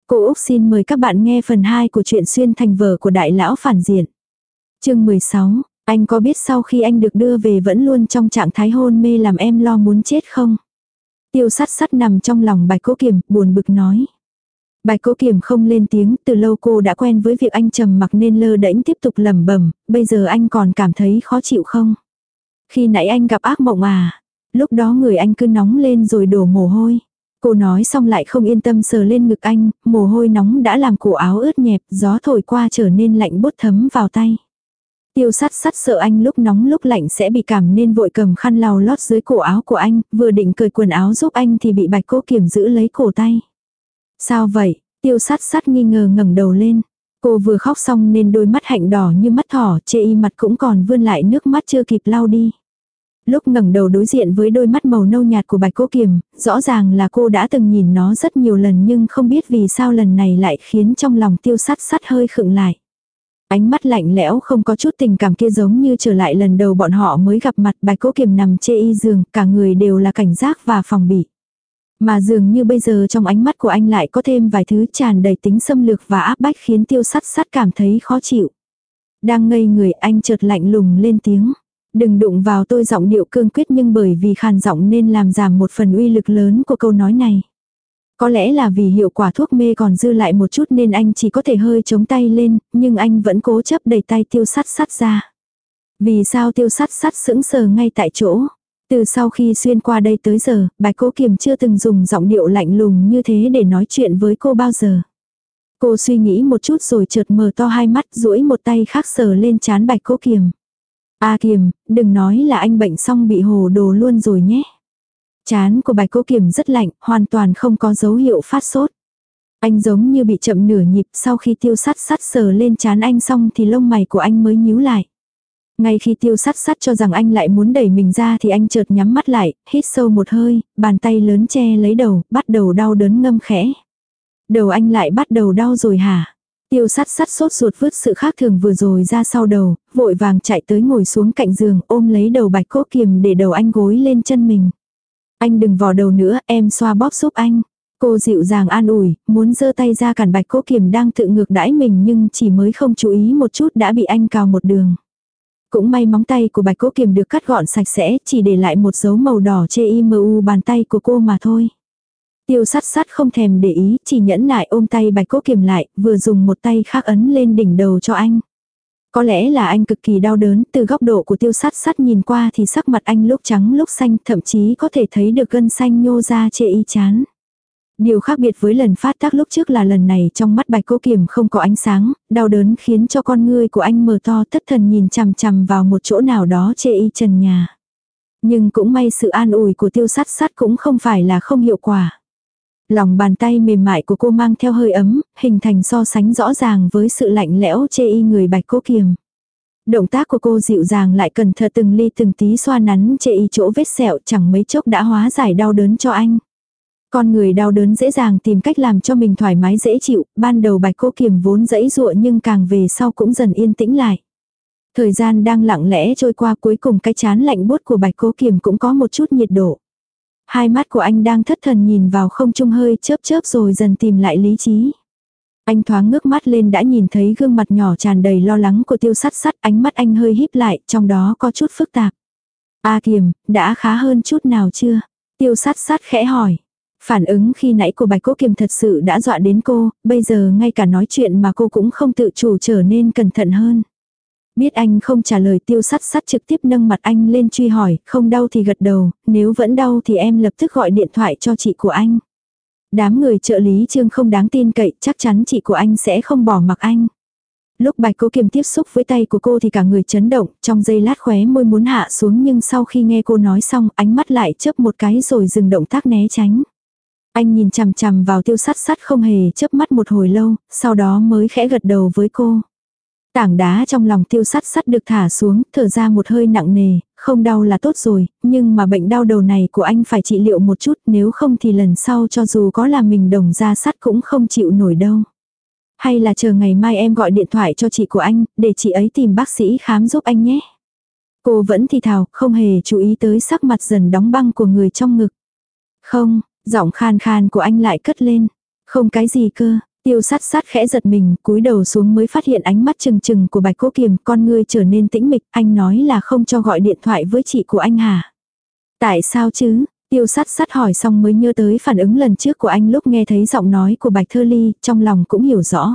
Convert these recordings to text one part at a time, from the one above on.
Cô Úc xin mời các bạn nghe phần 2 của truyện xuyên thành vở của đại lão phản diện. Chương 16, anh có biết sau khi anh được đưa về vẫn luôn trong trạng thái hôn mê làm em lo muốn chết không? Tiêu Sắt Sắt nằm trong lòng Bạch Cố Kiềm, buồn bực nói. Bạch Cố Kiềm không lên tiếng, từ lâu cô đã quen với việc anh trầm mặc nên lơ đễnh tiếp tục lẩm bẩm, bây giờ anh còn cảm thấy khó chịu không? Khi nãy anh gặp ác mộng à? Lúc đó người anh cứ nóng lên rồi đổ mồ hôi. Cô nói xong lại không yên tâm sờ lên ngực anh, mồ hôi nóng đã làm cổ áo ướt nhẹp, gió thổi qua trở nên lạnh buốt thấm vào tay. Tiêu Sắt Sắt sợ anh lúc nóng lúc lạnh sẽ bị cảm nên vội cầm khăn lau lót dưới cổ áo của anh, vừa định cởi quần áo giúp anh thì bị Bạch Cố Kiềm giữ lấy cổ tay. Sao vậy? Tiêu Sắt Sắt nghi ngờ ngẩng đầu lên. Cô vừa khóc xong nên đôi mắt hạnh đỏ như mắt thỏ, chê y mặt cũng còn vươn lại nước mắt chưa kịp lau đi. Lúc ngẩng đầu đối diện với đôi mắt màu nâu nhạt của Bạch Cố Kiềm, rõ ràng là cô đã từng nhìn nó rất nhiều lần nhưng không biết vì sao lần này lại khiến trong lòng Tiêu Sắt Sắt hơi khựng lại. Ánh mắt lạnh lẽo không có chút tình cảm kia giống như trở lại lần đầu bọn họ mới gặp mặt. Bạch Cố Kiềm nằm chê y giường, cả người đều là cảnh giác và phòng bị. Mà dường như bây giờ trong ánh mắt của anh lại có thêm vài thứ tràn đầy tính xâm lược và áp bách khiến Tiêu Sắt Sắt cảm thấy khó chịu. Đang ngây người anh chợt lạnh lùng lên tiếng. Đừng đụng vào tôi, giọng điệu cương quyết nhưng bởi vì khàn giọng nên làm giảm một phần uy lực lớn của câu nói này. Có lẽ là vì hiệu quả thuốc mê còn dư lại một chút nên anh chỉ có thể hơi chống tay lên, nhưng anh vẫn cố chấp đẩy tay Tiêu Sắt Sắt ra. Vì sao? Tiêu Sắt Sắt sững sờ ngay tại chỗ. Từ sau khi xuyên qua đây tới giờ, Bạch Cố Kiềm chưa từng dùng giọng điệu lạnh lùng như thế để nói chuyện với cô bao giờ. Cô suy nghĩ một chút rồi chợt mở to hai mắt, duỗi một tay khác sờ lên trán Bạch Cố Kiềm. A Kiềm, đừng nói là anh bệnh xong bị hồ đồ luôn rồi nhé. Trán của Bạch Cố Kiềm rất lạnh, hoàn toàn không có dấu hiệu phát sốt. Anh giống như bị chậm nửa nhịp, sau khi Tiêu Sắt Sắt sờ lên trán anh xong thì lông mày của anh mới nhíu lại. Ngay khi Tiêu Sắt Sắt cho rằng anh lại muốn đẩy mình ra thì anh chợt nhắm mắt lại, hít sâu một hơi, bàn tay lớn che lấy đầu, bắt đầu đau đớn ngâm khẽ. Đầu anh lại bắt đầu đau rồi hả? Tiêu Sắt Sắt sốt ruột vứt sự khác thường vừa rồi ra sau đầu, vội vàng chạy tới ngồi xuống cạnh giường ôm lấy đầu Bạch Cố Kiềm để đầu anh gối lên chân mình. Anh đừng vò đầu nữa, em xoa bóp giúp anh. Cô dịu dàng an ủi, muốn giơ tay ra cản Bạch Cố Kiềm đang tự ngược đãi mình nhưng chỉ mới không chú ý một chút đã bị anh cào một đường. Cũng may móng tay của Bạch Cố Kiềm được cắt gọn sạch sẽ, chỉ để lại một dấu màu đỏ trên bàn tay của cô mà thôi. Tiêu Sắt Sắt không thèm để ý, chỉ nhẫn nại ôm tay Bạch Cố Kiềm lại, vừa dùng một tay khác ấn lên đỉnh đầu cho anh. Có lẽ là anh cực kỳ đau đớn, từ góc độ của Tiêu Sắt Sắt nhìn qua thì sắc mặt anh lúc trắng lúc xanh, thậm chí có thể thấy được gân xanh nhô ra trên trán. Điều khác biệt với lần phát tác lúc trước là lần này trong mắt Bạch Cố Kiềm không có ánh sáng, đau đớn khiến cho con ngươi của anh mở to thất thần nhìn chằm chằm vào một chỗ nào đó trên trần nhà. Nhưng cũng may sự an ủi của Tiêu Sắt Sắt cũng không phải là không hiệu quả. Lòng bàn tay mềm mại của cô mang theo hơi ấm, hình thành so sánh rõ ràng với sự lạnh lẽo trên người Bạch Cố Kiềm. Động tác của cô dịu dàng lại cẩn thận từng ly từng tí xoa nắn trên chỗ vết sẹo, chẳng mấy chốc đã hóa giải đau đớn cho anh. Con người đau đớn dễ dàng tìm cách làm cho mình thoải mái dễ chịu, ban đầu Bạch Cố Kiềm vốn giãy giụa nhưng càng về sau cũng dần yên tĩnh lại. Thời gian đang lặng lẽ trôi qua, cuối cùng cái trán lạnh buốt của Bạch Cố Kiềm cũng có một chút nhiệt độ. Hai mắt của anh đang thất thần nhìn vào không trung hơi chớp chớp rồi dần tìm lại lý trí. Anh thoáng ngước mắt lên đã nhìn thấy gương mặt nhỏ tràn đầy lo lắng của Tiêu Sắt Sắt, ánh mắt anh hơi híp lại, trong đó có chút phức tạp. A Kiềm, đã khá hơn chút nào chưa? Tiêu Sắt Sắt khẽ hỏi. Phản ứng khi nãy của Bạch Cố Kiềm thật sự đã dọa đến cô, bây giờ ngay cả nói chuyện mà cô cũng không tự chủ trở nên cẩn thận hơn. Biết anh không trả lời, Tiêu Sắt Sắt trực tiếp nâng mặt anh lên truy hỏi, không đau thì gật đầu, nếu vẫn đau thì em lập tức gọi điện thoại cho chị của anh. Đám người trợ lý Trương không đáng tin cậy, chắc chắn chị của anh sẽ không bỏ mặc anh. Lúc Bạch Cố Kiềm tiếp xúc với tay của cô thì cả người chấn động, trong giây lát khóe môi muốn hạ xuống nhưng sau khi nghe cô nói xong, ánh mắt lại chớp một cái rồi dừng động tác né tránh. Anh nhìn chằm chằm vào Tiêu Sắt Sắt không hề chớp mắt một hồi lâu, sau đó mới khẽ gật đầu với cô. Tảng đá trong lòng Tiêu Sắt Sắt được thả xuống, thở ra một hơi nặng nề, không đau là tốt rồi, nhưng mà bệnh đau đầu này của anh phải trị liệu một chút, nếu không thì lần sau cho dù có là mình đồng ra sắt cũng không chịu nổi đâu. Hay là chờ ngày mai em gọi điện thoại cho chị của anh, để chị ấy tìm bác sĩ khám giúp anh nhé. Cô vẫn thì thào, không hề chú ý tới sắc mặt dần đóng băng của người trong ngực. Không, giọng khan khan của anh lại cất lên. Không cái gì cơ. Tiêu sát sát khẽ giật mình, cúi đầu xuống mới phát hiện ánh mắt trừng trừng của Bạch Cố Kiềm, con ngươi trở nên tĩnh mịch, anh nói là không cho gọi điện thoại với chị của anh hả? Tại sao chứ? Tiêu sát sát hỏi xong mới nhớ tới phản ứng lần trước của anh lúc nghe thấy giọng nói của Bạch Thơ Ly, trong lòng cũng hiểu rõ.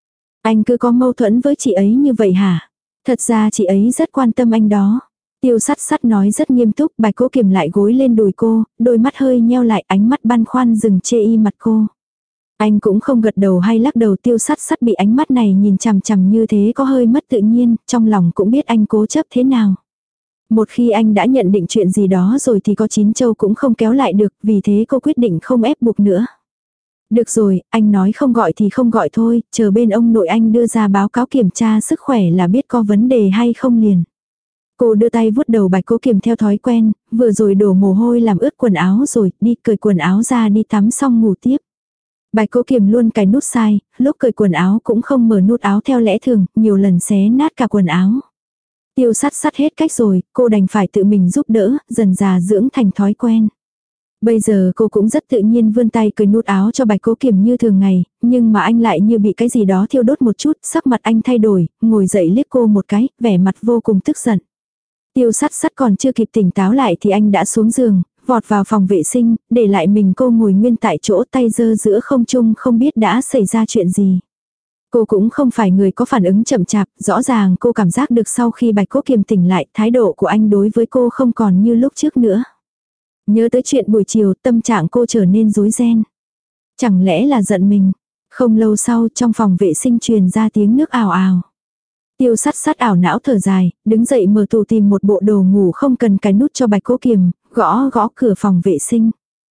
Anh cứ có mâu thuẫn với chị ấy như vậy hả? Thật ra chị ấy rất quan tâm anh đó. Tiêu sát sát nói rất nghiêm túc, Bạch Cố Kiềm lại gối lên đùi cô, đôi mắt hơi nheo lại, ánh mắt băn khoăn dừng chê y mặt cô. Anh cũng không gật đầu hay lắc đầu. Tiêu sát sát bị ánh mắt này nhìn chằm chằm như thế có hơi mất tự nhiên, trong lòng cũng biết anh cố chấp thế nào. Một khi anh đã nhận định chuyện gì đó rồi thì có chín châu cũng không kéo lại được, vì thế cô quyết định không ép buộc nữa. Được rồi, anh nói không gọi thì không gọi thôi, chờ bên ông nội anh đưa ra báo cáo kiểm tra sức khỏe là biết có vấn đề hay không liền. Cô đưa tay vuốt đầu Bạch Cố Kiềm theo thói quen, vừa rồi đổ mồ hôi làm ướt quần áo rồi, đi cởi quần áo ra đi tắm xong ngủ tiếp. Bạch Cố Kiềm luôn cài nút sai, lúc cởi quần áo cũng không mở nút áo theo lẽ thường, nhiều lần xé nát cả quần áo. Tiêu sát sát hết cách rồi, cô đành phải tự mình giúp đỡ, dần dà dưỡng thành thói quen. Bây giờ cô cũng rất tự nhiên vươn tay cởi nút áo cho Bạch Cố Kiềm như thường ngày, nhưng mà anh lại như bị cái gì đó thiêu đốt một chút, sắc mặt anh thay đổi, ngồi dậy liếc cô một cái, vẻ mặt vô cùng tức giận. Tiêu sát sát còn chưa kịp tỉnh táo lại thì anh đã xuống giường, vọt vào phòng vệ sinh, để lại mình cô ngồi nguyên tại chỗ, tay giơ giữa không trung, không biết đã xảy ra chuyện gì. Cô cũng không phải người có phản ứng chậm chạp, rõ ràng cô cảm giác được sau khi Bạch Cố Kiềm tỉnh lại, thái độ của anh đối với cô không còn như lúc trước nữa. Nhớ tới chuyện buổi chiều, tâm trạng cô trở nên rối ren. Chẳng lẽ là giận mình? Không lâu sau, trong phòng vệ sinh truyền ra tiếng nước ào ào. Tiêu sát sát ảo não thở dài, đứng dậy mở tủ tìm một bộ đồ ngủ không cần cái nút cho Bạch Cố Kiềm, gõ gõ cửa phòng vệ sinh.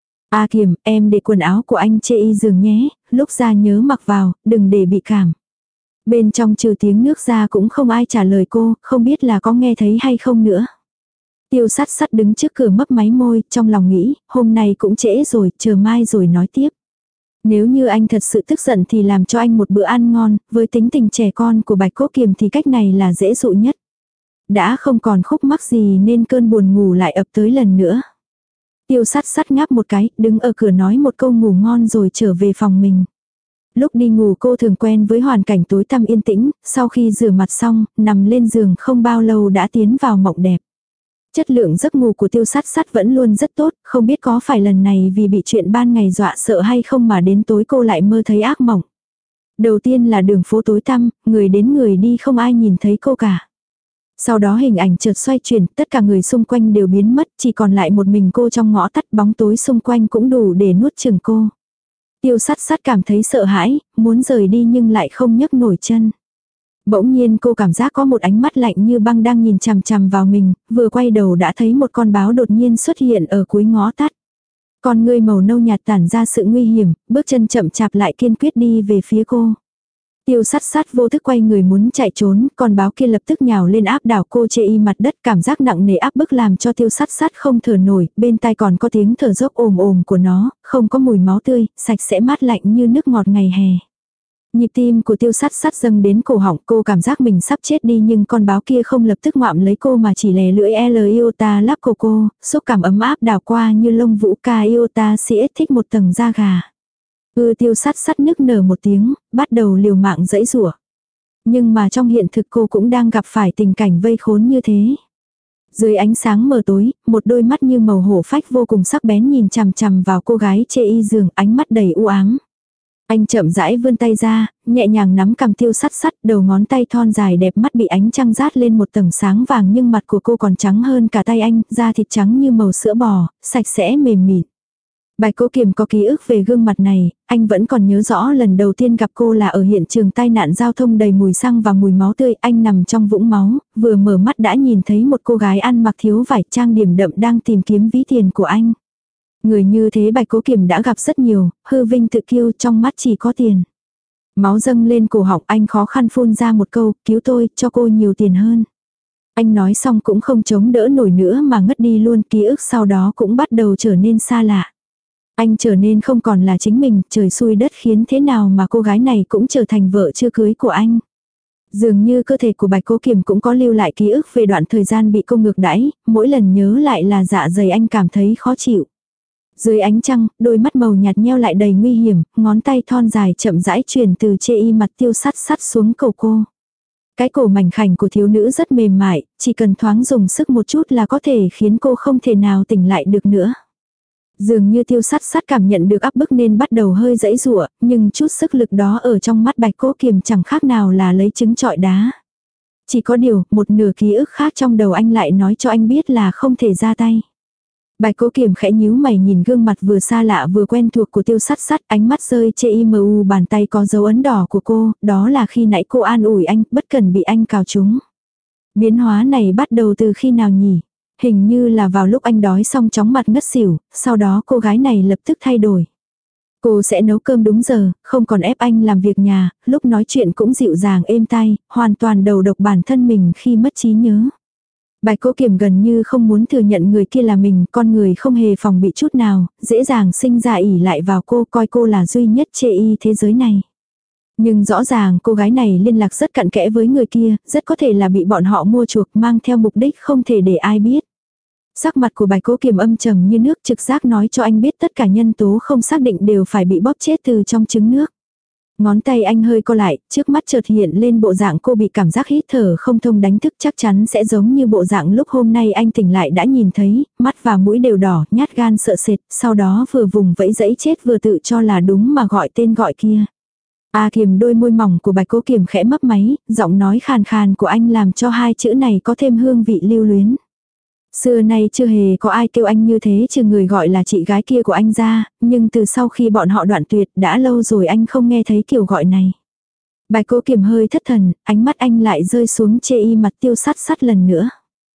A Kiềm, em để quần áo của anh chê y giường nhé, lúc ra nhớ mặc vào, đừng để bị cảm. Bên trong trừ tiếng nước ra cũng không ai trả lời cô, không biết là có nghe thấy hay không nữa. Tiêu sát sát đứng trước cửa mấp máy môi, trong lòng nghĩ, hôm nay cũng trễ rồi, chờ mai rồi nói tiếp. Nếu như anh thật sự tức giận thì làm cho anh một bữa ăn ngon, với tính tình trẻ con của Bạch Cố Kiềm thì cách này là dễ dụ nhất. Đã không còn khúc mắc gì nên cơn buồn ngủ lại ập tới lần nữa. Tiêu sát sát ngáp một cái, đứng ở cửa nói một câu ngủ ngon rồi trở về phòng mình. Lúc đi ngủ cô thường quen với hoàn cảnh tối tăm yên tĩnh, sau khi rửa mặt xong, nằm lên giường không bao lâu đã tiến vào mộng đẹp. Chất lượng giấc ngủ của tiêu sát sát vẫn luôn rất tốt, không biết có phải lần này vì bị chuyện ban ngày dọa sợ hay không mà đến tối cô lại mơ thấy ác mộng. Đầu tiên là đường phố tối tăm, người đến người đi không ai nhìn thấy cô cả. Sau đó hình ảnh chợt xoay chuyển, tất cả người xung quanh đều biến mất, chỉ còn lại một mình cô trong ngõ tắt, bóng tối xung quanh cũng đủ để nuốt chửng cô. Tiêu sát sát cảm thấy sợ hãi, muốn rời đi nhưng lại không nhấc nổi chân. Bỗng nhiên cô cảm giác có một ánh mắt lạnh như băng đang nhìn chằm chằm vào mình, vừa quay đầu đã thấy một con báo đột nhiên xuất hiện ở cuối ngõ tắt. Con ngươi màu nâu nhạt tản ra sự nguy hiểm, bước chân chậm chạp lại kiên quyết đi về phía cô. Tiêu sát sát vô thức quay người muốn chạy trốn, con báo kia lập tức nhào lên áp đảo cô chê y mặt đất, cảm giác nặng nề áp bức làm cho tiêu sát sát không thở nổi, bên tai còn có tiếng thở dốc ồm ồm của nó, không có mùi máu tươi, sạch sẽ mát lạnh như nước ngọt ngày hè. Nhịp tim của tiêu sát sát dâng đến cổ họng, cô cảm giác mình sắp chết đi nhưng con báo kia không lập tức ngoạm lấy cô mà chỉ lè lưỡi L iota lắp cổ cô, xúc cảm ấm áp đảo qua như lông vũ ca iota si thích một tầng da gà. Tiêu sát sát nức nở một tiếng, bắt đầu liều mạng giãy giụa. Nhưng mà trong hiện thực cô cũng đang gặp phải tình cảnh vây khốn như thế. Dưới ánh sáng mờ tối, một đôi mắt như màu hổ phách vô cùng sắc bén nhìn chằm chằm vào cô gái chê y giường, ánh mắt đầy u ám. Anh chậm rãi vươn tay ra, nhẹ nhàng nắm cầm tiêu sát sát, đầu ngón tay thon dài đẹp mắt bị ánh trăng rát lên một tầng sáng vàng nhưng mặt của cô còn trắng hơn cả tay anh, da thịt trắng như màu sữa bò, sạch sẽ mềm mịn. Bạch Cố Kiềm có ký ức về gương mặt này, anh vẫn còn nhớ rõ lần đầu tiên gặp cô là ở hiện trường tai nạn giao thông đầy mùi xăng và mùi máu tươi, anh nằm trong vũng máu, vừa mở mắt đã nhìn thấy một cô gái ăn mặc thiếu vải trang điểm đậm đang tìm kiếm ví tiền của anh. Người như thế Bạch Cố Kiềm đã gặp rất nhiều, hư vinh tự kiêu trong mắt chỉ có tiền. Máu dâng lên cổ họng anh khó khăn phun ra một câu, cứu tôi, cho cô nhiều tiền hơn. Anh nói xong cũng không chống đỡ nổi nữa mà ngất đi luôn, ký ức sau đó cũng bắt đầu trở nên xa lạ. Anh trở nên không còn là chính mình, trời xui đất khiến thế nào mà cô gái này cũng trở thành vợ chưa cưới của anh. Dường như cơ thể của Bạch Cố Kiềm cũng có lưu lại ký ức về đoạn thời gian bị cô ngược đãi, mỗi lần nhớ lại là dạ dày anh cảm thấy khó chịu. Dưới ánh trăng, đôi mắt màu nhạt nheo lại đầy nguy hiểm, ngón tay thon dài chậm rãi truyền từ chê y mặt Tiêu Sắt Sắt xuống cổ cô. Cái cổ mảnh khảnh của thiếu nữ rất mềm mại, chỉ cần thoáng dùng sức một chút là có thể khiến cô không thể nào tỉnh lại được nữa. Dường như Tiêu Sắt Sắt cảm nhận được áp bức nên bắt đầu hơi giãy giụa, nhưng chút sức lực đó ở trong mắt Bạch Cố Kiềm chẳng khác nào là lấy trứng trọi đá. Chỉ có điều, một nửa ký ức khác trong đầu anh lại nói cho anh biết là không thể ra tay. Bạch Cố Kiềm khẽ nhíu mày nhìn gương mặt vừa xa lạ vừa quen thuộc của Tiêu Sắt Sắt, ánh mắt rơi trên bàn tay có dấu ấn đỏ của cô, đó là khi nãy cô an ủi anh, bất cần bị anh cào trúng. Biến hóa này bắt đầu từ khi nào nhỉ? Hình như là vào lúc anh đói xong chóng mặt ngất xỉu, sau đó cô gái này lập tức thay đổi. Cô sẽ nấu cơm đúng giờ, không còn ép anh làm việc nhà, lúc nói chuyện cũng dịu dàng êm tai, hoàn toàn đầu độc bản thân mình khi mất trí nhớ. Bạch Cố Kiềm gần như không muốn thừa nhận người kia là mình, con người không hề phòng bị chút nào, dễ dàng sinh ra ỷ lại vào cô, coi cô là duy nhất chê y thế giới này. Nhưng rõ ràng cô gái này liên lạc rất cặn kẽ với người kia, rất có thể là bị bọn họ mua chuộc mang theo mục đích không thể để ai biết. Sắc mặt của Bạch Cố Kiềm âm trầm như nước, trực giác nói cho anh biết tất cả nhân tố không xác định đều phải bị bóp chết từ trong trứng nước. Ngón tay anh hơi co lại, trước mắt chợt hiện lên bộ dạng cô bị cảm giác hít thở không thông đánh thức, chắc chắn sẽ giống như bộ dạng lúc hôm nay anh tỉnh lại đã nhìn thấy, mắt và mũi đều đỏ, nhát gan sợ sệt, sau đó vừa vùng vẫy dẫy chết vừa tự cho là đúng mà gọi tên gọi kia. Kiềm, đôi môi mỏng của Bạch Cố Kiềm khẽ mấp máy, giọng nói khàn khàn của anh làm cho hai chữ này có thêm hương vị lưu luyến. Xưa nay chưa hề có ai kêu anh như thế trừ người gọi là chị gái kia của anh ra, nhưng từ sau khi bọn họ đoạn tuyệt đã lâu rồi anh không nghe thấy kiểu gọi này. Bạch Cố Kiềm hơi thất thần, ánh mắt anh lại rơi xuống chê y mặt Tiêu Sắt Sắt lần nữa.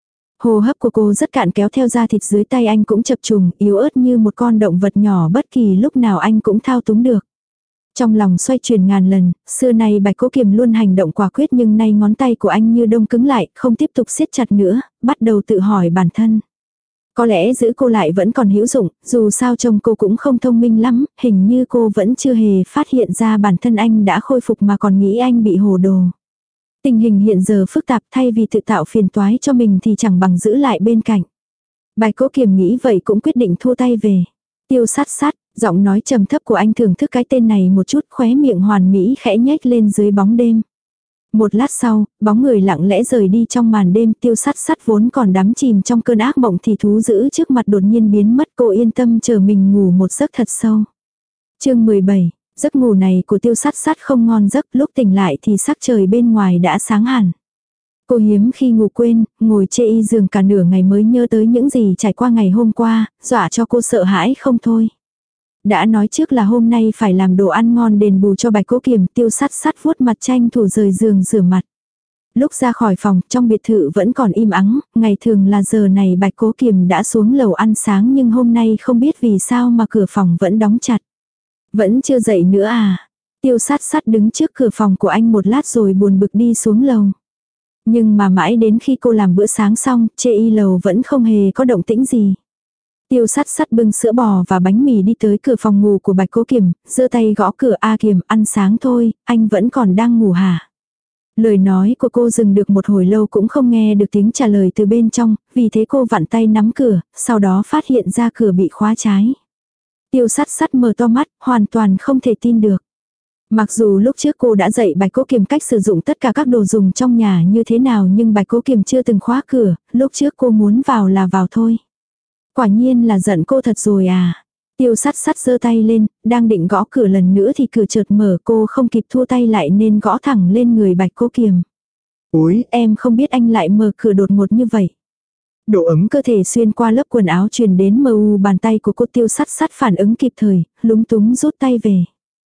Hô hấp của cô rất cạn, kéo theo da thịt dưới tay anh cũng chập trùng, yếu ớt như một con động vật nhỏ bất kỳ lúc nào anh cũng thao túng được. Trong lòng xoay chuyển ngàn lần, xưa nay Bạch Cố Kiềm luôn hành động quả quyết nhưng nay ngón tay của anh như đông cứng lại, không tiếp tục siết chặt nữa, bắt đầu tự hỏi bản thân. Có lẽ giữ cô lại vẫn còn hữu dụng, dù sao trông cô cũng không thông minh lắm, hình như cô vẫn chưa hề phát hiện ra bản thân anh đã khôi phục mà còn nghĩ anh bị hồ đồ. Tình hình hiện giờ phức tạp, thay vì tự tạo phiền toái cho mình thì chẳng bằng giữ lại bên cạnh. Bạch Cố Kiềm nghĩ vậy cũng quyết định thua tay về. Tiêu Sắt Sắt, giọng nói trầm thấp của anh thưởng thức cái tên này một chút, khóe miệng hoàn mỹ khẽ nhếch lên dưới bóng đêm. Một lát sau, bóng người lặng lẽ rời đi trong màn đêm. Tiêu Sắt Sắt vốn còn đắm chìm trong cơn ác mộng thì thú dữ trước mặt đột nhiên biến mất. Cô yên tâm chờ mình ngủ một giấc thật sâu. Chương 17, giấc ngủ này của Tiêu Sắt Sắt không ngon giấc, lúc tỉnh lại thì sắc trời bên ngoài đã sáng hẳn. Cô hiếm khi ngủ quên, ngồi chê y giường cả nửa ngày mới nhớ tới những gì trải qua ngày hôm qua, dọa cho cô sợ hãi không thôi. Đã nói trước là hôm nay phải làm đồ ăn ngon đền bù cho Bạch Cố Kiềm. Tiêu Sắt Sắt vuốt mặt tranh thủ rời giường rửa mặt. Lúc ra khỏi phòng, trong biệt thự vẫn còn im ắng, ngày thường là giờ này Bạch Cố Kiềm đã xuống lầu ăn sáng nhưng hôm nay không biết vì sao mà cửa phòng vẫn đóng chặt. Vẫn chưa dậy nữa à? Tiêu Sắt Sắt đứng trước cửa phòng của anh một lát rồi buồn bực đi xuống lầu. Nhưng mà mãi đến khi cô làm bữa sáng xong, chê y lầu vẫn không hề có động tĩnh gì. Tiêu Sắt Sắt bưng sữa bò và bánh mì đi tới cửa phòng ngủ của Bạch Cố Kiềm, giơ tay gõ cửa. Kiềm, ăn sáng thôi, anh vẫn còn đang ngủ hả? Lời nói của cô dừng được một hồi lâu cũng không nghe được tiếng trả lời từ bên trong, vì thế cô vặn tay nắm cửa, sau đó phát hiện ra cửa bị khóa trái. Tiêu Sắt Sắt mở to mắt, hoàn toàn không thể tin được. Mặc dù lúc trước cô đã dạy Bạch Cố Kiềm cách sử dụng tất cả các đồ dùng trong nhà như thế nào nhưng Bạch Cố Kiềm chưa từng khóa cửa, lúc trước cô muốn vào là vào thôi. Quả nhiên là giận cô thật rồi à. Tiêu Sắt Sắt giơ tay lên, đang định gõ cửa lần nữa thì cửa chợt mở, cô không kịp thua tay lại nên gõ thẳng lên người Bạch Cố Kiềm. Ôi, em không biết anh lại mở cửa đột ngột như vậy. Độ ấm cơ thể xuyên qua lớp quần áo truyền đến bàn tay của cô. Tiêu Sắt Sắt phản ứng kịp thời, lúng túng rút tay về.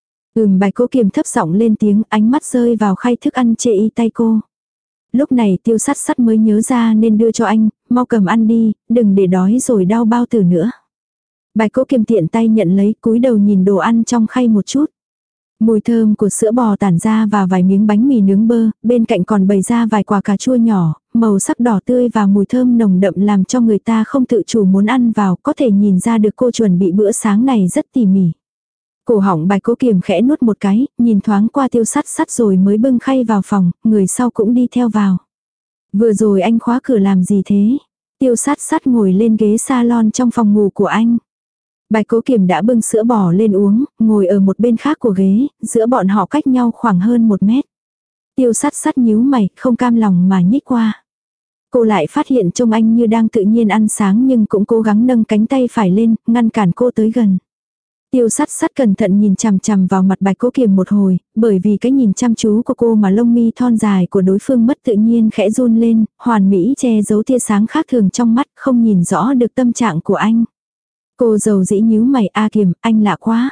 Bạch Cố Kiềm thấp giọng lên tiếng, ánh mắt rơi vào khay thức ăn chê y tay cô. Lúc này Tiêu Sắt Sắt mới nhớ ra nên đưa cho anh, mau cầm ăn đi, đừng để đói rồi đau bao tử nữa. Bạch Cố Kiềm tiện tay nhận lấy, cúi đầu nhìn đồ ăn trong khay một chút. Mùi thơm của sữa bò tản ra và vài miếng bánh mì nướng bơ, bên cạnh còn bày ra vài quả cà chua nhỏ, màu sắc đỏ tươi và mùi thơm nồng đậm làm cho người ta không tự chủ muốn ăn vào, có thể nhìn ra được cô chuẩn bị bữa sáng này rất tỉ mỉ. Cổ họng Bạch Cố Kiềm khẽ nuốt một cái, nhìn thoáng qua Tiêu Sắt Sắt rồi mới bưng khay vào phòng, người sau cũng đi theo vào. Vừa rồi anh khóa cửa làm gì thế? Tiêu Sắt Sắt ngồi lên ghế salon trong phòng ngủ của anh. Bạch Cố Kiềm đã bưng sữa bò lên uống, ngồi ở một bên khác của ghế, giữa bọn họ cách nhau khoảng hơn 1 mét. Tiêu Sắt Sắt nhíu mày, không cam lòng mà nhích qua. Cô lại phát hiện trông anh như đang tự nhiên ăn sáng nhưng cũng cố gắng nâng cánh tay phải lên, ngăn cản cô tới gần. Tiêu Sắt Sắt cẩn thận nhìn chằm chằm vào mặt Bạch Cố Kiềm một hồi, bởi vì cái nhìn chăm chú của cô mà lông mi thon dài của đối phương mất tự nhiên khẽ run lên, hoàn mỹ che giấu tia sáng khác thường trong mắt, không nhìn rõ được tâm trạng của anh. Cô dầu dĩ nhíu mày, A Kiềm, anh lạ quá.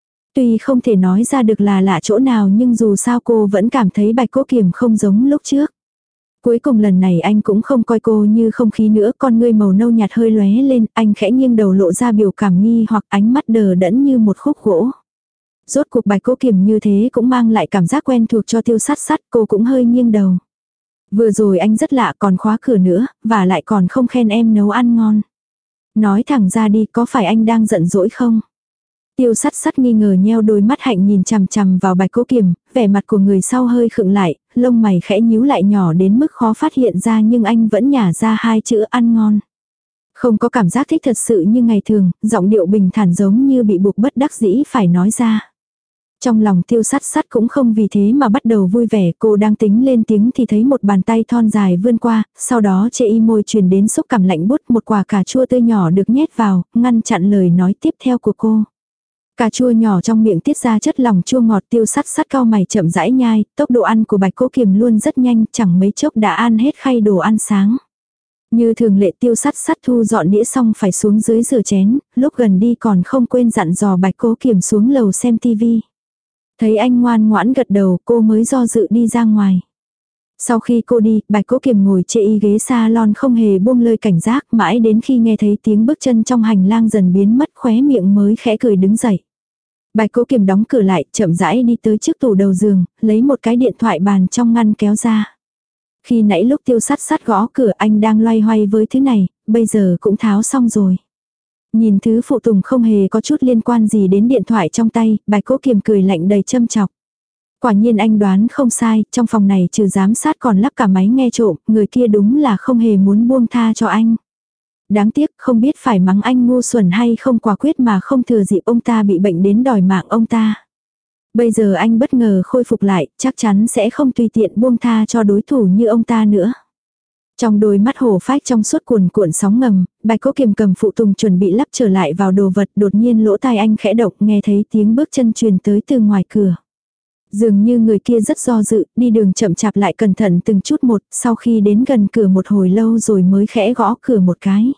Tuy không thể nói ra được là lạ chỗ nào nhưng dù sao cô vẫn cảm thấy Bạch Cố Kiềm không giống lúc trước. Cuối cùng lần này anh cũng không coi cô như không khí nữa, con ngươi màu nâu nhạt hơi lóe lên, anh khẽ nghiêng đầu lộ ra biểu cảm nghi hoặc ánh mắt đờ đẫn như một khúc gỗ. Rốt cuộc Bạch Cố Kiềm như thế cũng mang lại cảm giác quen thuộc cho Tiêu Sắt Sắt, cô cũng hơi nghiêng đầu. Vừa rồi anh rất lạ còn khóa cửa nữa, và lại còn không khen em nấu ăn ngon. Nói thẳng ra đi, có phải anh đang giận dỗi không? Tiêu Sắt Sắt nghi ngờ nheo đôi mắt hạnh nhìn chằm chằm vào Bạch Cố Kiềm, vẻ mặt của người sau hơi khựng lại, lông mày khẽ nhíu lại nhỏ đến mức khó phát hiện ra nhưng anh vẫn nhả ra 2 chữ ăn ngon. Không có cảm giác thích thật sự như ngày thường, giọng điệu bình thản giống như bị buộc bất đắc dĩ phải nói ra. Trong lòng Tiêu Sắt Sắt cũng không vì thế mà bắt đầu vui vẻ, cô đang tính lên tiếng thì thấy một bàn tay thon dài vươn qua, sau đó chê y môi truyền đến xúc cảm lạnh bút, một quả cà chua tươi nhỏ được nhét vào, ngăn chặn lời nói tiếp theo của cô. Cà chua nhỏ trong miệng tiết ra chất lỏng chua ngọt. Tiêu Sắt Sắt cau mày chậm rãi nhai, tốc độ ăn của Bạch Cố Kiềm luôn rất nhanh, chẳng mấy chốc đã ăn hết khay đồ ăn sáng. Như thường lệ Tiêu Sắt Sắt thu dọn đĩa xong phải xuống dưới rửa chén, lúc gần đi còn không quên dặn dò Bạch Cố Kiềm xuống lầu xem tivi. Thấy anh ngoan ngoãn gật đầu, cô mới do dự đi ra ngoài. Sau khi cô đi, Bạch Cố Kiềm ngồi chê y ghế salon không hề buông lơi cảnh giác, mãi đến khi nghe thấy tiếng bước chân trong hành lang dần biến mất, khóe miệng mới khẽ cười đứng dậy. Bạch Cố Kiềm đóng cửa lại, chậm rãi đi tới trước tủ đầu giường, lấy một cái điện thoại bàn trong ngăn kéo ra. Khi nãy lúc Tiêu Sắt Sắt gõ cửa anh đang loay hoay với thứ này, bây giờ cũng tháo xong rồi. Nhìn thứ phụ tùng không hề có chút liên quan gì đến điện thoại trong tay, Bạch Cố Kiềm cười lạnh đầy châm chọc. Quả nhiên anh đoán không sai, trong phòng này trừ giám sát còn lắp cả máy nghe trộm, người kia đúng là không hề muốn buông tha cho anh. Đáng tiếc không biết phải mắng anh ngu xuẩn hay không, quả quyết mà không thừa dịp ông ta bị bệnh đến đòi mạng ông ta. Bây giờ anh bất ngờ khôi phục lại, chắc chắn sẽ không tùy tiện buông tha cho đối thủ như ông ta nữa. Trong đôi mắt hổ phách trong suốt cuồn cuộn sóng ngầm, Bạch Cố Kiềm cầm phụ tùng chuẩn bị lắp trở lại vào đồ vật, đột nhiên lỗ tai anh khẽ động, nghe thấy tiếng bước chân truyền tới từ ngoài cửa. Dường như người kia rất do dự, đi đường chậm chạp lại cẩn thận từng chút một, sau khi đến gần cửa một hồi lâu rồi mới khẽ gõ cửa một cái.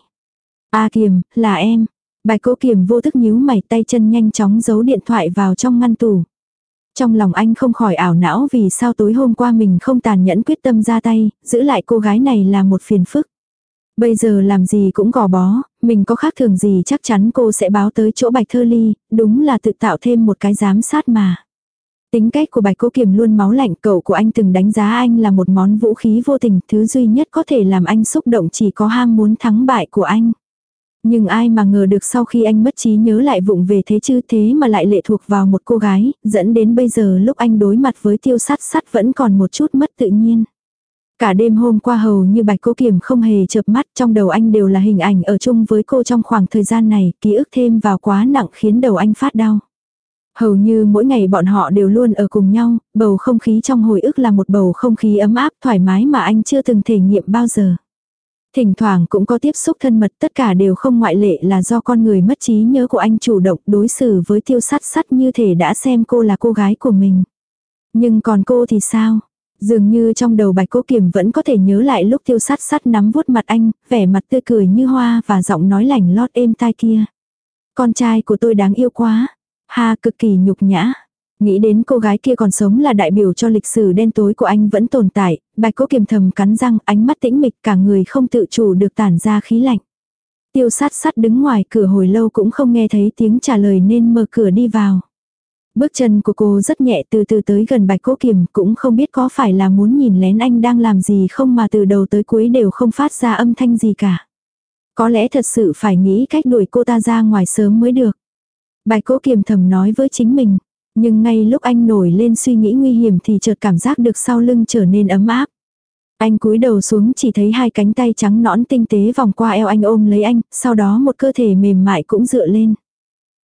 A Kiềm, là em. Bạch Cố Kiềm vô thức nhíu mày, tay chân nhanh chóng giấu điện thoại vào trong ngăn tủ. Trong lòng anh không khỏi ảo não vì sao tối hôm qua mình không tàn nhẫn quyết tâm ra tay, giữ lại cô gái này là một phiền phức. Bây giờ làm gì cũng gò bó, mình có khác thường gì chắc chắn cô sẽ báo tới chỗ Bạch Thơ Ly, đúng là tự tạo thêm một cái giám sát mà. Tính cách của Bạch Cố Kiềm luôn máu lạnh, cậu của anh từng đánh giá anh là một món vũ khí vô tình, thứ duy nhất có thể làm anh xúc động chỉ có ham muốn thắng bại của anh. Nhưng ai mà ngờ được sau khi anh mất trí nhớ lại vụng về thế chứ, thế mà lại lệ thuộc vào một cô gái, dẫn đến bây giờ lúc anh đối mặt với Tiêu Sắt Sắt vẫn còn một chút mất tự nhiên. Cả đêm hôm qua hầu như Bạch Cố Kiềm không hề chợp mắt, trong đầu anh đều là hình ảnh ở chung với cô trong khoảng thời gian này, ký ức thêm vào quá nặng khiến đầu anh phát đau. Hầu như mỗi ngày bọn họ đều luôn ở cùng nhau, bầu không khí trong hồi ức là một bầu không khí ấm áp thoải mái mà anh chưa từng thể nghiệm bao giờ. Thỉnh thoảng cũng có tiếp xúc thân mật, tất cả đều không ngoại lệ là do con người mất trí nhớ của anh chủ động đối xử với Tiêu Sắt Sắt như thể đã xem cô là cô gái của mình. Nhưng còn cô thì sao? Dường như trong đầu Bạch Cố Kiềm vẫn có thể nhớ lại lúc Tiêu Sắt Sắt nắm vuốt mặt anh, vẻ mặt tươi cười như hoa và giọng nói lảnh lót êm tai kia. Con trai của tôi đáng yêu quá. Ha, cực kỳ nhục nhã. Nghĩ đến cô gái kia còn sống là đại biểu cho lịch sử đen tối của anh vẫn tồn tại, Bạch Cố Kiềm thầm cắn răng, ánh mắt tĩnh mịch, cả người không tự chủ được tản ra khí lạnh. Tiêu Sắt Sắt đứng ngoài cửa hồi lâu cũng không nghe thấy tiếng trả lời nên mở cửa đi vào. Bước chân của cô rất nhẹ, từ từ tới gần Bạch Cố Kiềm, cũng không biết có phải là muốn nhìn lén anh đang làm gì không mà từ đầu tới cuối đều không phát ra âm thanh gì cả. Có lẽ thật sự phải nghĩ cách đuổi cô ta ra ngoài sớm mới được. Bạch Cố Kiềm thầm nói với chính mình. Nhưng ngay lúc anh nổi lên suy nghĩ nguy hiểm thì chợt cảm giác được sau lưng trở nên ấm áp. Anh cúi đầu xuống chỉ thấy hai cánh tay trắng nõn tinh tế vòng qua eo anh ôm lấy anh, sau đó một cơ thể mềm mại cũng dựa lên.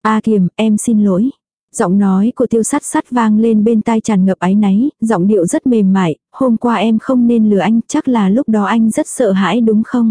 A Kiềm, em xin lỗi. Giọng nói của Tiêu Sắt Sắt vang lên bên tai tràn ngập áy náy, giọng điệu rất mềm mại, hôm qua em không nên lừa anh, chắc là lúc đó anh rất sợ hãi đúng không?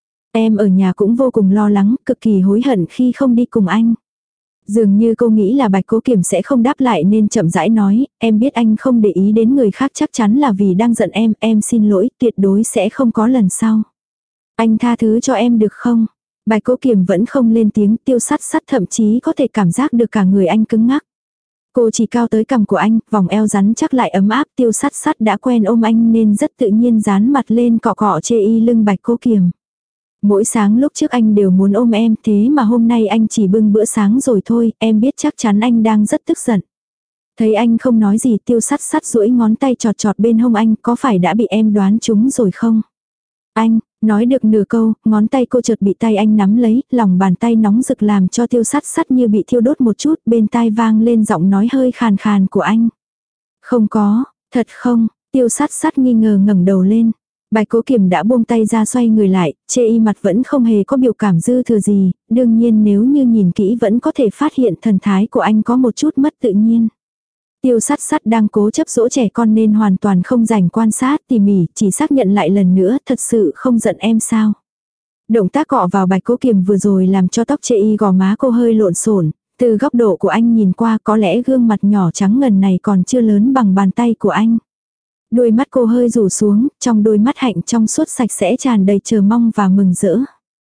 Em ở nhà cũng vô cùng lo lắng, cực kỳ hối hận khi không đi cùng anh. Dường như cô nghĩ là Bạch Cố Kiềm sẽ không đáp lại nên chậm rãi nói, em biết anh không để ý đến người khác chắc chắn là vì đang giận em xin lỗi, tuyệt đối sẽ không có lần sau. Anh tha thứ cho em được không? Bạch Cố Kiềm vẫn không lên tiếng, Tiêu Sắt Sắt thậm chí có thể cảm giác được cả người anh cứng ngắc. Cô chỉ cao tới cằm của anh, vòng eo rắn chắc lại ấm áp, Tiêu Sắt Sắt đã quen ôm anh nên rất tự nhiên dán mặt lên cọ cọ chê y lưng Bạch Cố Kiềm. Mỗi sáng lúc trước anh đều muốn ôm em, thế mà hôm nay anh chỉ bưng bữa sáng rồi thôi, em biết chắc chắn anh đang rất tức giận. Thấy anh không nói gì, Tiêu Sắt Sắt duỗi ngón tay chọt chọt bên hông anh, có phải đã bị em đoán trúng rồi không? Anh, nói được nửa câu, ngón tay cô chợt bị tay anh nắm lấy, lòng bàn tay nóng rực làm cho Tiêu Sắt Sắt như bị thiêu đốt một chút, bên tai vang lên giọng nói hơi khàn khàn của anh. Không có, thật không? Tiêu Sắt Sắt nghi ngờ ngẩng đầu lên. Bạch Cố Kiềm đã buông tay ra xoay người lại, chê y mặt vẫn không hề có biểu cảm dư thừa gì, đương nhiên nếu như nhìn kỹ vẫn có thể phát hiện thần thái của anh có một chút mất tự nhiên. Tiêu Sắt Sắt đang cố chấp dỗ trẻ con nên hoàn toàn không rảnh quan sát tỉ mỉ, chỉ xác nhận lại lần nữa, thật sự không giận em sao. Động tác cọ vào Bạch Cố Kiềm vừa rồi làm cho tóc chê y gò má cô hơi lộn xộn. Từ góc độ của anh nhìn qua có lẽ gương mặt nhỏ trắng ngần này còn chưa lớn bằng bàn tay của anh. Đôi mắt cô hơi rủ xuống, trong đôi mắt hạnh trong suốt sạch sẽ tràn đầy chờ mong và mừng rỡ.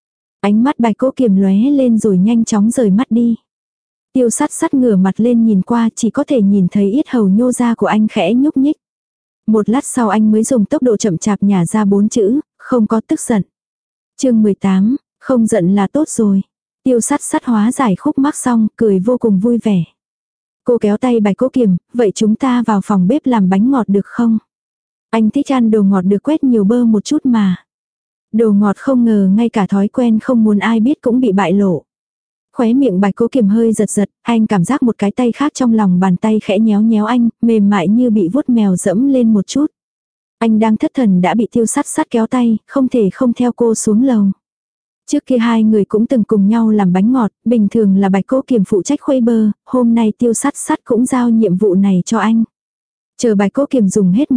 Ánh mắt Bạch Cố Kiềm lóe lên rồi nhanh chóng rời mắt đi. Tiêu Sắt Sắt ngửa mặt lên nhìn qua, chỉ có thể nhìn thấy yết hầu nhô ra của anh khẽ nhúc nhích. Một lát sau anh mới dùng tốc độ chậm chạp nhả ra 4 chữ, không có tức giận. Chương 18, không giận là tốt rồi. Tiêu Sắt Sắt hóa giải khúc mắc xong, cười vô cùng vui vẻ. Cô kéo tay Bạch Cố Kiềm, vậy chúng ta vào phòng bếp làm bánh ngọt được không? Anh thích ăn đồ ngọt được quét nhiều bơ một chút mà. Đồ ngọt không ngờ ngay cả thói quen không muốn ai biết cũng bị bại lộ. Khóe miệng Bạch Cố Kiềm hơi giật giật, anh cảm giác một cái tay khác trong lòng bàn tay khẽ nhéo nhéo anh, mềm mại như bị vuốt mèo dẫm lên một chút. Anh đang thất thần đã bị Tiêu Sắt Sắt kéo tay, không thể không theo cô xuống lầu. Trước kia hai người cũng từng cùng nhau làm bánh ngọt, bình thường là Bạch Cố Kiềm phụ trách khuấy bơ, hôm nay Tiêu Sắt Sắt cũng giao nhiệm vụ này cho anh. Chờ Bạch Cố Kiềm dùng hết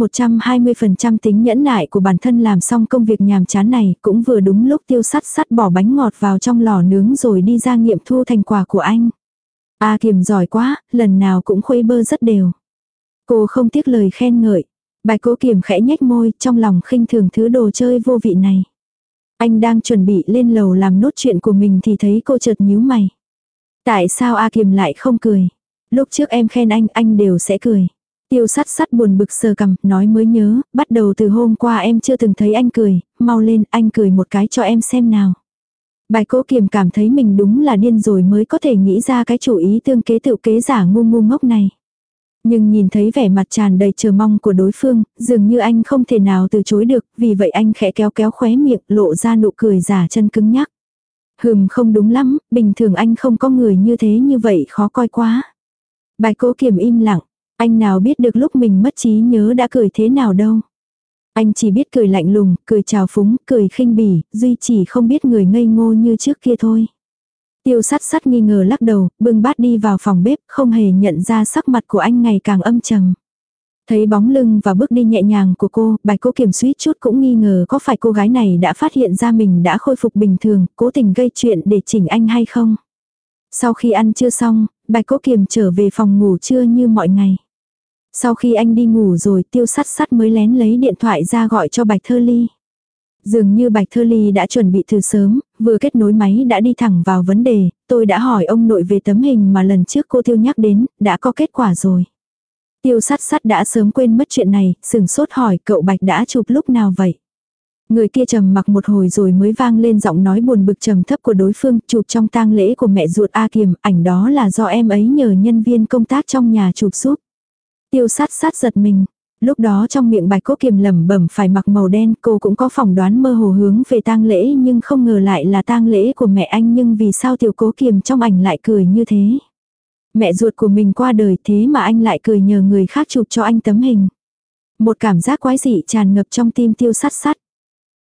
120% tính nhẫn nại của bản thân làm xong công việc nhàm chán này, cũng vừa đúng lúc Tiêu Sắt Sắt bỏ bánh ngọt vào trong lò nướng rồi đi ra nghiệm thu thành quả của anh. A Kiềm giỏi quá, lần nào cũng khuấy bơ rất đều. Cô không tiếc lời khen ngợi. Bạch Cố Kiềm khẽ nhếch môi, trong lòng khinh thường thứ đồ chơi vô vị này. Anh đang chuẩn bị lên lầu làm nốt chuyện của mình thì thấy cô chợt nhíu mày. Tại sao A Kiềm lại không cười? Lúc trước em khen anh đều sẽ cười. Tiêu Sắt Sắt buồn bực sờ cằm, nói mới nhớ, bắt đầu từ hôm qua em chưa từng thấy anh cười, mau lên, anh cười một cái cho em xem nào. Bạch Cố Kiềm cảm thấy mình đúng là điên rồi mới có thể nghĩ ra cái chủ ý tương kế tự kế giả ngu ngu ngốc này. Nhưng nhìn thấy vẻ mặt tràn đầy chờ mong của đối phương, dường như anh không thể nào từ chối được, vì vậy anh khẽ kéo kéo khóe miệng, lộ ra nụ cười giả chân cứng nhắc. Không đúng lắm, bình thường anh không có người như thế như vậy khó coi quá. Bạch Cố Kiềm im lặng. Anh nào biết được lúc mình mất trí nhớ đã cười thế nào đâu. Anh chỉ biết cười lạnh lùng, cười trào phúng, cười khinh bỉ, duy chỉ không biết người ngây ngô như trước kia thôi. Tiêu Sắt Sắt nghi ngờ lắc đầu, bưng bát đi vào phòng bếp, không hề nhận ra sắc mặt của anh ngày càng âm trầm. Thấy bóng lưng và bước đi nhẹ nhàng của cô, Bạch Cố Kiềm suýt chút cũng nghi ngờ có phải cô gái này đã phát hiện ra mình đã khôi phục bình thường, cố tình gây chuyện để chỉnh anh hay không. Sau khi ăn trưa xong, Bạch Cố Kiềm trở về phòng ngủ trưa như mọi ngày. Sau khi anh đi ngủ rồi Tiêu Sắt Sắt mới lén lấy điện thoại ra gọi cho Bạch Thơ Ly. Dường như Bạch Thơ Ly đã chuẩn bị từ sớm, vừa kết nối máy đã đi thẳng vào vấn đề, tôi đã hỏi ông nội về tấm hình mà lần trước cô Tiêu nhắc đến, đã có kết quả rồi. Tiêu Sắt Sắt đã sớm quên mất chuyện này, sừng sốt hỏi cậu Bạch đã chụp lúc nào vậy. Người kia trầm mặc một hồi rồi mới vang lên giọng nói buồn bực trầm thấp của đối phương, chụp trong tang lễ của mẹ ruột A Kiềm, ảnh đó là do em ấy nhờ nhân viên công tác trong nhà chụp giúp. Tiêu Sắt Sắt giật mình. Lúc đó trong miệng Bạch Cố Kiềm lẩm bẩm phải mặc màu đen, cô cũng có phỏng đoán mơ hồ hướng về tang lễ nhưng không ngờ lại là tang lễ của mẹ anh, nhưng vì sao Tiểu Cố Kiềm trong ảnh lại cười như thế. Mẹ ruột của mình qua đời thế mà anh lại cười nhờ người khác chụp cho anh tấm hình. Một cảm giác quái dị tràn ngập trong tim Tiêu Sắt Sắt.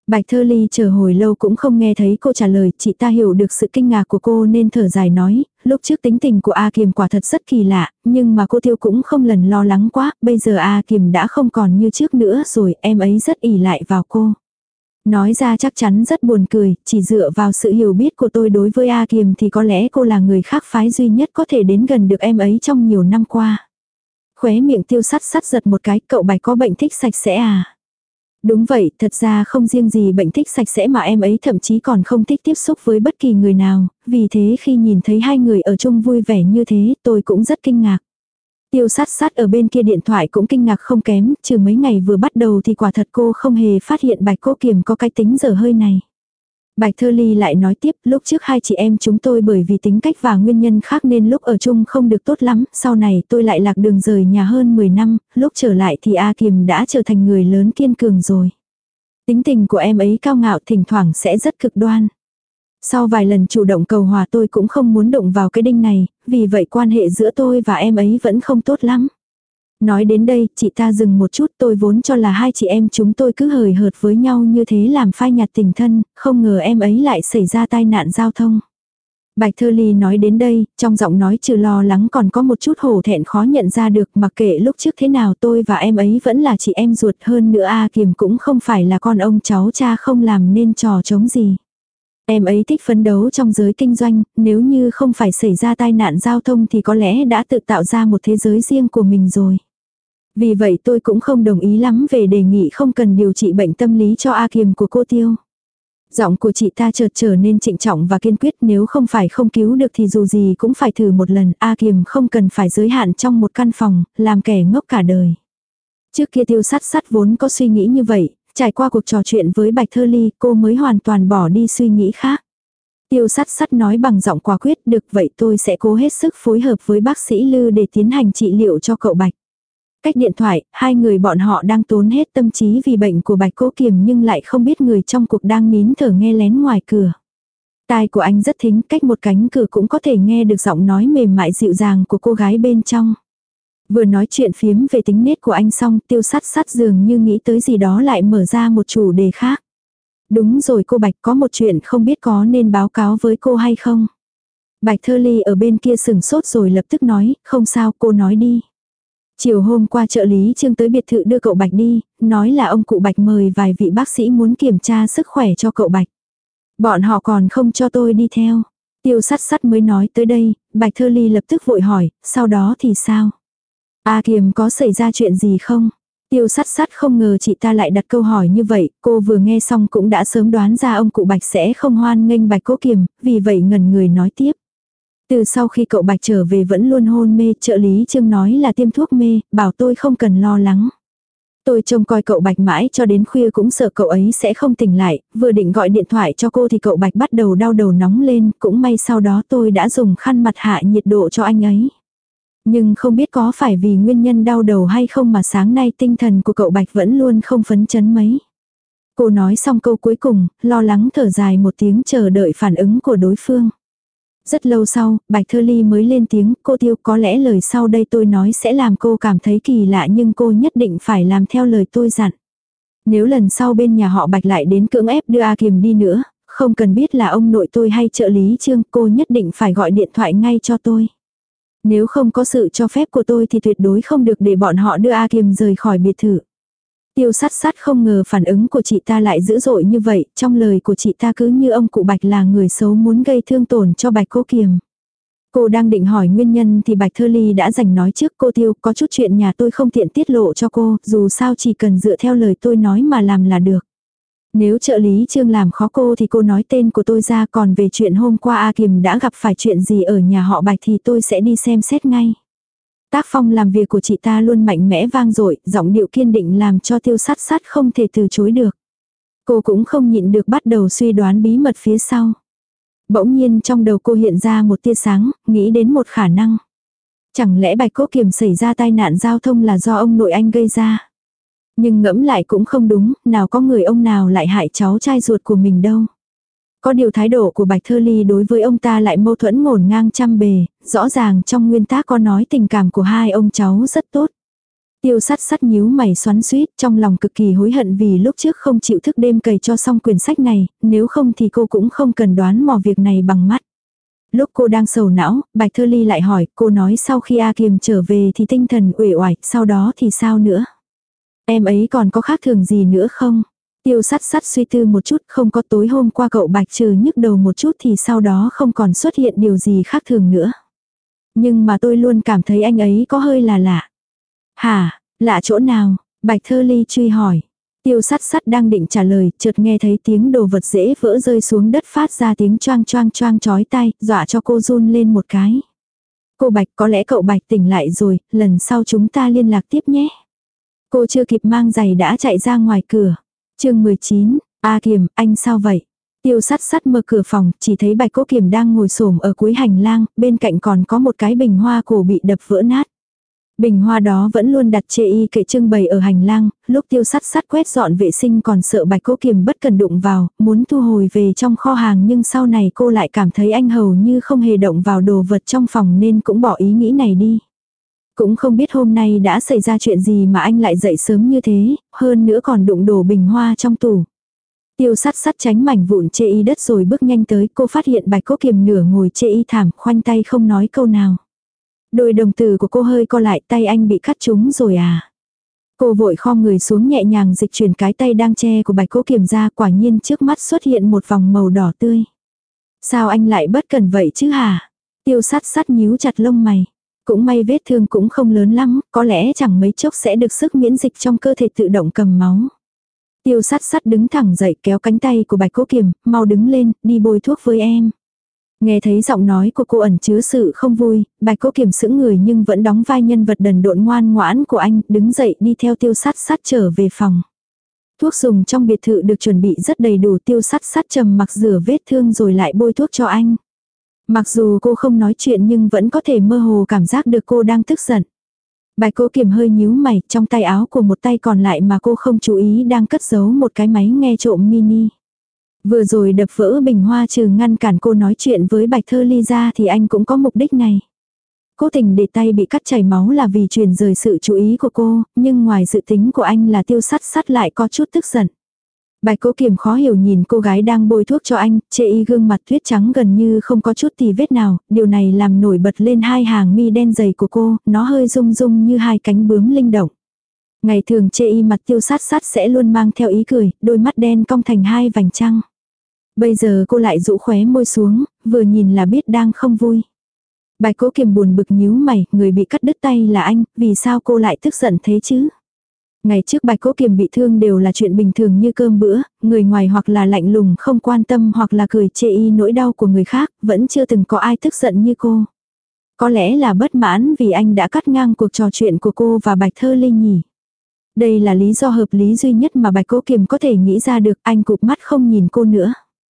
Bạch Thơ Ly chờ hồi lâu cũng không nghe thấy cô trả lời, chị ta hiểu được sự kinh ngạc của cô nên thở dài nói, lúc trước tính tình của A Kiềm quả thật rất kỳ lạ, nhưng mà cô Tiêu cũng không lần lo lắng quá, bây giờ A Kiềm đã không còn như trước nữa rồi, em ấy rất ỷ lại vào cô. Nói ra chắc chắn rất buồn cười, chỉ dựa vào sự hiểu biết của tôi đối với A Kiềm thì có lẽ cô là người khác phái duy nhất có thể đến gần được em ấy trong nhiều năm qua. Khóe miệng Tiêu Sắt Sắt giật một cái, cậu Bạch có bệnh thích sạch sẽ à? Đúng vậy, thật ra không riêng gì bệnh thích sạch sẽ mà em ấy thậm chí còn không thích tiếp xúc với bất kỳ người nào, vì thế khi nhìn thấy hai người ở chung vui vẻ như thế, tôi cũng rất kinh ngạc. Tiêu Sắt Sắt ở bên kia điện thoại cũng kinh ngạc không kém, trừ mấy ngày vừa bắt đầu thì quả thật cô không hề phát hiện Bạch Cố Kiềm có cái tính dở hơi này. Bạch Thơ Ly lại nói tiếp, lúc trước hai chị em chúng tôi bởi vì tính cách và nguyên nhân khác nên lúc ở chung không được tốt lắm, sau này tôi lại lạc đường rời nhà hơn 10 năm, lúc trở lại thì A Kiềm đã trở thành người lớn kiên cường rồi. Tính tình của em ấy cao ngạo, thỉnh thoảng sẽ rất cực đoan. Sau vài lần chủ động cầu hòa tôi cũng không muốn đụng vào cái đinh này, vì vậy quan hệ giữa tôi và em ấy vẫn không tốt lắm. Nói đến đây, chị ta dừng một chút, tôi vốn cho là hai chị em chúng tôi cứ hời hợt với nhau như thế làm phai nhạt tình thân, không ngờ em ấy lại xảy ra tai nạn giao thông. Bạch Thơ Ly nói đến đây, trong giọng nói trừ lo lắng còn có một chút hổ thẹn khó nhận ra được, mặc kệ lúc trước thế nào tôi và em ấy vẫn là chị em ruột, hơn nữa A Kiềm cũng không phải là con ông cháu cha không làm nên trò chống gì. Em ấy thích phấn đấu trong giới kinh doanh, nếu như không phải xảy ra tai nạn giao thông thì có lẽ đã tự tạo ra một thế giới riêng của mình rồi. Vì vậy tôi cũng không đồng ý lắm về đề nghị không cần điều trị bệnh tâm lý cho A Kiềm của cô Tiêu. Giọng của chị ta chợt trở nên trịnh trọng và kiên quyết, nếu không phải không cứu được thì dù gì cũng phải thử một lần, A Kiềm không cần phải giới hạn trong một căn phòng, làm kẻ ngốc cả đời. Trước kia Tiêu Sắt Sắt vốn có suy nghĩ như vậy, trải qua cuộc trò chuyện với Bạch Thơ Ly cô mới hoàn toàn bỏ đi suy nghĩ khác. Tiêu Sắt Sắt nói bằng giọng quả quyết, được vậy tôi sẽ cố hết sức phối hợp với bác sĩ Lư để tiến hành trị liệu cho cậu Bạch. Cách điện thoại, hai người bọn họ đang tốn hết tâm trí vì bệnh của Bạch Cố Kiềm nhưng lại không biết người trong cuộc đang nín thở nghe lén ngoài cửa. Tai của anh rất thính, cách một cánh cửa cũng có thể nghe được giọng nói mềm mại dịu dàng của cô gái bên trong. Vừa nói chuyện phiếm về tính nết của anh xong, Tiêu Sắt Sắt dường như nghĩ tới gì đó lại mở ra một chủ đề khác. Đúng rồi cô Bạch, có một chuyện không biết có nên báo cáo với cô hay không. Bạch Thơ Ly ở bên kia sừng sốt rồi lập tức nói, không sao cô nói đi. Chiều hôm qua trợ lý Trương tới biệt thự đưa cậu Bạch đi, nói là ông cụ Bạch mời vài vị bác sĩ muốn kiểm tra sức khỏe cho cậu Bạch. Bọn họ còn không cho tôi đi theo. Tiêu Sắt Sắt mới nói tới đây, Bạch Thơ Ly lập tức vội hỏi, sau đó thì sao? A Kiềm có xảy ra chuyện gì không? Tiêu Sắt Sắt không ngờ chị ta lại đặt câu hỏi như vậy, cô vừa nghe xong cũng đã sớm đoán ra ông cụ Bạch sẽ không hoan nghênh Bạch Cố Kiềm, vì vậy ngẩn người nói tiếp. Từ sau khi cậu Bạch trở về vẫn luôn hôn mê, trợ lý Trương nói là tiêm thuốc mê, bảo tôi không cần lo lắng. Tôi trông coi cậu Bạch mãi cho đến khuya cũng sợ cậu ấy sẽ không tỉnh lại, vừa định gọi điện thoại cho cô thì cậu Bạch bắt đầu đau đầu nóng lên, cũng may sau đó tôi đã dùng khăn mặt hạ nhiệt độ cho anh ấy. Nhưng không biết có phải vì nguyên nhân đau đầu hay không mà sáng nay tinh thần của cậu Bạch vẫn luôn không phấn chấn mấy. Cô nói xong câu cuối cùng, lo lắng thở dài một tiếng chờ đợi phản ứng của đối phương. Rất lâu sau, Bạch Thơ Ly mới lên tiếng, cô Tiêu có lẽ lời sau đây tôi nói sẽ làm cô cảm thấy kỳ lạ nhưng cô nhất định phải làm theo lời tôi dặn. Nếu lần sau bên nhà họ Bạch lại đến cưỡng ép đưa A Kiềm đi nữa, không cần biết là ông nội tôi hay trợ lý Trương, cô nhất định phải gọi điện thoại ngay cho tôi. Nếu không có sự cho phép của tôi thì tuyệt đối không được để bọn họ đưa A Kiềm rời khỏi biệt thự. Tiêu Sắt Sắt không ngờ phản ứng của chị ta lại dữ dội như vậy, trong lời của chị ta cứ như ông cụ Bạch là người xấu muốn gây thương tổn cho Bạch Cố Kiềm. Cô đang định hỏi nguyên nhân thì Bạch Thơ Ly đã giành nói trước, cô Tiêu có chút chuyện nhà tôi không tiện tiết lộ cho cô, dù sao chỉ cần dựa theo lời tôi nói mà làm là được. Nếu trợ lý Trương làm khó cô thì cô nói tên của tôi ra, còn về chuyện hôm qua A Kiềm đã gặp phải chuyện gì ở nhà họ Bạch thì tôi sẽ đi xem xét ngay. Tác phong làm việc của chị ta luôn mạnh mẽ vang dội, giọng điệu kiên định làm cho Tiêu Sắt Sắt không thể từ chối được. Cô cũng không nhịn được bắt đầu suy đoán bí mật phía sau. Bỗng nhiên trong đầu cô hiện ra một tia sáng, nghĩ đến một khả năng. Chẳng lẽ Bạch Cố Kiềm xảy ra tai nạn giao thông là do ông nội anh gây ra? Nhưng ngẫm lại cũng không đúng, nào có người ông nào lại hại cháu trai ruột của mình đâu. Có điều thái độ của Bạch Thơ Ly đối với ông ta lại mâu thuẫn ngổn ngang trăm bề, rõ ràng trong nguyên tắc có nói tình cảm của hai ông cháu rất tốt. Tiêu Sắt Sắt nhíu mày xoắn xuýt, trong lòng cực kỳ hối hận vì lúc trước không chịu thức đêm cày cho xong quyển sách này, nếu không thì cô cũng không cần đoán mò việc này bằng mắt. Lúc cô đang sầu não, Bạch Thơ Ly lại hỏi, cô nói sau khi A Kiềm trở về thì tinh thần uể oải, sau đó thì sao nữa? Em ấy còn có khác thường gì nữa không? Tiêu Sắt Sắt suy tư một chút, không có, tối hôm qua cậu Bạch trừ nhức đầu một chút thì sau đó không còn xuất hiện điều gì khác thường nữa. Nhưng mà tôi luôn cảm thấy anh ấy có hơi là lạ. Hả, lạ chỗ nào? Bạch Thơ Ly truy hỏi. Tiêu Sắt Sắt đang định trả lời, chợt nghe thấy tiếng đồ vật dễ vỡ rơi xuống đất phát ra tiếng choang choang choang chói tai, dọa cho cô run lên một cái. Cô Bạch, có lẽ cậu Bạch tỉnh lại rồi, lần sau chúng ta liên lạc tiếp nhé. Cô chưa kịp mang giày đã chạy ra ngoài cửa. Chương 19, A Kiềm, anh sao vậy? Tiêu Sắt Sắt mở cửa phòng, chỉ thấy Bạch Cố Kiềm đang ngồi xổm ở cuối hành lang, bên cạnh còn có một cái bình hoa cổ bị đập vỡ nát. Bình hoa đó vẫn luôn đặt chê y kệ trưng bày ở hành lang, lúc Tiêu Sắt Sắt quét dọn vệ sinh còn sợ Bạch Cố Kiềm bất cần đụng vào, muốn thu hồi về trong kho hàng, nhưng sau này cô lại cảm thấy anh hầu như không hề động vào đồ vật trong phòng nên cũng bỏ ý nghĩ này đi. Cũng không biết hôm nay đã xảy ra chuyện gì mà anh lại dậy sớm như thế, hơn nữa còn đụng đổ bình hoa trong tủ. Tiêu Sắt Sắt tránh mảnh vụn chê y đất rồi bước nhanh tới, cô phát hiện Bạch Cố Kiềm nửa ngồi chê y thảm, khoanh tay không nói câu nào. Đôi đồng tử của cô hơi co lại, tay anh bị cắt trúng rồi à? Cô vội khom người xuống nhẹ nhàng dịch chuyển cái tay đang che của Bạch Cố Kiềm ra, quả nhiên trước mắt xuất hiện một vòng màu đỏ tươi. Sao anh lại bất cẩn vậy chứ hả? Tiêu Sắt Sắt nhíu chặt lông mày. Cũng may vết thương cũng không lớn lắm, có lẽ chẳng mấy chốc sẽ được sức miễn dịch trong cơ thể tự động cầm máu. Tiêu Sắt Sắt đứng thẳng dậy kéo cánh tay của Bạch Cố Kiềm, mau đứng lên, đi bôi thuốc với em. Nghe thấy giọng nói của cô ẩn chứa sự không vui, Bạch Cố Kiềm sững người nhưng vẫn đóng vai nhân vật đần độn ngoan ngoãn của anh, đứng dậy đi theo Tiêu Sắt Sắt trở về phòng. Thuốc dùng trong biệt thự được chuẩn bị rất đầy đủ, Tiêu Sắt Sắt trầm mặc rửa vết thương rồi lại bôi thuốc cho anh. Mặc dù cô không nói chuyện nhưng vẫn có thể mơ hồ cảm giác được cô đang tức giận. Bạch Cố Kiềm hơi nhíu mày, trong tay áo của một tay còn lại mà cô không chú ý đang cất giấu một cái máy nghe trộm mini. Vừa rồi đập vỡ bình hoa trừ ngăn cản cô nói chuyện với Bạch Thơ Ly ra thì anh cũng có mục đích này. Cố tình để tay bị cắt chảy máu là vì truyền rời sự chú ý của cô, nhưng ngoài dự tính của anh là Tiêu Sắt Sắt lại có chút tức giận. Bạch Cố Kiềm khó hiểu nhìn cô gái đang bôi thuốc cho anh, chê y gương mặt tuyết trắng gần như không có chút tì vết nào, điều này làm nổi bật lên hai hàng mi đen dày của cô, nó hơi rung rung như hai cánh bướm linh động. Ngày thường chê y mặt Tiêu Sắt Sắt sẽ luôn mang theo ý cười, đôi mắt đen cong thành hai vành trăng. Bây giờ cô lại rũ khóe môi xuống, vừa nhìn là biết đang không vui. Bạch Cố Kiềm buồn bực nhíu mày, người bị cắt đứt tay là anh, vì sao cô lại tức giận thế chứ? Ngày trước Bạch Cố Kiềm bị thương đều là chuyện bình thường như cơm bữa, người ngoài hoặc là lạnh lùng không quan tâm hoặc là cười chê y nỗi đau của người khác, vẫn chưa từng có ai tức giận như cô. Có lẽ là bất mãn vì anh đã cắt ngang cuộc trò chuyện của cô và Bạch Thơ Ly nhỉ. Đây là lý do hợp lý duy nhất mà Bạch Cố Kiềm có thể nghĩ ra được, anh cụp mắt không nhìn cô nữa.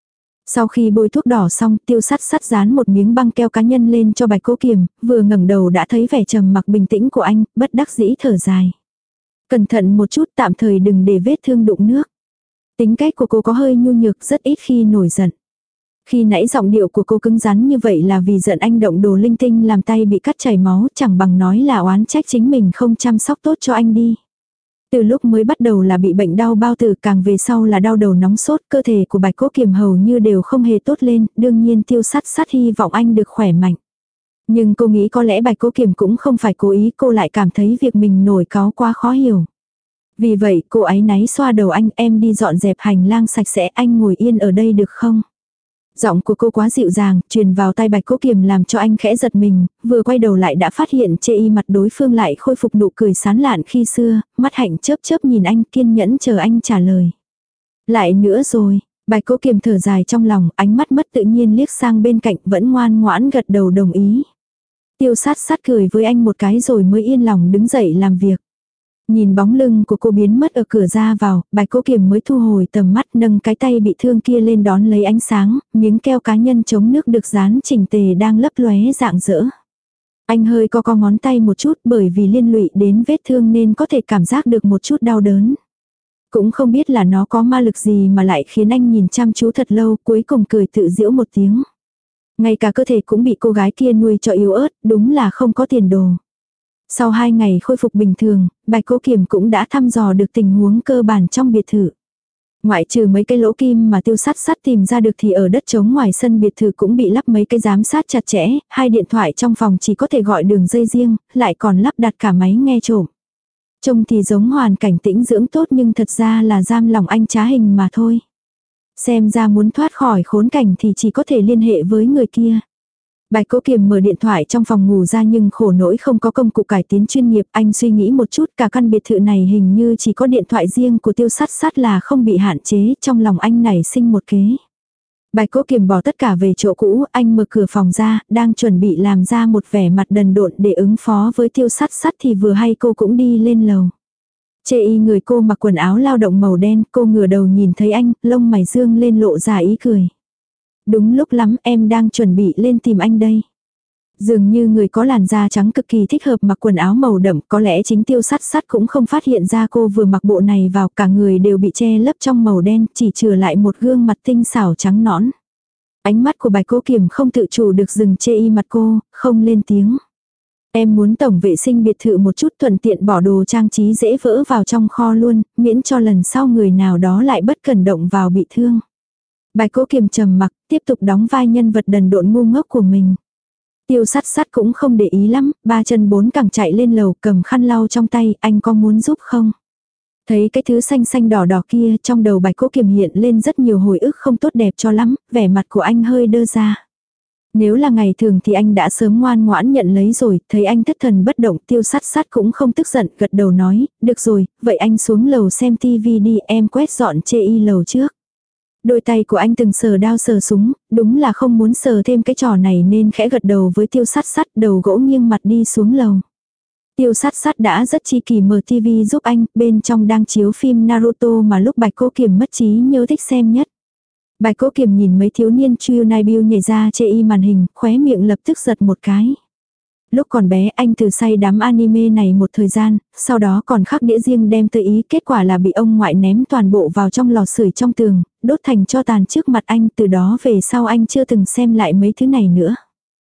Sau khi bôi thuốc đỏ xong, Tiêu Sắt Sắt dán một miếng băng keo cá nhân lên cho Bạch Cố Kiềm, vừa ngẩng đầu đã thấy vẻ trầm mặc bình tĩnh của anh, bất đắc dĩ thở dài. Cẩn thận một chút, tạm thời đừng để vết thương đụng nước. Tính cách của cô có hơi nhu nhược, rất ít khi nổi giận. Khi nãy giọng điệu của cô cứng rắn như vậy là vì giận anh động đồ linh tinh làm tay bị cắt chảy máu, chẳng bằng nói là oán trách chính mình không chăm sóc tốt cho anh đi. Từ lúc mới bắt đầu là bị bệnh đau bao tử, càng về sau là đau đầu nóng sốt, cơ thể của Bạch Cố Kiềm hầu như đều không hề tốt lên, đương nhiên Tiêu Sắt Sắt hy vọng anh được khỏe mạnh. Nhưng cô nghĩ có lẽ Bạch Cố Kiềm cũng không phải cố ý, cô lại cảm thấy việc mình nổi cáu quá khó hiểu. Vì vậy cô áy náy xoa đầu anh, em đi dọn dẹp hành lang sạch sẽ, anh ngồi yên ở đây được không? Giọng của cô quá dịu dàng, truyền vào tai Bạch Cố Kiềm làm cho anh khẽ giật mình, vừa quay đầu lại đã phát hiện chê y mặt đối phương lại khôi phục nụ cười sán lạn khi xưa, mắt hạnh chớp chớp nhìn anh, kiên nhẫn chờ anh trả lời. Lại nữa rồi, Bạch Cố Kiềm thở dài trong lòng, ánh mắt mất tự nhiên liếc sang bên cạnh, vẫn ngoan ngoãn gật đầu đồng ý. Tiêu Sắt Sắt cười với anh một cái rồi mới yên lòng đứng dậy làm việc. Nhìn bóng lưng của cô biến mất ở cửa ra vào, Bạch Cố Kiềm mới thu hồi tầm mắt, nâng cái tay bị thương kia lên đón lấy ánh sáng, miếng keo cá nhân chống nước được dán chỉnh tề đang lấp lóe rạng rỡ. Anh hơi co ngón tay một chút, bởi vì liên lụy đến vết thương nên có thể cảm giác được một chút đau đớn. Cũng không biết là nó có ma lực gì mà lại khiến anh nhìn chăm chú thật lâu, cuối cùng cười tự giễu một tiếng. Ngay cả cơ thể cũng bị cô gái kia nuôi cho yếu ớt, đúng là không có tiền đồ. Sau 2 ngày khôi phục bình thường, Bạch Cố Kiềm cũng đã thăm dò được tình huống cơ bản trong biệt thự. Ngoại trừ mấy cái lỗ kim mà Tiêu Sắt Sắt tìm ra được thì ở đất trống ngoài sân biệt thự cũng bị lắp mấy cái giám sát chặt chẽ, 2 điện thoại trong phòng chỉ có thể gọi đường dây riêng, lại còn lắp đặt cả máy nghe trộm. Trông thì giống hoàn cảnh tĩnh dưỡng tốt nhưng thật ra là giam lòng anh trá hình mà thôi. Xem ra muốn thoát khỏi khốn cảnh thì chỉ có thể liên hệ với người kia. Bạch Cố Kiềm mở điện thoại trong phòng ngủ ra nhưng khổ nỗi không có công cụ cải tiến chuyên nghiệp. Anh suy nghĩ một chút, cả căn biệt thự này hình như chỉ có điện thoại riêng của Tiêu Sắt Sắt là không bị hạn chế. Trong lòng anh nảy sinh một kế. Bạch Cố Kiềm bỏ tất cả về chỗ cũ, anh mở cửa phòng ra, đang chuẩn bị làm ra một vẻ mặt đần độn để ứng phó với Tiêu Sắt Sắt thì vừa hay cô cũng đi lên lầu. Chê y người cô mặc quần áo lao động màu đen, cô ngửa đầu nhìn thấy anh, lông mày dương lên lộ ra ý cười. Đúng lúc lắm, em đang chuẩn bị lên tìm anh đây. Dường như người có làn da trắng cực kỳ thích hợp mặc quần áo màu đậm, có lẽ chính Tiêu Sắt Sắt cũng không phát hiện ra cô vừa mặc bộ này vào, cả người đều bị che lấp trong màu đen, chỉ chừa lại một gương mặt tinh xảo trắng nõn. Ánh mắt của Bạch Cố Kiềm không tự chủ được dừng chê y mặt cô, không lên tiếng. Em muốn tổng vệ sinh biệt thự một chút, thuận tiện bỏ đồ trang trí dễ vỡ vào trong kho luôn, miễn cho lần sau người nào đó lại bất cẩn động vào bị thương. Bạch Cố Kiềm trầm mặc, tiếp tục đóng vai nhân vật đần độn ngu ngốc của mình. Tiêu Sắt Sắt cũng không để ý lắm, 3 chân 4 cẳng chạy lên lầu cầm khăn lau trong tay, anh có muốn giúp không? Thấy cái thứ xanh xanh đỏ đỏ kia, trong đầu Bạch Cố Kiềm hiện lên rất nhiều hồi ức không tốt đẹp cho lắm, vẻ mặt của anh hơi đơ ra. Nếu là ngày thường thì anh đã sớm ngoan ngoãn nhận lấy rồi, thấy anh thất thần bất động, Tiêu Sắt Sắt cũng không tức giận, gật đầu nói, được rồi, vậy anh xuống lầu xem tivi đi, em quét dọn chê y lầu trước. Đôi tay của anh từng sờ đao sờ súng, đúng là không muốn sờ thêm cái trò này nên khẽ gật đầu với Tiêu Sắt Sắt, đầu gỗ nghiêng mặt đi xuống lầu. Tiêu Sắt Sắt đã rất chi kỷ mở tivi giúp anh, bên trong đang chiếu phim Naruto mà lúc Bạch Cố Kiềm mất trí nhớ thích xem nhất. Bạch Cố Kiềm nhìn mấy thiếu niên Chunibyo nhảy ra chê y màn hình, khóe miệng lập tức giật một cái. Lúc còn bé anh từ say đám anime này một thời gian, sau đó còn khắc đĩa riêng đem tới Ý, kết quả là bị ông ngoại ném toàn bộ vào trong lò sưởi trong tường, đốt thành tro tàn trước mặt anh, từ đó về sau anh chưa từng xem lại mấy thứ này nữa.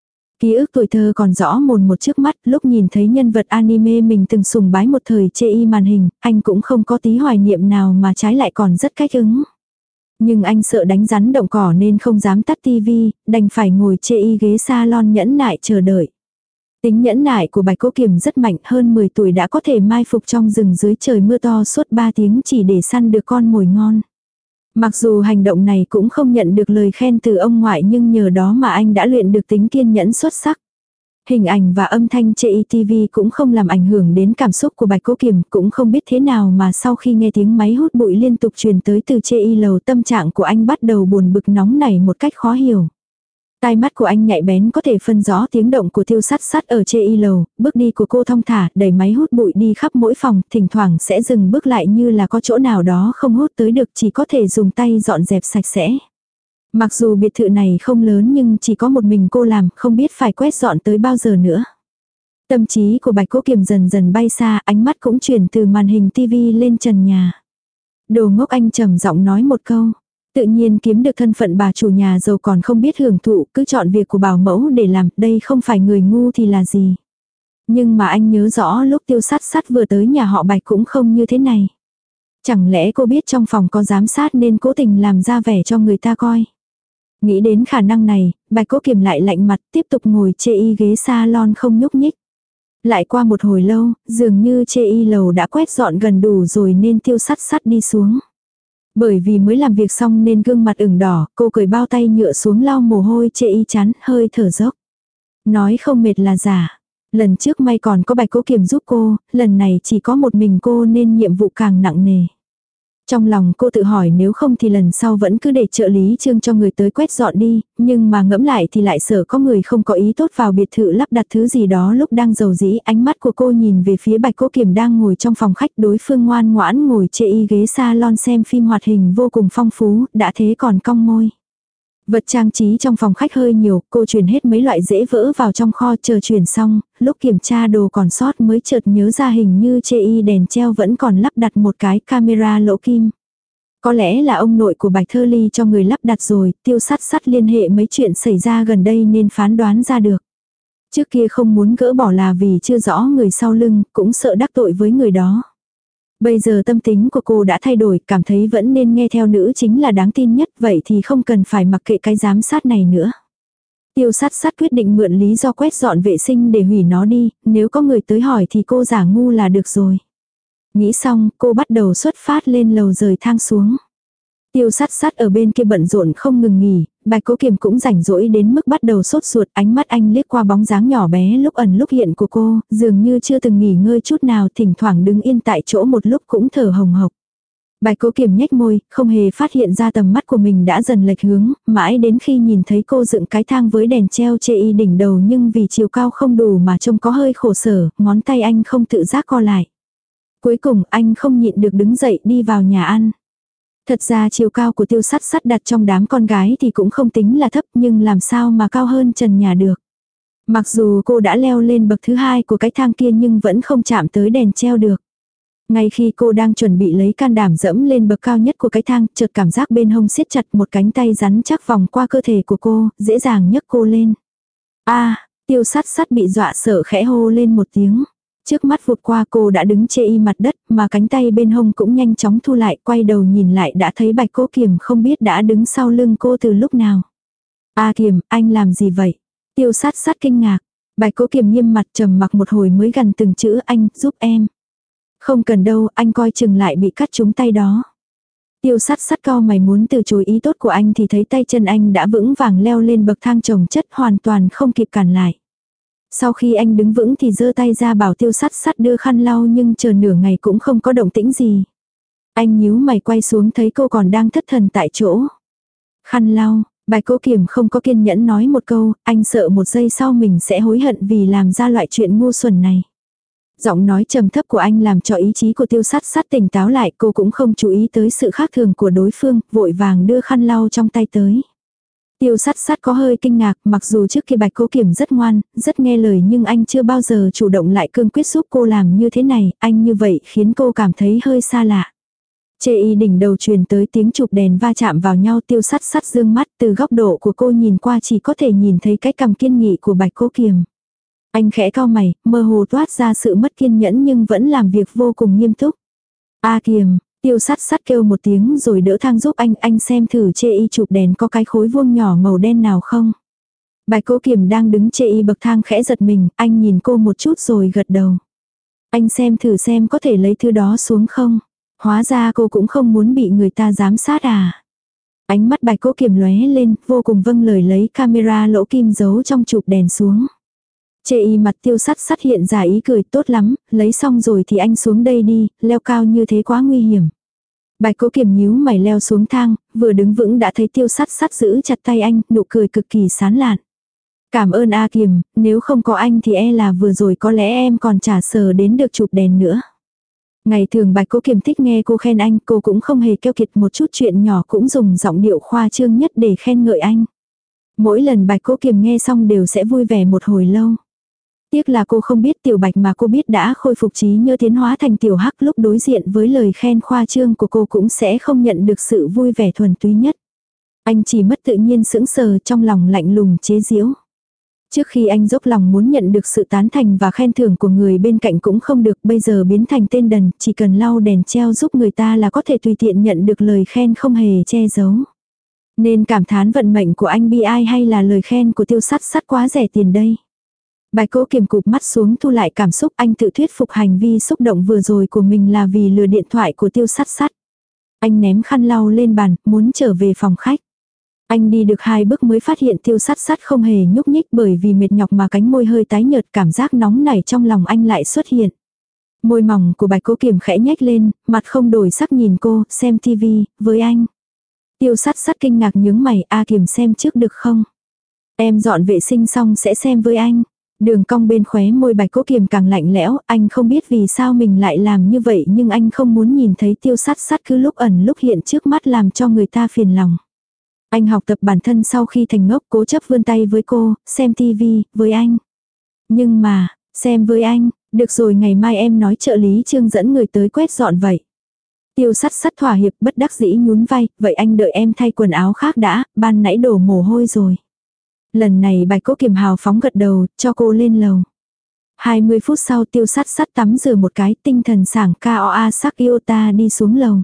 Ký ức tuổi thơ còn rõ mồn một trước mắt, lúc nhìn thấy nhân vật anime mình từng sùng bái một thời chê y màn hình, anh cũng không có tí hoài niệm nào mà trái lại còn rất cách ứng. Nhưng anh sợ đánh rắn động cỏ nên không dám tắt tivi, đành phải ngồi chê y ghế salon nhẫn nại chờ đợi. Tính nhẫn nại của Bạch Cố Kiềm rất mạnh, hơn 10 tuổi đã có thể mai phục trong rừng dưới trời mưa to suốt 3 tiếng chỉ để săn được con mồi ngon. Mặc dù hành động này cũng không nhận được lời khen từ ông ngoại nhưng nhờ đó mà anh đã luyện được tính kiên nhẫn xuất sắc. Hình ảnh và âm thanh chê y TV cũng không làm ảnh hưởng đến cảm xúc của Bạch Cố Kiềm, cũng không biết thế nào mà sau khi nghe tiếng máy hút bụi liên tục truyền tới từ chê y lầu, tâm trạng của anh bắt đầu buồn bực nóng nảy một cách khó hiểu. Tai mắt của anh nhạy bén có thể phân rõ tiếng động của Tiêu Sắt Sắt ở chê y lầu, bước đi của cô thong thả, đẩy máy hút bụi đi khắp mỗi phòng, thỉnh thoảng sẽ dừng bước lại như là có chỗ nào đó không hút tới được, chỉ có thể dùng tay dọn dẹp sạch sẽ. Mặc dù biệt thự này không lớn nhưng chỉ có một mình cô làm, không biết phải quét dọn tới bao giờ nữa. Tâm trí của Bạch Cố Kiềm dần dần bay xa, ánh mắt cũng chuyển từ màn hình tivi lên trần nhà. Đồ ngốc, anh trầm giọng nói một câu. Tự nhiên kiếm được thân phận bà chủ nhà giàu còn không biết hưởng thụ, cứ chọn việc của bảo mẫu để làm, đây không phải người ngu thì là gì. Nhưng mà anh nhớ rõ lúc Tiêu Sắt Sắt vừa tới nhà họ Bạch cũng không như thế này. Chẳng lẽ cô biết trong phòng có giám sát nên cố tình làm ra vẻ cho người ta coi. Nghĩ đến khả năng này, Bạch Cố Kiềm lại lạnh mặt tiếp tục ngồi chê y ghế salon không nhúc nhích. Lại qua một hồi lâu, dường như chê y lầu đã quét dọn gần đủ rồi nên Tiêu Sắt Sắt đi xuống. Bởi vì mới làm việc xong nên gương mặt ửng đỏ, cô cởi bao tay nhựa xuống lau mồ hôi chê y chán, hơi thở dốc. Nói không mệt là giả. Lần trước may còn có Bạch Cố Kiềm giúp cô, lần này chỉ có một mình cô nên nhiệm vụ càng nặng nề. Trong lòng cô tự hỏi nếu không thì lần sau vẫn cứ để trợ lý Trương cho người tới quét dọn đi, nhưng mà ngẫm lại thì lại sợ có người không có ý tốt vào biệt thự lắp đặt thứ gì đó lúc đang giàu dĩ. Ánh mắt của cô nhìn về phía Bạch Cố Kiềm đang ngồi trong phòng khách, đối phương ngoan ngoãn ngồi chê y ghế salon xem phim hoạt hình vô cùng phong phú, đã thế còn cong môi. Vật trang trí trong phòng khách hơi nhiều, cô chuyển hết mấy loại dễ vỡ vào trong kho, chờ chuyển xong, lúc kiểm tra đồ còn sót mới chợt nhớ ra hình như chê y đèn treo vẫn còn lắp đặt một cái camera lỗ kim. Có lẽ là ông nội của Bạch Thơ Ly cho người lắp đặt rồi, Tiêu Sắt Sắt liên hệ mấy chuyện xảy ra gần đây nên phán đoán ra được. Trước kia không muốn gỡ bỏ là vì chưa rõ người sau lưng, cũng sợ đắc tội với người đó. Bây giờ tâm tính của cô đã thay đổi, cảm thấy vẫn nên nghe theo nữ chính là đáng tin nhất, vậy thì không cần phải mặc kệ cái giám sát này nữa. Tiêu sát sát quyết định mượn lý do quét dọn vệ sinh để hủy nó đi, nếu có người tới hỏi thì cô giả ngu là được rồi. Nghĩ xong, cô bắt đầu xuất phát lên lầu rời thang xuống. Tiêu sát sát ở bên kia bận rộn không ngừng nghỉ, Bạch Cố Kiềm cũng rảnh rỗi đến mức bắt đầu sốt ruột, ánh mắt anh liếc qua bóng dáng nhỏ bé lúc ẩn lúc hiện của cô, dường như chưa từng nghỉ ngơi chút nào, thỉnh thoảng đứng yên tại chỗ một lúc cũng thở hồng hộc. Bạch Cố Kiềm nhếch môi, không hề phát hiện ra tầm mắt của mình đã dần lệch hướng, mãi đến khi nhìn thấy cô dựng cái thang với đèn treo chê y đỉnh đầu nhưng vì chiều cao không đủ mà trông có hơi khổ sở, ngón tay anh không tự giác co lại. Cuối cùng anh không nhịn được đứng dậy đi vào nhà ăn. Thật ra chiều cao của Tiêu Sát Sát đặt trong đám con gái thì cũng không tính là thấp, nhưng làm sao mà cao hơn trần nhà được. Mặc dù cô đã leo lên bậc thứ 2 của cái thang kia nhưng vẫn không chạm tới đèn treo được. Ngay khi cô đang chuẩn bị lấy can đảm dẫm lên bậc cao nhất của cái thang, chợt cảm giác bên hông siết chặt, một cánh tay rắn chắc vòng qua cơ thể của cô, dễ dàng nhấc cô lên. Tiêu Sát Sát bị dọa sợ khẽ hô lên một tiếng. Trước mắt vụt qua cô đã đứng chê y mặt đất, mà cánh tay bên hông cũng nhanh chóng thu lại, quay đầu nhìn lại đã thấy Bạch Cố Kiềm không biết đã đứng sau lưng cô từ lúc nào. Kiềm, anh làm gì vậy? Tiêu Sát Sát kinh ngạc. Bạch Cố Kiềm nghiêm mặt trầm mặc một hồi mới gần từng chữ, anh, giúp em. Không cần đâu, anh coi chừng lại bị cắt trúng tay đó. Tiêu Sát Sát cau mày muốn từ chối ý tốt của anh thì thấy tay chân anh đã vững vàng leo lên bậc thang chồng chất, hoàn toàn không kịp cản lại. Sau khi anh đứng vững thì giơ tay ra bảo Tiêu Sát Sát đưa khăn lau nhưng chờ nửa ngày cũng không có động tĩnh gì. Anh nhíu mày quay xuống thấy cô còn đang thất thần tại chỗ. Khăn lau, Bạch Cố Kiềm không có kiên nhẫn nói một câu, anh sợ một giây sau mình sẽ hối hận vì làm ra loại chuyện ngu xuẩn này. Giọng nói trầm thấp của anh làm cho ý chí của Tiêu Sát Sát tỉnh táo lại, cô cũng không chú ý tới sự khác thường của đối phương, vội vàng đưa khăn lau trong tay tới. Tiêu Sát Sát có hơi kinh ngạc, mặc dù trước kia Bạch Cố Kiềm rất ngoan, rất nghe lời nhưng anh chưa bao giờ chủ động lại cương quyết giúp cô làm như thế này, anh như vậy khiến cô cảm thấy hơi xa lạ. Chê y đỉnh đầu truyền tới tiếng chụp đèn va chạm vào nhau, Tiêu Sát Sát dương mắt, từ góc độ của cô nhìn qua chỉ có thể nhìn thấy cái cằm kiên nghị của Bạch Cố Kiềm. Anh khẽ cau mày, mơ hồ toát ra sự mất kiên nhẫn nhưng vẫn làm việc vô cùng nghiêm túc. Kiềm, Tiêu Sát Sát kêu một tiếng rồi đỡ thang giúp anh xem thử chê y chụp đèn có cái khối vuông nhỏ màu đen nào không. Bạch Cố Kiềm đang đứng chê y bậc thang khẽ giật mình, anh nhìn cô một chút rồi gật đầu. Anh xem thử xem có thể lấy thứ đó xuống không. Hóa ra cô cũng không muốn bị người ta giám sát à. Ánh mắt Bạch Cố Kiềm lóe lên, vô cùng vâng lời lấy camera lỗ kim giấu trong chụp đèn xuống. Chê y mặt Tiêu Sát Sát hiện ra ý cười, tốt lắm, lấy xong rồi thì anh xuống đây đi, leo cao như thế quá nguy hiểm. Bạch Cố Kiềm nhíu mày leo xuống thang, vừa đứng vững đã thấy Tiêu Sát Sát giữ chặt tay anh, nụ cười cực kỳ sán lạn. Cảm ơn Kiềm, nếu không có anh thì là vừa rồi có lẽ em còn chả sờ đến được chụp đèn nữa. Ngày thường Bạch Cố Kiềm thích nghe cô khen anh, cô cũng không hề keo kiệt, một chút chuyện nhỏ cũng dùng giọng điệu khoa trương nhất để khen ngợi anh. Mỗi lần Bạch Cố Kiềm nghe xong đều sẽ vui vẻ một hồi lâu. Tiếc là cô không biết Tiểu Bạch mà cô biết đã khôi phục trí nhớ, tiến hóa thành Tiểu Hắc, lúc đối diện với lời khen khoa trương của cô cũng sẽ không nhận được sự vui vẻ thuần túy nhất. Anh chỉ mất tự nhiên sững sờ, trong lòng lạnh lùng chế giễu. Trước khi anh dốc lòng muốn nhận được sự tán thành và khen thưởng của người bên cạnh cũng không được, bây giờ biến thành tên đần, chỉ cần lau đèn treo giúp người ta là có thể tùy tiện nhận được lời khen không hề che giấu. Nên cảm thán vận mệnh của anh bi ai hay là lời khen của Tiêu Sát Sát quá rẻ tiền đây. Bạch Cố Kiềm cụp mắt xuống thu lại cảm xúc, anh tự thuyết phục hành vi xúc động vừa rồi của mình là vì lừa điện thoại của Tiêu Sát Sát. Anh ném khăn lau lên bàn, muốn trở về phòng khách. Anh đi được 2 bước mới phát hiện Tiêu Sát Sát không hề nhúc nhích, bởi vì mệt nhọc mà cánh môi hơi tái nhợt, cảm giác nóng nảy trong lòng anh lại xuất hiện. Môi mỏng của Bạch Cố Kiềm khẽ nhếch lên, mặt không đổi sắc nhìn cô, xem tivi với anh. Tiêu Sát Sát kinh ngạc nhướng mày, Kiềm xem trước được không? Em dọn vệ sinh xong sẽ xem với anh. Đường cong bên khóe môi Bạch Cố Kiềm càng lạnh lẽo, anh không biết vì sao mình lại làm như vậy nhưng anh không muốn nhìn thấy Tiêu Sát Sát cứ lúc ẩn lúc hiện trước mắt làm cho người ta phiền lòng. Anh học tập bản thân sau khi thành ngốc, cố chấp vươn tay với cô, xem tivi với anh. Nhưng mà, xem với anh, được rồi, ngày mai em nói trợ lý Trương dẫn người tới quét dọn vậy. Tiêu Sát Sát thỏa hiệp bất đắc dĩ nhún vai, vậy anh đợi em thay quần áo khác đã, ban nãy đổ mồ hôi rồi. Lần này Bạch Cố Kiềm hào phóng gật đầu, cho cô lên lầu. 20 phút sau Tiêu Sắt Sắt tắm rửa một cái, tinh thần sảng KOA sắc Iota đi xuống lầu.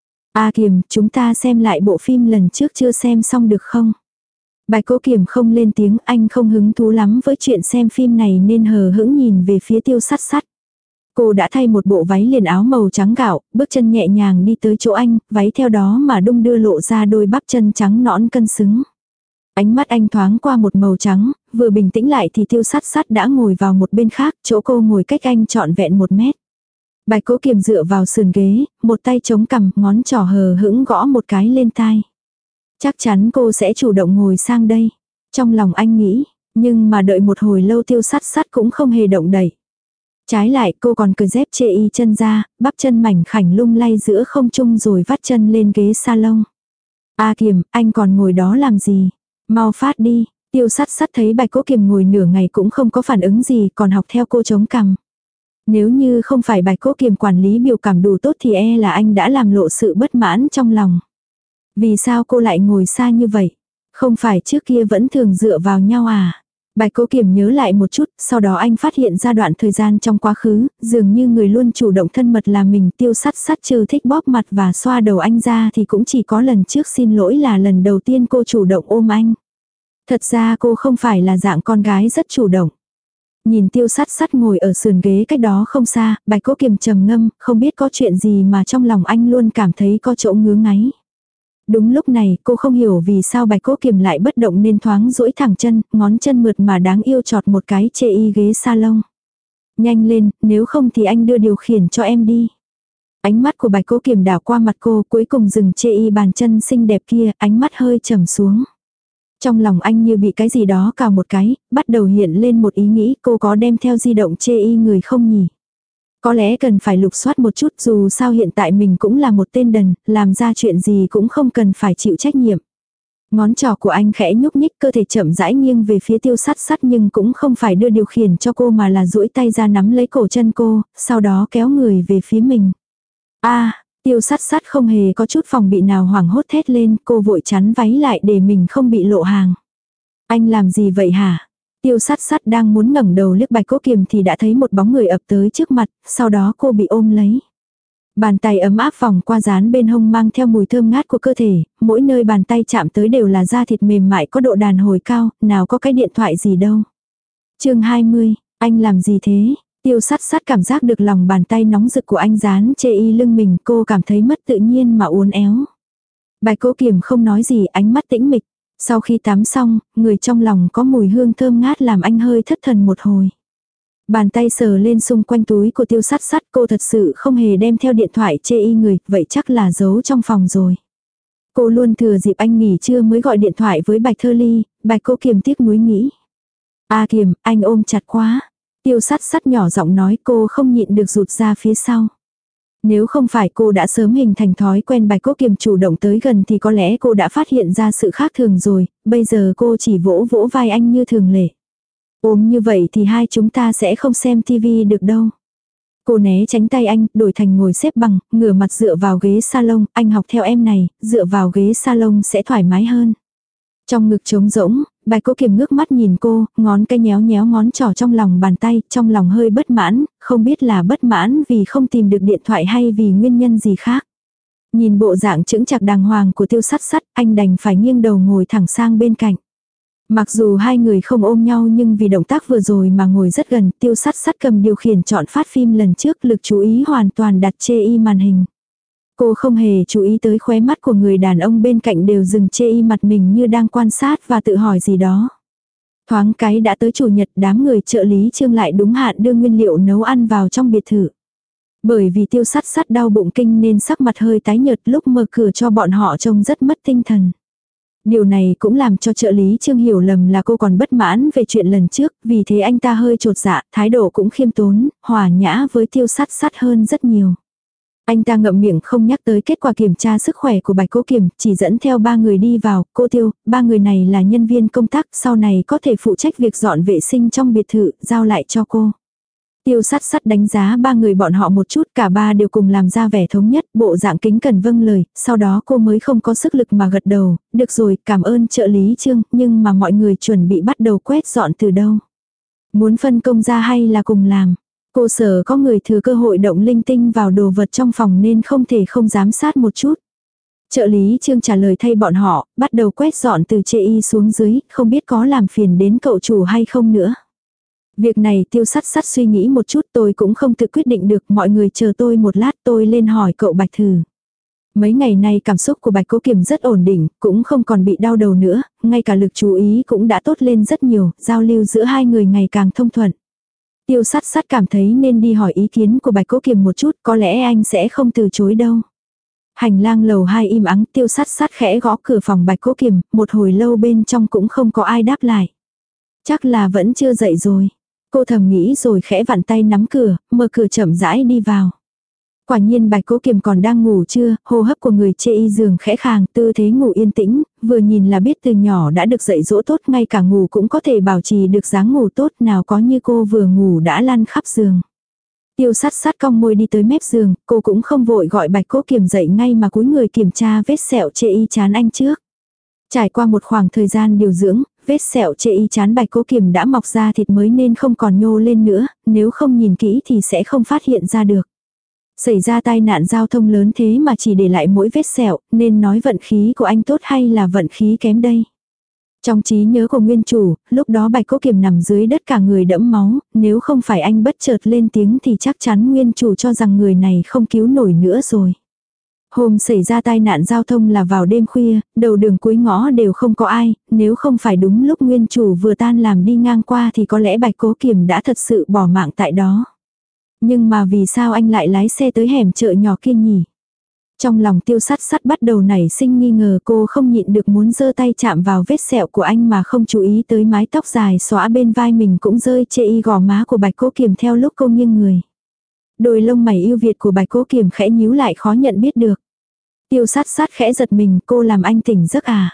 A Kiềm, chúng ta xem lại bộ phim lần trước chưa xem xong được không? Bạch Cố Kiềm không lên tiếng, anh không hứng thú lắm với chuyện xem phim này nên hờ hững nhìn về phía Tiêu Sắt Sắt. Cô đã thay một bộ váy liền áo màu trắng gạo, bước chân nhẹ nhàng đi tới chỗ anh, váy theo đó mà đung đưa lộ ra đôi bắp chân trắng nõn cân xứng. Ánh mắt anh thoáng qua một màu trắng, vừa bình tĩnh lại thì Tiêu Sắt Sắt đã ngồi vào một bên khác, chỗ cô ngồi cách anh trọn vẹn 1 mét. Bạch Cố Kiềm dựa vào sườn ghế, một tay chống cằm, ngón trỏ hờ hững gõ một cái lên tai. Chắc chắn cô sẽ chủ động ngồi sang đây. Trong lòng anh nghĩ, nhưng mà đợi một hồi lâu Tiêu Sắt Sắt cũng không hề động đậy. Trái lại cô còn cởi dép chê y chân ra, bắp chân mảnh khảnh lung lay giữa không trung rồi vắt chân lên ghế salon. A Kiềm, anh còn ngồi đó làm gì? Mau phát đi. Tiêu Sắt Sắt thấy Bạch Cố Kiềm ngồi nửa ngày cũng không có phản ứng gì, còn học theo cô chống cằm. Nếu như không phải Bạch Cố Kiềm quản lý biểu cảm đủ tốt thì e là anh đã làm lộ sự bất mãn trong lòng. Vì sao cô lại ngồi xa như vậy? Không phải trước kia vẫn thường dựa vào nhau à? Bạch Cố Kiềm nhớ lại một chút, sau đó anh phát hiện ra đoạn thời gian trong quá khứ, dường như người luôn chủ động thân mật là mình. Tiêu Sắt Sắt trừ thích bóp mặt và xoa đầu anh ra thì cũng chỉ có lần trước xin lỗi là lần đầu tiên cô chủ động ôm anh. Thật ra cô không phải là dạng con gái rất chủ động. Nhìn Tiêu Sắt Sắt ngồi ở sườn ghế cách đó không xa, Bạch Cố Kiềm trầm ngâm, không biết có chuyện gì mà trong lòng anh luôn cảm thấy có chỗ ngứa ngáy. Đúng lúc này cô không hiểu vì sao Bạch Cố Kiềm lại bất động nên thoáng duỗi thẳng chân, ngón chân mượt mà đáng yêu chọt một cái chê y ghế salon. Nhanh lên, nếu không thì anh đưa điều khiển cho em đi. Ánh mắt của Bạch Cố Kiềm đảo qua mặt cô, cuối cùng dừng chê y bàn chân xinh đẹp kia, ánh mắt hơi trầm xuống. Trong lòng anh như bị cái gì đó cào một cái, bắt đầu hiện lên một ý nghĩ cô có đem theo di động chê y người không nhỉ. Có lẽ cần phải lục soát một chút, dù sao hiện tại mình cũng là một tên đần, làm ra chuyện gì cũng không cần phải chịu trách nhiệm. Ngón trỏ của anh khẽ nhúc nhích, cơ thể chậm rãi nghiêng về phía Tiêu Sắt Sắt nhưng cũng không phải đưa điều khiển cho cô mà là duỗi tay ra nắm lấy cổ chân cô, sau đó kéo người về phía mình. Tiêu Sắt Sắt không hề có chút phòng bị nào, hoảng hốt thét lên, cô vội chắn váy lại để mình không bị lộ hàng. Anh làm gì vậy hả? Tiêu Sắt Sắt đang muốn ngẩng đầu liếc Bạch Cố Kiềm thì đã thấy một bóng người ập tới trước mặt, sau đó cô bị ôm lấy. Bàn tay ấm áp vòng qua dán bên hông mang theo mùi thơm ngát của cơ thể, mỗi nơi bàn tay chạm tới đều là da thịt mềm mại có độ đàn hồi cao, nào có cái điện thoại gì đâu. Chương 20, anh làm gì thế? Tiêu Sắt Sắt cảm giác được lòng bàn tay nóng rực của anh dán chê y lưng mình, cô cảm thấy mất tự nhiên mà uốn éo. Bạch Cố Kiềm không nói gì, ánh mắt tĩnh mịch. Sau khi tắm xong, người trong lòng có mùi hương thơm ngát làm anh hơi thất thần một hồi. Bàn tay sờ lên xung quanh túi của Tiêu Sắt Sắt, cô thật sự không hề đem theo điện thoại chê y người, vậy chắc là giấu trong phòng rồi. Cô luôn thừa dịp anh nghỉ trưa mới gọi điện thoại với Bạch Thơ Ly. Bạch Cố Kiềm tiếc nuối nghĩ. A Kiềm, anh ôm chặt quá. Tiêu Sắt Sắt nhỏ giọng nói, cô không nhịn được rụt ra phía sau. Nếu không phải cô đã sớm hình thành thói quen Bạch Cố Kiềm chủ động tới gần thì có lẽ cô đã phát hiện ra sự khác thường rồi, bây giờ cô chỉ vỗ vỗ vai anh như thường lệ. Ôm như vậy thì hai chúng ta sẽ không xem tivi được đâu. Cô né tránh tay anh, đổi thành ngồi xếp bằng, ngửa mặt dựa vào ghế salon, anh học theo em này, dựa vào ghế salon sẽ thoải mái hơn. Trong ngực trống rỗng, Bạch Cố Kiềm ngước mắt nhìn cô, ngón cái nhéo nhéo ngón trỏ trong lòng bàn tay, trong lòng hơi bất mãn, không biết là bất mãn vì không tìm được điện thoại hay vì nguyên nhân gì khác. Nhìn bộ dạng chững chạc đàng hoàng của Tiêu Sắt Sắt, anh đành phải nghiêng đầu ngồi thẳng sang bên cạnh. Mặc dù hai người không ôm nhau nhưng vì động tác vừa rồi mà ngồi rất gần, Tiêu Sắt Sắt cầm điều khiển chọn phát phim lần trước, lực chú ý hoàn toàn đặt chê y màn hình. Cô không hề chú ý tới khóe mắt của người đàn ông bên cạnh đều dừng chê y mặt mình như đang quan sát và tự hỏi gì đó. Thoáng cái đã tới chủ nhật, đám người trợ lý Trương lại đúng hạn đưa nguyên liệu nấu ăn vào trong biệt thự. Bởi vì Tiêu Sắt Sắt đau bụng kinh nên sắc mặt hơi tái nhợt, lúc mở cửa cho bọn họ trông rất mất tinh thần. Điều này cũng làm cho trợ lý Trương hiểu lầm là cô còn bất mãn về chuyện lần trước, vì thế anh ta hơi chột dạ, thái độ cũng khiêm tốn, hòa nhã với Tiêu Sắt Sắt hơn rất nhiều. Anh ta ngậm miệng không nhắc tới kết quả kiểm tra sức khỏe của Bạch Cố Kiềm, chỉ dẫn theo ba người đi vào. Cô Tiêu, ba người này là nhân viên công tác, sau này có thể phụ trách việc dọn vệ sinh trong biệt thự, giao lại cho cô. Tiêu Sắt Sắt đánh giá ba người bọn họ một chút, cả ba đều cùng làm ra vẻ thống nhất, bộ dạng kính cẩn vâng lời, sau đó cô mới không có sức lực mà gật đầu, được rồi, cảm ơn trợ lý Trương, nhưng mà mọi người chuẩn bị bắt đầu quét dọn từ đâu? Muốn phân công ra hay là cùng làm? Cô sợ có người thừa cơ hội động linh tinh vào đồ vật trong phòng nên không thể không giám sát một chút. Trợ lý Trương trả lời thay bọn họ, bắt đầu quét dọn từ chê y xuống dưới, không biết có làm phiền đến cậu chủ hay không nữa. Việc này Tiêu Sắt Sắt suy nghĩ một chút, tôi cũng không tự quyết định được, mọi người chờ tôi một lát, tôi lên hỏi cậu Bạch thử. Mấy ngày nay cảm xúc của Bạch Cố Kiềm rất ổn định, cũng không còn bị đau đầu nữa, ngay cả lực chú ý cũng đã tốt lên rất nhiều, giao lưu giữa hai người ngày càng thông thuận. Tiêu Sắt Sắt cảm thấy nên đi hỏi ý kiến của Bạch Cố Kiềm một chút, có lẽ anh sẽ không từ chối đâu. Hành lang lầu 2 im ắng, Tiêu Sắt Sắt khẽ gõ cửa phòng Bạch Cố Kiềm, một hồi lâu bên trong cũng không có ai đáp lại. Chắc là vẫn chưa dậy rồi. Cô thầm nghĩ rồi khẽ vặn tay nắm cửa, mở cửa chậm rãi đi vào. Quả nhiên Bạch Cố Kiềm còn đang ngủ trưa, hô hấp của người chê y giường khẽ khàng, tư thế ngủ yên tĩnh, vừa nhìn là biết từ nhỏ đã được dạy dỗ tốt, ngay cả ngủ cũng có thể bảo trì được dáng ngủ tốt, nào có như cô vừa ngủ đã lăn khắp giường. Tiêu Sắt Sắt cong môi đi tới mép giường, cô cũng không vội gọi Bạch Cố Kiềm dậy ngay mà cúi người kiểm tra vết sẹo chê y chán anh trước. Trải qua một khoảng thời gian điều dưỡng, vết sẹo chê y chán Bạch Cố Kiềm đã mọc ra thịt mới nên không còn nhô lên nữa, nếu không nhìn kỹ thì sẽ không phát hiện ra được. Xảy ra tai nạn giao thông lớn thế mà chỉ để lại mỗi vết sẹo, nên nói vận khí của anh tốt hay là vận khí kém đây. Trong trí nhớ của nguyên chủ, lúc đó Bạch Cố Kiềm nằm dưới đất cả người đẫm máu, nếu không phải anh bất chợt lên tiếng thì chắc chắn nguyên chủ cho rằng người này không cứu nổi nữa rồi. Hôm xảy ra tai nạn giao thông là vào đêm khuya, đầu đường cuối ngõ đều không có ai, nếu không phải đúng lúc nguyên chủ vừa tan làm đi ngang qua thì có lẽ Bạch Cố Kiềm đã thật sự bỏ mạng tại đó. Nhưng mà vì sao anh lại lái xe tới hẻm chợ nhỏ kia nhỉ? Trong lòng Tiêu Sắt Sắt bắt đầu nảy sinh nghi ngờ, cô không nhịn được muốn giơ tay chạm vào vết sẹo của anh mà không chú ý tới mái tóc dài xõa bên vai mình cũng rơi chê y gò má của Bạch Cố Kiềm theo lúc cô nghiêng người. Đôi lông mày yêu Việt của Bạch Cố Kiềm khẽ nhíu lại khó nhận biết được. Tiêu Sắt Sắt khẽ giật mình, cô làm anh tỉnh giấc à?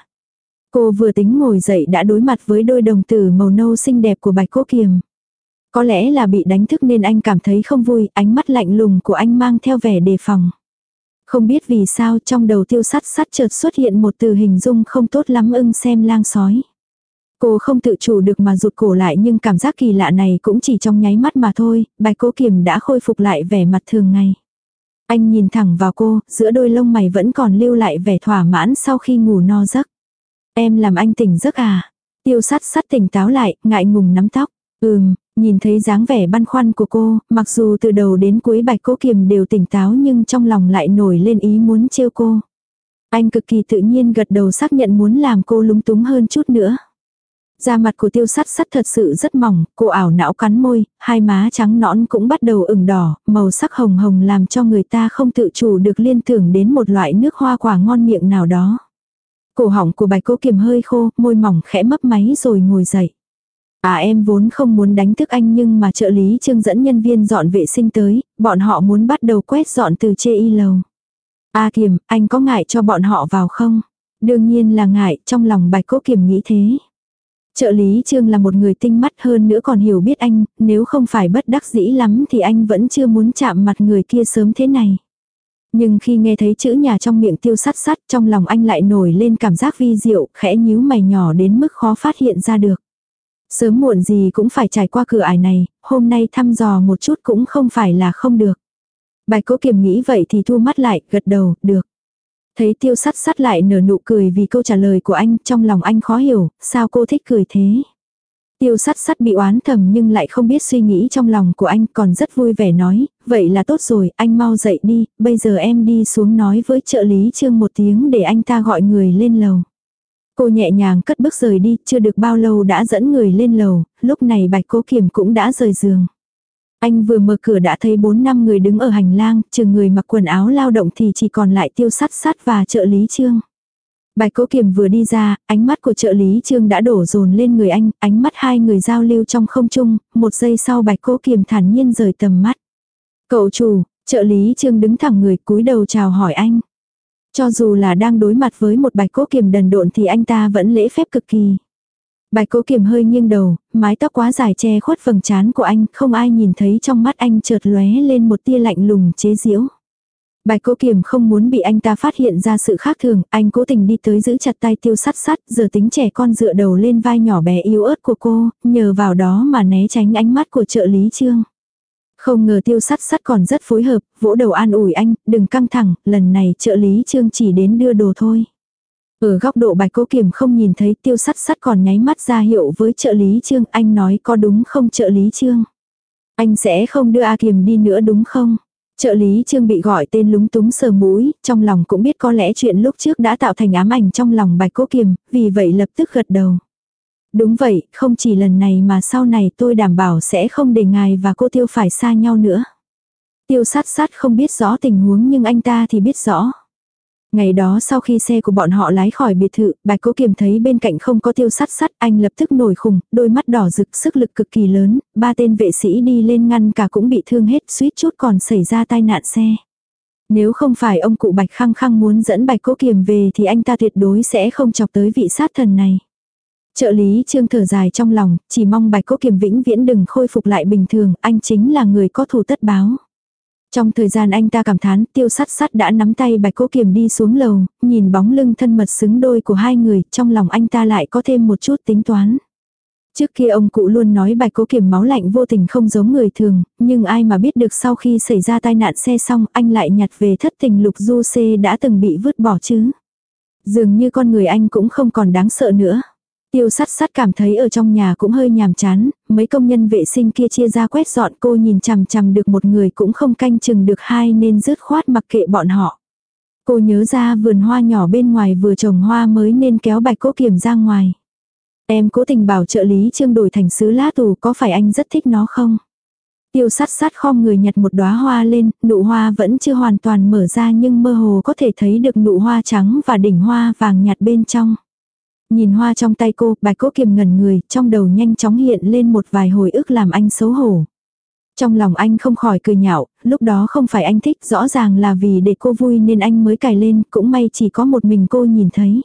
Cô vừa tính ngồi dậy đã đối mặt với đôi đồng tử màu nâu xinh đẹp của Bạch Cố Kiềm. Có lẽ là bị đánh thức nên anh cảm thấy không vui, ánh mắt lạnh lùng của anh mang theo vẻ đề phòng. Không biết vì sao trong đầu Tiêu Sắt Sắt chợt xuất hiện một từ hình dung không tốt lắm, ưng xem lang sói. Cô không tự chủ được mà rụt cổ lại, nhưng cảm giác kỳ lạ này cũng chỉ trong nháy mắt mà thôi, Bạch Cố Kiềm đã khôi phục lại vẻ mặt thường ngày. Anh nhìn thẳng vào cô, giữa đôi lông mày vẫn còn lưu lại vẻ thỏa mãn sau khi ngủ no giấc. Em làm anh tỉnh giấc à? Tiêu Sắt Sắt tỉnh táo lại, ngại ngùng nắm tóc. Nhìn thấy dáng vẻ băn khoăn của cô, mặc dù từ đầu đến cuối Bạch Cố Kiềm đều tỉnh táo nhưng trong lòng lại nổi lên ý muốn trêu cô. Anh cực kỳ tự nhiên gật đầu xác nhận muốn làm cô lúng túng hơn chút nữa. Da mặt của Tiêu Sắt Sắt thật sự rất mỏng, cô ảo não cắn môi, hai má trắng nõn cũng bắt đầu ửng đỏ, màu sắc hồng hồng làm cho người ta không tự chủ được liên tưởng đến một loại nước hoa quả ngon miệng nào đó. Cổ họng của Bạch Cố Kiềm hơi khô, môi mỏng khẽ mấp máy rồi ngồi dậy. Em vốn không muốn đánh thức anh nhưng mà trợ lý Trương dẫn nhân viên dọn vệ sinh tới, bọn họ muốn bắt đầu quét dọn từ chê y lầu. Kiềm, anh có ngại cho bọn họ vào không? Đương nhiên là ngại, trong lòng Bạch Cố Kiềm nghĩ thế. Trợ lý Trương là một người tinh mắt hơn nữa còn hiểu biết anh, nếu không phải bất đắc dĩ lắm thì anh vẫn chưa muốn chạm mặt người kia sớm thế này. Nhưng khi nghe thấy chữ nhà trong miệng Tiêu Sắt Sắt, trong lòng anh lại nổi lên cảm giác vi diệu, khẽ nhíu mày nhỏ đến mức khó phát hiện ra được. Sớm muộn gì cũng phải trải qua cửa ải này, hôm nay thăm dò một chút cũng không phải là không được. Bạch Cố Kiềm nghĩ vậy thì thu mắt lại, gật đầu, được. Thấy Tiêu Sắt Sắt lại nở nụ cười vì câu trả lời của anh, trong lòng anh khó hiểu, sao cô thích cười thế. Tiêu Sắt Sắt bị oán thầm nhưng lại không biết suy nghĩ trong lòng của anh, còn rất vui vẻ nói, vậy là tốt rồi, anh mau dậy đi, bây giờ em đi xuống nói với trợ lý Trương một tiếng để anh ta gọi người lên lầu. Cô nhẹ nhàng cất bước rời đi, chưa được bao lâu đã dẫn người lên lầu, lúc này Bạch Cố Kiềm cũng đã rời giường. Anh vừa mở cửa đã thấy 4-5 người đứng ở hành lang, trừ người mặc quần áo lao động thì chỉ còn lại Tiêu Sắt Sắt và trợ lý Trương. Bạch Cố Kiềm vừa đi ra, ánh mắt của trợ lý Trương đã đổ dồn lên người anh, ánh mắt hai người giao lưu trong không trung, một giây sau Bạch Cố Kiềm thản nhiên rời tầm mắt. Cậu chủ, trợ lý Trương đứng thẳng người cúi đầu chào hỏi anh. Cho dù là đang đối mặt với một Bạch Cố Kiềm đần độn thì anh ta vẫn lễ phép cực kỳ. Bạch Cố Kiềm hơi nghiêng đầu, mái tóc quá dài che khuất vầng trán của anh, không ai nhìn thấy trong mắt anh chợt lóe lên một tia lạnh lùng chế giễu. Bạch Cố Kiềm không muốn bị anh ta phát hiện ra sự khác thường, anh cố tình đi tới giữ chặt tay Tiêu Sắt Sắt, giờ tính trẻ con dựa đầu lên vai nhỏ bé yếu ớt của cô, nhờ vào đó mà né tránh ánh mắt của trợ lý Trương. Không ngờ Tiêu Sắt Sắt còn rất phối hợp, vỗ đầu an ủi anh, đừng căng thẳng, lần này trợ lý Trương chỉ đến đưa đồ thôi. Ở góc độ Bạch Cố Kiềm không nhìn thấy Tiêu Sắt Sắt còn nháy mắt ra hiệu với trợ lý Trương, anh nói có đúng không trợ lý Trương? Anh sẽ không đưa A Kiềm đi nữa đúng không? Trợ lý Trương bị gọi tên lúng túng sờ mũi, trong lòng cũng biết có lẽ chuyện lúc trước đã tạo thành ám ảnh trong lòng Bạch Cố Kiềm, vì vậy lập tức gật đầu. Đúng vậy, không chỉ lần này mà sau này tôi đảm bảo sẽ không để ngài và cô Tiêu phải xa nhau nữa. Tiêu Sắt Sắt không biết rõ tình huống nhưng anh ta thì biết rõ. Ngày đó sau khi xe của bọn họ lái khỏi biệt thự, Bạch Cố Kiềm thấy bên cạnh không có Tiêu Sắt Sắt, anh lập tức nổi khùng, đôi mắt đỏ rực, sức lực cực kỳ lớn, 3 tên vệ sĩ đi lên ngăn cả cũng bị thương hết, suýt chút còn xảy ra tai nạn xe. Nếu không phải ông cụ Bạch khăng khăng muốn dẫn Bạch Cố Kiềm về thì anh ta tuyệt đối sẽ không chọc tới vị sát thần này. Trợ lý Trương thở dài trong lòng, chỉ mong Bạch Cố Kiềm vĩnh viễn đừng khôi phục lại bình thường, anh chính là người có thù tất báo. Trong thời gian anh ta cảm thán, Tiêu Sắt Sắt đã nắm tay Bạch Cố Kiềm đi xuống lầu, nhìn bóng lưng thân mật xứng đôi của hai người, trong lòng anh ta lại có thêm một chút tính toán. Trước kia ông cụ luôn nói Bạch Cố Kiềm máu lạnh vô tình không giống người thường, nhưng ai mà biết được sau khi xảy ra tai nạn xe xong anh lại nhặt về thất tình lục du xê đã từng bị vứt bỏ chứ. Dường như con người anh cũng không còn đáng sợ nữa. Tiêu Sắt Sắt cảm thấy ở trong nhà cũng hơi nhàm chán, mấy công nhân vệ sinh kia chia ra quét dọn, cô nhìn chằm chằm được một người cũng không canh chừng được hai nên dứt khoát mặc kệ bọn họ. Cô nhớ ra vườn hoa nhỏ bên ngoài vừa trồng hoa mới nên kéo Bạch Cố Kiềm ra ngoài. Em cố tình bảo trợ lý Trương đổi thành sứ lá tù, có phải anh rất thích nó không? Tiêu Sắt Sắt khom người nhặt một đóa hoa lên, nụ hoa vẫn chưa hoàn toàn mở ra nhưng mơ hồ có thể thấy được nụ hoa trắng và đỉnh hoa vàng nhạt bên trong. Nhìn hoa trong tay cô, Bạch Cố Kiềm ngẩn người, trong đầu nhanh chóng hiện lên một vài hồi ức làm anh xấu hổ. Trong lòng anh không khỏi cười nhạo, lúc đó không phải anh thích, rõ ràng là vì để cô vui nên anh mới cài lên, cũng may chỉ có một mình cô nhìn thấy.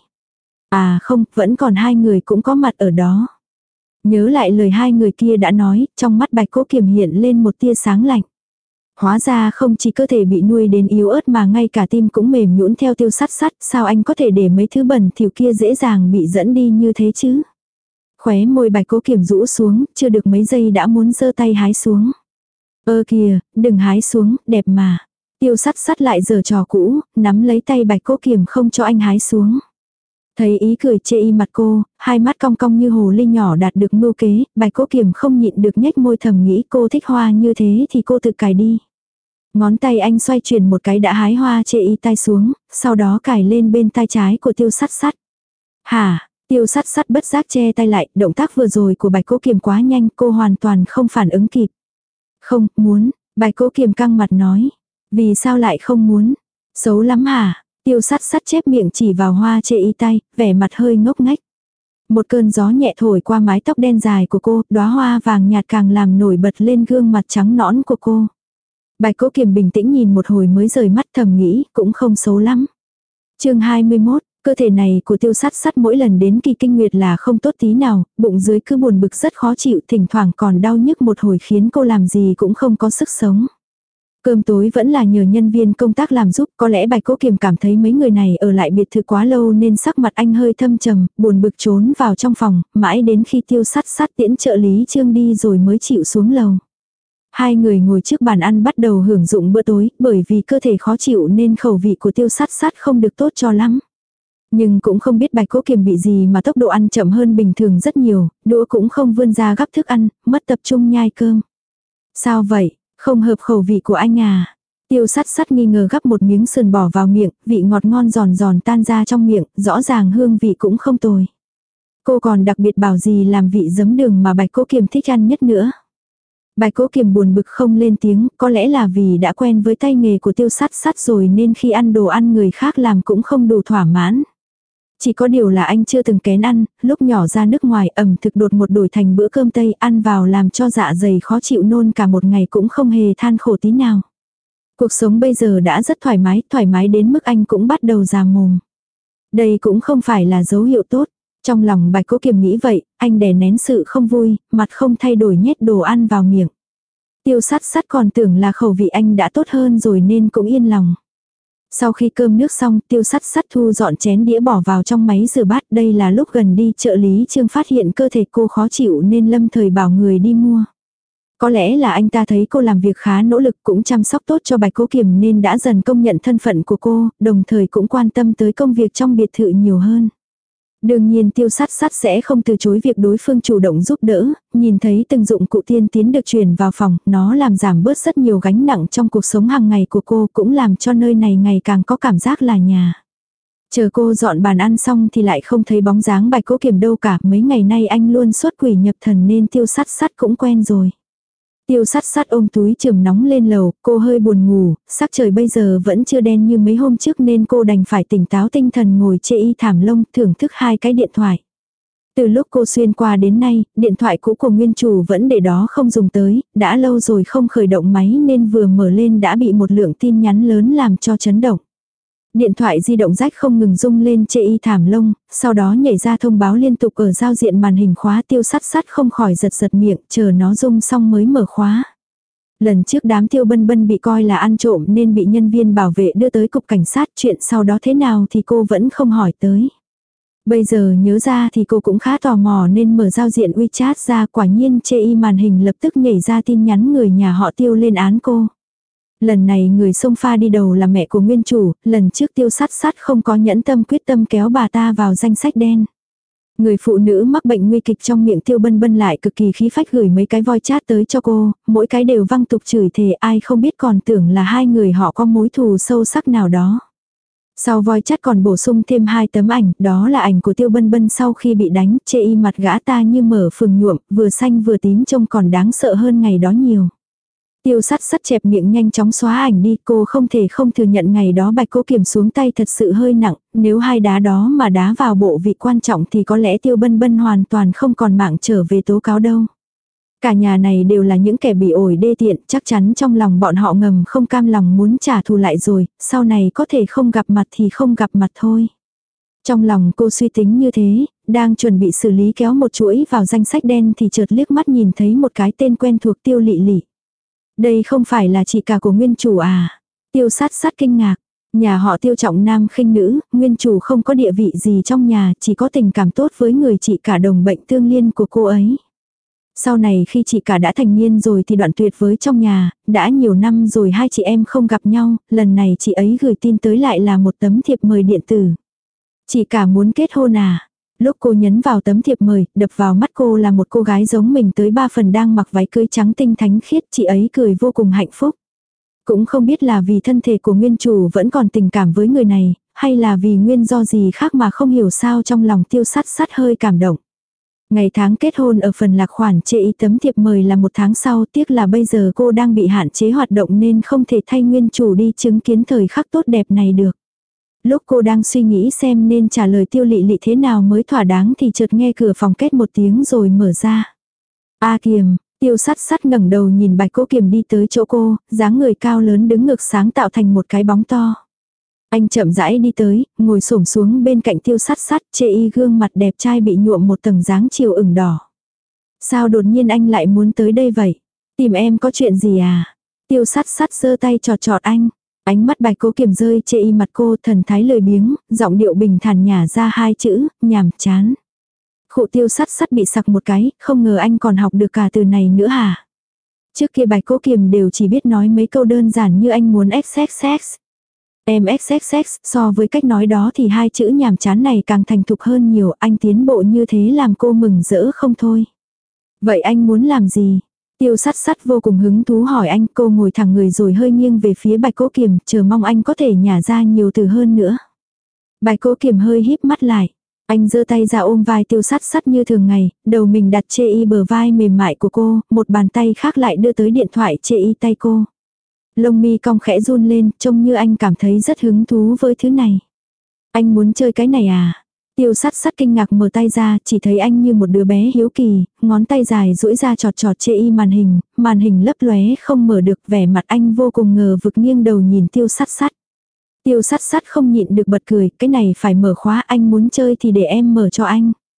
À không, vẫn còn hai người cũng có mặt ở đó. Nhớ lại lời hai người kia đã nói, trong mắt Bạch Cố Kiềm hiện lên một tia sáng lạnh. Hóa ra không chỉ cơ thể bị nuôi đến yếu ớt mà ngay cả tim cũng mềm nhũn theo Tiêu Sắt Sắt, sao anh có thể để mấy thứ bẩn thỉu kia dễ dàng bị dẫn đi như thế chứ? Khóe môi Bạch Cố Kiềm rũ xuống, chưa được mấy giây đã muốn giơ tay hái xuống. Ơ kìa, đừng hái xuống, đẹp mà. Tiêu Sắt Sắt lại giở trò cũ, nắm lấy tay Bạch Cố Kiềm không cho anh hái xuống. Thấy ý cười chê y mặt cô, hai mắt cong cong như hồ ly nhỏ đạt được mưu kế, Bạch Cố Kiềm không nhịn được nhếch môi thầm nghĩ cô thích hoa như thế thì cô tự cài đi. Ngón tay anh xoay chuyển một cái đã hái hoa chê y tai xuống, sau đó cài lên bên tai trái của Tiêu Sắt Sắt. Hả, Tiêu Sắt Sắt bất giác che tay lại, động tác vừa rồi của Bạch Cố Kiềm quá nhanh, cô hoàn toàn không phản ứng kịp. Không, muốn, Bạch Cố Kiềm căng mặt nói. Vì sao lại không muốn? Xấu lắm hả? Tiêu Sắt Sắt chép miệng chỉ vào hoa chê y tay, vẻ mặt hơi ngốc nghếch. Một cơn gió nhẹ thổi qua mái tóc đen dài của cô, đóa hoa vàng nhạt càng làm nổi bật lên gương mặt trắng nõn của cô. Bạch Cố Kiềm bình tĩnh nhìn một hồi mới rời mắt thầm nghĩ, cũng không xấu lắm. Chương 21, cơ thể này của Tiêu Sắt Sắt mỗi lần đến kỳ kinh nguyệt là không tốt tí nào, bụng dưới cứ buồn bực rất khó chịu, thỉnh thoảng còn đau nhức một hồi khiến cô làm gì cũng không có sức sống. Cơm tối vẫn là nhờ nhân viên công tác làm giúp, có lẽ Bạch Cố Kiềm cảm thấy mấy người này ở lại biệt thự quá lâu nên sắc mặt anh hơi thâm trầm, buồn bực trốn vào trong phòng, mãi đến khi Tiêu Sắt Sắt tiễn trợ lý Trương đi rồi mới chịu xuống lầu. Hai người ngồi trước bàn ăn bắt đầu hưởng dụng bữa tối, bởi vì cơ thể khó chịu nên khẩu vị của Tiêu Sắt Sắt không được tốt cho lắm. Nhưng cũng không biết Bạch Cố Kiềm bị gì mà tốc độ ăn chậm hơn bình thường rất nhiều, đũa cũng không vươn ra gắp thức ăn, mất tập trung nhai cơm. Sao vậy? Không hợp khẩu vị của anh à? Tiêu Sắt Sắt nghi ngờ gắp một miếng sườn bỏ vào miệng, vị ngọt ngon giòn giòn tan ra trong miệng, rõ ràng hương vị cũng không tồi. Cô còn đặc biệt bảo gì làm vị giấm đường mà Bạch Cố Kiềm thích ăn nhất nữa. Bạch Cố Kiềm buồn bực không lên tiếng, có lẽ là vì đã quen với tay nghề của Tiêu Sắt Sắt rồi nên khi ăn đồ ăn người khác làm cũng không đủ thỏa mãn. Chỉ có điều là anh chưa từng kén ăn, lúc nhỏ ra nước ngoài ẩm thực đột ngột đổi thành bữa cơm Tây ăn vào làm cho dạ dày khó chịu nôn cả một ngày cũng không hề than khổ tí nào. Cuộc sống bây giờ đã rất thoải mái đến mức anh cũng bắt đầu già mồm. Đây cũng không phải là dấu hiệu tốt. Trong lòng Bạch Cố Kiềm nghĩ vậy, anh đè nén sự không vui, mặt không thay đổi nhét đồ ăn vào miệng. Tiêu Sắt Sắt còn tưởng là khẩu vị anh đã tốt hơn rồi nên cũng yên lòng. Sau khi cơm nước xong, Tiêu Sắt Sắt thu dọn chén đĩa bỏ vào trong máy rửa bát. Đây là lúc gần đi chợ Lý Trương phát hiện cơ thể cô khó chịu nên lâm thời bảo người đi mua. Có lẽ là anh ta thấy cô làm việc khá nỗ lực cũng chăm sóc tốt cho Bạch Cố Kiềm nên đã dần công nhận thân phận của cô, đồng thời cũng quan tâm tới công việc trong biệt thự nhiều hơn. Đương nhiên Tiêu Sắt Sắt sẽ không từ chối việc đối phương chủ động giúp đỡ, nhìn thấy từng dụng cụ tiên tiến được chuyển vào phòng, nó làm giảm bớt rất nhiều gánh nặng trong cuộc sống hàng ngày của cô, cũng làm cho nơi này ngày càng có cảm giác là nhà. Chờ cô dọn bàn ăn xong thì lại không thấy bóng dáng Bạch Cố Kiềm đâu cả, mấy ngày nay anh luôn xuất quỷ nhập thần nên Tiêu Sắt Sắt cũng quen rồi. Tiêu Sắt Sắt ôm túi chườm nóng lên lầu, cô hơi buồn ngủ, sắc trời bây giờ vẫn chưa đen như mấy hôm trước nên cô đành phải tỉnh táo tinh thần ngồi chê y thảm lông thưởng thức 2 cái điện thoại. Từ lúc cô xuyên qua đến nay, điện thoại cũ của nguyên chủ vẫn để đó không dùng tới, đã lâu rồi không khởi động máy nên vừa mở lên đã bị một lượng tin nhắn lớn làm cho chấn động. Điện thoại di động rách không ngừng rung lên chê y thảm lông, sau đó nhảy ra thông báo liên tục ở giao diện màn hình khóa. Tiêu Sắt Sắt không khỏi giật giật miệng, chờ nó rung xong mới mở khóa. Lần trước đám Tiêu Bân Bân bị coi là ăn trộm nên bị nhân viên bảo vệ đưa tới cục cảnh sát, chuyện sau đó thế nào thì cô vẫn không hỏi tới. Bây giờ nhớ ra thì cô cũng khá tò mò nên mở giao diện WeChat ra, quả nhiên chê y màn hình lập tức nhảy ra tin nhắn người nhà họ Tiêu lên án cô. Lần này người xông pha đi đầu là mẹ của nguyên chủ, lần trước Tiêu Sắt Sắt không có nhẫn tâm quyết tâm kéo bà ta vào danh sách đen. Người phụ nữ mắc bệnh nguy kịch trong miệng Tiêu Bân Bân lại cực kỳ khí phách gửi mấy cái voi chat tới cho cô, mỗi cái đều văng tục chửi thề, ai không biết còn tưởng là hai người họ có mối thù sâu sắc nào đó. Sau voi chat còn bổ sung thêm 2 tấm ảnh, đó là ảnh của Tiêu Bân Bân sau khi bị đánh, chê y mặt gã ta như mở phường nhuộm, vừa xanh vừa tím trông còn đáng sợ hơn ngày đó nhiều. Tiêu Sắt Sắt chẹp miệng nhanh chóng xóa ảnh đi, cô không thể không thừa nhận ngày đó Bạch Cố Kiềm xuống tay thật sự hơi nặng, nếu hai đá đó mà đá vào bộ vị quan trọng thì có lẽ Tiêu Bân Bân hoàn toàn không còn mạng trở về tố cáo đâu. Cả nhà này đều là những kẻ bị ổi đê tiện, chắc chắn trong lòng bọn họ ngầm không cam lòng muốn trả thù lại rồi, sau này có thể không gặp mặt thì không gặp mặt thôi. Trong lòng cô suy tính như thế, đang chuẩn bị xử lý kéo một chuỗi vào danh sách đen thì chợt liếc mắt nhìn thấy một cái tên quen thuộc Tiêu Lị Lị. Đây không phải là chị cả của nguyên chủ à? Tiêu Sắt Sắt kinh ngạc. Nhà họ Tiêu trọng nam khinh nữ, nguyên chủ không có địa vị gì trong nhà, chỉ có tình cảm tốt với người chị cả đồng bệnh tương liên của cô ấy. Sau này khi chị cả đã thành niên rồi thì đoạn tuyệt với trong nhà, đã nhiều năm rồi hai chị em không gặp nhau, lần này chị ấy gửi tin tới lại là một tấm thiệp mời điện tử. Chị cả muốn kết hôn à? Lúc cô nhấn vào tấm thiệp mời, đập vào mắt cô là một cô gái giống mình tới 3 phần đang mặc váy cưới trắng tinh thánh khiết, chị ấy cười vô cùng hạnh phúc. Cũng không biết là vì thân thể của nguyên chủ vẫn còn tình cảm với người này, hay là vì nguyên do gì khác mà không hiểu sao trong lòng Tiêu Sắt Sắt hơi cảm động. Ngày tháng kết hôn ở phần lạc khoản chê ý tấm thiệp mời là 1 tháng sau, tiếc là bây giờ cô đang bị hạn chế hoạt động nên không thể thay nguyên chủ đi chứng kiến thời khắc tốt đẹp này được. Lúc cô đang suy nghĩ xem nên trả lời Tiêu Lị Lị thế nào mới thỏa đáng thì chợt nghe cửa phòng két một tiếng rồi mở ra. A Kiềm, Tiêu Sắt Sắt ngẩng đầu nhìn Bạch Cố Kiềm đi tới chỗ cô, dáng người cao lớn đứng ngực sáng tạo thành một cái bóng to. Anh chậm rãi đi tới, ngồi xổm xuống bên cạnh Tiêu Sắt Sắt, chê y gương mặt đẹp trai bị nhuộm một tầng dáng chiều ửng đỏ. Sao đột nhiên anh lại muốn tới đây vậy? Tìm em có chuyện gì à? Tiêu Sắt Sắt giơ tay chọt chọt anh. Ánh mắt Bạch Cố Kiềm rơi chê y mặt cô, thần thái lười biếng, giọng điệu bình thản nhả ra 2 chữ, nhàm chán. Khụ Tiêu Sắt Sắt bị sặc một cái, không ngờ anh còn học được cả từ này nữa hả? Trước kia Bạch Cố Kiềm đều chỉ biết nói mấy câu đơn giản như anh muốn XXX. Em XXX, so với cách nói đó thì 2 chữ nhàm chán này càng thành thục hơn nhiều, anh tiến bộ như thế làm cô mừng rỡ không thôi. Vậy anh muốn làm gì? Tiêu Sắt Sắt vô cùng hứng thú hỏi anh, cô ngồi thẳng người rồi hơi nghiêng về phía Bạch Cố Kiềm, chờ mong anh có thể nhả ra nhiều từ hơn nữa. Bạch Cố Kiềm hơi híp mắt lại. Anh giơ tay ra ôm vai Tiêu Sắt Sắt như thường ngày, đầu mình đặt chê y bờ vai mềm mại của cô, một bàn tay khác lại đưa tới điện thoại chê y tay cô. Lông mi cong khẽ run lên, trông như anh cảm thấy rất hứng thú với thứ này. Anh muốn chơi cái này à? Tiêu Sắt Sắt kinh ngạc mở tay ra, chỉ thấy anh như một đứa bé hiếu kỳ, ngón tay dài duỗi ra chọt chọt chê y màn hình lấp lóe không mở được, vẻ mặt anh vô cùng ngờ vực nghiêng đầu nhìn Tiêu Sắt Sắt. Tiêu Sắt Sắt không nhịn được bật cười, cái này phải mở khóa, anh muốn chơi thì để em mở cho anh.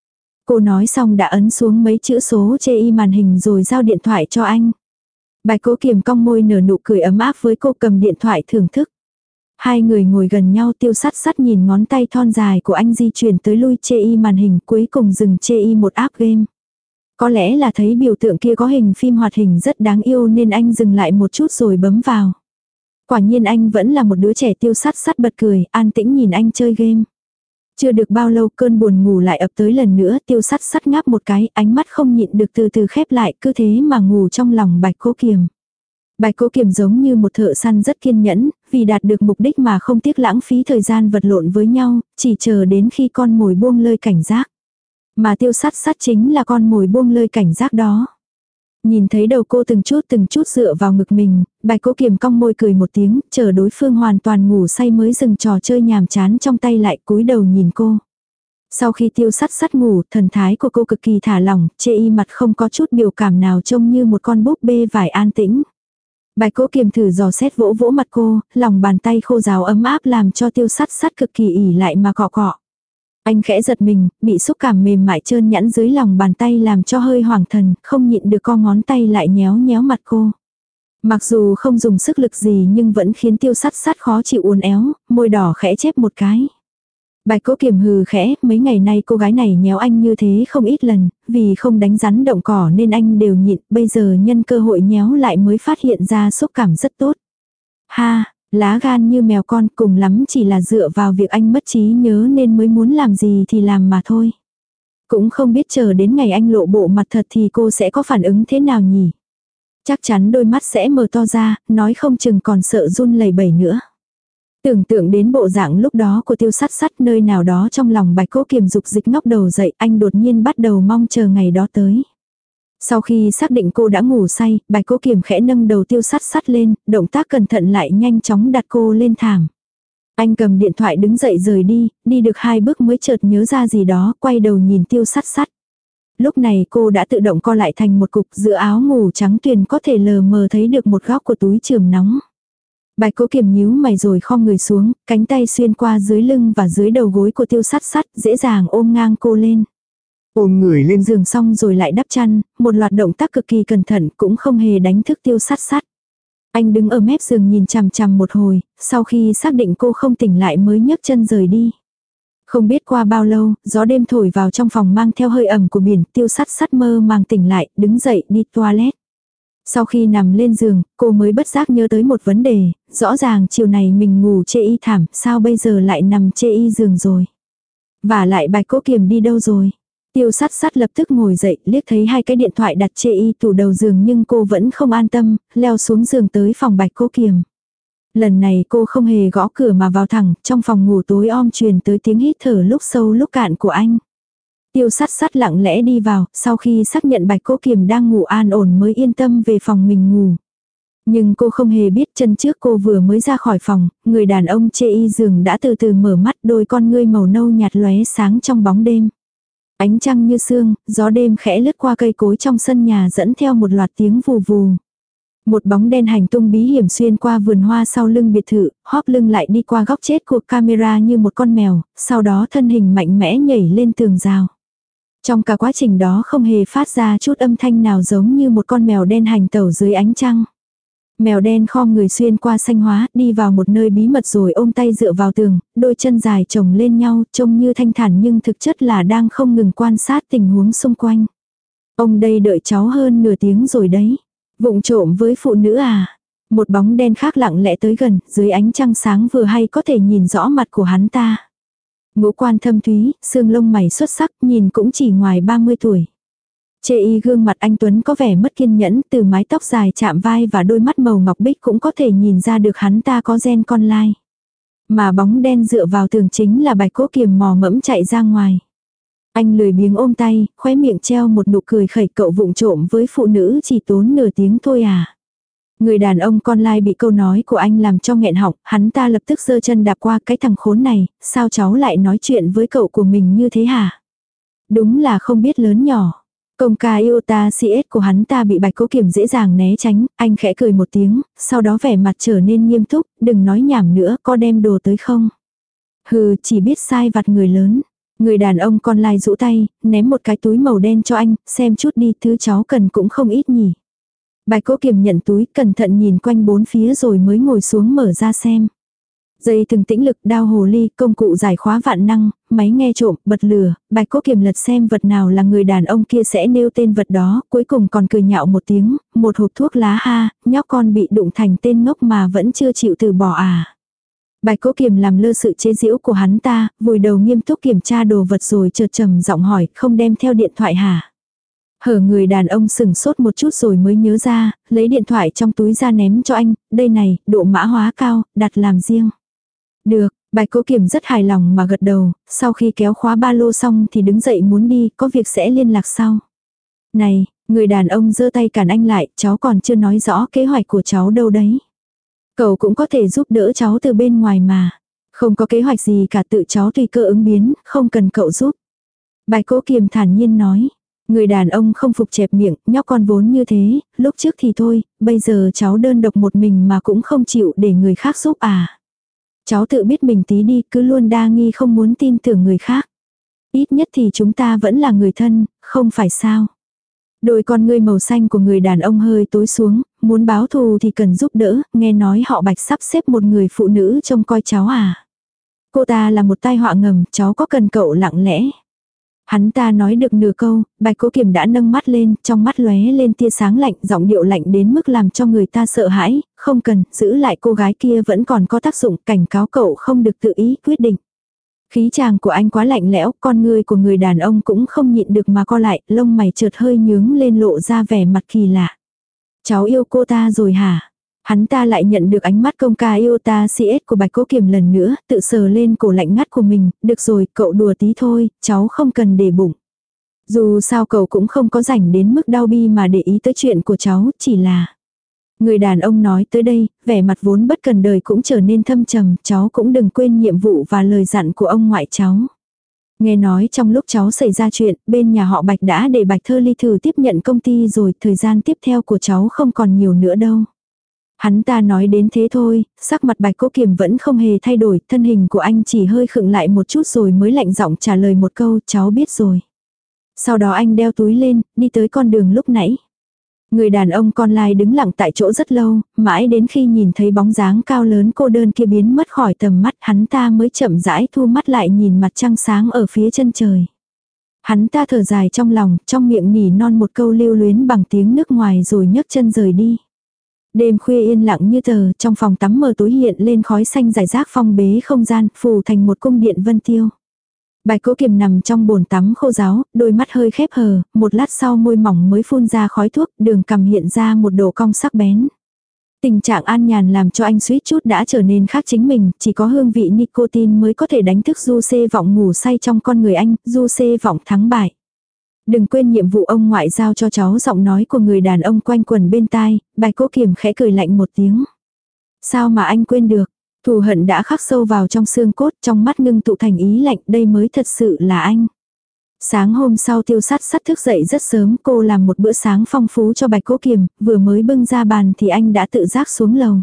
Cô nói xong đã ấn xuống mấy chữ số chê y màn hình rồi giao điện thoại cho anh. Bạch Cố Kiềm cong môi nở nụ cười ấm áp với cô, cầm điện thoại thưởng thức. Hai người ngồi gần nhau, Tiêu Sắt Sắt nhìn ngón tay thon dài của anh di chuyển tới lui chê y màn hình, cuối cùng dừng chê y một app game. Có lẽ là thấy biểu tượng kia có hình phim hoạt hình rất đáng yêu nên anh dừng lại một chút rồi bấm vào. Quả nhiên anh vẫn là một đứa trẻ. Tiêu Sắt Sắt bật cười, an tĩnh nhìn anh chơi game. Chưa được bao lâu cơn buồn ngủ lại ập tới lần nữa, Tiêu Sắt Sắt ngáp một cái, ánh mắt không nhịn được từ từ khép lại, cứ thế mà ngủ trong lòng Bạch Cố Kiềm. Bạch Cố Kiềm giống như một thợ săn rất kiên nhẫn, vì đạt được mục đích mà không tiếc lãng phí thời gian vật lộn với nhau, chỉ chờ đến khi con mồi buông lơi cảnh giác. Mà Tiêu Sắt Sắt chính là con mồi buông lơi cảnh giác đó. Nhìn thấy đầu cô từng chút dựa vào ngực mình, Bạch Cố Kiềm cong môi cười một tiếng, chờ đối phương hoàn toàn ngủ say mới dừng trò chơi nhàm chán trong tay lại, cúi đầu nhìn cô. Sau khi Tiêu Sắt Sắt ngủ, thần thái của cô cực kỳ thả lỏng, chê y mặt không có chút biểu cảm nào, trông như một con búp bê vải an tĩnh. Bạch Cố Kiềm thử dò xét vỗ vỗ mặt cô, lòng bàn tay khô ráo ấm áp làm cho Tiêu Sắt Sắt cực kỳ ỉ lại mà cọ cọ. Anh khẽ giật mình, bị xúc cảm mềm mại trơn nhẵn dưới lòng bàn tay làm cho hơi hoảng thần, không nhịn được co ngón tay lại nhéo nhéo mặt cô. Mặc dù không dùng sức lực gì nhưng vẫn khiến Tiêu Sắt Sắt khó chịu uốn éo, môi đỏ khẽ chép một cái. Bạch Cố Kiềm hừ khẽ, mấy ngày nay cô gái này nhéo anh như thế không ít lần, vì không đánh rắn động cỏ nên anh đều nhịn, bây giờ nhân cơ hội nhéo lại mới phát hiện ra xúc cảm rất tốt. Ha, lá gan như mèo con, cùng lắm chỉ là dựa vào việc anh mất trí nhớ nên mới muốn làm gì thì làm mà thôi. Cũng không biết chờ đến ngày anh lộ bộ mặt thật thì cô sẽ có phản ứng thế nào nhỉ? Chắc chắn đôi mắt sẽ mở to ra, nói không chừng còn sợ run lẩy bẩy nữa. Tưởng tượng đến bộ dạng lúc đó của Tiêu Sắt Sắt, nơi nào đó trong lòng Bạch Cố Kiềm dục dịch ngóc đầu dậy, anh đột nhiên bắt đầu mong chờ ngày đó tới. Sau khi xác định cô đã ngủ say, Bạch Cố Kiềm khẽ nâng đầu Tiêu Sắt Sắt lên, động tác cẩn thận lại nhanh chóng đặt cô lên thảm. Anh cầm điện thoại đứng dậy rời đi, đi được 2 bước mới chợt nhớ ra gì đó, quay đầu nhìn Tiêu Sắt Sắt. Lúc này cô đã tự động co lại thành một cục, giữa áo ngủ trắng tuyền có thể lờ mờ thấy được một góc của túi chườm nóng. Bạch Cố Kiềm nhíu mày rồi khom người xuống, cánh tay xuyên qua dưới lưng và dưới đầu gối của Tiêu Sắt Sắt, dễ dàng ôm ngang cô lên. Ôm người lên giường xong rồi lại đắp chăn, một loạt động tác cực kỳ cẩn thận, cũng không hề đánh thức Tiêu Sắt Sắt. Anh đứng ở mép giường nhìn chằm chằm một hồi, sau khi xác định cô không tỉnh lại mới nhấc chân rời đi. Không biết qua bao lâu, gió đêm thổi vào trong phòng mang theo hơi ẩm của biển, Tiêu Sắt Sắt mơ màng tỉnh lại, đứng dậy đi toilet. Sau khi nằm lên giường, cô mới bất giác nhớ tới một vấn đề, rõ ràng chiều này mình ngủ chê y thảm, sao bây giờ lại nằm chê y giường rồi. Và lại Bạch Cố Kiềm đi đâu rồi. Tiêu Sắt Sắt lập tức ngồi dậy, liếc thấy 2 cái điện thoại đặt chê y tủ đầu giường nhưng cô vẫn không an tâm, leo xuống giường tới phòng Bạch Cố Kiềm. Lần này cô không hề gõ cửa mà vào thẳng, trong phòng ngủ tối om truyền tới tiếng hít thở lúc sâu lúc cạn của anh. Tiêu Sắt Sắt lặng lẽ đi vào, sau khi xác nhận Bạch Cố Kiềm đang ngủ an ổn mới yên tâm về phòng mình ngủ. Nhưng cô không hề biết chân trước cô vừa mới ra khỏi phòng, người đàn ông chê y giường đã từ từ mở mắt, đôi con ngươi màu nâu nhạt lóe sáng trong bóng đêm. Ánh trăng như sương, gió đêm khẽ lướt qua cây cối trong sân nhà dẫn theo một loạt tiếng vù vù. Một bóng đen hành tung bí hiểm xuyên qua vườn hoa sau lưng biệt thự, hóp lưng lại đi qua góc chết của camera như một con mèo, sau đó thân hình mạnh mẽ nhảy lên tường rào. Trong cả quá trình đó không hề phát ra chút âm thanh nào, giống như một con mèo đen hành tẩu dưới ánh trăng. Mèo đen khom người xuyên qua xanh hóa, đi vào một nơi bí mật rồi ôm tay dựa vào tường, đôi chân dài chồng lên nhau, trông như thanh thản nhưng thực chất là đang không ngừng quan sát tình huống xung quanh. Ông đây đợi cháu hơn nửa tiếng rồi đấy. Vụng trộm với phụ nữ à? Một bóng đen khác lặng lẽ tới gần, dưới ánh trăng sáng vừa hay có thể nhìn rõ mặt của hắn ta. Ngũ quan thâm thúy, xương lông mày xuất sắc, nhìn cũng chỉ ngoài 30 tuổi. Chê y gương mặt anh Tuấn có vẻ mất kiên nhẫn, từ mái tóc dài chạm vai và đôi mắt màu ngọc bích cũng có thể nhìn ra được hắn ta có gen con lai. Mà bóng đen dựa vào tường chính là Bạch Cố Kiềm mò mẫm chạy ra ngoài. Anh lười biếng ôm tay, khóe miệng treo một nụ cười khẩy, cậu vụng trộm với phụ nữ chỉ tốn nửa tiếng thôi à. Người đàn ông con lai bị câu nói của anh làm cho nghẹn họng, hắn ta lập tức giơ chân đạp qua, cái thằng khốn này, sao cháu lại nói chuyện với cậu của mình như thế hả? Đúng là không biết lớn nhỏ. Công ca iota CS của hắn ta bị Bạch Cố Kiềm dễ dàng né tránh, anh khẽ cười một tiếng, sau đó vẻ mặt trở nên nghiêm túc, đừng nói nhảm nữa, có đem đồ tới không? Hừ, chỉ biết sai vặt người lớn. Người đàn ông con lai rũ tay, ném một cái túi màu đen cho anh, xem chút đi, thứ cháu cần cũng không ít nhỉ. Bạch Cố Kiềm nhận túi, cẩn thận nhìn quanh bốn phía rồi mới ngồi xuống mở ra xem. Dây thừng tĩnh lực, đao hồ ly, công cụ giải khóa vạn năng, máy nghe trộm, bật lửa. Bạch Cố Kiềm lật xem vật nào là người đàn ông kia sẽ nêu tên vật đó, cuối cùng còn cười nhạo một tiếng, một hộp thuốc lá ha, nhóc con bị đụng thành tên ngốc mà vẫn chưa chịu từ bỏ à. Bạch Cố Kiềm làm lơ sự chế giễu của hắn ta, vùi đầu nghiêm túc kiểm tra đồ vật rồi chợt trầm giọng hỏi, không đem theo điện thoại hả? Người đàn ông sừng sốt một chút rồi mới nhớ ra, lấy điện thoại trong túi ra ném cho anh, đây này, độ mã hóa cao, đặt làm riêng. Được, Bạch Cố Kiềm rất hài lòng mà gật đầu, sau khi kéo khóa ba lô xong thì đứng dậy muốn đi, có việc sẽ liên lạc sau. Này, người đàn ông giơ tay cản anh lại, cháu còn chưa nói rõ kế hoạch của cháu đâu đấy. Cậu cũng có thể giúp đỡ cháu từ bên ngoài mà. Không có kế hoạch gì cả, tự cháu tùy cơ ứng biến, không cần cậu giúp. Bạch Cố Kiềm thản nhiên nói. Người đàn ông không phục chẹp miệng, nhóc con vốn như thế, lúc trước thì thôi, bây giờ cháu đơn độc một mình mà cũng không chịu để người khác giúp à. Cháu tự biết mình tí đi, cứ luôn đa nghi không muốn tin tưởng người khác. Ít nhất thì chúng ta vẫn là người thân, không phải sao. Đôi con ngươi màu xanh của người đàn ông hơi tối xuống, muốn báo thù thì cần giúp đỡ, nghe nói họ Bạch sắp xếp một người phụ nữ trông coi cháu à. Cô ta là một tai họa ngầm, cháu có cần cậu lặng lẽ. Hắn ta nói được nửa câu, Bạch Cố Kiềm đã nâng mắt lên, trong mắt lóe lên tia sáng lạnh, giọng điệu lạnh đến mức làm cho người ta sợ hãi, không cần, giữ lại cô gái kia vẫn còn có tác dụng, cảnh cáo cậu không được tự ý quyết định. Khí chàng của anh quá lạnh lẽo, con người của người đàn ông cũng không nhịn được mà co lại, lông mày chợt hơi nhướng lên lộ ra vẻ mặt kỳ lạ. Cháu yêu cô ta rồi hả? Hắn ta lại nhận được ánh mắt công ca yêu ta CS của Bạch Cố Kiềm lần nữa, tự sờ lên cổ lạnh ngắt của mình, được rồi, cậu đùa tí thôi, cháu không cần để bụng. Dù sao cậu cũng không có rảnh đến mức đau bi mà để ý tới chuyện của cháu, chỉ là... Người đàn ông nói tới đây, vẻ mặt vốn bất cần đời cũng trở nên thâm trầm, cháu cũng đừng quên nhiệm vụ và lời dặn của ông ngoại cháu. Nghe nói trong lúc cháu xảy ra chuyện, bên nhà họ Bạch đã để Bạch Thơ Ly thử tiếp nhận công ty rồi, thời gian tiếp theo của cháu không còn nhiều nữa đâu. Hắn ta nói đến thế thôi, sắc mặt Bạch Cố Kiềm vẫn không hề thay đổi, thân hình của anh chỉ hơi khựng lại một chút rồi mới lạnh giọng trả lời một câu, cháu biết rồi. Sau đó anh đeo túi lên, đi tới con đường lúc nãy. Người đàn ông con lai đứng lặng tại chỗ rất lâu, mãi đến khi nhìn thấy bóng dáng cao lớn cô đơn kia biến mất khỏi tầm mắt, hắn ta mới chậm rãi thu mắt lại nhìn mặt trăng sáng ở phía chân trời. Hắn ta thở dài trong lòng, trong miệng nỉ non một câu lưu luyến bằng tiếng nước ngoài rồi nhấc chân rời đi. Đêm khuya yên lặng như tờ, trong phòng tắm mờ tối hiện lên khói xanh rải rác phong bế không gian, phủ thành một cung điện vân tiêu. Bạch Cố Kiềm nằm trong bồn tắm khô ráo, đôi mắt hơi khép hờ, một lát sau môi mỏng mới phun ra khói thuốc, đường cằm hiện ra một độ cong sắc bén. Tình trạng an nhàn làm cho anh suýt chút đã trở nên khác chính mình, chỉ có hương vị nicotine mới có thể đánh thức Du Xê Vọng ngủ say trong con người anh, Du Xê Vọng thắng bại. Đừng quên nhiệm vụ ông ngoại giao cho cháu, giọng nói của người đàn ông quanh quẩn bên tai, Bạch Cố Kiềm khẽ cười lạnh một tiếng. Sao mà anh quên được? Thù hận đã khắc sâu vào trong xương cốt, trong mắt ngưng tụ thành ý lạnh, đây mới thật sự là anh. Sáng hôm sau Tiêu Sắt Sắt thức dậy rất sớm, cô làm một bữa sáng phong phú cho Bạch Cố Kiềm, vừa mới bưng ra bàn thì anh đã tự giác xuống lầu.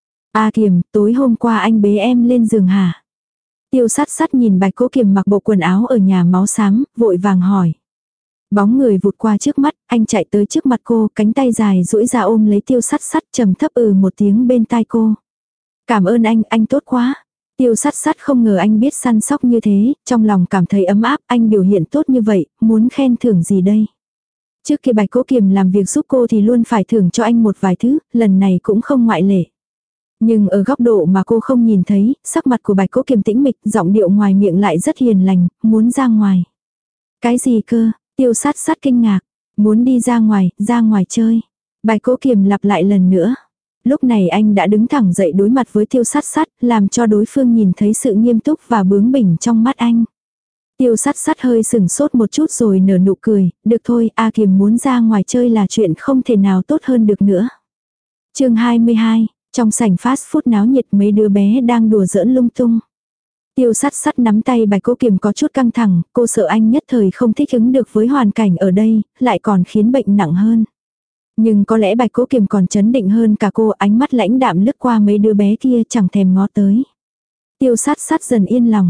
A Kiềm, tối hôm qua anh bế em lên giường hả? Tiêu Sắt Sắt nhìn Bạch Cố Kiềm mặc bộ quần áo ở nhà máu xám, vội vàng hỏi. Bóng người vụt qua trước mắt, anh chạy tới trước mặt cô, cánh tay dài duỗi ra ôm lấy Tiêu Sắt Sắt, trầm thấp một tiếng bên tai cô. Cảm ơn anh tốt quá. Tiêu Sắt Sắt không ngờ anh biết săn sóc như thế, trong lòng cảm thấy ấm áp, anh biểu hiện tốt như vậy, muốn khen thưởng gì đây? Trước khi Bạch Cố Kiềm làm việc giúp cô thì luôn phải thưởng cho anh một vài thứ, lần này cũng không ngoại lệ. Nhưng ở góc độ mà cô không nhìn thấy, sắc mặt của Bạch Cố Kiềm tĩnh mịch, giọng điệu ngoài miệng lại rất hiền lành, muốn ra ngoài. Cái gì cơ? Tiêu Sắt Sắt kinh ngạc, muốn đi ra ngoài chơi. Bạch Cố Kiềm lặp lại lần nữa. Lúc này anh đã đứng thẳng dậy đối mặt với Tiêu Sắt Sắt, làm cho đối phương nhìn thấy sự nghiêm túc và bướng bỉnh trong mắt anh. Tiêu Sắt Sắt hơi sừng sốt một chút rồi nở nụ cười, được thôi, A Kiềm muốn ra ngoài chơi là chuyện không thể nào tốt hơn được nữa. Chương 22, trong sảnh fast food náo nhiệt mấy đứa bé đang đùa giỡn lung tung. Tiêu Sắt Sắt nắm tay Bạch Cố Kiềm có chút căng thẳng, cô sợ anh nhất thời không thích ứng được với hoàn cảnh ở đây, lại còn khiến bệnh nặng hơn. Nhưng có lẽ Bạch Cố Kiềm còn chấn định hơn cả cô, ánh mắt lãnh đạm lướt qua mấy đứa bé kia chẳng thèm ngó tới. Tiêu Sắt Sắt dần yên lòng.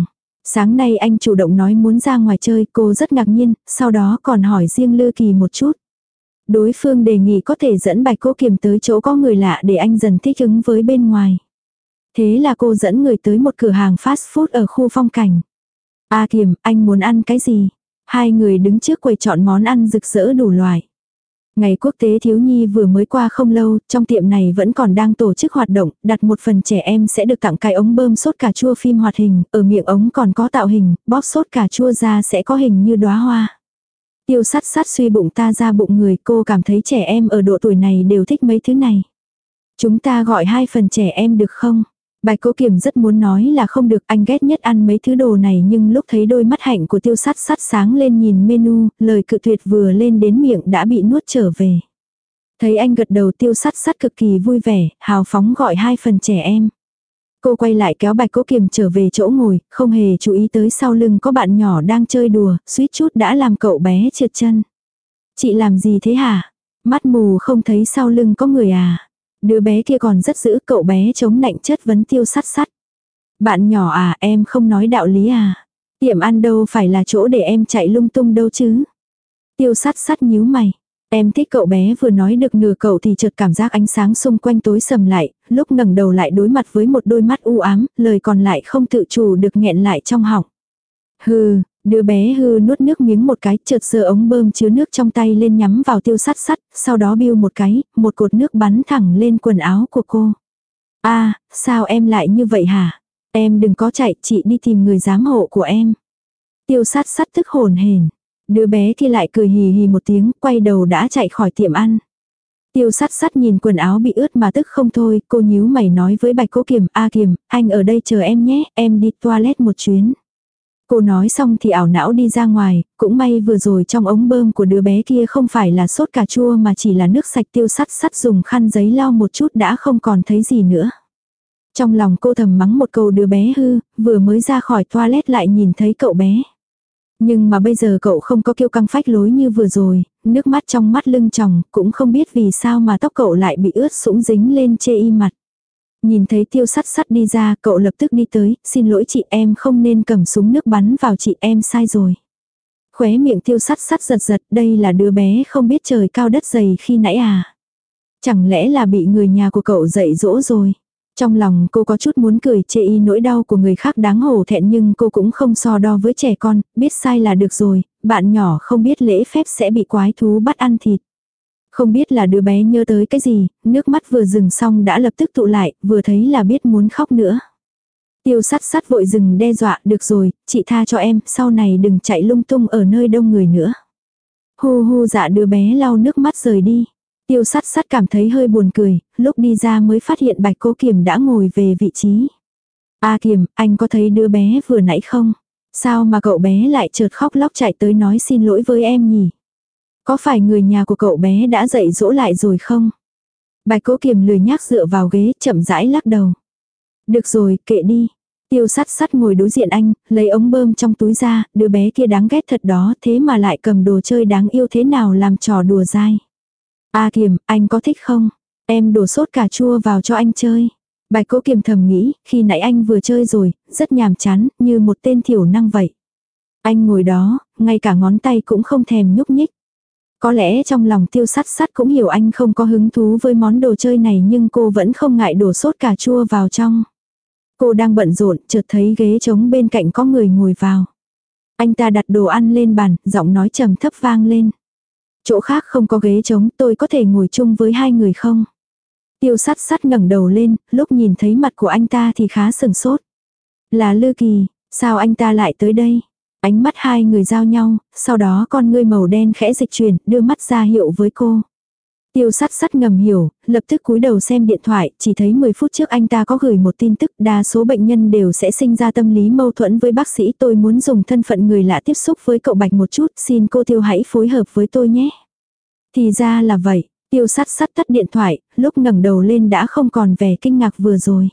Sáng nay anh chủ động nói muốn ra ngoài chơi, cô rất ngạc nhiên, sau đó còn hỏi riêng Lư Kỳ một chút. Đối phương đề nghị có thể dẫn Bạch Cố Kiềm tới chỗ có người lạ để anh dần thích ứng với bên ngoài. Thế là cô dẫn người tới một cửa hàng fast food ở khu phong cảnh. A Kiềm, anh muốn ăn cái gì? Hai người đứng trước quầy chọn món ăn rực rỡ đủ loại. Ngày quốc tế thiếu nhi vừa mới qua không lâu, trong tiệm này vẫn còn đang tổ chức hoạt động, đặt một phần trẻ em sẽ được tặng cái ống bơm sốt cà chua phim hoạt hình, ở miệng ống còn có tạo hình, bóp sốt cà chua ra sẽ có hình như đóa hoa. Tiêu Sắt Sắt suy bụng ta ra bụng người, cô cảm thấy trẻ em ở độ tuổi này đều thích mấy thứ này. Chúng ta gọi 2 phần trẻ em được không? Bạch Cố Kiềm rất muốn nói là không được, anh ghét nhất ăn mấy thứ đồ này, nhưng lúc thấy đôi mắt hạnh của Tiêu Sắt Sắt sáng lên nhìn menu, lời cự tuyệt vừa lên đến miệng đã bị nuốt trở về. Thấy anh gật đầu, Tiêu Sắt Sắt cực kỳ vui vẻ, hào phóng gọi 2 phần trẻ em. Cô quay lại kéo Bạch Cố Kiềm trở về chỗ ngồi, không hề chú ý tới sau lưng có bạn nhỏ đang chơi đùa, suýt chút đã làm cậu bé trượt chân. Chị làm gì thế hả? Mắt mù không thấy sau lưng có người à? Đứa bé kia còn rất dữ, cậu bé chống nạnh chất vấn Tiêu Sắt Sắt. Bạn nhỏ à, em không nói đạo lý à? Tiệm ăn đâu phải là chỗ để em chạy lung tung đâu chứ? Tiêu Sắt Sắt nhíu mày. Em thích cậu bé vừa nói được nửa cậu thì chợt cảm giác ánh sáng xung quanh tối sầm lại, lúc ngẩng đầu lại đối mặt với một đôi mắt u ám, lời còn lại không tự chủ được nghẹn lại trong họng. Hừ, đứa bé hư nuốt nước miếng một cái, chợt giơ ống bơm chứa nước trong tay lên nhắm vào Tiêu Sắt Sắt, sau đó biu một cái, một cột nước bắn thẳng lên quần áo của cô. Sao em lại như vậy hả? Em đừng có chạy, chị đi tìm người giám hộ của em. Tiêu Sắt Sắt tức hồn hển. Đứa bé kia lại cười hì hì một tiếng, quay đầu đã chạy khỏi tiệm ăn. Tiêu Sắt Sắt nhìn quần áo bị ướt mà tức không thôi, cô nhíu mày nói với Bạch Cố Kiềm, A Kiềm, anh ở đây chờ em nhé, em đi toilet một chuyến. Cô nói xong thì ảo não đi ra ngoài, cũng may vừa rồi trong ống bơm của đứa bé kia không phải là sốt cà chua mà chỉ là nước sạch. Tiêu Sắt Sắt dùng khăn giấy lau một chút đã không còn thấy gì nữa. Trong lòng cô thầm mắng một câu đứa bé hư, vừa mới ra khỏi toilet lại nhìn thấy cậu bé. Nhưng mà bây giờ cậu không có kiêu căng phách lối như vừa rồi, nước mắt trong mắt lưng tròng, cũng không biết vì sao mà tóc cậu lại bị ướt sũng dính lên chê y mặt. Nhìn thấy Tiêu Sắt Sắt đi ra, cậu lập tức đi tới, xin lỗi chị, em không nên cầm súng nước bắn vào chị, em sai rồi. Khóe miệng Tiêu Sắt Sắt giật giật, đây là đứa bé không biết trời cao đất dày khi nãy à. Chẳng lẽ là bị người nhà của cậu dạy dỗ rồi. Trong lòng cô có chút muốn cười chê y nỗi đau của người khác đáng hổ thẹn, nhưng cô cũng không so đo với trẻ con, biết sai là được rồi, bạn nhỏ không biết lễ phép sẽ bị quái thú bắt ăn thịt. Không biết là đứa bé nhớ tới cái gì, nước mắt vừa dừng xong đã lập tức tụ lại, vừa thấy là biết muốn khóc nữa. Tiêu Sắt Sắt vội dừng đe dọa, được rồi, chị tha cho em, sau này đừng chạy lung tung ở nơi đông người nữa. Hu hu dạ, đứa bé lau nước mắt rời đi. Tiêu Sắt Sắt cảm thấy hơi buồn cười, lúc đi ra mới phát hiện Bạch Cố Kiềm đã ngồi về vị trí. A Kiềm, anh có thấy đứa bé vừa nãy không? Sao mà cậu bé lại chợt khóc lóc chạy tới nói xin lỗi với em nhỉ? Có phải người nhà của cậu bé đã dạy dỗ lại rồi không? Bạch Cố Kiềm lười nhác dựa vào ghế, chậm rãi lắc đầu. Được rồi, kệ đi. Tiêu Sắt Sắt ngồi đối diện anh, lấy ống bơm trong túi ra, đứa bé kia đáng ghét thật đó, thế mà lại cầm đồ chơi đáng yêu thế nào làm trò đùa dai. A Kiềm, anh có thích không? Em đổ sốt cà chua vào cho anh chơi. Bạch Cố Kiềm thầm nghĩ, khi nãy anh vừa chơi rồi, rất nhàm chán, như một tên thiểu năng vậy. Anh ngồi đó, ngay cả ngón tay cũng không thèm nhúc nhích. Có lẽ trong lòng Tiêu Sắt Sắt cũng hiểu anh không có hứng thú với món đồ chơi này, nhưng cô vẫn không ngại đổ sốt cà chua vào trong. Cô đang bận rộn, chợt thấy ghế trống bên cạnh có người ngồi vào. Anh ta đặt đồ ăn lên bàn, giọng nói trầm thấp vang lên. Chỗ khác không có ghế trống, tôi có thể ngồi chung với hai người không? Tiêu Sắt Sắt ngẩng đầu lên, lúc nhìn thấy mặt của anh ta thì khá sừng sốt. Là Lư Kỳ, sao anh ta lại tới đây? Ánh mắt hai người giao nhau, sau đó con ngươi màu đen khẽ dịch chuyển, đưa mắt ra hiệu với cô. Tiêu Sắt Sắt ngầm hiểu, lập tức cúi đầu xem điện thoại, chỉ thấy 10 phút trước anh ta có gửi một tin tức, đa số bệnh nhân đều sẽ sinh ra tâm lý mâu thuẫn với bác sĩ, tôi muốn dùng thân phận người lạ tiếp xúc với cậu Bạch một chút, xin cô Tiêu hãy phối hợp với tôi nhé. Thì ra là vậy, Tiêu Sắt Sắt tắt điện thoại, lúc ngẩng đầu lên đã không còn vẻ kinh ngạc vừa rồi.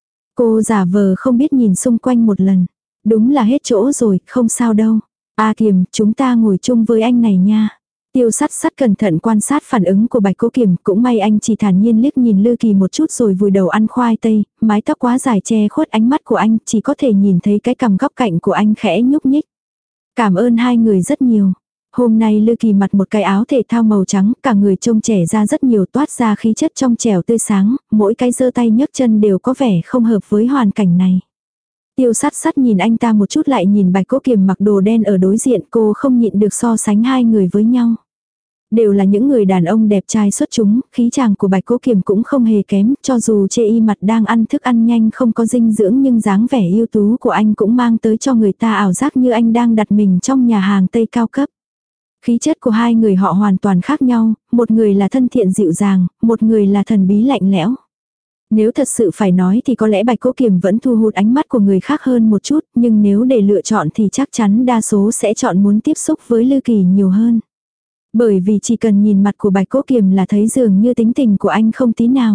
Cô giả vờ không biết nhìn xung quanh một lần. Đúng là hết chỗ rồi, không sao đâu. A Kiềm, chúng ta ngồi chung với anh này nha. Tiêu Sắt Sắt cẩn thận quan sát phản ứng của Bạch Cố Kiềm, cũng may anh chỉ thản nhiên liếc nhìn Lư Kỳ một chút rồi vùi đầu ăn khoai tây, mái tóc quá dài che khuất ánh mắt của anh, chỉ có thể nhìn thấy cái cằm góc cạnh của anh khẽ nhúc nhích. Cảm ơn hai người rất nhiều. Hôm nay Lư Kỳ mặc một cái áo thể thao màu trắng, cả người trông trẻ ra rất nhiều, toát ra khí chất trong trẻo tươi sáng, mỗi cái giơ tay nhấc chân đều có vẻ không hợp với hoàn cảnh này. Tiêu Sắt Sắt nhìn anh ta một chút lại nhìn Bạch Cố Kiềm mặc đồ đen ở đối diện, cô không nhịn được so sánh hai người với nhau. Đều là những người đàn ông đẹp trai xuất chúng, khí chàng của Bạch Cố Kiềm cũng không hề kém, cho dù chê y mặt đang ăn thức ăn nhanh không có dinh dưỡng nhưng dáng vẻ ưu tú của anh cũng mang tới cho người ta ảo giác như anh đang đặt mình trong nhà hàng Tây cao cấp. Khí chất của hai người họ hoàn toàn khác nhau, một người là thân thiện dịu dàng, một người là thần bí lạnh lẽo. Nếu thật sự phải nói thì có lẽ Bạch Cố Kiềm vẫn thu hút ánh mắt của người khác hơn một chút, nhưng nếu để lựa chọn thì chắc chắn đa số sẽ chọn muốn tiếp xúc với Lư Kỳ nhiều hơn. Bởi vì chỉ cần nhìn mặt của Bạch Cố Kiềm là thấy dường như tính tình của anh không tí nào.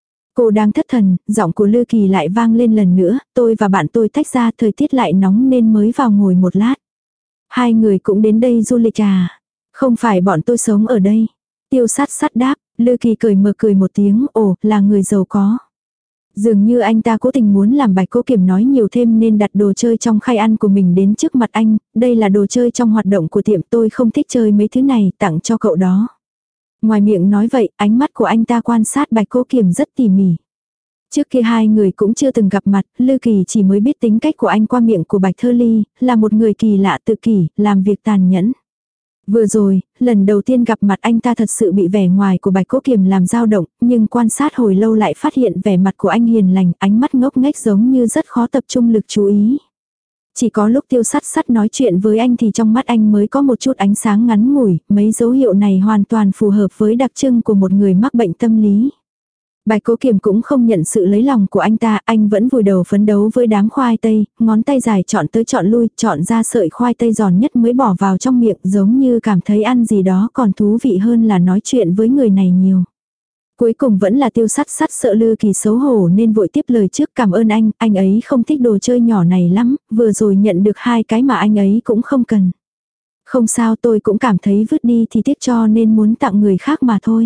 Cô đang thất thần, giọng của Lư Kỳ lại vang lên lần nữa, tôi và bạn tôi tách ra, thời tiết lại nóng nên mới vào ngồi một lát. Hai người cũng đến đây du lịch à? Không phải bọn tôi sống ở đây. Tiêu Sắt Sắt đáp, Lư Kỳ cười một tiếng, ồ, là người giàu có. Dường như anh ta cố tình muốn làm Bạch Cố Kiềm nói nhiều thêm nên đặt đồ chơi trong khay ăn của mình đến trước mặt anh, đây là đồ chơi trong hoạt động của tiệm, tôi không thích chơi mấy thứ này, tặng cho cậu đó. Ngoài miệng nói vậy, ánh mắt của anh ta quan sát Bạch Cố Kiềm rất tỉ mỉ. Trước kia hai người cũng chưa từng gặp mặt, Lư Kỳ chỉ mới biết tính cách của anh qua miệng của Bạch Thơ Ly, là một người kỳ lạ tự kỷ, làm việc tàn nhẫn. Vừa rồi, lần đầu tiên gặp mặt anh ta thật sự bị vẻ ngoài của Bạch Cố Kiềm làm dao động, nhưng quan sát hồi lâu lại phát hiện vẻ mặt của anh hiền lành, ánh mắt ngốc nghếch giống như rất khó tập trung lực chú ý. Chỉ có lúc Tiêu Sắt Sắt nói chuyện với anh thì trong mắt anh mới có một chút ánh sáng ngắn ngủi, mấy dấu hiệu này hoàn toàn phù hợp với đặc trưng của một người mắc bệnh tâm lý. Bạch Cố Kiềm cũng không nhận sự lấy lòng của anh ta, anh vẫn vùi đầu phấn đấu với đám khoai tây, ngón tay dài chọn tới chọn lui, chọn ra sợi khoai tây giòn nhất mới bỏ vào trong miệng, giống như cảm thấy ăn gì đó còn thú vị hơn là nói chuyện với người này nhiều. Cuối cùng vẫn là Tiêu Sắt Sắt sợ Lư Kỳ xấu hổ nên vội tiếp lời trước, cảm ơn anh ấy không thích đồ chơi nhỏ này lắm, vừa rồi nhận được 2 cái mà anh ấy cũng không cần. Không sao, tôi cũng cảm thấy vứt đi thì tiếc cho nên muốn tặng người khác mà thôi.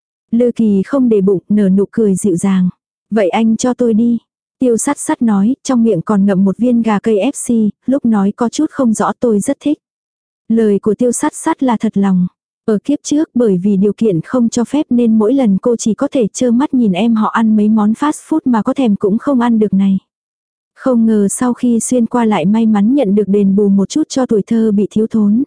Lư Kỳ không để bụng, nở nụ cười dịu dàng. Vậy anh cho tôi đi. Tiêu Sắt Sắt nói, trong miệng còn ngậm một viên gà KFC, lúc nói có chút không rõ, tôi rất thích. Lời của Tiêu Sắt Sắt là thật lòng. Ở kiếp trước bởi vì điều kiện không cho phép nên mỗi lần cô chỉ có thể trơ mắt nhìn em họ ăn mấy món fast food mà có thèm cũng không ăn được này. Không ngờ sau khi xuyên qua lại may mắn nhận được đền bù một chút cho tuổi thơ bị thiếu thốn.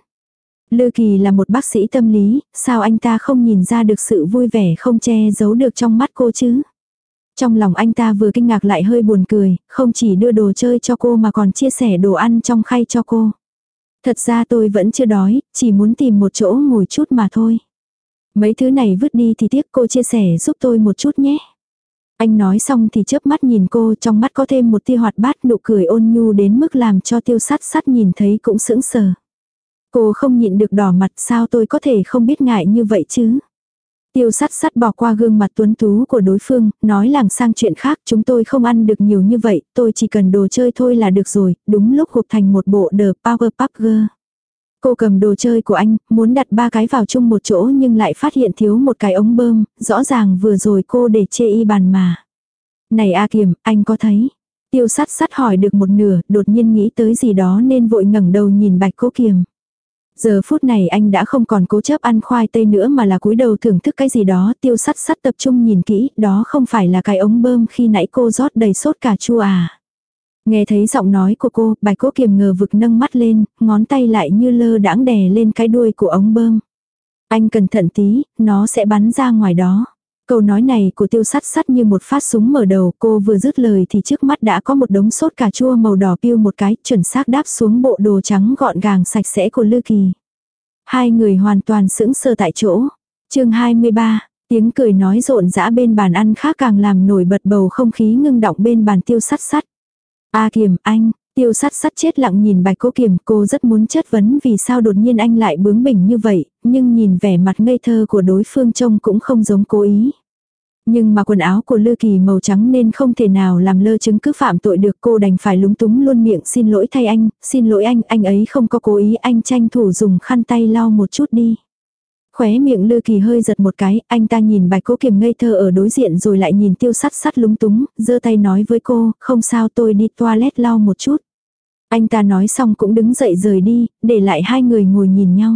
Lư Kỳ là một bác sĩ tâm lý, sao anh ta không nhìn ra được sự vui vẻ không che giấu được trong mắt cô chứ? Trong lòng anh ta vừa kinh ngạc lại hơi buồn cười, không chỉ đưa đồ chơi cho cô mà còn chia sẻ đồ ăn trong khay cho cô. Thật ra tôi vẫn chưa đói, chỉ muốn tìm một chỗ ngồi chút mà thôi. Mấy thứ này vứt đi thì tiếc, cô chia sẻ giúp tôi một chút nhé. Anh nói xong thì chớp mắt nhìn cô, trong mắt có thêm một tia hoạt bát, nụ cười ôn nhu đến mức làm cho Tiêu Sắt Sắt nhìn thấy cũng sững sờ. Cô không nhịn được đỏ mặt, sao tôi có thể không biết ngại như vậy chứ? Tiêu Sắt Sắt bỏ qua gương mặt tuấn tú của đối phương, nói lảng sang chuyện khác, chúng tôi không ăn được nhiều như vậy, tôi chỉ cần đồ chơi thôi là được rồi, đúng lúc hộp thành một bộ The Powerpuff Girl. Cô cầm đồ chơi của anh, muốn đặt 3 cái vào chung một chỗ nhưng lại phát hiện thiếu một cái ống bơm, rõ ràng vừa rồi cô để chê y bàn mà. Này A Kiềm, anh có thấy? Tiêu Sắt Sắt hỏi được một nửa, đột nhiên nghĩ tới gì đó nên vội ngẩng đầu nhìn Bạch Cố Kiềm. Giờ phút này anh đã không còn cố chấp ăn khoai tây nữa mà là cúi đầu thưởng thức cái gì đó. Tiêu Sắt Sắt tập trung nhìn kỹ, đó không phải là cái ống bơm khi nãy cô rót đầy sốt cà chua à. Nghe thấy giọng nói của cô, Bạch Cố Kiềm ngờ vực nâng mắt lên, ngón tay lại như lơ đãng đè lên cái đuôi của ống bơm. Anh cẩn thận tí, nó sẽ bắn ra ngoài đó. Câu nói này của Tiêu Sắt Sắt như một phát súng mở đầu, cô vừa dứt lời thì trước mắt đã có một đống sốt cà chua màu đỏ piu một cái, chuẩn xác đáp xuống bộ đồ trắng gọn gàng sạch sẽ của Lư Kỳ. Hai người hoàn toàn sững sờ tại chỗ. Chương 23, tiếng cười nói rộn rã bên bàn ăn khác càng làm nổi bật bầu không khí ngưng đọng bên bàn Tiêu Sắt Sắt. A Kiềm, anh. Tiêu Sắt Sắt chết lặng nhìn Bạch Cố Kiềm, cô rất muốn chất vấn vì sao đột nhiên anh lại bướng bỉnh như vậy, nhưng nhìn vẻ mặt ngây thơ của đối phương trông cũng không giống cố ý. Nhưng mà quần áo của Lư Kỳ màu trắng nên không thể nào làm lơ chứng cứ phạm tội được, cô đành phải lúng túng luôn miệng xin lỗi thay anh, xin lỗi anh ấy không có cố ý, anh tranh thủ dùng khăn tay lau một chút đi. Khóe miệng Lư Kỳ hơi giật một cái, anh ta nhìn Bạch Cố Kiềm ngây thơ ở đối diện rồi lại nhìn Tiêu Sắt Sắt lúng túng, giơ tay nói với cô, không sao tôi đi toilet lau một chút. Anh ta nói xong cũng đứng dậy rời đi, để lại hai người ngồi nhìn nhau.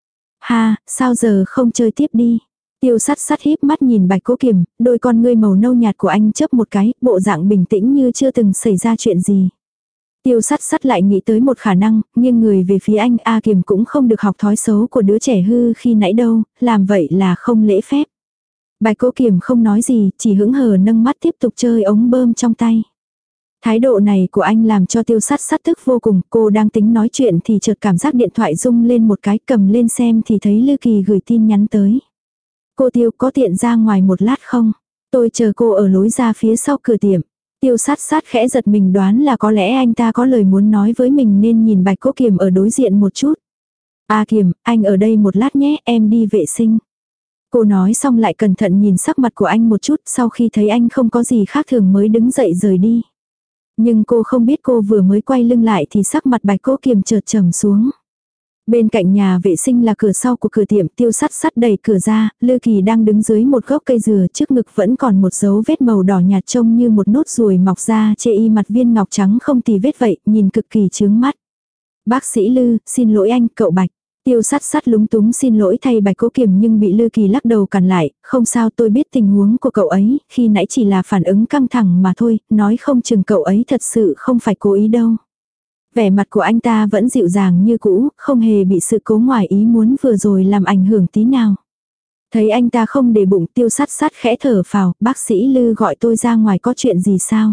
Ha, sao giờ không chơi tiếp đi. Tiêu Sắt Sắt híp mắt nhìn Bạch Cố Kiềm, đôi con ngươi màu nâu nhạt của anh chớp một cái, bộ dạng bình tĩnh như chưa từng xảy ra chuyện gì. Tiêu Sắt Sắt lại nghĩ tới một khả năng, nghiêng người về phía anh, A Kiềm cũng không được học thói xấu của đứa trẻ hư khi nãy đâu, làm vậy là không lễ phép. Bạch Cố Kiềm không nói gì, chỉ hững hờ nâng mắt tiếp tục chơi ống bơm trong tay. Thái độ này của anh làm cho Tiêu Sắt Sắt tức vô cùng, cô đang tính nói chuyện thì chợt cảm giác điện thoại rung lên một cái, cầm lên xem thì thấy Lư Kỳ gửi tin nhắn tới. Cô Tiêu có tiện ra ngoài một lát không? Tôi chờ cô ở lối ra phía sau cửa tiệm. Tiêu Sắt Sắt khẽ giật mình đoán là có lẽ anh ta có lời muốn nói với mình nên nhìn Bạch Cố Kiềm ở đối diện một chút. A Kiềm, anh ở đây một lát nhé, em đi vệ sinh. Cô nói xong lại cẩn thận nhìn sắc mặt của anh một chút, sau khi thấy anh không có gì khác thường mới đứng dậy rời đi. Nhưng cô không biết cô vừa mới quay lưng lại thì sắc mặt Bạch Cố Kiềm chợt trầm xuống. Bên cạnh nhà vệ sinh là cửa sau của cửa tiệm, Tiêu Sắt Sắt đẩy cửa ra, Lư Kỳ đang đứng dưới một gốc cây dừa, trước ngực vẫn còn một dấu vết màu đỏ nhạt trông như một nốt ruồi mọc ra, chê y mặt viên ngọc trắng không tì vết vậy, nhìn cực kỳ chướng mắt. Bác sĩ Lư, xin lỗi anh, cậu Bạch. Tiêu Sắt Sắt lúng túng xin lỗi thay Bạch Cố Kiềm nhưng bị Lư Kỳ lắc đầu cản lại, không sao tôi biết tình huống của cậu ấy, khi nãy chỉ là phản ứng căng thẳng mà thôi, nói không chừng cậu ấy thật sự không phải cố ý đâu. Vẻ mặt của anh ta vẫn dịu dàng như cũ, không hề bị sự cố ngoài ý muốn vừa rồi làm ảnh hưởng tí nào. Thấy anh ta không để bụng, Tiêu Sắt Sắt khẽ thở phào, bác sĩ Lư gọi tôi ra ngoài có chuyện gì sao?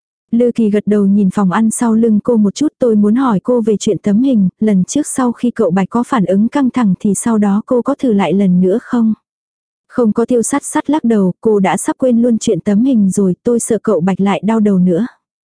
Lư Kỳ gật đầu nhìn phòng ăn sau lưng cô một chút, tôi muốn hỏi cô về chuyện tấm hình, lần trước sau khi cậu Bạch có phản ứng căng thẳng thì sau đó cô có thử lại lần nữa không? Không có. Tiêu Sắt Sắt lắc đầu, cô đã sắp quên luôn chuyện tấm hình rồi, tôi sợ cậu Bạch lại đau đầu nữa.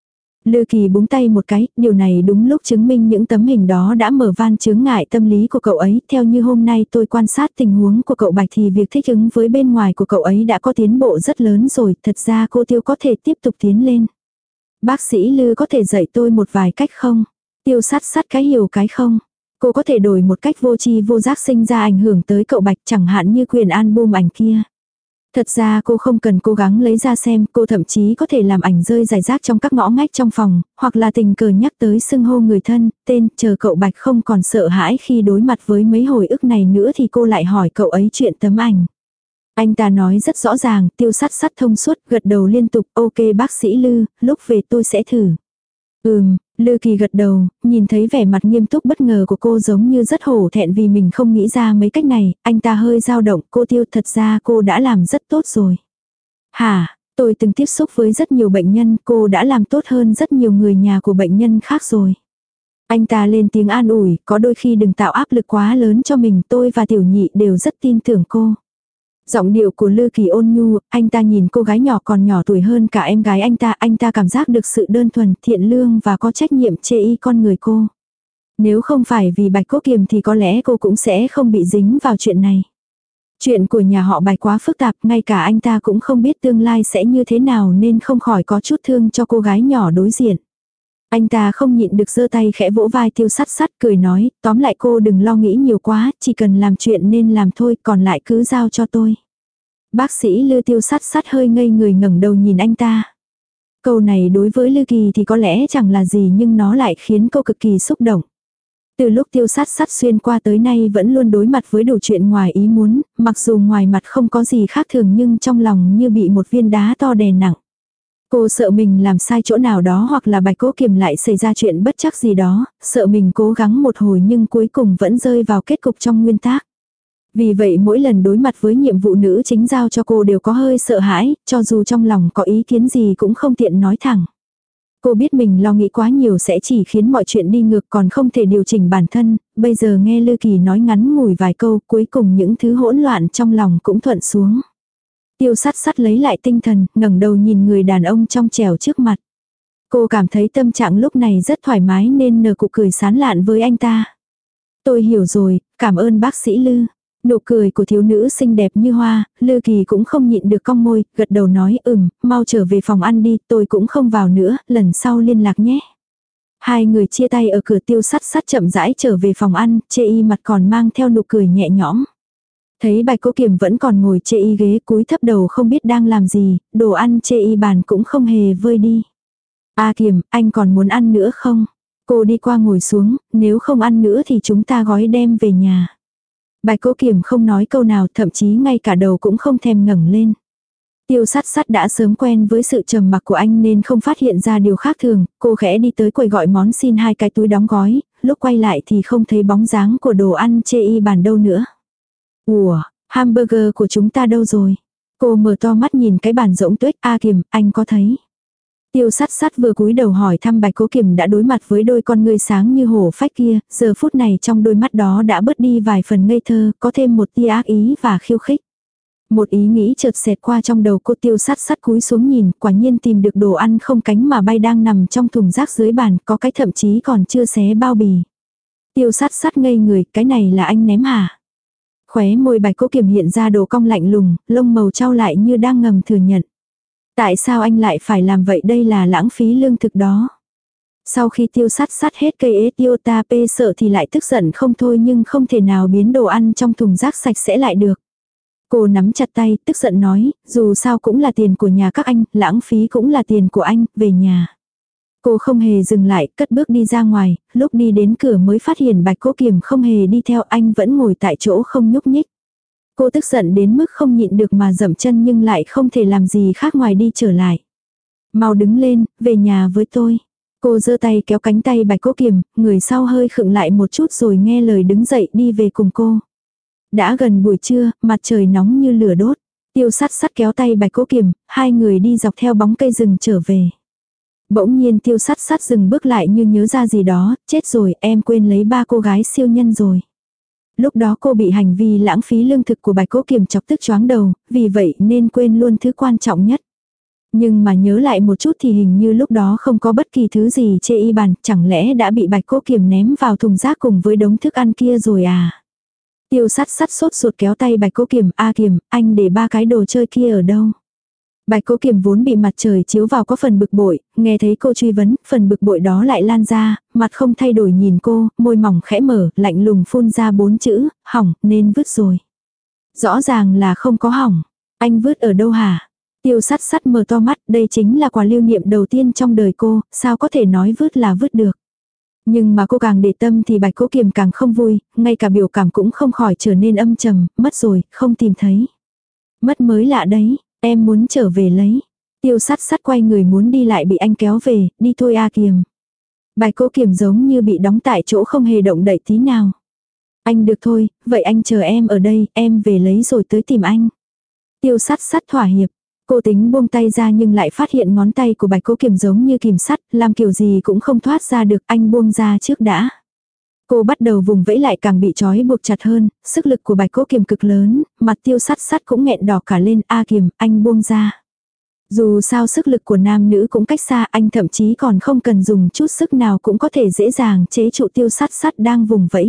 Lư Kỳ búng tay một cái, điều này đúng lúc chứng minh những tấm hình đó đã mở van chướng ngại tâm lý của cậu ấy. Theo như hôm nay tôi quan sát tình huống của cậu Bạch thì việc thích ứng với bên ngoài của cậu ấy đã có tiến bộ rất lớn rồi, thật ra cô Tiêu có thể tiếp tục tiến lên. Bác sĩ Lư có thể dạy tôi một vài cách không? Tiêu Sắt Sắt cái hiểu cái không? Cô có thể đổi một cách vô tri vô giác sinh ra ảnh hưởng tới cậu Bạch, chẳng hạn như quyền album ảnh kia. Thật ra cô không cần cố gắng lấy ra xem, cô thậm chí có thể làm ảnh rơi rải rác trong các ngõ ngách trong phòng, hoặc là tình cờ nhắc tới xưng hô người thân, tên, chờ cậu Bạch không còn sợ hãi khi đối mặt với mấy hồi ức này nữa thì cô lại hỏi cậu ấy chuyện tấm ảnh. Anh ta nói rất rõ ràng, Tiêu Sắt Sắt thông suốt, gật đầu liên tục, ok bác sĩ Lư, lúc về tôi sẽ thử. Lư Kỳ gật đầu, nhìn thấy vẻ mặt nghiêm túc bất ngờ của cô giống như rất hổ thẹn vì mình không nghĩ ra mấy cách này, anh ta hơi dao động, cô Tiêu thật ra cô đã làm rất tốt rồi. Hả, tôi từng tiếp xúc với rất nhiều bệnh nhân, cô đã làm tốt hơn rất nhiều người nhà của bệnh nhân khác rồi. Anh ta lên tiếng an ủi, có đôi khi đừng tạo áp lực quá lớn cho mình, tôi và Tiểu Nhị đều rất tin tưởng cô. Giọng điệu của Lư Kỳ ôn nhu, anh ta nhìn cô gái nhỏ còn nhỏ tuổi hơn cả em gái anh ta cảm giác được sự đơn thuần, thiện lương và có trách nhiệm chê y con người cô. Nếu không phải vì Bạch Cố Kiềm thì có lẽ cô cũng sẽ không bị dính vào chuyện này. Chuyện của nhà họ Bạch quá phức tạp, ngay cả anh ta cũng không biết tương lai sẽ như thế nào nên không khỏi có chút thương cho cô gái nhỏ đối diện. Anh ta không nhịn được giơ tay khẽ vỗ vai Tiêu Sắt Sắt cười nói, tóm lại cô đừng lo nghĩ nhiều quá, chỉ cần làm chuyện nên làm thôi, còn lại cứ giao cho tôi. Bác sĩ Lư. Tiêu Sắt Sắt hơi ngây người ngẩng đầu nhìn anh ta. Câu này đối với Lư Kỳ thì có lẽ chẳng là gì nhưng nó lại khiến cô cực kỳ xúc động. Từ lúc Tiêu Sắt Sắt xuyên qua tới nay vẫn luôn đối mặt với đủ chuyện ngoài ý muốn, mặc dù ngoài mặt không có gì khác thường nhưng trong lòng như bị một viên đá to đè nặng. Cô sợ mình làm sai chỗ nào đó hoặc là Bạch Cố Kiềm lại xảy ra chuyện bất trắc gì đó, sợ mình cố gắng một hồi nhưng cuối cùng vẫn rơi vào kết cục trong nguyên tắc. Vì vậy mỗi lần đối mặt với nhiệm vụ nữ chính giao cho cô đều có hơi sợ hãi, cho dù trong lòng có ý kiến gì cũng không tiện nói thẳng. Cô biết mình lo nghĩ quá nhiều sẽ chỉ khiến mọi chuyện đi ngược còn không thể điều chỉnh bản thân, bây giờ nghe Lư Kỳ nói ngắn ngủi vài câu cuối cùng những thứ hỗn loạn trong lòng cũng thuận xuống. Tiêu Sắt Sắt lấy lại tinh thần, ngẩng đầu nhìn người đàn ông trong trẻo trước mặt. Cô cảm thấy tâm trạng lúc này rất thoải mái nên nở nụ cười sán lạn với anh ta. Tôi hiểu rồi, cảm ơn bác sĩ Lư. Nụ cười của thiếu nữ xinh đẹp như hoa, Lư Kỳ cũng không nhịn được cong môi, gật đầu nói mau trở về phòng ăn đi, tôi cũng không vào nữa, lần sau liên lạc nhé. Hai người chia tay ở cửa. Tiêu Sắt Sắt chậm rãi trở về phòng ăn, chê y mặt còn mang theo nụ cười nhẹ nhõm. Thấy Bạch Cố Kiềm vẫn còn ngồi chê y ghế cúi thấp đầu không biết đang làm gì, đồ ăn chê y bàn cũng không hề vơi đi. A Kiềm, anh còn muốn ăn nữa không? Cô đi qua ngồi xuống, nếu không ăn nữa thì chúng ta gói đem về nhà. Bạch Cố Kiềm không nói câu nào, thậm chí ngay cả đầu cũng không thèm ngẩng lên. Tiêu Sắt Sắt đã sớm quen với sự trầm mặc của anh nên không phát hiện ra điều khác thường, cô khẽ đi tới quầy gọi món xin 2 cái túi đóng gói, lúc quay lại thì không thấy bóng dáng của đồ ăn chê y bàn đâu nữa. Ủa, hamburger của chúng ta đâu rồi? Cô mở to mắt nhìn cái bàn rỗng tuếch. A Kiềm, anh có thấy? Tiêu Sắt Sắt vừa cúi đầu hỏi thăm Bạch Cố Kiềm đã đối mặt với đôi con ngươi sáng như hổ phách kia, giờ phút này trong đôi mắt đó đã bớt đi vài phần ngây thơ, có thêm một tia ác ý và khiêu khích. Một ý nghĩ chợt xẹt qua trong đầu cô. Tiêu Sắt Sắt cúi xuống nhìn, quả nhiên tìm được đồ ăn không cánh mà bay đang nằm trong thùng rác dưới bàn, có cái thậm chí còn chưa xé bao bì. Tiêu Sắt Sắt ngây người, cái này là anh ném hả? Khóe môi Bạch Cố Kiềm hiện ra độ cong lạnh lùng, lông màu trao lại như đang ngầm thừa nhận. Tại sao anh lại phải làm vậy, đây là lãng phí lương thực đó. Sau khi Tiêu Sắt Sắt hết cây ế tiêu ta pê sợ thì lại tức giận không thôi, nhưng không thể nào biến đồ ăn trong thùng rác sạch sẽ lại được. Cô nắm chặt tay, tức giận nói, dù sao cũng là tiền của nhà các anh, lãng phí cũng là tiền của anh, về nhà. Cô không hề dừng lại, cất bước đi ra ngoài, lúc đi đến cửa mới phát hiện Bạch Cố Kiềm không hề đi theo, anh vẫn ngồi tại chỗ không nhúc nhích. Cô tức giận đến mức không nhịn được mà dậm chân nhưng lại không thể làm gì khác ngoài đi trở lại. Mau đứng lên, về nhà với tôi. Cô giơ tay kéo cánh tay Bạch Cố Kiềm, người sau hơi khựng lại một chút rồi nghe lời đứng dậy đi về cùng cô. Đã gần buổi trưa, mặt trời nóng như lửa đốt. Tiêu Sắt Sắt kéo tay Bạch Cố Kiềm, hai người đi dọc theo bóng cây rừng trở về. Bỗng nhiên Tiêu Sắt Sắt dừng bước lại như nhớ ra gì đó, chết rồi, em quên lấy 3 cô gái siêu nhân rồi. Lúc đó cô bị hành vi lãng phí lương thực của Bạch Cố Kiềm chọc tức choáng đầu, vì vậy nên quên luôn thứ quan trọng nhất. Nhưng mà nhớ lại một chút thì hình như lúc đó không có bất kỳ thứ gì chê y bàn, chẳng lẽ đã bị Bạch Cố Kiềm ném vào thùng rác cùng với đống thức ăn kia rồi à? Tiêu Sắt Sắt sốt ruột kéo tay Bạch Cố Kiềm, A Kiềm, anh để 3 cái đồ chơi kia ở đâu? Bạch Cố Kiềm vốn bị mặt trời chiếu vào có phần bực bội, nghe thấy cô truy vấn, phần bực bội đó lại lan ra, mặt không thay đổi nhìn cô, môi mỏng khẽ mở, lạnh lùng phun ra 4 chữ, hỏng, nên vứt rồi. Rõ ràng là không có hỏng, anh vứt ở đâu hả? Tiêu Sắt Sắt mở to mắt, đây chính là quà lưu niệm đầu tiên trong đời cô, sao có thể nói vứt là vứt được. Nhưng mà cô càng để tâm thì Bạch Cố Kiềm càng không vui, ngay cả biểu cảm cũng không khỏi trở nên âm trầm, mất rồi, không tìm thấy. Mất mới lạ đấy, em muốn trở về lấy. Tiêu Sắt Sắt quay người muốn đi lại bị anh kéo về, đi thôi A Kiềm. Bạch Cố Kiềm giống như bị đóng tại chỗ không hề động đậy tí nào. Anh được thôi, vậy anh chờ em ở đây, em về lấy rồi tới tìm anh. Tiêu Sắt Sắt thỏa hiệp. Cô tính buông tay ra nhưng lại phát hiện ngón tay của Bạch Cố Kiềm giống như kìm sắt, làm kiểu gì cũng không thoát ra được, anh buông ra trước đã. Cô bắt đầu vùng vẫy lại càng bị trói buộc chặt hơn, sức lực của Bạch Cố Kiềm cực lớn, mặt Tiêu Sắt Sắt cũng nghẹn đỏ cả lên. A Kiềm, anh buông ra. Dù sao sức lực của nam nữ cũng cách xa, anh thậm chí còn không cần dùng chút sức nào cũng có thể dễ dàng chế trụ Tiêu Sắt Sắt đang vùng vẫy.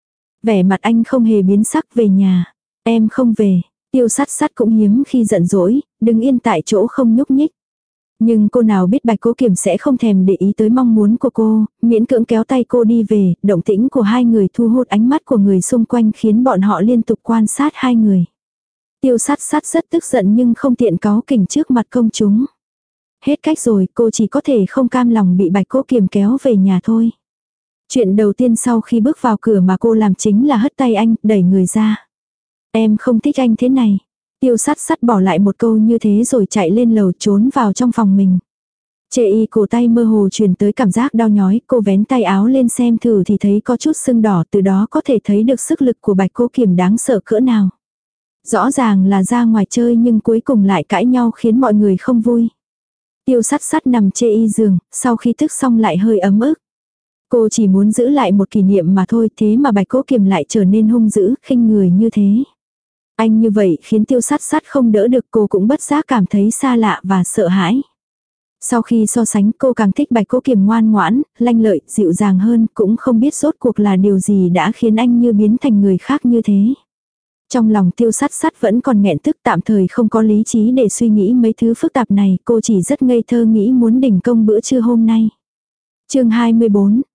Vẻ mặt anh không hề biến sắc, về nhà. Em không về. Tiêu Sắt Sắt cũng hiếm khi giận dỗi, đứng yên tại chỗ không nhúc nhích. Nhưng cô nào biết Bạch Cố Kiềm sẽ không thèm để ý tới mong muốn của cô, miễn cưỡng kéo tay cô đi về, động tĩnh của hai người thu hút ánh mắt của người xung quanh khiến bọn họ liên tục quan sát hai người. Tiêu Sắt Sắt rất tức giận nhưng không tiện cáu kỉnh trước mặt công chúng. Hết cách rồi, cô chỉ có thể không cam lòng bị Bạch Cố Kiềm kéo về nhà thôi. Chuyện đầu tiên sau khi bước vào cửa mà cô làm chính là hất tay anh, đẩy người ra. Em không thích anh thế này. Tiêu Sắt Sắt bỏ lại một câu như thế rồi chạy lên lầu trốn vào trong phòng mình. Chê y cổ tay mơ hồ truyền tới cảm giác đau nhói, cô vén tay áo lên xem thử thì thấy có chút sưng đỏ, từ đó có thể thấy được sức lực của Bạch Cố Kiềm đáng sợ cỡ nào. Rõ ràng là ra ngoài chơi nhưng cuối cùng lại cãi nhau khiến mọi người không vui. Tiêu Sắt Sắt nằm chê y giường, sau khi thức xong lại hơi ấm ức. Cô chỉ muốn giữ lại một kỷ niệm mà thôi, thế mà Bạch Cố Kiềm lại trở nên hung dữ, khinh người như thế. Anh như vậy khiến Tiêu Sắt Sắt không đỡ được, cô cũng bất giác cảm thấy xa lạ và sợ hãi. Sau khi so sánh cô càng thích Bạch Cố Kiềm ngoan ngoãn, lanh lợi, dịu dàng hơn, cũng không biết rốt cuộc là điều gì đã khiến anh như biến thành người khác như thế. Trong lòng Tiêu Sắt Sắt vẫn còn nghẹn tức, tạm thời không có lý trí để suy nghĩ mấy thứ phức tạp này, cô chỉ rất ngây thơ nghĩ muốn đình công bữa trưa hôm nay. Chương 24,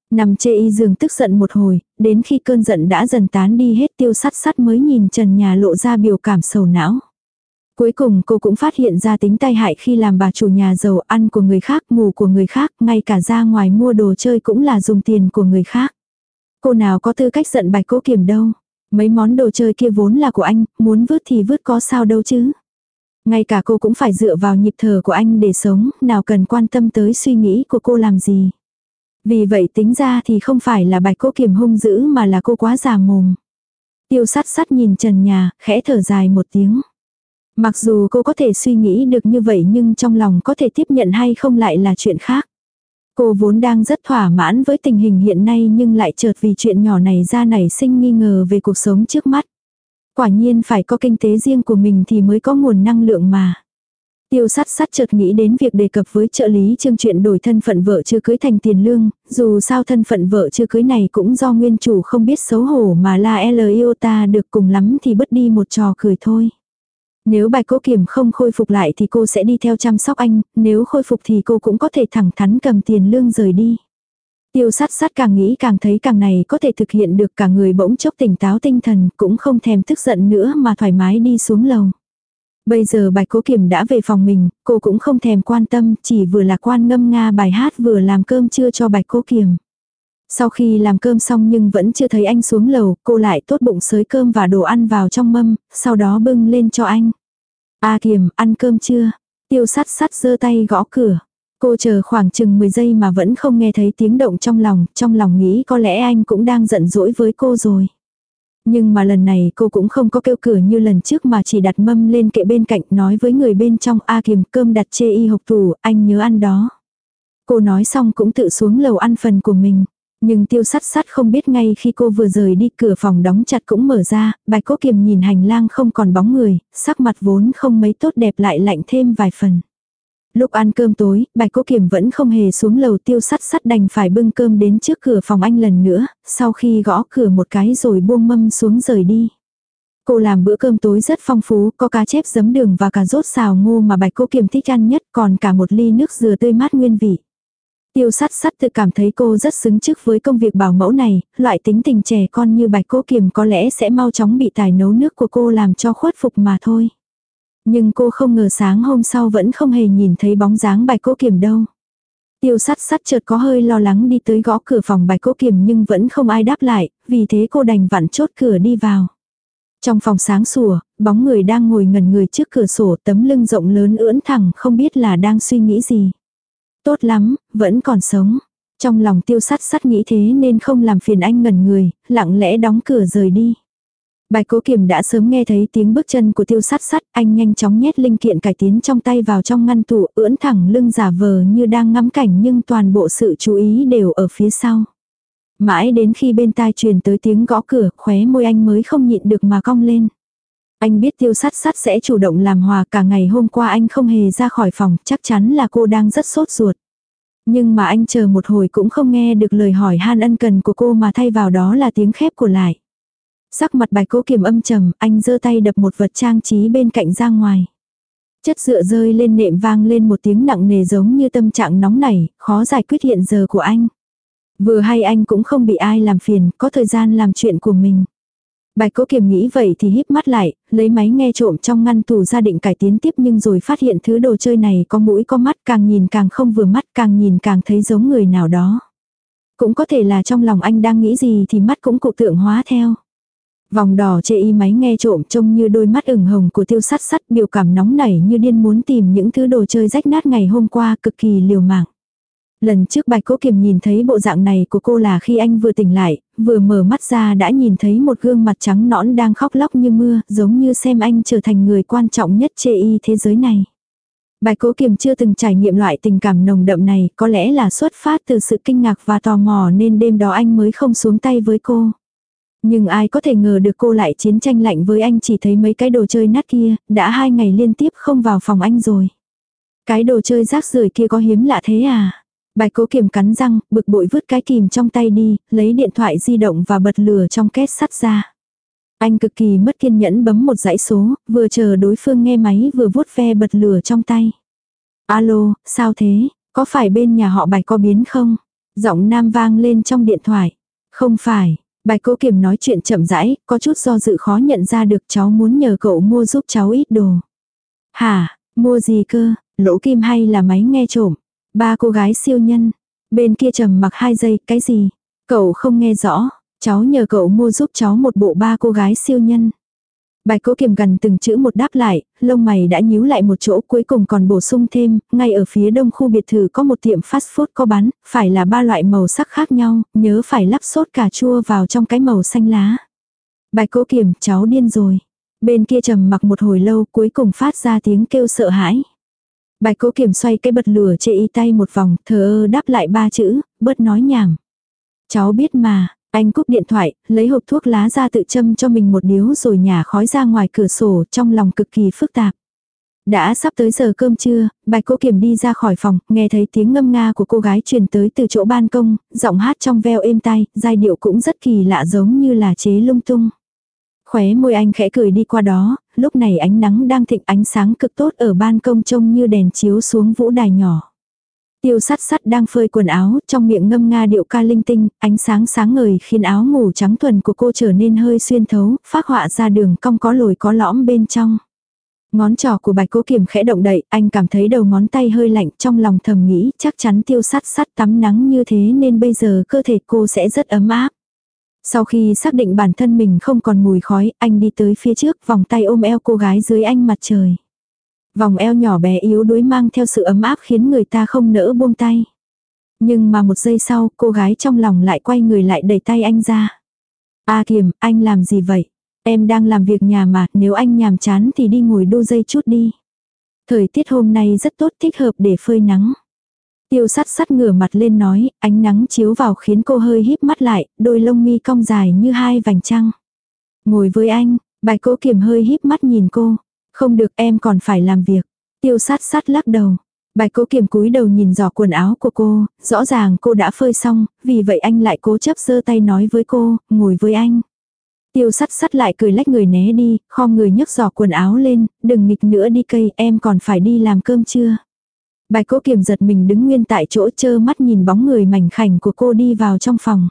Nằm chê y giường tức giận một hồi, đến khi cơn giận đã dần tán đi hết Tiêu Sắt Sắt mới nhìn trần nhà lộ ra biểu cảm sầu não. Cuối cùng cô cũng phát hiện ra tính tai hại khi làm bà chủ nhà giàu, ăn của người khác, ngủ của người khác, ngay cả ra ngoài mua đồ chơi cũng là dùng tiền của người khác. Cô nào có tư cách giận Bạch Cố Kiềm đâu. Mấy món đồ chơi kia vốn là của anh, muốn vứt thì vứt có sao đâu chứ. Ngay cả cô cũng phải dựa vào nhịp thở của anh để sống, nào cần quan tâm tới suy nghĩ của cô làm gì. Vì vậy tính ra thì không phải là Bạch Cố Kiềm hung dữ mà là cô quá già mồm. Tiêu Sắt Sắt nhìn trần nhà, khẽ thở dài một tiếng. Mặc dù cô có thể suy nghĩ được như vậy nhưng trong lòng có thể tiếp nhận hay không lại là chuyện khác. Cô vốn đang rất thỏa mãn với tình hình hiện nay nhưng lại chợt vì chuyện nhỏ này ra nảy sinh nghi ngờ về cuộc sống trước mắt. Quả nhiên phải có kinh tế riêng của mình thì mới có nguồn năng lượng mà. Tiêu Sắt Sắt chợt nghĩ đến việc đề cập với trợ lý Trương chuyện đổi thân phận vợ chưa cưới thành tiền lương, dù sao thân phận vợ chưa cưới này cũng do nguyên chủ không biết xấu hổ mà la iota được, cùng lắm thì bớt đi một trò cười thôi. Nếu Bạch Cố Kiềm không khôi phục lại thì cô sẽ đi theo chăm sóc anh, nếu khôi phục thì cô cũng có thể thẳng thắn cầm tiền lương rời đi. Tiêu Sắt Sắt càng nghĩ càng thấy càng này có thể thực hiện được, cả người bỗng chốc tỉnh táo tinh thần, cũng không thèm tức giận nữa mà thoải mái đi xuống lầu. Bây giờ Bạch Cố Kiềm đã về phòng mình, cô cũng không thèm quan tâm, chỉ vừa lạc quan ngâm nga bài hát vừa làm cơm trưa cho Bạch Cố Kiềm. Sau khi làm cơm xong nhưng vẫn chưa thấy anh xuống lầu, cô lại tốt bụng xới cơm và đồ ăn vào trong mâm, sau đó bưng lên cho anh. A Kiềm, ăn cơm chưa? Tiêu Sắt Sắt giơ tay gõ cửa. Cô chờ khoảng chừng 10 giây mà vẫn không nghe thấy tiếng động trong lòng nghĩ có lẽ anh cũng đang giận dỗi với cô rồi. Nhưng mà lần này cô cũng không có kêu cửa như lần trước mà chỉ đặt mâm lên kệ bên cạnh, nói với người bên trong: A Kiềm, cơm đặt chê y hộc tủ, anh nhớ ăn đó. Cô nói xong cũng tự xuống lầu ăn phần của mình. Nhưng Tiêu Sắt Sắt không biết ngay khi cô vừa rời đi, cửa phòng đóng chặt cũng mở ra, Bạch Cố Kiềm nhìn hành lang không còn bóng người, sắc mặt vốn không mấy tốt đẹp lại lạnh thêm vài phần. Lúc ăn cơm tối, Bạch Cố Kiềm vẫn không hề xuống lầu, Tiêu Sắt Sắt đành phải bưng cơm đến trước cửa phòng anh lần nữa, sau khi gõ cửa một cái rồi buông mâm xuống rời đi. Cô làm bữa cơm tối rất phong phú, có cá chép giấm đường và cà rốt xào ngô mà Bạch Cố Kiềm thích ăn nhất, còn cả một ly nước dừa tươi mát nguyên vị. Tiêu Sắt Sắt tự cảm thấy cô rất xứng chức với công việc bảo mẫu này, loại tính tình trẻ con như Bạch Cố Kiềm có lẽ sẽ mau chóng bị tài nấu nước của cô làm cho khuất phục mà thôi. Nhưng cô không ngờ sáng hôm sau vẫn không hề nhìn thấy bóng dáng Bạch Cố Kiềm đâu. Tiêu Sắt Sắt chợt có hơi lo lắng đi tới gõ cửa phòng Bạch Cố Kiềm nhưng vẫn không ai đáp lại, vì thế cô đành vặn chốt cửa đi vào. Trong phòng sáng sủa, bóng người đang ngồi ngẩn người trước cửa sổ, tấm lưng rộng lớn ưỡn thẳng, không biết là đang suy nghĩ gì. Tốt lắm, vẫn còn sống. Trong lòng Tiêu Sắt Sắt nghĩ thế nên không làm phiền anh ngẩn người, lặng lẽ đóng cửa rời đi. Bạch Cố Kiềm đã sớm nghe thấy tiếng bước chân của Tiêu Sắt Sắt, anh nhanh chóng nhét linh kiện cải tiến trong tay vào trong ngăn tủ, ưỡn thẳng lưng giả vờ như đang ngắm cảnh nhưng toàn bộ sự chú ý đều ở phía sau. Mãi đến khi bên tai truyền tới tiếng gõ cửa, khóe môi anh mới không nhịn được mà cong lên. Anh biết Tiêu Sắt Sắt sẽ chủ động làm hòa, cả ngày hôm qua anh không hề ra khỏi phòng, chắc chắn là cô đang rất sốt ruột. Nhưng mà anh chờ một hồi cũng không nghe được lời hỏi han ân cần của cô mà thay vào đó là tiếng khép cửa lại. Sắc mặt Bạch Cố Kiềm âm trầm, anh giơ tay đập một vật trang trí bên cạnh ra ngoài. Chất dựa rơi lên nệm vang lên một tiếng nặng nề giống như tâm trạng nóng nảy, khó giải quyết hiện giờ của anh. Vừa hay anh cũng không bị ai làm phiền, có thời gian làm chuyện của mình. Bạch Cố Kiềm nghĩ vậy thì híp mắt lại, lấy máy nghe trộm trong ngăn tủ ra định cải tiến tiếp nhưng rồi phát hiện thứ đồ chơi này có mũi có mắt, càng nhìn càng không vừa mắt, càng nhìn càng thấy giống người nào đó. Cũng có thể là trong lòng anh đang nghĩ gì thì mắt cũng cụ tượng hóa theo. Vòng đỏ chê y máy nghe trộm trông như đôi mắt ửng hồng của Tiêu Sắt Sắt, biểu cảm nóng nảy như điên muốn tìm những thứ đồ chơi rách nát ngày hôm qua, cực kỳ liều mạng. Lần trước Bạch Cố Kiềm nhìn thấy bộ dạng này của cô là khi anh vừa tỉnh lại, vừa mở mắt ra đã nhìn thấy một gương mặt trắng nõn đang khóc lóc như mưa, giống như xem anh trở thành người quan trọng nhất chê y thế giới này. Bạch Cố Kiềm chưa từng trải nghiệm loại tình cảm nồng đậm này, có lẽ là xuất phát từ sự kinh ngạc và tò mò nên đêm đó anh mới không xuống tay với cô. Nhưng ai có thể ngờ được cô lại chiến tranh lạnh với anh, chỉ thấy mấy cái đồ chơi nát kia, đã 2 ngày liên tiếp không vào phòng anh rồi. Cái đồ chơi rác rưởi kia có hiếm lạ thế à? Bạch Cố Kiềm cắn răng, bực bội vứt cái kìm trong tay đi, lấy điện thoại di động và bật lửa trong két sắt ra. Anh cực kỳ mất kiên nhẫn bấm một dãy số, vừa chờ đối phương nghe máy vừa vuốt ve bật lửa trong tay. Alo, sao thế? Có phải bên nhà họ Bạch có biến không? Giọng nam vang lên trong điện thoại. Không phải, Bạch Cố Kiềm nói chuyện chậm rãi, có chút do dự khó nhận ra được cháu muốn nhờ cậu mua giúp cháu ít đồ. Hả, mua gì cơ, lỗ kim hay là máy nghe trộm? Ba cô gái siêu nhân. Bên kia trầm mặc 2 giây, cái gì? Cậu không nghe rõ, cháu nhờ cậu mua giúp cháu một bộ ba cô gái siêu nhân. Bạch Cố Kiềm gần từng chữ một đáp lại, lông mày đã nhíu lại một chỗ, cuối cùng còn bổ sung thêm, ngay ở phía đông khu biệt thự có một tiệm fast food có bán, phải là 3 loại màu sắc khác nhau, nhớ phải lắp sốt cà chua vào trong cái màu xanh lá. Bạch Cố Kiềm, cháu điên rồi. Bên kia trầm mặc một hồi lâu, cuối cùng phát ra tiếng kêu sợ hãi. Bạch Cố Kiềm xoay cái bật lửa chê y tay một vòng, thờ ơ đáp lại 3 chữ, bớt nói nhảm. Cháu biết mà. Anh cúp điện thoại, lấy hộp thuốc lá ra tự châm cho mình một điếu rồi nhả khói ra ngoài cửa sổ, trong lòng cực kỳ phức tạp. Đã sắp tới giờ cơm trưa, Bạch Cố Kiềm đi ra khỏi phòng, nghe thấy tiếng ngâm nga của cô gái truyền tới từ chỗ ban công, giọng hát trong veo êm tai, giai điệu cũng rất kỳ lạ giống như là chế lung tung. Khóe môi anh khẽ cười đi qua đó, lúc này ánh nắng đang thịnh, ánh sáng cực tốt ở ban công trông như đèn chiếu xuống vũ đài nhỏ. Tiêu Sắt Sắt đang phơi quần áo, trong miệng ngâm nga điệu ca linh tinh, ánh sáng sáng ngời khiến áo ngủ trắng thuần của cô trở nên hơi xuyên thấu, phác họa ra đường cong có lồi có lõm bên trong. Ngón trỏ của Bạch Cố Kiềm khẽ động đậy, anh cảm thấy đầu ngón tay hơi lạnh, trong lòng thầm nghĩ chắc chắn Tiêu Sắt Sắt tắm nắng như thế nên bây giờ cơ thể cô sẽ rất ấm áp. Sau khi xác định bản thân mình không còn mùi khói, anh đi tới phía trước, vòng tay ôm eo cô gái dưới ánh mặt trời. Vòng eo nhỏ bé yếu đuối mang theo sự ấm áp khiến người ta không nỡ buông tay. Nhưng mà một giây sau, cô gái trong lòng lại quay người lại đẩy tay anh ra. A Kiềm, anh làm gì vậy? Em đang làm việc nhà mà, nếu anh nhàm chán thì đi ngồi đu dây chút đi. Thời tiết hôm nay rất tốt, thích hợp để phơi nắng. Tiêu Sắt Sắt ngửa mặt lên nói, ánh nắng chiếu vào khiến cô hơi híp mắt lại, đôi lông mi cong dài như hai vành trăng. Ngồi với anh, Bạch Cố Kiềm hơi híp mắt nhìn cô. Không được, em còn phải làm việc. Tiêu Sắt Sắt lắc đầu. Bạch Cố Kiềm cúi đầu nhìn giỏ quần áo của cô, rõ ràng cô đã phơi xong, vì vậy anh lại cố chấp giơ tay nói với cô, ngồi với anh. Tiêu Sắt Sắt lại cười lách người né đi, khom người nhấc giỏ quần áo lên, đừng nghịch nữa đi cây, em còn phải đi làm cơm trưa. Bạch Cố Kiềm giật mình đứng nguyên tại chỗ trơ mắt nhìn bóng người mảnh khảnh của cô đi vào trong phòng.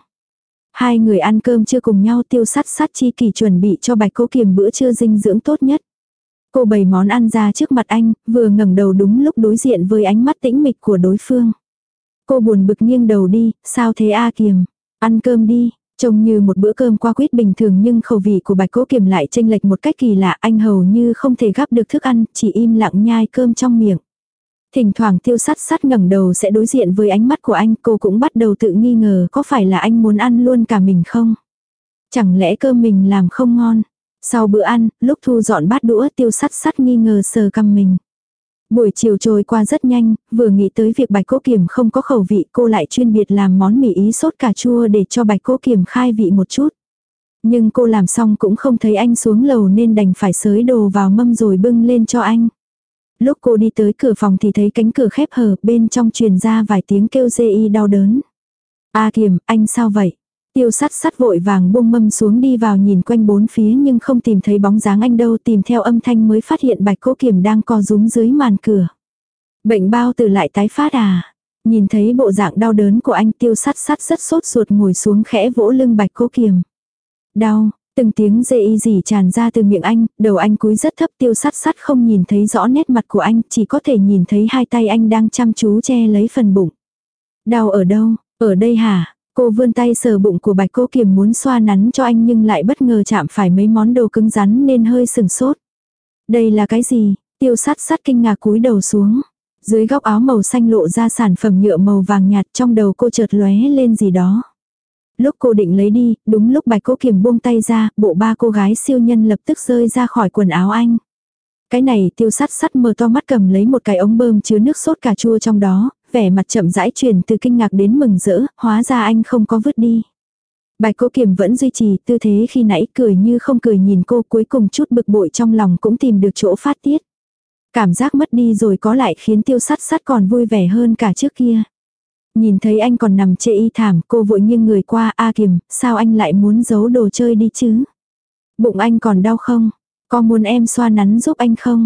Hai người ăn cơm trưa cùng nhau, Tiêu Sắt Sắt chi kỷ chuẩn bị cho Bạch Cố Kiềm bữa trưa dinh dưỡng tốt nhất. Cô bày món ăn ra trước mặt anh, vừa ngẩng đầu đúng lúc đối diện với ánh mắt tĩnh mịch của đối phương. Cô buồn bực nghiêng đầu đi, sao thế A Kiềm? Ăn cơm đi. Trông như một bữa cơm qua quýt bình thường nhưng khẩu vị của Bạch Cố Kiềm lại chênh lệch một cách kỳ lạ, anh hầu như không thể gắp được thức ăn, chỉ im lặng nhai cơm trong miệng. Thỉnh thoảng Tiêu Sắt Sắt ngẩng đầu sẽ đối diện với ánh mắt của anh, cô cũng bắt đầu tự nghi ngờ có phải là anh muốn ăn luôn cả mình không? Chẳng lẽ cơm mình làm không ngon? Sau bữa ăn, lúc thu dọn bát đũa, Tiêu Sắt Sắt nghi ngờ sờ cằm mình. Buổi chiều trôi qua rất nhanh, vừa nghĩ tới việc Bạch Cố Kiềm không có khẩu vị, cô lại chuyên biệt làm món mì ý sốt cà chua để cho Bạch Cố Kiềm khai vị một chút. Nhưng cô làm xong cũng không thấy anh xuống lầu nên đành phải xới đồ vào mâm rồi bưng lên cho anh. Lúc cô đi tới cửa phòng thì thấy cánh cửa khép hờ, bên trong truyền ra vài tiếng kêu dê y đau đớn. A Kiềm, anh sao vậy? Tiêu Sắt Sắt vội vàng buông mâm xuống đi vào nhìn quanh bốn phía nhưng không tìm thấy bóng dáng anh đâu, tìm theo âm thanh mới phát hiện Bạch Cố Kiềm đang co rúm dưới màn cửa. Bệnh bao tử lại tái phát à? Nhìn thấy bộ dạng đau đớn của anh, Tiêu Sắt Sắt rất sốt ruột ngồi xuống khẽ vỗ lưng Bạch Cố Kiềm. Đau, từng tiếng dê y rỉ tràn ra từ miệng anh, đầu anh cúi rất thấp, Tiêu Sắt Sắt không nhìn thấy rõ nét mặt của anh, chỉ có thể nhìn thấy hai tay anh đang chăm chú che lấy phần bụng. Đau ở đâu? Ở đây hả? Cô vươn tay sờ bụng của Bạch Cố Kiềm muốn xoa nắn cho anh nhưng lại bất ngờ chạm phải mấy món đồ cứng rắn nên hơi sừng sốt. Đây là cái gì? Tiêu Sắt Sắt kinh ngạc cúi đầu xuống. Dưới góc áo màu xanh lộ ra sản phẩm nhựa màu vàng nhạt, trong đầu cô chợt lóe lên gì đó. Lúc cô định lấy đi, đúng lúc Bạch Cố Kiềm buông tay ra, bộ ba cô gái siêu nhân lập tức rơi ra khỏi quần áo anh. Cái này, Tiêu Sắt Sắt mở to mắt cầm lấy một cái ống bơm chứa nước sốt cà chua trong đó, vẻ mặt chậm rãi chuyển từ kinh ngạc đến mừng rỡ, hóa ra anh không có vứt đi. Bạch Cố Kiềm vẫn duy trì tư thế khi nãy, cười như không cười nhìn cô, cuối cùng chút bực bội trong lòng cũng tìm được chỗ phát tiết. Cảm giác mất đi rồi có lại khiến Tiêu Sắt Sắt còn vui vẻ hơn cả trước kia. Nhìn thấy anh còn nằm chê y thảm, cô vội nghiêng người qua. A Kiềm, sao anh lại muốn giấu đồ chơi đi chứ? Bụng anh còn đau không? Có muốn em xoa nắn giúp anh không?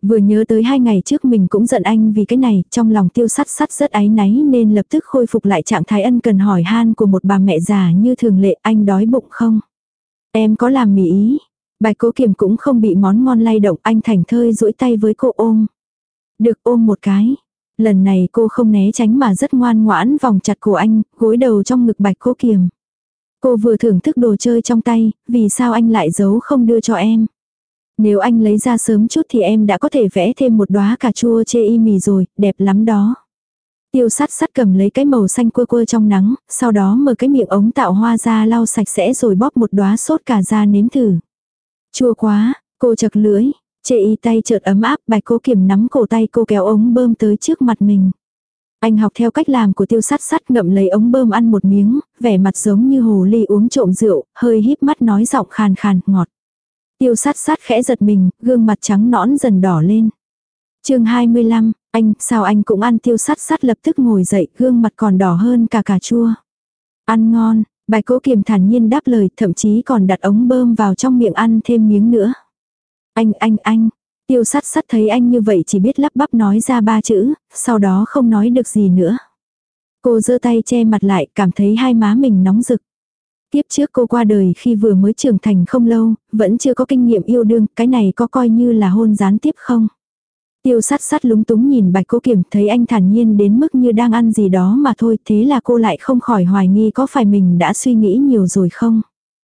Vừa nhớ tới 2 ngày trước mình cũng giận anh vì cái này, trong lòng Tiêu Sắt Sắt rất áy náy nên lập tức khôi phục lại trạng thái ân cần hỏi han của một bà mẹ già như thường lệ, anh đói bụng không? Em có làm mì ý. Bạch Cố Kiềm cũng không bị món ngon lay động, anh thảnh thơi duỗi tay với cô ôm. Được ôm một cái. Lần này cô không né tránh mà rất ngoan ngoãn vòng chặt cổ anh, gối đầu trong ngực Bạch Cố Kiềm. Cô vừa thưởng thức đồ chơi trong tay, vì sao anh lại giấu không đưa cho em? Nếu anh lấy ra sớm chút thì em đã có thể vẽ thêm một đóa cà chua chê y mì rồi, đẹp lắm đó. Tiêu Sắt Sắt cầm lấy cái màu xanh quơ quơ trong nắng, sau đó mở cái miệng ống tạo hoa ra lau sạch sẽ rồi bóp một đóa sốt cà ra nếm thử. Chua quá, cô chật lưỡi, chê y tay chợt ấm áp, Bạch Cố Kiềm nắm cổ tay cô kéo ống bơm tới trước mặt mình. Anh học theo cách làm của Tiêu Sắt Sắt ngậm lấy ống bơm ăn một miếng, vẻ mặt giống như hồ ly uống trộm rượu, hơi híp mắt nói giọng khàn khàn, ngọt. Tiêu Sắt Sắt khẽ giật mình, gương mặt trắng nõn dần đỏ lên. Chương 25, sao anh cũng ăn? Tiêu Sắt Sắt lập tức ngồi dậy, gương mặt còn đỏ hơn cả cà chua. Ăn ngon, Bạch Cố Kiềm thản nhiên đáp lời, thậm chí còn đặt ống bơm vào trong miệng ăn thêm miếng nữa. Anh. Tiêu Sắt Sắt thấy anh như vậy chỉ biết lắp bắp nói ra 3 chữ, sau đó không nói được gì nữa. Cô giơ tay che mặt lại, cảm thấy hai má mình nóng rực. Tiếp trước cô qua đời khi vừa mới trưởng thành không lâu, vẫn chưa có kinh nghiệm yêu đương, cái này có coi như là hôn gián tiếp không? Tiêu Sắt Sắt lúng túng nhìn Bạch Cố Kiềm, thấy anh thản nhiên đến mức như đang ăn gì đó mà thôi, thế là cô lại không khỏi hoài nghi có phải mình đã suy nghĩ nhiều rồi không?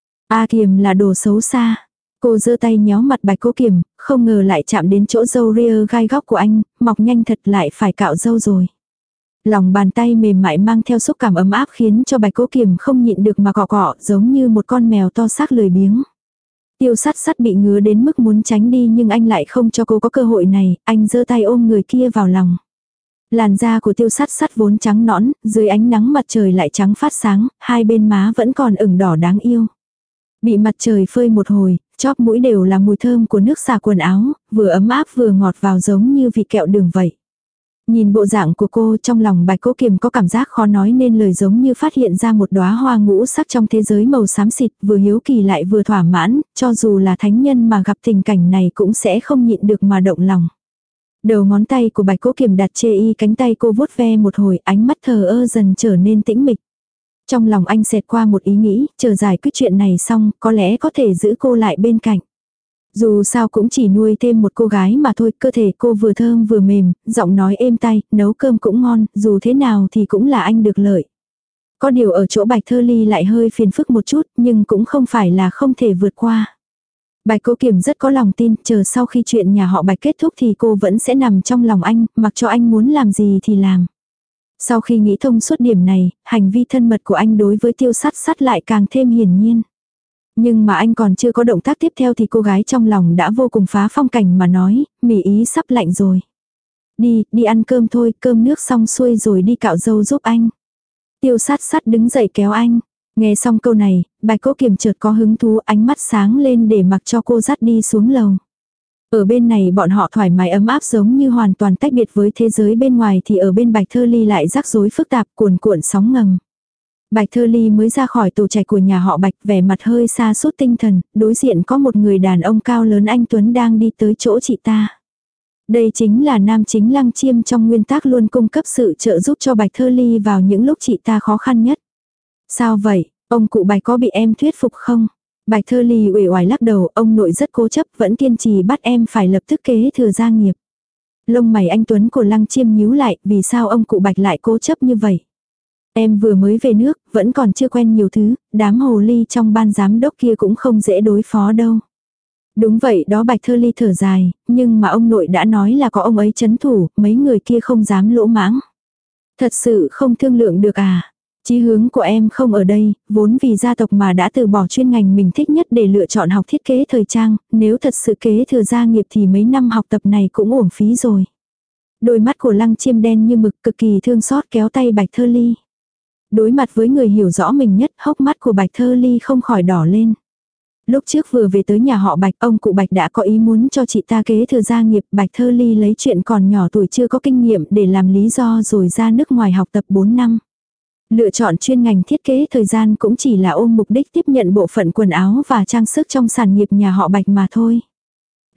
A Kiềm là đồ xấu xa. Cô giơ tay nhéo mặt Bạch Cố Kiềm, không ngờ lại chạm đến chỗ râu ria gai góc của anh, mọc nhanh thật, lại phải cạo râu rồi. Lòng bàn tay mềm mại mang theo xúc cảm ấm áp khiến cho Bạch Cố Kiềm không nhịn được mà cọ cọ, giống như một con mèo to xác lười biếng. Tiêu Sắt Sắt bị ngứa đến mức muốn tránh đi nhưng anh lại không cho cô có cơ hội này, anh giơ tay ôm người kia vào lòng. Làn da của Tiêu Sắt Sắt vốn trắng nõn, dưới ánh nắng mặt trời lại trắng phát sáng, hai bên má vẫn còn ửng đỏ đáng yêu. Bị mặt trời phơi một hồi, chóp mũi đều là mùi thơm của nước xả quần áo, vừa ấm áp vừa ngọt vào giống như vị kẹo đường vậy. Nhìn bộ dạng của cô, trong lòng Bạch Cố Kiềm có cảm giác khó nói nên lời, giống như phát hiện ra một đóa hoa ngũ sắc trong thế giới màu xám xịt, vừa hiếu kỳ lại vừa thỏa mãn, cho dù là thánh nhân mà gặp tình cảnh này cũng sẽ không nhịn được mà động lòng. Đầu ngón tay của Bạch Cố Kiềm đặt chê y cánh tay cô vuốt ve một hồi, ánh mắt thờ ơ dần trở nên tĩnh mịch. Trong lòng anh xẹt qua một ý nghĩ, chờ giải quyết chuyện này xong, có lẽ có thể giữ cô lại bên cạnh. Dù sao cũng chỉ nuôi thêm một cô gái mà thôi, cơ thể cô vừa thơm vừa mềm, giọng nói êm tai, nấu cơm cũng ngon, dù thế nào thì cũng là anh được lợi. Có điều ở chỗ Bạch Thơ Ly lại hơi phiền phức một chút, nhưng cũng không phải là không thể vượt qua. Bạch Cố Kiềm rất có lòng tin, chờ sau khi chuyện nhà họ Bạch kết thúc thì cô vẫn sẽ nằm trong lòng anh, mặc cho anh muốn làm gì thì làm. Sau khi nghĩ thông suốt điểm này, hành vi thân mật của anh đối với Tiêu Sắt Sắt lại càng thêm hiển nhiên. Nhưng mà anh còn chưa có động tác tiếp theo thì cô gái trong lòng đã vô cùng phá phong cảnh mà nói, mì ý sắp lạnh rồi. Đi ăn cơm thôi, cơm nước xong xuôi rồi đi cạo râu giúp anh. Tiêu Sắt Sắt đứng dậy kéo anh. Nghe xong câu này, Bạch Cố Kiềm chợt có hứng thú, ánh mắt sáng lên để mặc cho cô dắt đi xuống lầu. Ở bên này bọn họ thoải mái ấm áp giống như hoàn toàn tách biệt với thế giới bên ngoài, thì ở bên Bạch Thơ Ly lại rắc rối phức tạp, cuồn cuộn sóng ngầm. Bạch Thơ Ly mới ra khỏi tù trạch của nhà họ Bạch, vẻ mặt hơi sa sút tinh thần, đối diện có một người đàn ông cao lớn anh tuấn đang đi tới chỗ chị ta. Đây chính là nam chính Lăng Chiêm, trong nguyên tắc luôn cung cấp sự trợ giúp cho Bạch Thơ Ly vào những lúc chị ta khó khăn nhất. Sao vậy, ông cụ Bạch có bị em thuyết phục không? Bạch Thơ Ly uể oải lắc đầu, ông nội rất cố chấp, vẫn kiên trì bắt em phải lập tức kế thừa gia nghiệp. Lông mày anh tuấn của Lăng Chiêm nhíu lại, vì sao ông cụ Bạch lại cố chấp như vậy? Em vừa mới về nước, vẫn còn chưa quen nhiều thứ, đám hồ ly trong ban giám đốc kia cũng không dễ đối phó đâu. Đúng vậy đó, Bạch Thơ Ly thở dài, nhưng mà ông nội đã nói là có ông ấy trấn thủ, mấy người kia không dám lỗ mãng. Thật sự không thương lượng được à? Chí hướng của em không ở đây, vốn vì gia tộc mà đã từ bỏ chuyên ngành mình thích nhất để lựa chọn học thiết kế thời trang, nếu thật sự kế thừa gia nghiệp thì mấy năm học tập này cũng uổng phí rồi. Đôi mắt của Lăng Chiêm đen như mực, cực kỳ thương xót kéo tay Bạch Thơ Ly. Đối mặt với người hiểu rõ mình nhất, hốc mắt của Bạch Thơ Ly không khỏi đỏ lên. Lúc trước vừa về tới nhà họ Bạch, ông cụ Bạch đã có ý muốn cho chị ta kế thừa gia nghiệp. Bạch Thơ Ly lấy chuyện còn nhỏ tuổi chưa có kinh nghiệm để làm lý do rồi ra nước ngoài học tập 4 năm. Lựa chọn chuyên ngành thiết kế thời gian cũng chỉ là ôm mục đích tiếp nhận bộ phận quần áo và trang sức trong sản nghiệp nhà họ Bạch mà thôi.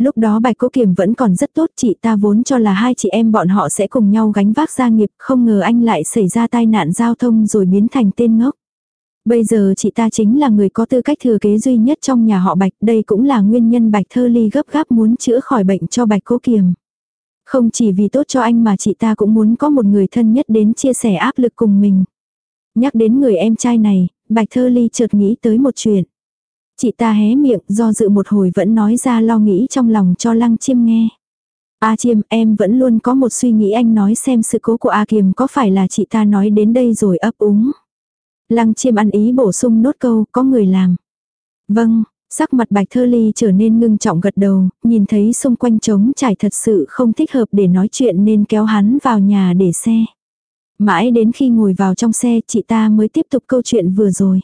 Lúc đó Bạch Cố Kiềm vẫn còn rất tốt, chị ta vốn cho là hai chị em bọn họ sẽ cùng nhau gánh vác gia nghiệp, không ngờ anh lại xảy ra tai nạn giao thông rồi biến thành tên ngốc. Bây giờ chị ta chính là người có tư cách thừa kế duy nhất trong nhà họ Bạch, đây cũng là nguyên nhân Bạch Thơ Ly gấp gáp muốn chữa khỏi bệnh cho Bạch Cố Kiềm. Không chỉ vì tốt cho anh mà chị ta cũng muốn có một người thân nhất đến chia sẻ áp lực cùng mình. Nhắc đến người em trai này, Bạch Thơ Ly chợt nghĩ tới một chuyện. Chị ta hé miệng do dự một hồi vẫn nói ra lo nghĩ trong lòng cho Lăng Chiêm nghe. A Chiêm, em vẫn luôn có một suy nghĩ, anh nói xem sự cố của A Kiềm có phải là chị ta nói đến đây rồi ấp úng. Lăng Chiêm ăn ý bổ sung nốt câu, có người làm. Vâng, sắc mặt Bạch Thơ Ly trở nên ngưng trọng gật đầu, nhìn thấy xung quanh trống trải thật sự không thích hợp để nói chuyện nên kéo hắn vào nhà để xe. Mãi đến khi ngồi vào trong xe chị ta mới tiếp tục câu chuyện vừa rồi.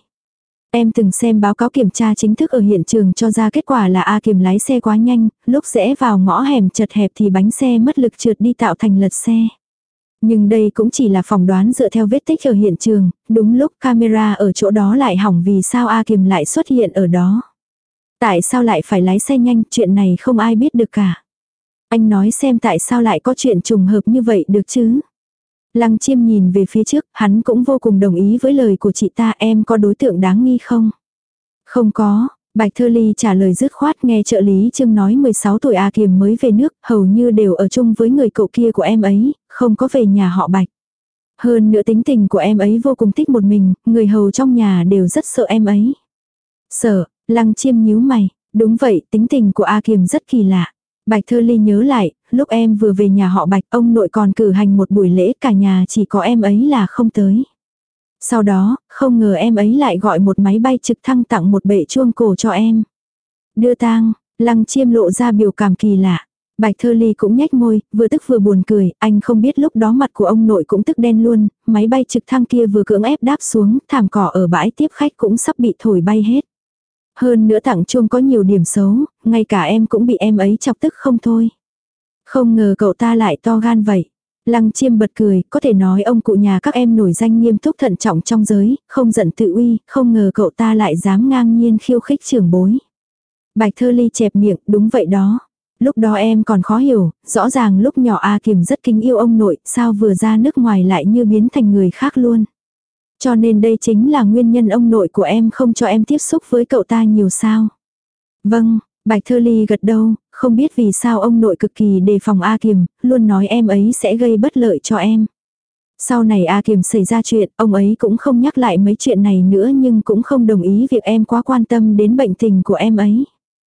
Em từng xem báo cáo kiểm tra chính thức ở hiện trường cho ra kết quả là A Kiềm lái xe quá nhanh, lúc rẽ vào ngõ hẻm chật hẹp thì bánh xe mất lực trượt đi tạo thành lật xe. Nhưng đây cũng chỉ là phỏng đoán dựa theo vết tích ở hiện trường, đúng lúc camera ở chỗ đó lại hỏng vì sao A Kiềm lại xuất hiện ở đó. Tại sao lại phải lái xe nhanh, chuyện này không ai biết được cả. Anh nói xem tại sao lại có chuyện trùng hợp như vậy được chứ. Lăng Chiêm nhìn về phía trước, hắn cũng vô cùng đồng ý với lời của chị ta, em có đối tượng đáng nghi không? Không có, Bạch Thơ Ly trả lời dứt khoát, nghe trợ lý Trương nói 16 tuổi A Kiềm mới về nước, hầu như đều ở chung với người cậu kia của em ấy, không có về nhà họ Bạch. Hơn nữa tính tình của em ấy vô cùng thích một mình, người hầu trong nhà đều rất sợ em ấy. Sợ, Lăng Chiêm nhíu mày, đúng vậy, tính tình của A Kiềm rất kỳ lạ. Bạch Thơ Ly nhớ lại, lúc em vừa về nhà họ Bạch, ông nội còn cử hành một buổi lễ, cả nhà chỉ có em ấy là không tới. Sau đó, không ngờ em ấy lại gọi một máy bay trực thăng tặng một bệ chuông cổ cho em. Đưa tang, Lăng Chiêm lộ ra biểu cảm kỳ lạ. Bạch Thơ Ly cũng nhếch môi, vừa tức vừa buồn cười, anh không biết lúc đó mặt của ông nội cũng tức đen luôn, máy bay trực thăng kia vừa cưỡng ép đáp xuống, thảm cỏ ở bãi tiếp khách cũng sắp bị thổi bay hết. Hơn nữa tặng chuông có nhiều điểm xấu, ngay cả em cũng bị em ấy chọc tức không thôi. Không ngờ cậu ta lại to gan vậy. Lăng Chiêm bật cười, có thể nói ông cụ nhà các em nổi danh nghiêm túc thận trọng trong giới, không giận tự uy, không ngờ cậu ta lại dám ngang nhiên khiêu khích trưởng bối. Bạch Thơ Ly chẹp miệng, đúng vậy đó. Lúc đó em còn khó hiểu, rõ ràng lúc nhỏ A Kiềm rất kính yêu ông nội, sao vừa ra nước ngoài lại như biến thành người khác luôn. Cho nên đây chính là nguyên nhân ông nội của em không cho em tiếp xúc với cậu ta nhiều sao. Vâng, Bạch Thơ Ly gật đầu, không biết vì sao ông nội cực kỳ đề phòng A Kiềm, luôn nói em ấy sẽ gây bất lợi cho em. Sau này A Kiềm xảy ra chuyện, ông ấy cũng không nhắc lại mấy chuyện này nữa nhưng cũng không đồng ý việc em quá quan tâm đến bệnh tình của em ấy.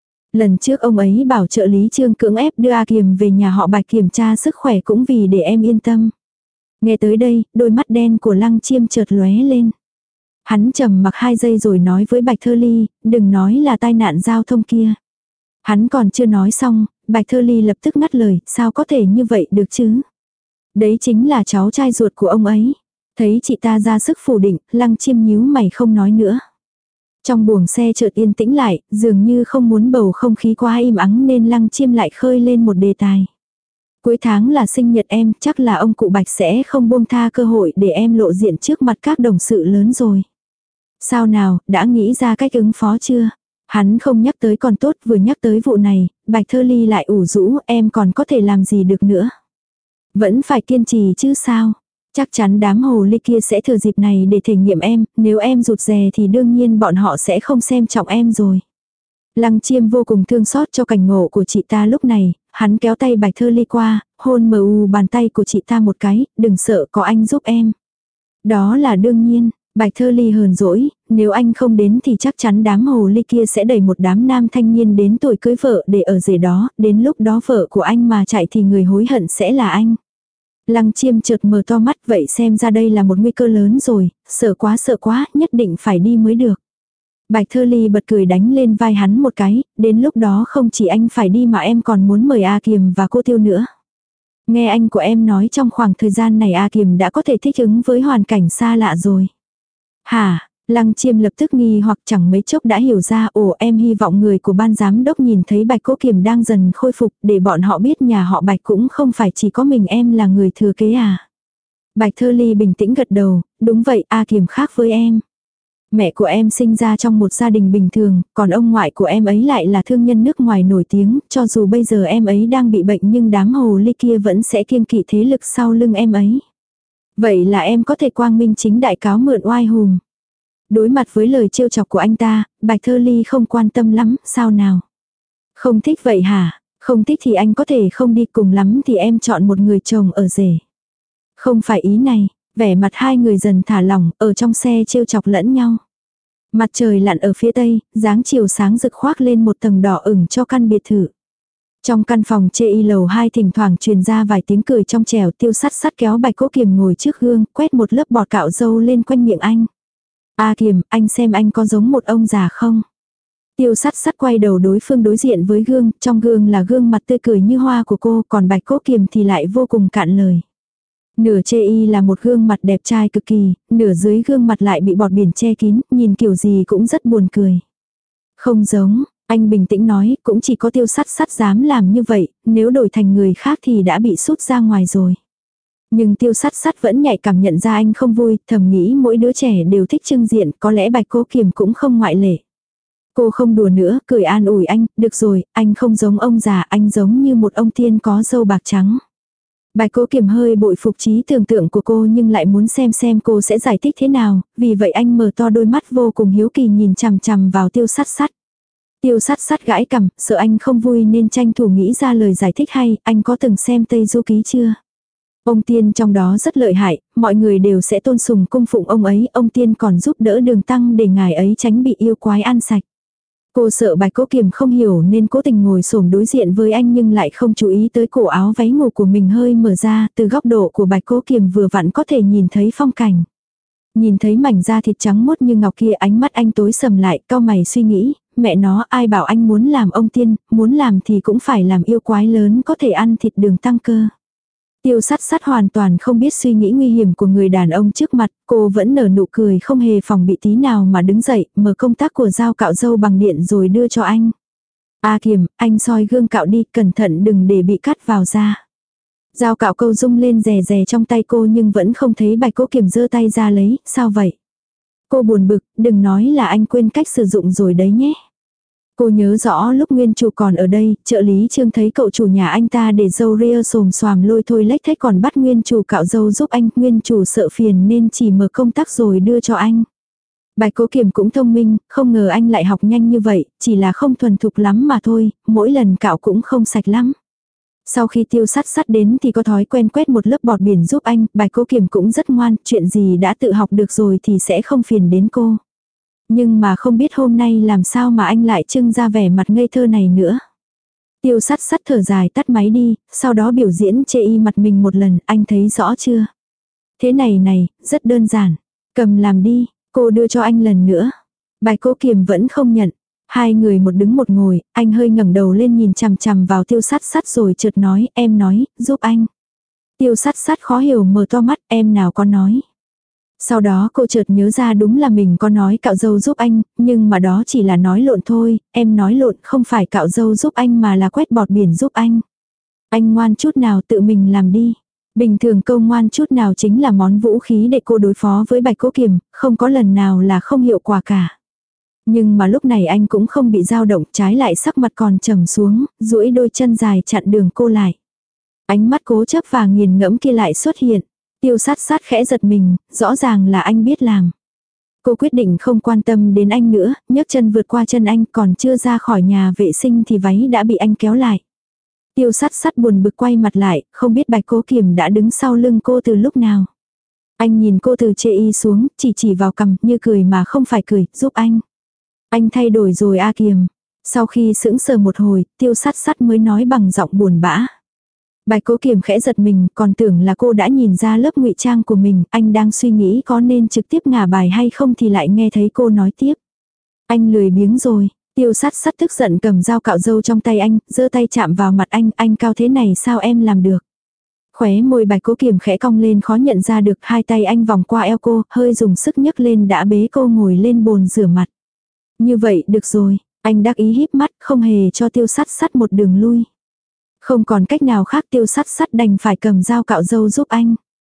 Lần trước ông ấy bảo trợ lý Trương cưỡng ép đưa A Kiềm về nhà họ Bạch kiểm tra sức khỏe cũng vì để em yên tâm. Nghe tới đây, đôi mắt đen của Lăng Chiêm chợt lóe lên. Hắn trầm mặc 2 giây rồi nói với Bạch Thơ Ly, đừng nói là tai nạn giao thông kia. Hắn còn chưa nói xong, Bạch Thơ Ly lập tức ngắt lời, sao có thể như vậy được chứ? Đấy chính là cháu trai ruột của ông ấy. Thấy chị ta ra sức phủ định, Lăng Chiêm nhíu mày không nói nữa. Trong buồng xe chợt yên tĩnh lại, dường như không muốn bầu không khí quá im ắng nên Lăng Chiêm lại khơi lên một đề tài. Cuối tháng là sinh nhật em, chắc là ông cụ Bạch sẽ không buông tha cơ hội để em lộ diện trước mặt các đồng sự lớn rồi. Sao nào, đã nghĩ ra cách ứng phó chưa? Hắn không nhắc tới còn tốt, vừa nhắc tới vụ này, Bạch Thơ Ly lại ủ rũ, em còn có thể làm gì được nữa. Vẫn phải kiên trì chứ sao. Chắc chắn đám hồ ly kia sẽ thừa dịp này để thể nghiệm em, nếu em rụt rè thì đương nhiên bọn họ sẽ không xem trọng em rồi. Lăng Chiêm vô cùng thương xót cho cảnh ngộ của chị ta lúc này, hắn kéo tay Bạch Thơ Ly qua, hôn mờ u bàn tay của chị ta một cái, đừng sợ có anh giúp em. Đó là đương nhiên, Bạch Thơ Ly hờn dỗi, nếu anh không đến thì chắc chắn đám hồ ly kia sẽ đẩy một đám nam thanh niên đến tuổi cưới vợ để ở rể đó, đến lúc đó vợ của anh mà chạy thì người hối hận sẽ là anh. Lăng Chiêm chợt mở to mắt, vậy xem ra đây là một nguy cơ lớn rồi, sợ quá, nhất định phải đi mới được. Bạch Thơ Ly bật cười đánh lên vai hắn một cái, đến lúc đó không chỉ anh phải đi mà em còn muốn mời A Kiềm và cô Tiêu nữa. Nghe anh của em nói trong khoảng thời gian này A Kiềm đã có thể thích ứng với hoàn cảnh xa lạ rồi. Hả? Lăng Chiêm lập tức nghi hoặc chẳng mấy chốc đã hiểu ra, em hy vọng người của ban giám đốc nhìn thấy Bạch Cố Kiềm đang dần khôi phục để bọn họ biết nhà họ Bạch cũng không phải chỉ có mình em là người thừa kế à. Bạch Thơ Ly bình tĩnh gật đầu, đúng vậy A Kiềm khác với em. Mẹ của em sinh ra trong một gia đình bình thường, còn ông ngoại của em ấy lại là thương nhân nước ngoài nổi tiếng, cho dù bây giờ em ấy đang bị bệnh nhưng đám hồ ly kia vẫn sẽ kiêng kỵ thế lực sau lưng em ấy. Vậy là em có thể quang minh chính đại cáo mượn oai hùm. Đối mặt với lời trêu chọc của anh ta, Bạch Thơ Ly không quan tâm lắm, sao nào? Không thích vậy hả? Không thích thì anh có thể không đi, cùng lắm thì em chọn một người chồng ở rể. Không phải ý này, vẻ mặt hai người dần thả lỏng, ở trong xe trêu chọc lẫn nhau. Mặt trời lặn ở phía tây, dáng chiều sáng rực khoác lên một tầng đỏ ửng cho căn biệt thự. Trong căn phòng chê y lầu 2 thỉnh thoảng truyền ra vài tiếng cười trong trẻo. Tiêu Sắt Sắt kéo Bạch Cố Kiềm ngồi trước gương, quét một lớp bọt cạo râu lên quanh miệng anh. A Kiềm, anh xem anh có giống một ông già không? Tiêu Sắt Sắt quay đầu đối phương đối diện với gương, trong gương là gương mặt tươi cười như hoa của cô, còn Bạch Cố Kiềm thì lại vô cùng cạn lời. Nửa chê y là một gương mặt đẹp trai cực kỳ, nửa dưới gương mặt lại bị bọt biển che kín, nhìn kiểu gì cũng rất buồn cười. Không giống, anh bình tĩnh nói, cũng chỉ có Tiêu Sắt Sắt dám làm như vậy, nếu đổi thành người khác thì đã bị sút ra ngoài rồi. Nhưng Tiêu Sắt Sắt vẫn nhạy cảm nhận ra anh không vui, thầm nghĩ mỗi đứa trẻ đều thích trưng diện, có lẽ Bạch Cố Kiềm cũng không ngoại lệ. Cô không đùa nữa, cười an ủi anh, được rồi, anh không giống ông già, anh giống như một ông tiên có râu bạc trắng. Bạch Cố Kiềm hơi bội phục trí tưởng tượng của cô nhưng lại muốn xem cô sẽ giải thích thế nào, vì vậy anh mở to đôi mắt vô cùng hiếu kỳ nhìn chằm chằm vào Tiêu Sắt Sắt. Tiêu Sắt Sắt gãi cằm, sợ anh không vui nên tranh thủ nghĩ ra lời giải thích hay, anh có từng xem Tây Du Ký chưa? Ông tiên trong đó rất lợi hại, mọi người đều sẽ tôn sùng cung phụng ông ấy, ông tiên còn giúp đỡ Đường Tăng để ngài ấy tránh bị yêu quái ăn sạch. Cô sợ Bạch Cố Kiềm không hiểu nên cố tình ngồi xổm đối diện với anh nhưng lại không chú ý tới cổ áo váy ngủ của mình hơi mở ra, từ góc độ của Bạch Cố Kiềm vừa vặn có thể nhìn thấy phong cảnh. Nhìn thấy mảnh da thịt trắng mốt như ngọc kia, ánh mắt anh tối sầm lại, cau mày suy nghĩ, mẹ nó ai bảo anh muốn làm ông tiên, muốn làm thì cũng phải làm yêu quái lớn có thể ăn thịt Đường Tăng cơ. Tiêu Sắt Sắt hoàn toàn không biết suy nghĩ nguy hiểm của người đàn ông trước mặt, cô vẫn nở nụ cười không hề phòng bị tí nào mà đứng dậy, mở công tắc của dao cạo râu bằng điện rồi đưa cho anh. A Kiềm, anh soi gương cạo đi, cẩn thận đừng để bị cắt vào da. Dao cạo câu rung lên rè rè trong tay cô nhưng vẫn không thấy Bạch Cố Kiềm giơ tay ra lấy, sao vậy? Cô buồn bực, đừng nói là anh quên cách sử dụng rồi đấy nhé. Cô nhớ rõ lúc nguyên chủ còn ở đây, trợ lý Trương thấy cậu chủ nhà anh ta để râu ria xồm xoàm lôi thôi lếch thếch còn bắt nguyên chủ cạo râu giúp anh, nguyên chủ sợ phiền nên chỉ mở công tắc rồi đưa cho anh. Bạch Cố Kiềm cũng thông minh, không ngờ anh lại học nhanh như vậy, chỉ là không thuần thục lắm mà thôi, mỗi lần cạo cũng không sạch lắm. Sau khi Tiêu Sắt Sắt đến thì có thói quen quét một lớp bọt biển giúp anh, Bạch Cố Kiềm cũng rất ngoan, chuyện gì đã tự học được rồi thì sẽ không phiền đến cô. Nhưng mà không biết hôm nay làm sao mà anh lại trưng ra vẻ mặt ngây thơ này nữa. Tiêu Sắt Sắt thở dài tắt máy đi, sau đó biểu diễn chê y mặt mình một lần, anh thấy rõ chưa? Thế này, rất đơn giản. Cầm làm đi, cô đưa cho anh lần nữa. Bạch Cố Kiềm vẫn không nhận. Hai người một đứng một ngồi, anh hơi ngẩng đầu lên nhìn chằm chằm vào Tiêu Sắt Sắt rồi chợt nói, em nói, giúp anh. Tiêu Sắt Sắt khó hiểu mở to mắt, em nào có nói. Sau đó cô chợt nhớ ra đúng là mình có nói cạo râu giúp anh, nhưng mà đó chỉ là nói lộn thôi, em nói lộn không phải cạo râu giúp anh mà là quét bọt biển giúp anh. Anh ngoan chút nào tự mình làm đi. Bình thường câu ngoan chút nào chính là món vũ khí để cô đối phó với Bạch Cố Kiềm, không có lần nào là không hiệu quả cả. Nhưng mà lúc này anh cũng không bị dao động, trái lại sắc mặt còn trầm xuống, duỗi đôi chân dài chặn đường cô lại. Ánh mắt cố chấp và nghiền ngẫm kia lại xuất hiện. Tiêu Sắt Sắt khẽ giật mình, rõ ràng là anh biết làm. Cô quyết định không quan tâm đến anh nữa, nhấc chân vượt qua chân anh, còn chưa ra khỏi nhà vệ sinh thì váy đã bị anh kéo lại. Tiêu Sắt Sắt buồn bực quay mặt lại, không biết Bạch Cố Kiềm đã đứng sau lưng cô từ lúc nào. Anh nhìn cô từ chê y xuống, chỉ vào cằm, như cười mà không phải cười, giúp anh. Anh thay đổi rồi A Kiềm. Sau khi sững sờ một hồi, Tiêu Sắt Sắt mới nói bằng giọng buồn bã. Bạch Cố Kiềm khẽ giật mình, còn tưởng là cô đã nhìn ra lớp ngụy trang của mình, anh đang suy nghĩ có nên trực tiếp ngả bài hay không thì lại nghe thấy cô nói tiếp. Anh lười biếng rồi. Tiêu Sắt Sắt tức giận cầm dao cạo râu trong tay anh, giơ tay chạm vào mặt anh cao thế này sao em làm được. Khóe môi Bạch Cố Kiềm khẽ cong lên khó nhận ra được, hai tay anh vòng qua eo cô, hơi dùng sức nhấc lên đã bế cô ngồi lên bồn rửa mặt. Như vậy được rồi, anh đắc ý híp mắt, không hề cho Tiêu Sắt Sắt một đường lui. Không còn cách nào khác, Tiêu Sắt Sắt đành phải cầm dao cạo râu giúp anh.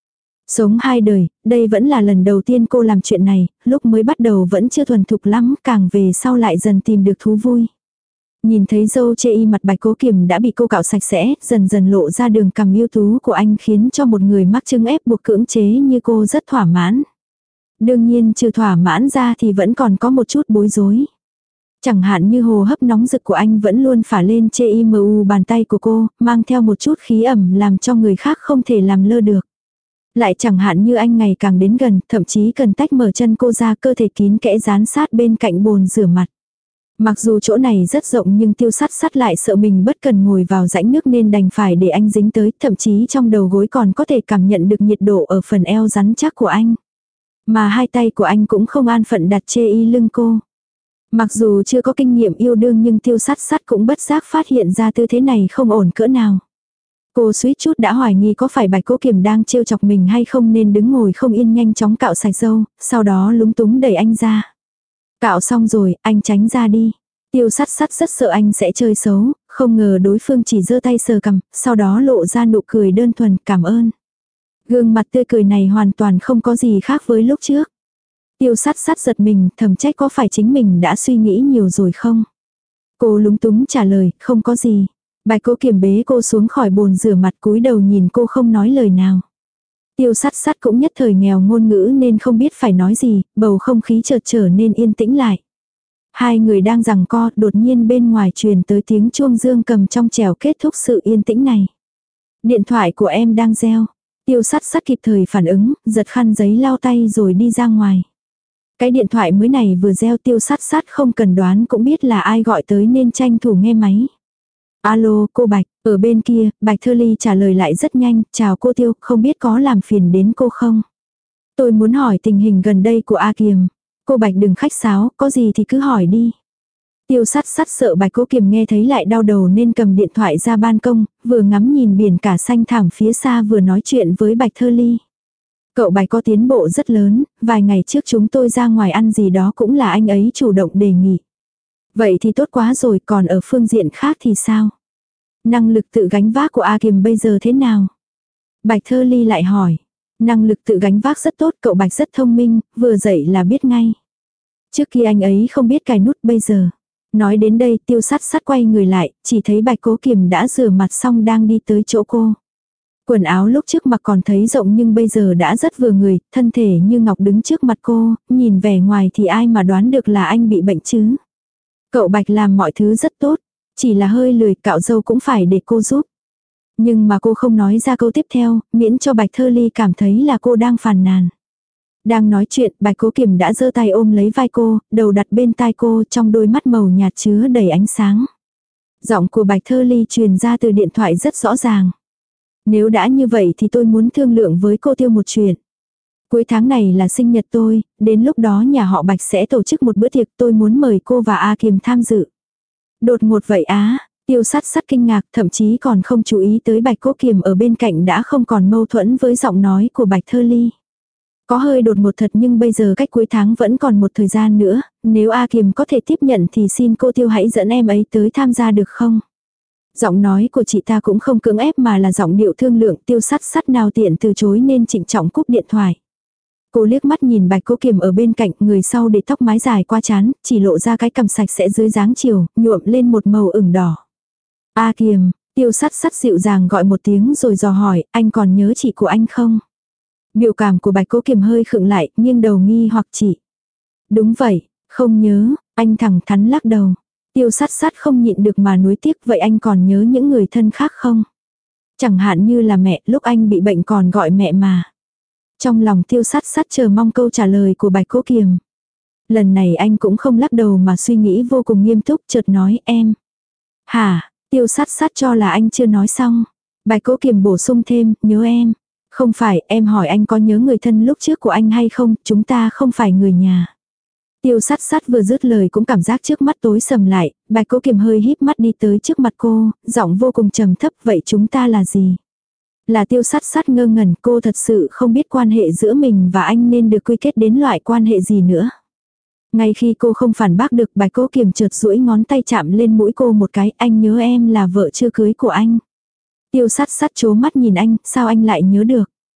Sống 2 đời, đây vẫn là lần đầu tiên cô làm chuyện này, lúc mới bắt đầu vẫn chưa thuần thục lắm, càng về sau lại dần tìm được thú vui. Nhìn thấy dâu chê y mặt Bạch Cố Kiềm đã bị cô cạo sạch sẽ, dần dần lộ ra đường cằm ưu tú của anh khiến cho một người mắc chứng ép buộc cưỡng chế như cô rất thỏa mãn. Đương nhiên trừ thỏa mãn ra thì vẫn còn có một chút bối rối. Chẳng hạn như hồ hấp nóng rực của anh vẫn luôn phả lên chê y mờ u bàn tay của cô, mang theo một chút khí ẩm làm cho người khác không thể làm lơ được. Lại chẳng hạn như anh ngày càng đến gần, thậm chí cần tách mở chân cô ra, cơ thể kín kẽ dán sát bên cạnh bồn rửa mặt. Mặc dù chỗ này rất rộng nhưng Tiêu Sắt Sắt lại sợ mình bất cần ngồi vào rãnh nước nên đành phải để anh dính tới, thậm chí trong đầu gối còn có thể cảm nhận được nhiệt độ ở phần eo rắn chắc của anh. Mà hai tay của anh cũng không an phận đặt chê y lưng cô. Mặc dù chưa có kinh nghiệm yêu đương nhưng Tiêu Sắt Sắt cũng bất giác phát hiện ra tư thế này không ổn cỡ nào. Cô suýt chút đã hoài nghi có phải Bạch Cố Kiềm đang trêu chọc mình hay không nên đứng ngồi không yên nhanh chóng cạo sạch râu, sau đó lúng túng đẩy anh ra. Cạo xong rồi, anh tránh ra đi. Tiêu Sắt Sắt rất sợ anh sẽ chơi xấu, không ngờ đối phương chỉ giơ tay sờ cằm, sau đó lộ ra nụ cười đơn thuần, cảm ơn. Gương mặt tươi cười này hoàn toàn không có gì khác với lúc trước. Tiêu Sắt Sắt giật mình, thầm trách có phải chính mình đã suy nghĩ nhiều rồi không? Cô lúng túng trả lời, không có gì. Bạch Cố Kiềm bế cô xuống khỏi bồn rửa mặt, cúi đầu nhìn cô không nói lời nào. Tiêu Sắt Sắt cũng nhất thời nghèo ngôn ngữ nên không biết phải nói gì, bầu không khí chợt trở nên yên tĩnh lại. Hai người đang giằng co, đột nhiên bên ngoài truyền tới tiếng chuông dương cầm trong trẻo kết thúc sự yên tĩnh này. Điện thoại của em đang reo. Tiêu Sắt Sắt kịp thời phản ứng, giật khăn giấy lau tay rồi đi ra ngoài. Cái điện thoại mới này vừa reo, Tiêu Sắt Sắt không cần đoán cũng biết là ai gọi tới nên tranh thủ nghe máy. Alo, cô Bạch, ở bên kia, Bạch Thơ Ly trả lời lại rất nhanh, chào cô Tiêu, không biết có làm phiền đến cô không? Tôi muốn hỏi tình hình gần đây của A Kiềm. Cô Bạch đừng khách sáo, có gì thì cứ hỏi đi. Tiêu Sắt Sắt sợ Bạch Cố Kiềm nghe thấy lại đau đầu nên cầm điện thoại ra ban công, vừa ngắm nhìn biển cả xanh thẳm phía xa vừa nói chuyện với Bạch Thơ Ly. Cậu Bạch có tiến bộ rất lớn, vài ngày trước chúng tôi ra ngoài ăn gì đó cũng là anh ấy chủ động đề nghị. Vậy thì tốt quá rồi, còn ở phương diện khác thì sao? Năng lực tự gánh vác của A Kiềm bây giờ thế nào? Bạch Thơ Ly lại hỏi. Năng lực tự gánh vác rất tốt, cậu Bạch rất thông minh, vừa dậy là biết ngay. Trước khi anh ấy không biết cài nút bây giờ. Nói đến đây Tiêu Sắt Sắt quay người lại, chỉ thấy Bạch Cố Kiềm đã rửa mặt xong đang đi tới chỗ cô. Quần áo lúc trước mặc còn thấy rộng nhưng bây giờ đã rất vừa người, thân thể như ngọc đứng trước mặt cô, nhìn vẻ ngoài thì ai mà đoán được là anh bị bệnh chứ. Cậu Bạch làm mọi thứ rất tốt, chỉ là hơi lười, cạo râu cũng phải để cô giúp. Nhưng mà cô không nói ra câu tiếp theo, miễn cho Bạch Thơ Ly cảm thấy là cô đang phàn nàn. Đang nói chuyện, Bạch Cố Kiềm đã giơ tay ôm lấy vai cô, đầu đặt bên tai cô, trong đôi mắt màu nhạt chứa đầy ánh sáng. Giọng của Bạch Thơ Ly truyền ra từ điện thoại rất rõ ràng. Nếu đã như vậy thì tôi muốn thương lượng với cô Tiêu một chuyện. Cuối tháng này là sinh nhật tôi, đến lúc đó nhà họ Bạch sẽ tổ chức một bữa tiệc, tôi muốn mời cô và A Kiềm tham dự. Đột ngột vậy á, Tiêu Sắt Sắt kinh ngạc, thậm chí còn không chú ý tới Bạch Cố Kiềm ở bên cạnh đã không còn mâu thuẫn với giọng nói của Bạch Thơ Ly. Có hơi đột ngột thật nhưng bây giờ cách cuối tháng vẫn còn một thời gian nữa, nếu A Kiềm có thể tiếp nhận thì xin cô Tiêu hãy dẫn em ấy tới tham gia được không? Giọng nói của chị ta cũng không cưỡng ép mà là giọng điệu thương lượng. Tiêu Sắt Sắt nào tiện từ chối nên trịnh trọng cúp điện thoại. Cô liếc mắt nhìn Bạch Cố Kiềm ở bên cạnh, người sau để tóc mái dài qua trán, chỉ lộ ra cái cằm sạch sẽ dưới dáng chiều, nhuộm lên một màu ửng đỏ. A Kiềm, Tiêu Sắt Sắt dịu dàng gọi một tiếng rồi dò hỏi, anh còn nhớ chị của anh không? Biểu cảm của Bạch Cố Kiềm hơi khựng lại, nghiêng đầu nghi hoặc chị. Đúng vậy, không nhớ, anh thẳng thắn lắc đầu. Tiêu Sắt Sắt không nhịn được mà nuối tiếc, vậy anh còn nhớ những người thân khác không? Chẳng hạn như là mẹ, lúc anh bị bệnh còn gọi mẹ mà. Trong lòng Tiêu Sắt Sắt chờ mong câu trả lời của Bạch Cố Kiềm. Lần này anh cũng không lắc đầu mà suy nghĩ vô cùng nghiêm túc, chợt nói em. Hả, Tiêu Sắt Sắt cho là anh chưa nói xong. Bạch Cố Kiềm bổ sung thêm, nhớ em. Không phải, em hỏi anh có nhớ người thân lúc trước của anh hay không, chúng ta không phải người nhà. Tiêu Sắt Sắt vừa dứt lời cũng cảm giác trước mắt tối sầm lại, Bạch Cố Kiềm hơi híp mắt đi tới trước mặt cô, giọng vô cùng trầm thấp, vậy chúng ta là gì? Là Tiêu Sắt Sắt ngơ ngẩn, cô thật sự không biết quan hệ giữa mình và anh nên được quy kết đến loại quan hệ gì nữa. Ngay khi cô không phản bác được, Bạch Cố Kiềm chợt duỗi ngón tay chạm lên mũi cô một cái, anh nhớ em là vợ chưa cưới của anh. Tiêu Sắt Sắt trố mắt nhìn anh, sao anh lại nhớ được?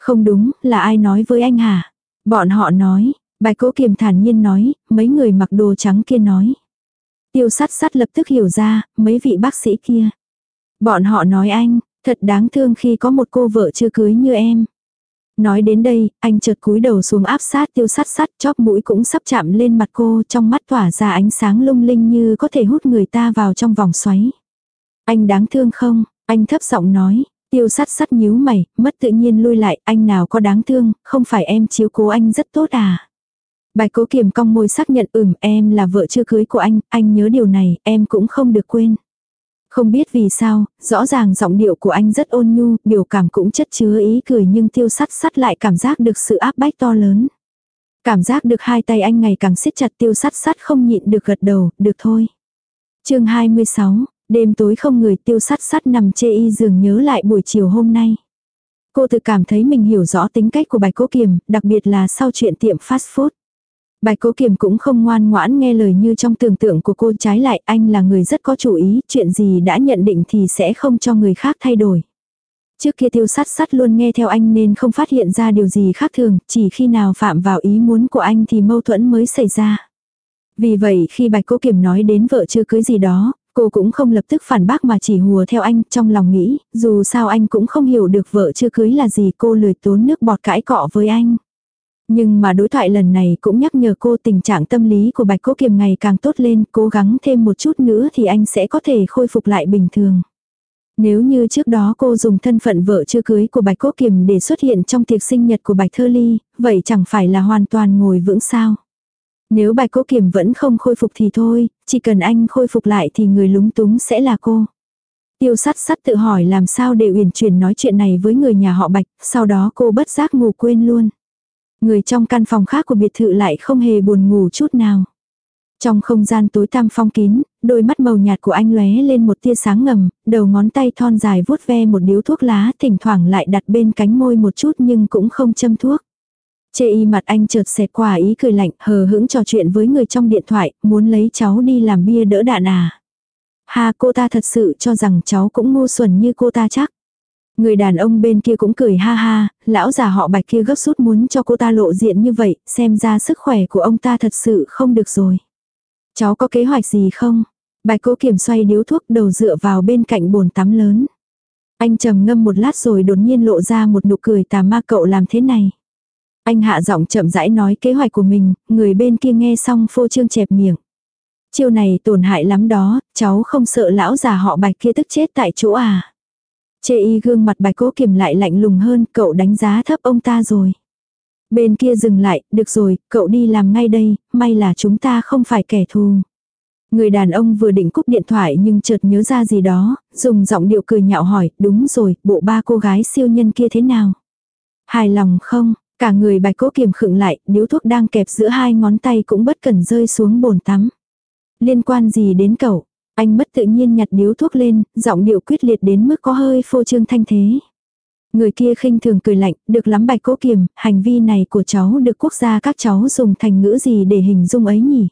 Không đúng, là ai nói với anh hả? Bọn họ nói, Bạch Cố Kiềm thản nhiên nói, mấy người mặc đồ trắng kia nói. Tiêu Sắt Sắt lập tức hiểu ra, mấy vị bác sĩ kia. Bọn họ nói anh, thật đáng thương khi có một cô vợ chưa cưới như em. Nói đến đây, anh chợt cúi đầu xuống áp sát Tiêu Sắt Sắt, chóp mũi cũng sắp chạm lên mặt cô, trong mắt tỏa ra ánh sáng lung linh như có thể hút người ta vào trong vòng xoáy. Anh đáng thương không? Anh thấp giọng nói. Tiêu Sắt Sắt nhíu mày, mất tự nhiên lui lại, anh nào có đáng thương, không phải em chiếu cố anh rất tốt à? Bạch Cố Kiềm cong môi xác nhận em là vợ chưa cưới của anh nhớ điều này, em cũng không được quên. Không biết vì sao, rõ ràng giọng điệu của anh rất ôn nhu, biểu cảm cũng chất chứa ý cười nhưng Tiêu Sắt Sắt lại cảm giác được sự áp bách to lớn. Cảm giác được hai tay anh ngày càng siết chặt Tiêu Sắt Sắt không nhịn được gật đầu, được thôi. Chương 26, đêm tối không người Tiêu Sắt Sắt nằm chê y giường nhớ lại buổi chiều hôm nay. Cô tự cảm thấy mình hiểu rõ tính cách của Bạch Cố Kiềm, đặc biệt là sau chuyện tiệm fast food. Bạch Cố Kiềm cũng không ngoan ngoãn nghe lời như trong tưởng tượng của cô, trái lại anh là người rất có chủ ý, chuyện gì đã nhận định thì sẽ không cho người khác thay đổi. Trước kia Tiêu Sắt Sắt luôn nghe theo anh nên không phát hiện ra điều gì khác thường, chỉ khi nào phạm vào ý muốn của anh thì mâu thuẫn mới xảy ra. Vì vậy khi Bạch Cố Kiềm nói đến vợ chưa cưới gì đó, cô cũng không lập tức phản bác mà chỉ hùa theo anh, trong lòng nghĩ, dù sao anh cũng không hiểu được vợ chưa cưới là gì, cô lười tốn nước bọt cãi cọ với anh. Nhưng mà đối thoại lần này cũng nhắc nhở cô tình trạng tâm lý của Bạch Cố Kiềm ngày càng tốt lên, cố gắng thêm một chút nữa thì anh sẽ có thể khôi phục lại bình thường. Nếu như trước đó cô dùng thân phận vợ chưa cưới của Bạch Cố Kiềm để xuất hiện trong tiệc sinh nhật của Bạch Thơ Ly, vậy chẳng phải là hoàn toàn ngồi vững sao? Nếu Bạch Cố Kiềm vẫn không khôi phục thì thôi, chỉ cần anh khôi phục lại thì người lúng túng sẽ là cô. Tiêu Sắt Sắt tự hỏi làm sao để uyển chuyển nói chuyện này với người nhà họ Bạch, sau đó cô bất giác ngủ quên luôn. Người trong căn phòng khác của biệt thự lại không hề buồn ngủ chút nào. Trong không gian tối tăm phong kín, đôi mắt màu nhạt của anh lóe lên một tia sáng ngầm, đầu ngón tay thon dài vuốt ve một điếu thuốc lá, thỉnh thoảng lại đặt bên cánh môi một chút nhưng cũng không châm thuốc. Chê y mặt anh chợt xẹt qua ý cười lạnh, hờ hững trò chuyện với người trong điện thoại, muốn lấy cháu đi làm bia đỡ đạn à. Ha, cô ta thật sự cho rằng cháu cũng ngu xuẩn như cô ta chắc. Người đàn ông bên kia cũng cười ha ha, lão già họ Bạch kia gấp rút muốn cho cô ta lộ diện như vậy, xem ra sức khỏe của ông ta thật sự không được rồi. Cháu có kế hoạch gì không? Bạch Cố Kiềm xoay điếu thuốc, đầu dựa vào bên cạnh bồn tắm lớn. Anh trầm ngâm một lát rồi đột nhiên lộ ra một nụ cười tà ma, cậu làm thế này. Anh hạ giọng chậm rãi nói kế hoạch của mình, người bên kia nghe xong phô trương chẹp miệng. Chiêu này tổn hại lắm đó, cháu không sợ lão già họ Bạch kia tức chết tại chỗ à? Chê y gương mặt Bạch Cố Kiềm lại lạnh lùng hơn, cậu đánh giá thấp ông ta rồi. Bên kia dừng lại, được rồi, cậu đi làm ngay đây, may là chúng ta không phải kẻ thù. Người đàn ông vừa định cúp điện thoại nhưng chợt nhớ ra gì đó, dùng giọng điệu cười nhạo hỏi, đúng rồi, bộ ba cô gái siêu nhân kia thế nào? Hài lòng không? Cả người Bạch Cố Kiềm khựng lại, điếu thuốc đang kẹp giữa hai ngón tay cũng bất cẩn rơi xuống bồn tắm. Liên quan gì đến cậu? Anh mất tự nhiên nhặt điếu thuốc lên, giọng điệu quyết liệt đến mức có hơi phô trương thanh thế. Người kia khinh thường cười lạnh, được lắm Bạch Cố Kiềm, hành vi này của cháu được quốc gia các cháu dùng thành ngữ gì để hình dung ấy nhỉ?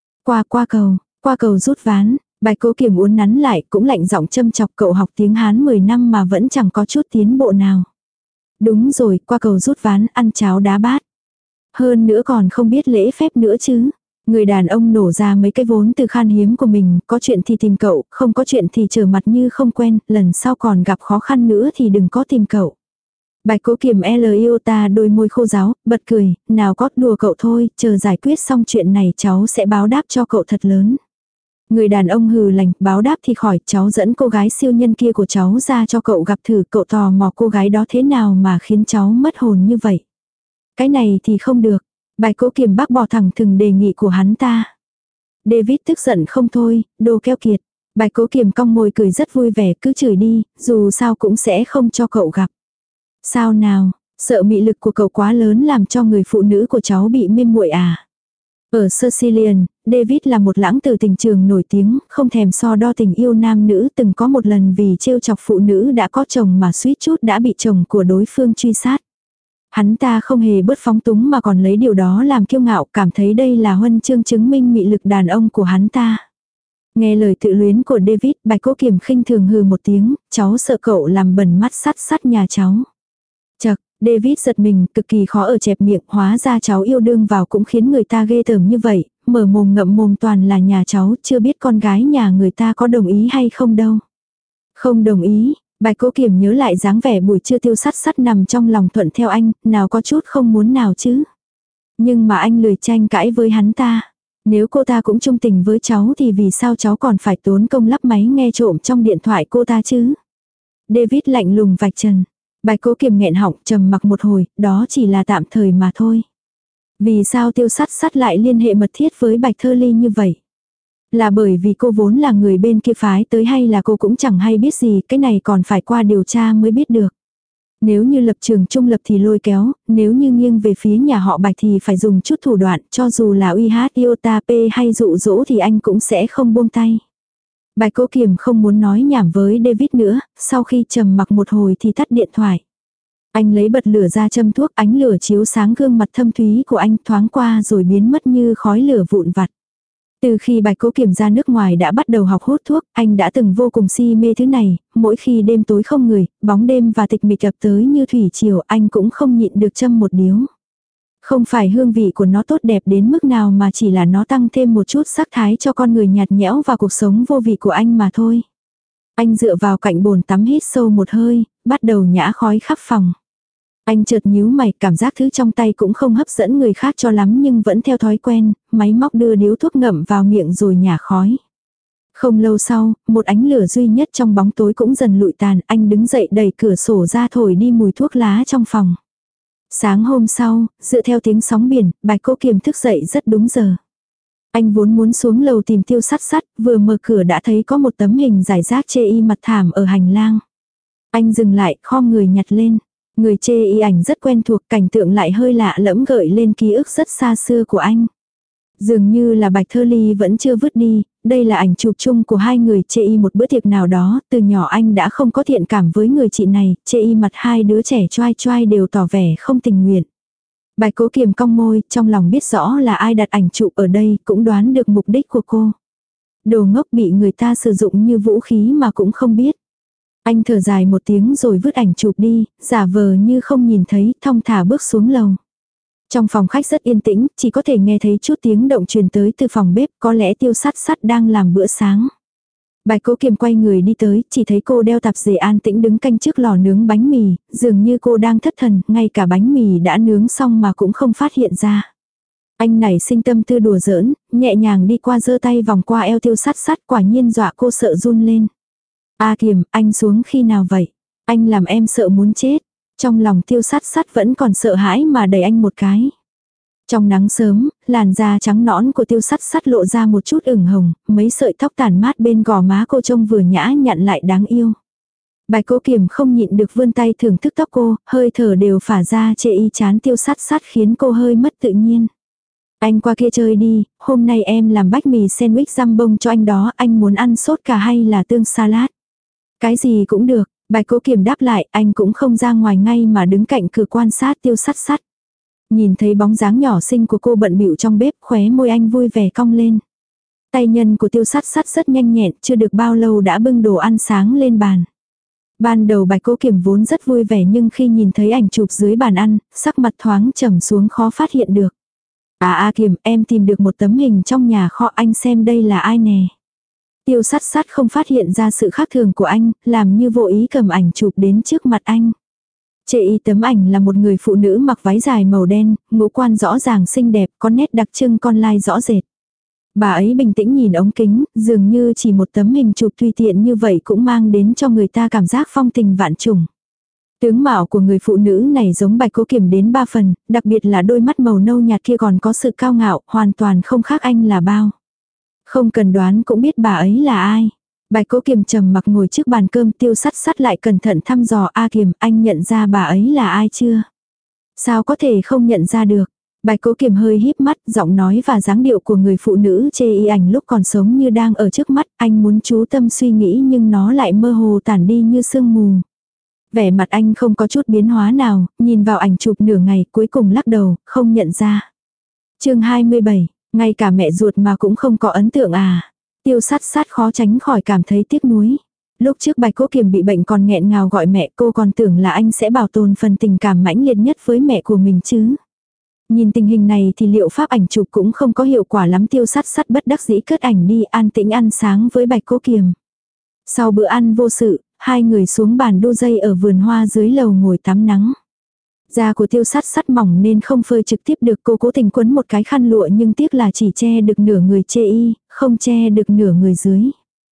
Qua cầu rút ván, Bạch Cố Kiềm uốn nắn lại cũng lạnh giọng châm chọc, cậu học tiếng Hán 10 năm mà vẫn chẳng có chút tiến bộ nào. Đúng rồi, qua cầu rút ván, ăn cháo đá bát. Hơn nữa còn không biết lễ phép nữa chứ. Người đàn ông nổ ra mấy cái vốn từ khan hiếm của mình, có chuyện thì tìm cậu, không có chuyện thì trở mặt như không quen, lần sau còn gặp khó khăn nữa thì đừng có tìm cậu. Bạch Cố Kiềm iota đôi môi khô ráo, bật cười, nào có đùa cậu thôi, chờ giải quyết xong chuyện này cháu sẽ báo đáp cho cậu thật lớn. Người đàn ông hừ lạnh, báo đáp thì khỏi, cháu dẫn cô gái siêu nhân kia của cháu ra cho cậu gặp thử, cậu tò mò cô gái đó thế nào mà khiến cháu mất hồn như vậy. Cái này thì không được. Bạch Cố Kiềm bác bỏ thẳng thừng đề nghị của hắn ta. David tức giận không thôi, đồ keo kiệt. Bạch Cố Kiềm cong môi cười rất vui vẻ, cứ chửi đi, dù sao cũng sẽ không cho cậu gặp. Sao nào, sợ mị lực của cậu quá lớn làm cho người phụ nữ của cháu bị mê muội à? Ở Sicilian, David là một lãng tử tình trường nổi tiếng, không thèm so đo tình yêu nam nữ, từng có một lần vì trêu chọc phụ nữ đã có chồng mà suýt chút đã bị chồng của đối phương truy sát. Hắn ta không hề bớt phóng túng mà còn lấy điều đó làm kiêu ngạo, cảm thấy đây là huân chương chứng minh mị lực đàn ông của hắn ta. Nghe lời tự luyến của David, Bạch Cố Kiềm khinh thường hừ một tiếng, cháu sợ cậu làm bẩn mắt sắt nhà cháu. Chật, David giật mình, cực kỳ khó ở chẹp miệng, hóa ra cháu yêu đương vào cũng khiến người ta ghê tởm như vậy, mở mồm ngậm mồm toàn là nhà cháu, chưa biết con gái nhà người ta có đồng ý hay không đâu. Không đồng ý, Bạch Cố Kiềm nhớ lại dáng vẻ buổi trưa Tiêu Sắt Sắt nằm trong lòng thuận theo anh, nào có chút không muốn nào chứ. Nhưng mà anh lười tranh cãi với hắn ta. Nếu cô ta cũng trung tình với cháu thì vì sao cháu còn phải tốn công lắp máy nghe trộm trong điện thoại cô ta chứ? David lạnh lùng vạch trần. Bạch Cố Kiềm nghẹn họng trầm mặc một hồi, đó chỉ là tạm thời mà thôi. Vì sao Tiêu Sắt Sắt lại liên hệ mật thiết với Bạch Thơ Ly như vậy? Là bởi vì cô vốn là người bên kia phái tới hay là cô cũng chẳng hay biết gì, cái này còn phải qua điều tra mới biết được. Nếu như lập trường trung lập thì lôi kéo, nếu như nghiêng về phía nhà họ Bạch thì phải dùng chút thủ đoạn, cho dù là uy hát iota p hay dụ dỗ thì anh cũng sẽ không buông tay. Bạch Cố Kiềm không muốn nói nhảm với David nữa, sau khi trầm mặc một hồi thì tắt điện thoại. Anh lấy bật lửa ra châm thuốc, ánh lửa chiếu sáng gương mặt thâm thúy của anh thoáng qua rồi biến mất như khói lửa vụn vặt. Từ khi Bạch Cố Kiềm ra nước ngoài đã bắt đầu học hút thuốc, anh đã từng vô cùng si mê thứ này, mỗi khi đêm tối không người, bóng đêm và tịch mịch ập tới như thủy triều, anh cũng không nhịn được châm một điếu. Không phải hương vị của nó tốt đẹp đến mức nào mà chỉ là nó tăng thêm một chút sắc thái cho con người nhạt nhẽo và cuộc sống vô vị của anh mà thôi. Anh dựa vào cạnh bồn tắm hít sâu một hơi, bắt đầu nhả khói khắp phòng. Anh chợt nhíu mày, cảm giác thứ trong tay cũng không hấp dẫn người khác cho lắm nhưng vẫn theo thói quen, máy móc đưa điếu thuốc ngậm vào miệng rồi nhả khói. Không lâu sau, một ánh lửa duy nhất trong bóng tối cũng dần lụi tàn, anh đứng dậy đẩy cửa sổ ra thổi đi mùi thuốc lá trong phòng. Sáng hôm sau, dựa theo tiếng sóng biển, Bạch Cố Kiềm thức dậy rất đúng giờ. Anh vốn muốn xuống lầu tìm Tiêu Sắt Sắt, vừa mở cửa đã thấy có một tấm hình rải rác chê y mặt thảm ở hành lang. Anh dừng lại, khom người nhặt lên. Người chê y ảnh rất quen thuộc, cảnh tượng lại hơi lạ lẫm gợi lên ký ức rất xa xưa của anh. Dường như là Bạch Thơ Ly vẫn chưa vứt đi, đây là ảnh chụp chung của hai người chê y một bữa tiệc nào đó, từ nhỏ anh đã không có thiện cảm với người chị này, chê y mặt hai đứa trẻ choai choai đều tỏ vẻ không tình nguyện. Bạch Cố Kiềm cong môi, trong lòng biết rõ là ai đặt ảnh chụp ở đây, cũng đoán được mục đích của cô. Đồ ngốc bị người ta sử dụng như vũ khí mà cũng không biết. Anh thở dài một tiếng rồi vứt ảnh chụp đi, giả vờ như không nhìn thấy, thong thả bước xuống lầu. Trong phòng khách rất yên tĩnh, chỉ có thể nghe thấy chút tiếng động truyền tới từ phòng bếp, có lẽ Tiêu Sắt Sắt đang làm bữa sáng. Bạch Cố Kiềm quay người đi tới, chỉ thấy cô đeo tạp dề an tĩnh đứng canh trước lò nướng bánh mì, dường như cô đang thất thần, ngay cả bánh mì đã nướng xong mà cũng không phát hiện ra. Anh nảy sinh tâm tư đùa giỡn, nhẹ nhàng đi qua giơ tay vòng qua eo Tiêu Sắt Sắt, quả nhiên dọa cô sợ run lên. A Kiềm, anh xuống khi nào vậy? Anh làm em sợ muốn chết. Trong lòng Tiêu Sắt Sắt vẫn còn sợ hãi mà đẩy anh một cái. Trong nắng sớm, làn da trắng nõn của Tiêu Sắt Sắt lộ ra một chút ửng hồng, mấy sợi tóc tàn mát bên gò má cô trông vừa nhã nhặn lại đáng yêu. Bạch Cố Kiềm không nhịn được vươn tay thưởng thức tóc cô, hơi thở đều phả ra chê y chán Tiêu Sắt Sắt khiến cô hơi mất tự nhiên. Anh qua kia chơi đi, hôm nay em làm bách mì sandwich răm bông cho anh đó, anh muốn ăn sốt cà hay là tương salad? Cái gì cũng được, Bạch Cố Kiềm đáp lại, anh cũng không ra ngoài ngay mà đứng cạnh cửa quan sát Tiêu Sắt Sắt. Nhìn thấy bóng dáng nhỏ xinh của cô bận bịu trong bếp, khóe môi anh vui vẻ cong lên. Tay nhân của Tiêu Sắt Sắt rất nhanh nhẹn, chưa được bao lâu đã bưng đồ ăn sáng lên bàn. Ban đầu Bạch Cố Kiềm vốn rất vui vẻ nhưng khi nhìn thấy ảnh chụp dưới bàn ăn, sắc mặt thoáng trầm xuống khó phát hiện được. A Kiềm, em tìm được một tấm hình trong nhà kho, anh xem đây là ai nè. Tiêu Sắt Sắt không phát hiện ra sự khác thường của anh, làm như vô ý cầm ảnh chụp đến trước mặt anh. Chê y tấm ảnh là một người phụ nữ mặc váy dài màu đen, ngũ quan rõ ràng xinh đẹp, có nét đặc trưng con lai rõ rệt. Bà ấy bình tĩnh nhìn ống kính, dường như chỉ một tấm hình chụp tùy tiện như vậy cũng mang đến cho người ta cảm giác phong tình vạn trùng. Tướng mạo của người phụ nữ này giống Bạch Cố Kiềm đến 3 phần, đặc biệt là đôi mắt màu nâu nhạt kia còn có sự cao ngạo, hoàn toàn không khác anh là bao. Không cần đoán cũng biết bà ấy là ai. Bạch Cố Kiềm trầm mặc ngồi trước bàn cơm, Tiêu Sắt Sắt lại cẩn thận thăm dò. A Kiềm, anh nhận ra bà ấy là ai chưa? Sao có thể không nhận ra được? Bạch Cố Kiềm hơi híp mắt, giọng nói và dáng điệu của người phụ nữ chê y ảnh lúc còn sống như đang ở trước mắt, anh muốn chú tâm suy nghĩ nhưng nó lại mơ hồ tản đi như sương mù. Vẻ mặt anh không có chút biến hóa nào, nhìn vào ảnh chụp nửa ngày cuối cùng lắc đầu, không nhận ra. Chương 27, ngay cả mẹ ruột mà cũng không có ấn tượng à? Tiêu Sắt Sắt khó tránh khỏi cảm thấy tiếc nuối. Lúc trước Bạch Cố Kiềm bị bệnh còn nghẹn ngào gọi mẹ, cô còn tưởng là anh sẽ bảo tồn phần tình cảm mãnh liệt nhất với mẹ của mình chứ. Nhìn tình hình này thì liệu pháp ảnh chụp cũng không có hiệu quả lắm, Tiêu Sắt Sắt bất đắc dĩ cất ảnh đi an tĩnh ăn sáng với Bạch Cố Kiềm. Sau bữa ăn vô sự, hai người xuống bàn đu dây ở vườn hoa dưới lầu ngồi tắm nắng. Da của Tiêu Sắt Sắt mỏng nên không phơi trực tiếp được, cô cố tình quấn một cái khăn lụa nhưng tiếc là chỉ che được nửa người chê y, không che được nửa người dưới.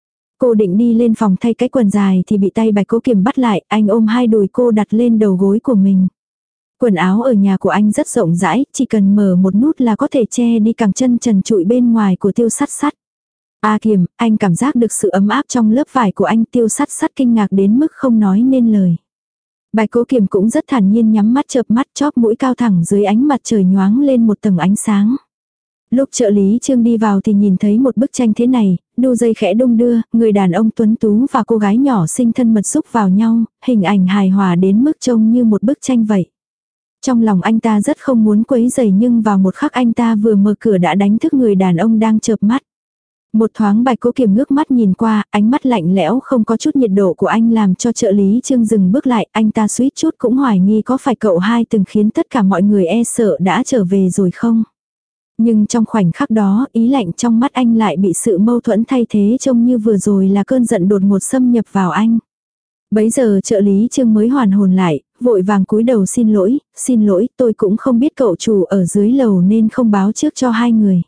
Cô định đi lên phòng thay cái quần dài thì bị tay Bạch Cố Kiềm bắt lại, anh ôm hai đùi cô đặt lên đầu gối của mình. Quần áo ở nhà của anh rất rộng rãi, chỉ cần mở một nút là có thể che đi cẳng chân trần trụi bên ngoài của Tiêu Sắt Sắt. A Kiềm, anh cảm giác được sự ấm áp trong lớp vải của anh. Tiêu Sắt Sắt kinh ngạc đến mức không nói nên lời. Bạch Cố Kiềm cũng rất thản nhiên nhắm mắt chợp mắt, chóp mũi cao thẳng dưới ánh mặt trời nhoáng lên một tầng ánh sáng. Lúc trợ lý Trương đi vào thì nhìn thấy một bức tranh thế này, đu dây khẽ đung đưa, người đàn ông tuấn tú và cô gái nhỏ xinh thân mật xúc vào nhau, hình ảnh hài hòa đến mức trông như một bức tranh vậy. Trong lòng anh ta rất không muốn quấy rầy nhưng vào một khắc anh ta vừa mở cửa đã đánh thức người đàn ông đang chợp mắt. Một thoáng Bạch Cố Kiềm ngước mắt nhìn qua, ánh mắt lạnh lẽo không có chút nhiệt độ của anh làm cho trợ lý Trương dừng bước lại, anh ta suýt chút cũng hoài nghi có phải cậu hai từng khiến tất cả mọi người e sợ đã trở về rồi không. Nhưng trong khoảnh khắc đó, ý lạnh trong mắt anh lại bị sự mâu thuẫn thay thế, trông như vừa rồi là cơn giận đột ngột xâm nhập vào anh. Bấy giờ trợ lý Trương mới hoàn hồn lại, vội vàng cúi đầu xin lỗi, tôi cũng không biết cậu chủ ở dưới lầu nên không báo trước cho hai người.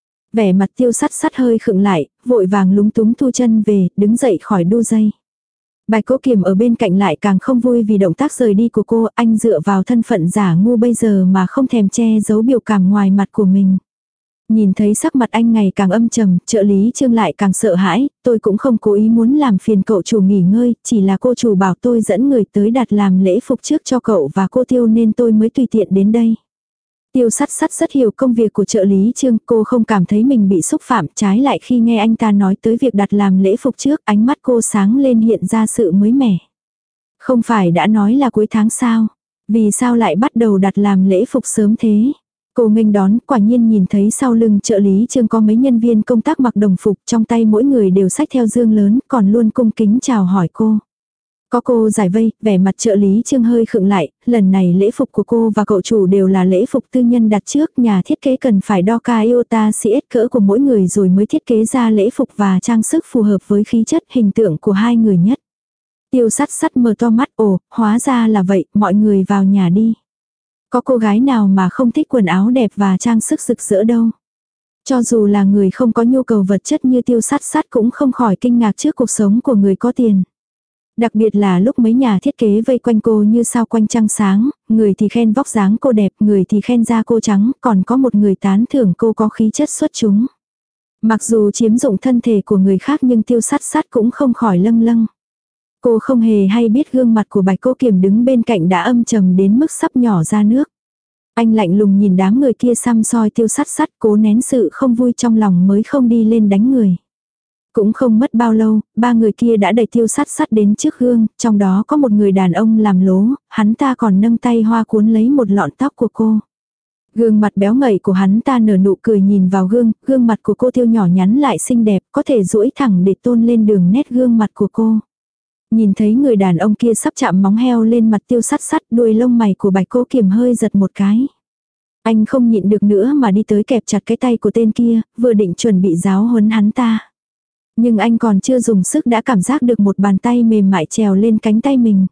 Vẻ mặt Tiêu Sắt Sắt hơi khựng lại, vội vàng lúng túng thu chân về, đứng dậy khỏi đu dây. Bạch Cố Kiềm ở bên cạnh lại càng không vui vì động tác rời đi của cô, anh dựa vào thân phận giả ngu bây giờ mà không thèm che giấu biểu cảm ngoài mặt của mình. Nhìn thấy sắc mặt anh ngày càng âm trầm, trợ lý Trương lại càng sợ hãi, tôi cũng không cố ý muốn làm phiền cậu chủ nghỉ ngơi, chỉ là cô chủ bảo tôi dẫn người tới đặt làm lễ phục trước cho cậu và cô Tiêu nên tôi mới tùy tiện đến đây. Tiêu Sắt Sắt rất hiểu công việc của trợ lý Trương, cô không cảm thấy mình bị xúc phạm, trái lại khi nghe anh ta nói tới việc đặt làm lễ phục trước, ánh mắt cô sáng lên hiện ra sự mới mẻ. Không phải đã nói là cuối tháng sao? Vì sao lại bắt đầu đặt làm lễ phục sớm thế? Cô nghênh đón, quả nhiên nhìn thấy sau lưng trợ lý Trương có mấy nhân viên công tác mặc đồng phục, trong tay mỗi người đều xách theo dương lớn, còn luôn cung kính chào hỏi cô. Có cô giải vây, vẻ mặt trợ lý Trương hơi khựng lại, lần này lễ phục của cô và cậu chủ đều là lễ phục tư nhân đặt trước, nhà thiết kế cần phải đo ca iota CS cỡ của mỗi người rồi mới thiết kế ra lễ phục và trang sức phù hợp với khí chất hình tượng của hai người nhất. Tiêu Sắt Sắt mở to mắt, ồ, hóa ra là vậy, mọi người vào nhà đi. Có cô gái nào mà không thích quần áo đẹp và trang sức rực rỡ đâu. Cho dù là người không có nhu cầu vật chất như Tiêu Sắt Sắt cũng không khỏi kinh ngạc trước cuộc sống của người có tiền. Đặc biệt là lúc mấy nhà thiết kế vây quanh cô như sao quanh trăng sáng, người thì khen vóc dáng cô đẹp, người thì khen da cô trắng, còn có một người tán thưởng cô có khí chất xuất chúng. Mặc dù chiếm dụng thân thể của người khác nhưng Tiêu Sắt Sắt cũng không khỏi lâng lâng. Cô không hề hay biết gương mặt của Bạch Cố Kiềm đứng bên cạnh đã âm trầm đến mức sắp nhỏ ra nước. Anh lạnh lùng nhìn đám người kia săm soi Tiêu Sắt Sắt, cố nén sự không vui trong lòng mới không đi lên đánh người. Cũng không mất bao lâu, ba người kia đã đẩy Tiêu Sắt Sắt đến trước gương, trong đó có một người đàn ông làm lố, hắn ta còn nâng tay hoa cuốn lấy một lọn tóc của cô. Gương mặt béo ngậy của hắn ta nở nụ cười nhìn vào gương, gương mặt của cô Tiêu nhỏ nhắn lại xinh đẹp, có thể duỗi thẳng để tôn lên đường nét gương mặt của cô. Nhìn thấy người đàn ông kia sắp chạm móng heo lên mặt Tiêu Sắt Sắt, đuôi lông mày của Bạch Cố Kiềm hơi giật một cái. Anh không nhịn được nữa mà đi tới kẹp chặt cái tay của tên kia, vừa định chuẩn bị giáo huấn hắn ta. Nhưng anh còn chưa dùng sức đã cảm giác được một bàn tay mềm mại trèo lên cánh tay mình.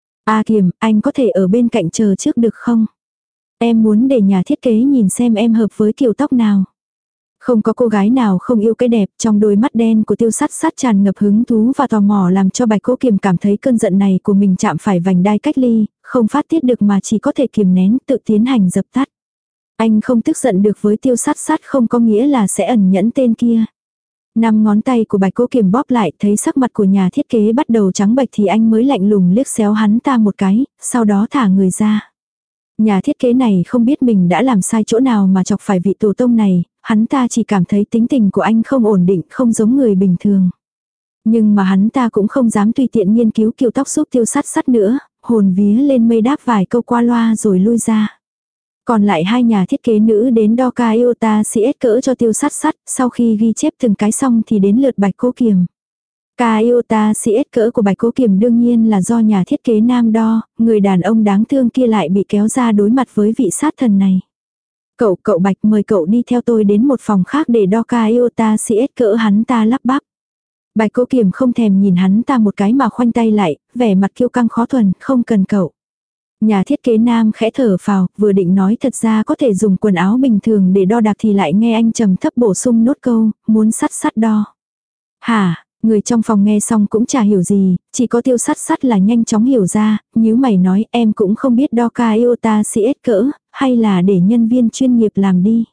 A Kiềm, anh có thể ở bên cạnh chờ trước được không? Em muốn để nhà thiết kế nhìn xem em hợp với kiểu tóc nào. Không có cô gái nào không yêu cái đẹp, trong đôi mắt đen của Tiêu Sắt Sắt tràn ngập hứng thú và tò mò làm cho Bạch Cố Kiềm cảm thấy cơn giận này của mình chạm phải vành đai cách ly, không phát tiết được mà chỉ có thể kiềm nén, tự tiến hành dập tắt. Anh không tức giận được với Tiêu Sắt Sắt không có nghĩa là sẽ ẩn nhẫn tên kia. 5 ngón tay của Bạch Cố Kiềm bóp lại, thấy sắc mặt của nhà thiết kế bắt đầu trắng bệch thì anh mới lạnh lùng liếc xéo hắn ta một cái, sau đó thả người ra. Nhà thiết kế này không biết mình đã làm sai chỗ nào mà chọc phải vị tổ tông này, hắn ta chỉ cảm thấy tính tình của anh không ổn định, không giống người bình thường. Nhưng mà hắn ta cũng không dám tùy tiện nghiên cứu kiểu tóc giúp Tiêu Sắt Sắt nữa, hồn vía lên mây đáp vài câu qua loa rồi lui ra. Còn lại hai nhà thiết kế nữ đến đo ca iota CS cỡ cho Tiêu Sắt Sắt, sau khi ghi chép từng cái xong thì đến lượt Bạch Cố Kiềm. Ca iota CS cỡ của Bạch Cố Kiềm đương nhiên là do nhà thiết kế nam đo, người đàn ông đáng thương kia lại bị kéo ra đối mặt với vị sát thần này. Cậu Bạch, mời cậu đi theo tôi đến một phòng khác để đo ca iota CS cỡ, hắn ta lắp bắp. Bạch Cố Kiềm không thèm nhìn hắn ta một cái mà khoanh tay lại, vẻ mặt kiêu căng khó thuần, không cần cậu. Nhà thiết kế nam khẽ thở phào, vừa định nói thật ra có thể dùng quần áo bình thường để đo đạc thì lại nghe anh trầm thấp bổ sung nốt câu, muốn sắt đo. Hả, người trong phòng nghe xong cũng chả hiểu gì, chỉ có Tiêu sắt là nhanh chóng hiểu ra, nhíu mày nói em cũng không biết đo ca iota CS cỡ, hay là để nhân viên chuyên nghiệp làm đi.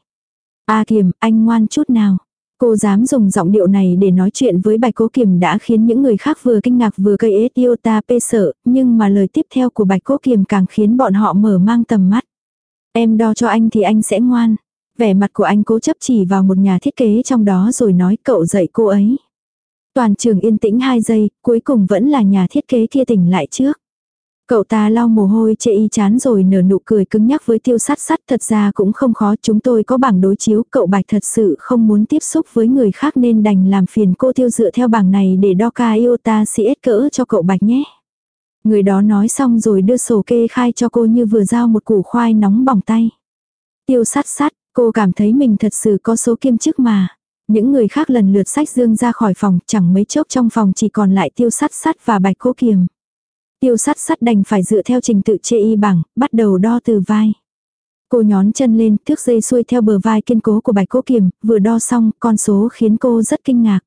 A Kiềm, anh ngoan chút nào. Cô dám dùng giọng điệu này để nói chuyện với Bạch Cố Kiềm đã khiến những người khác vừa kinh ngạc vừa gây iota p sợ, nhưng mà lời tiếp theo của Bạch Cố Kiềm càng khiến bọn họ mở mang tầm mắt. Em đo cho anh thì anh sẽ ngoan. Vẻ mặt của anh cố chấp chỉ vào một nhà thiết kế trong đó rồi nói cậu dạy cô ấy. Toàn trường yên tĩnh 2 giây, cuối cùng vẫn là nhà thiết kế kia tỉnh lại trước. Cậu ta lau mồ hôi chê y chán rồi nở nụ cười cứng nhắc với Tiêu sắt thật ra cũng không khó, chúng tôi có bảng đối chiếu, cậu Bạch thật sự không muốn tiếp xúc với người khác nên đành làm phiền cô Tiêu dựa theo bảng này để đo ca iota CS cỡ cho cậu Bạch nhé. Người đó nói xong rồi đưa sổ kê khai cho cô như vừa giao một củ khoai nóng bỏng tay. Tiêu sắt, cô cảm thấy mình thật sự có số kiêm chức mà. Những người khác lần lượt xách dương ra khỏi phòng, chẳng mấy chốc trong phòng chỉ còn lại Tiêu sắt và Bạch Cố Kiềm. Tiêu sắt đành phải dựa theo trình tự chê y bảng, bắt đầu đo từ vai. Cô nhón chân lên, thước dây xuôi theo bờ vai kiên cố của Bạch Cố Kiềm, vừa đo xong, con số khiến cô rất kinh ngạc.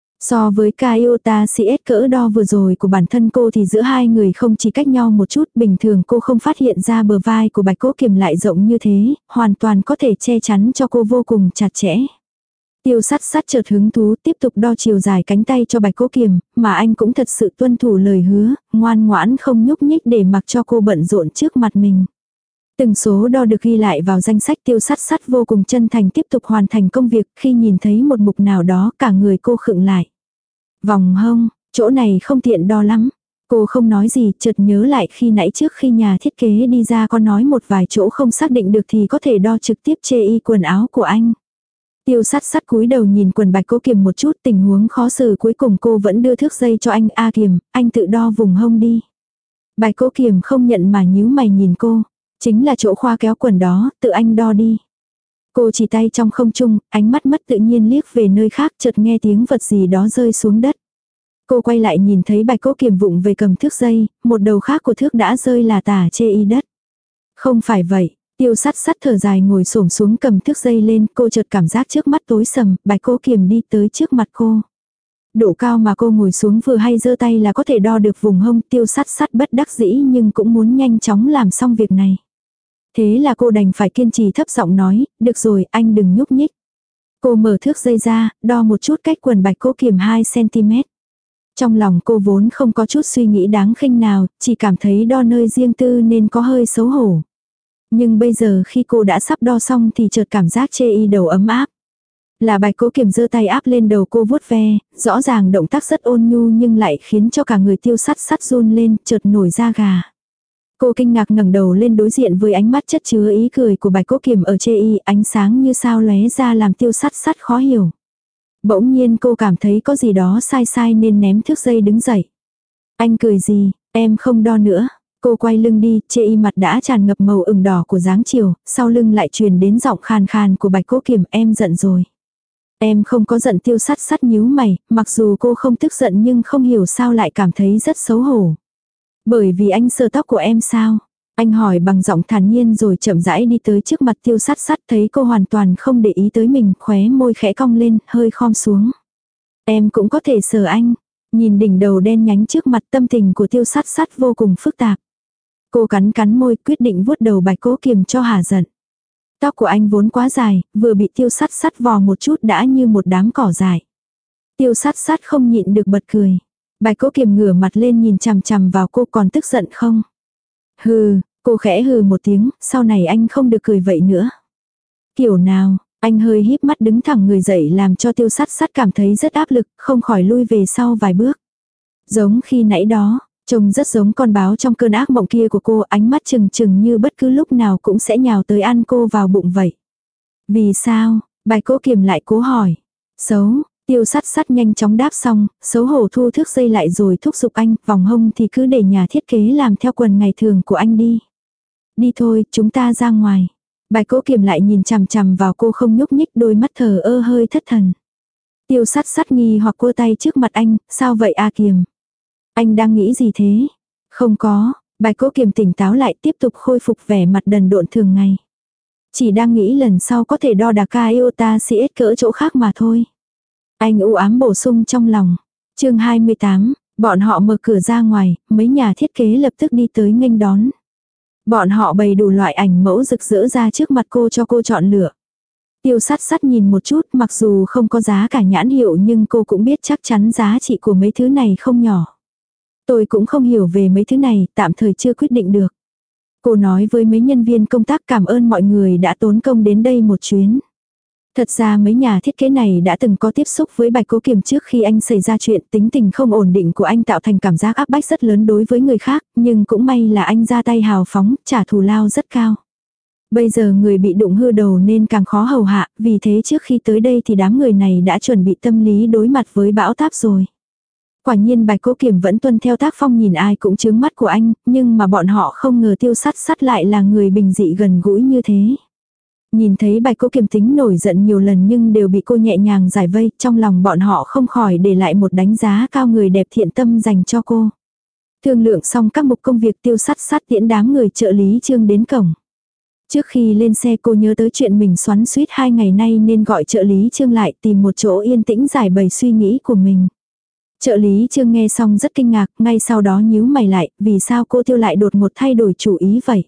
So với ca iota CS cỡ đo vừa rồi của bản thân cô thì giữa hai người không chỉ cách nhau một chút, bình thường cô không phát hiện ra bờ vai của Bạch Cố Kiềm lại rộng như thế, hoàn toàn có thể che chắn cho cô vô cùng chặt chẽ. Tiêu sắt chợt hứng thú tiếp tục đo chiều dài cánh tay cho Bạch Cố Kiềm, mà anh cũng thật sự tuân thủ lời hứa, ngoan ngoãn không nhúc nhích để mặc cho cô bận rộn trước mặt mình. Từng số đo được ghi lại vào danh sách. Tiêu sắt vô cùng chân thành tiếp tục hoàn thành công việc, khi nhìn thấy một mục nào đó cả người cô khựng lại. Vòng hông, chỗ này không tiện đo lắm. Cô không nói gì, chợt nhớ lại khi nãy trước khi nhà thiết kế đi ra có nói một vài chỗ không xác định được thì có thể đo trực tiếp chê y quần áo của anh. Tiêu sắt cúi đầu nhìn quần Bạch Cố Kiềm một chút, tình huống khó xử cuối cùng cô vẫn đưa thước dây cho anh. A Kiềm, anh tự đo vùng hông đi. Bạch Cố Kiềm không nhận mà nhíu mày nhìn cô. Chính là chỗ khoa kéo quần đó, tự anh đo đi. Cô chỉ tay trong không trung, ánh mắt mất tự nhiên liếc về nơi khác, chợt nghe tiếng vật gì đó rơi xuống đất. Cô quay lại nhìn thấy Bạch Cố Kiềm vụng về cầm thước dây, một đầu khác của thước đã rơi là tả chê y đất. Không phải vậy. Tiêu sắt thở dài ngồi xổm xuống cầm thước dây lên, cô chợt cảm giác trước mắt tối sầm, Bạch Cố Kiềm đi tới trước mặt cô. Độ cao mà cô ngồi xuống vừa hay giơ tay là có thể đo được vùng hông. Tiêu sắt bất đắc dĩ nhưng cũng muốn nhanh chóng làm xong việc này. Thế là cô đành phải kiên trì thấp giọng nói, được rồi anh đừng nhúc nhích. Cô mở thước dây ra, đo một chút cách quần Bạch Cố Kiềm 2 cm. Trong lòng cô vốn không có chút suy nghĩ đáng khinh nào, chỉ cảm thấy đo nơi riêng tư nên có hơi xấu hổ. Nhưng bây giờ khi cô đã sắp đo xong thì chợt cảm giác chê y đầu ấm áp. Là Bạch Cố Kiềm giơ tay áp lên đầu cô vuốt ve, rõ ràng động tác rất ôn nhu nhưng lại khiến cho cả người Tiêu sắt run lên, chợt nổi da gà. Cô kinh ngạc ngẩng đầu lên đối diện với ánh mắt chất chứa ý cười của Bạch Cố Kiềm ở chê y, ánh sáng như sao lóe ra làm Tiêu sắt khó hiểu. Bỗng nhiên cô cảm thấy có gì đó sai nên ném thước dây đứng dậy. Anh cười gì, em không đo nữa. Cô quay lưng đi, chê y mặt đã tràn ngập màu ửng đỏ của dáng chiều, sau lưng lại truyền đến giọng khàn khàn của Bạch Cố Kiềm, em giận rồi. Em không có giận. Tiêu sắt nhíu mày, mặc dù cô không tức giận nhưng không hiểu sao lại cảm thấy rất xấu hổ. Bởi vì anh sờ tóc của em sao? Anh hỏi bằng giọng thản nhiên rồi chậm rãi đi tới trước mặt Tiêu sắt thấy cô hoàn toàn không để ý tới mình, khóe môi khẽ cong lên, hơi khom xuống. Em cũng có thể sờ anh. Nhìn đỉnh đầu đen nhánh trước mặt, tâm tình của Tiêu sắt vô cùng phức tạp. Cô cắn môi quyết định vuốt đầu Bạch Cố Kiềm cho hả giận. Tóc của anh vốn quá dài, vừa bị Tiêu sắt vò một chút đã như một đám cỏ dại. Tiêu sắt không nhịn được bật cười. Bạch Cố Kiềm ngửa mặt lên nhìn chằm chằm vào cô, còn tức giận không? Hừ, cô khẽ hừ một tiếng, sau này anh không được cười vậy nữa. Kiểu nào? Anh hơi híp mắt đứng thẳng người dậy làm cho Tiêu sắt cảm thấy rất áp lực, không khỏi lui về sau vài bước. Giống khi nãy đó. Trông rất giống con báo trong cơn ác mộng kia của cô, ánh mắt trừng trừng như bất cứ lúc nào cũng sẽ nhào tới ăn cô vào bụng vậy. Vì sao? Bạch Cố Kiềm lại cố hỏi. Xấu, Tiêu sắt sắt nhanh chóng đáp xong, xấu hổ thu thước dây lại rồi thúc giục anh, vòng hông thì cứ để nhà thiết kế làm theo quần ngày thường của anh đi. Đi thôi, chúng ta ra ngoài. Bạch Cố Kiềm lại nhìn chằm chằm vào cô không nhúc nhích, đôi mắt thờ ơ hơi thất thần. Tiêu sắt sắt nghi hoặc cua tay trước mặt anh, sao vậy A Kiềm? Anh đang nghĩ gì thế? Không có, Bạch Cố Kiềm tỉnh táo lại tiếp tục khôi phục vẻ mặt đần độn thường ngày. Chỉ đang nghĩ lần sau có thể đo đạc iota CS cỡ chỗ khác mà thôi. Anh u ám bổ sung trong lòng. Chương 28, bọn họ mở cửa ra ngoài, mấy nhà thiết kế lập tức đi tới nghênh đón. Bọn họ bày đủ loại ảnh mẫu rực rỡ ra trước mặt cô cho cô chọn lựa. Tiêu sắt sắt nhìn một chút, mặc dù không có giá cả nhãn hiệu nhưng cô cũng biết chắc chắn giá trị của mấy thứ này không nhỏ. Tôi cũng không hiểu về mấy thứ này, tạm thời chưa quyết định được. Cô nói với mấy nhân viên công tác cảm ơn mọi người đã tốn công đến đây một chuyến. Thật ra mấy nhà thiết kế này đã từng có tiếp xúc với Bạch Cố Kiềm trước khi anh xảy ra chuyện, tính tình không ổn định của anh tạo thành cảm giác áp bách rất lớn đối với người khác, nhưng cũng may là anh ra tay hào phóng, trả thù lao rất cao. Bây giờ người bị đụng hư đầu nên càng khó hầu hạ, vì thế trước khi tới đây thì đám người này đã chuẩn bị tâm lý đối mặt với bão táp rồi. Quả nhiên Bạch Cố Kiềm vẫn tuân theo tác phong nhìn ai cũng chướng mắt của anh, nhưng mà bọn họ không ngờ Tiêu sắt sắt lại là người bình dị gần gũi như thế. Nhìn thấy Bạch Cố Kiềm tính nổi giận nhiều lần nhưng đều bị cô nhẹ nhàng giải vây, trong lòng bọn họ không khỏi để lại một đánh giá cao người đẹp thiện tâm dành cho cô. Thương lượng xong các mục công việc Tiêu sắt sắt tiễn đám người trợ lý Trương đến cổng. Trước khi lên xe cô nhớ tới chuyện mình xoắn xuýt 2 ngày nay nên gọi trợ lý Trương lại tìm một chỗ yên tĩnh giải bày suy nghĩ của mình. Trợ lý Trương nghe xong rất kinh ngạc, ngay sau đó nhíu mày lại, vì sao cô Tiêu lại đột ngột thay đổi chủ ý vậy?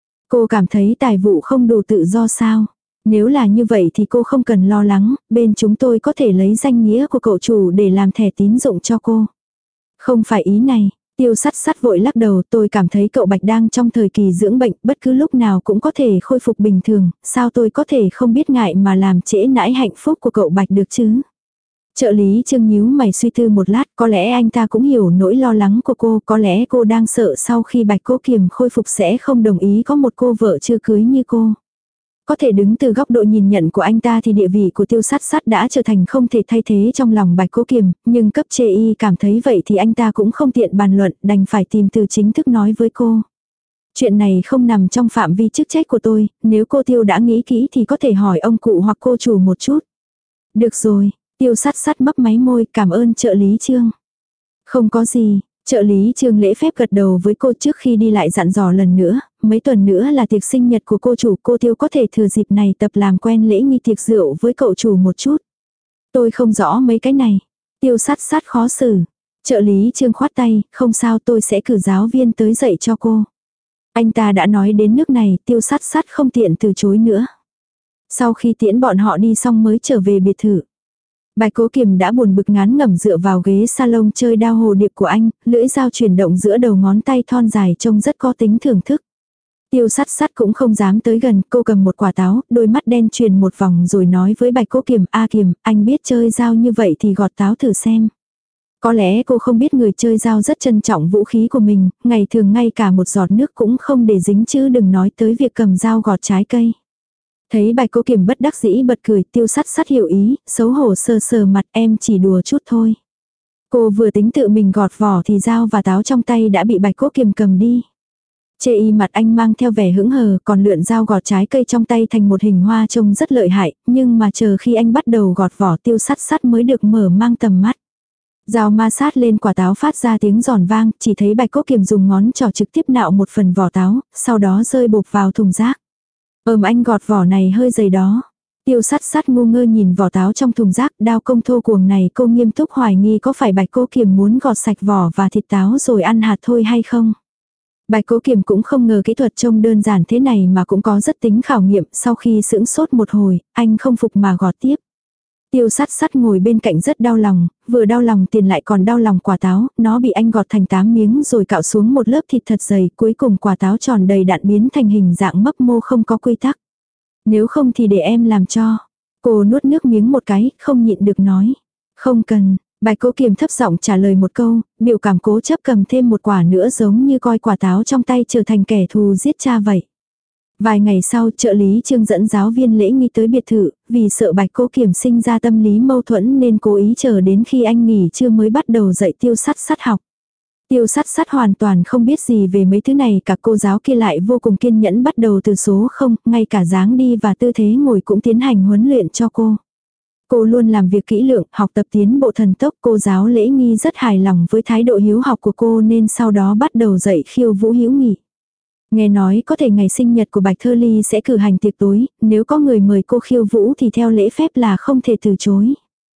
Cô cảm thấy tài vụ không đủ tự do sao? Nếu là như vậy thì cô không cần lo lắng, bên chúng tôi có thể lấy danh nghĩa của cậu chủ để làm thẻ tín dụng cho cô. Không phải ý này, Tiêu sắt sắt vội lắc đầu, tôi cảm thấy cậu Bạch đang trong thời kỳ dưỡng bệnh, bất cứ lúc nào cũng có thể khôi phục bình thường, sao tôi có thể không biết ngại mà làm trễ nãi hạnh phúc của cậu Bạch được chứ? Trợ lý Trương nhíu mày suy tư một lát, có lẽ anh ta cũng hiểu nỗi lo lắng của cô, có lẽ cô đang sợ sau khi Bạch Cố Kiềm khôi phục sẽ không đồng ý có một cô vợ chưa cưới như cô. Có thể đứng từ góc độ nhìn nhận của anh ta thì địa vị của Tiêu sắt sắt đã trở thành không thể thay thế trong lòng Bạch Cố Kiềm, nhưng cấp chê y cảm thấy vậy thì anh ta cũng không tiện bàn luận, đành phải tìm từ chính thức nói với cô. Chuyện này không nằm trong phạm vi chức trách của tôi, nếu cô Tiêu đã nghĩ kỹ thì có thể hỏi ông cụ hoặc cô chủ một chút. Được rồi. Tiêu sắt sắt mấp máy môi, cảm ơn trợ lý Trương. Không có gì, trợ lý Trương lễ phép gật đầu với cô trước khi đi lại dặn dò lần nữa, mấy tuần nữa là tiệc sinh nhật của cô chủ, cô Tiêu có thể thừa dịp này tập làm quen lễ nghi tiệc rượu với cậu chủ một chút. Tôi không rõ mấy cái này. Tiêu sắt sắt khó xử. Trợ lý Trương khoát tay, không sao tôi sẽ cử giáo viên tới dạy cho cô. Anh ta đã nói đến nước này, Tiêu sắt sắt không tiện từ chối nữa. Sau khi tiễn bọn họ đi xong mới trở về biệt thự. Bạch Cố Kiềm đã buồn bực ngán ngẩm dựa vào ghế salon chơi đao hồ điệp của anh, lưỡi dao chuyển động giữa đầu ngón tay thon dài trông rất có tính thưởng thức. Tiêu sắt sắt cũng không dám tới gần, cô cầm một quả táo, đôi mắt đen truyền một vòng rồi nói với Bạch Cố Kiềm, A Kiềm, anh biết chơi dao như vậy thì gọt táo thử xem. Có lẽ cô không biết người chơi dao rất trân trọng vũ khí của mình, ngày thường ngay cả một giọt nước cũng không để dính chứ đừng nói tới việc cầm dao gọt trái cây. Thấy Bạch Cố Kiềm bất đắc dĩ bật cười, Tiêu sắt sắt hiểu ý, xấu hổ sờ sờ mặt, em chỉ đùa chút thôi. Cô vừa tính tự mình gọt vỏ thì dao và táo trong tay đã bị Bạch Cố Kiềm cầm đi. Chê y mặt anh mang theo vẻ hững hờ, còn lượn dao gọt trái cây trong tay thành một hình hoa trông rất lợi hại, nhưng mà chờ khi anh bắt đầu gọt vỏ Tiêu sắt sắt mới được mở mang tầm mắt. Dao ma sát lên quả táo phát ra tiếng giòn vang, chỉ thấy Bạch Cố Kiềm dùng ngón trỏ trực tiếp nạo một phần vỏ táo, sau đó rơi bột vào thùng rác. Anh gọt vỏ này hơi dày đó. Tiêu sắt sắt ngu ngơ nhìn vỏ táo trong thùng rác, đao công thô cuồng này cô nghiêm túc hoài nghi có phải Bạch Cố Kiềm muốn gọt sạch vỏ và thịt táo rồi ăn hạt thôi hay không. Bạch Cố Kiềm cũng không ngờ kỹ thuật trông đơn giản thế này mà cũng có rất tính khảo nghiệm, sau khi sững sốt một hồi, anh không phục mà gọt tiếp. Tiêu sắt sắt ngồi bên cạnh rất đau lòng, vừa đau lòng tiền lại còn đau lòng quả táo, nó bị anh gọt thành 8 miếng rồi cạo xuống một lớp thịt thật dày, cuối cùng quả táo tròn đầy đặn biến thành hình dạng mấp mô không có quy tắc. Nếu không thì để em làm cho. Cô nuốt nước miếng một cái, không nhịn được nói. Không cần, Bạch Cố Kiềm thấp giọng trả lời một câu, biểu cảm cố chấp cầm thêm một quả nữa giống như coi quả táo trong tay trở thành kẻ thù giết cha vậy. Vài ngày sau, trợ lý Trương dẫn giáo viên lễ nghi tới biệt thự, vì sợ Bạch Cố Kiểm sinh ra tâm lý mâu thuẫn nên cố ý chờ đến khi anh nghỉ trưa mới bắt đầu dạy Tiêu Sắt Sắt học. Tiêu Sắt Sắt hoàn toàn không biết gì về mấy thứ này, cả cô giáo kia lại vô cùng kiên nhẫn bắt đầu từ số 0, ngay cả dáng đi và tư thế ngồi cũng tiến hành huấn luyện cho cô. Cô luôn làm việc kỹ lưỡng, học tập tiến bộ thần tốc, cô giáo lễ nghi rất hài lòng với thái độ hiếu học của cô nên sau đó bắt đầu dạy khiêu vũ hữu nghị. Nghe nói có thể ngày sinh nhật của Bạch Thơ Ly sẽ cử hành tiệc tối, nếu có người mời cô khiêu vũ thì theo lễ phép là không thể từ chối.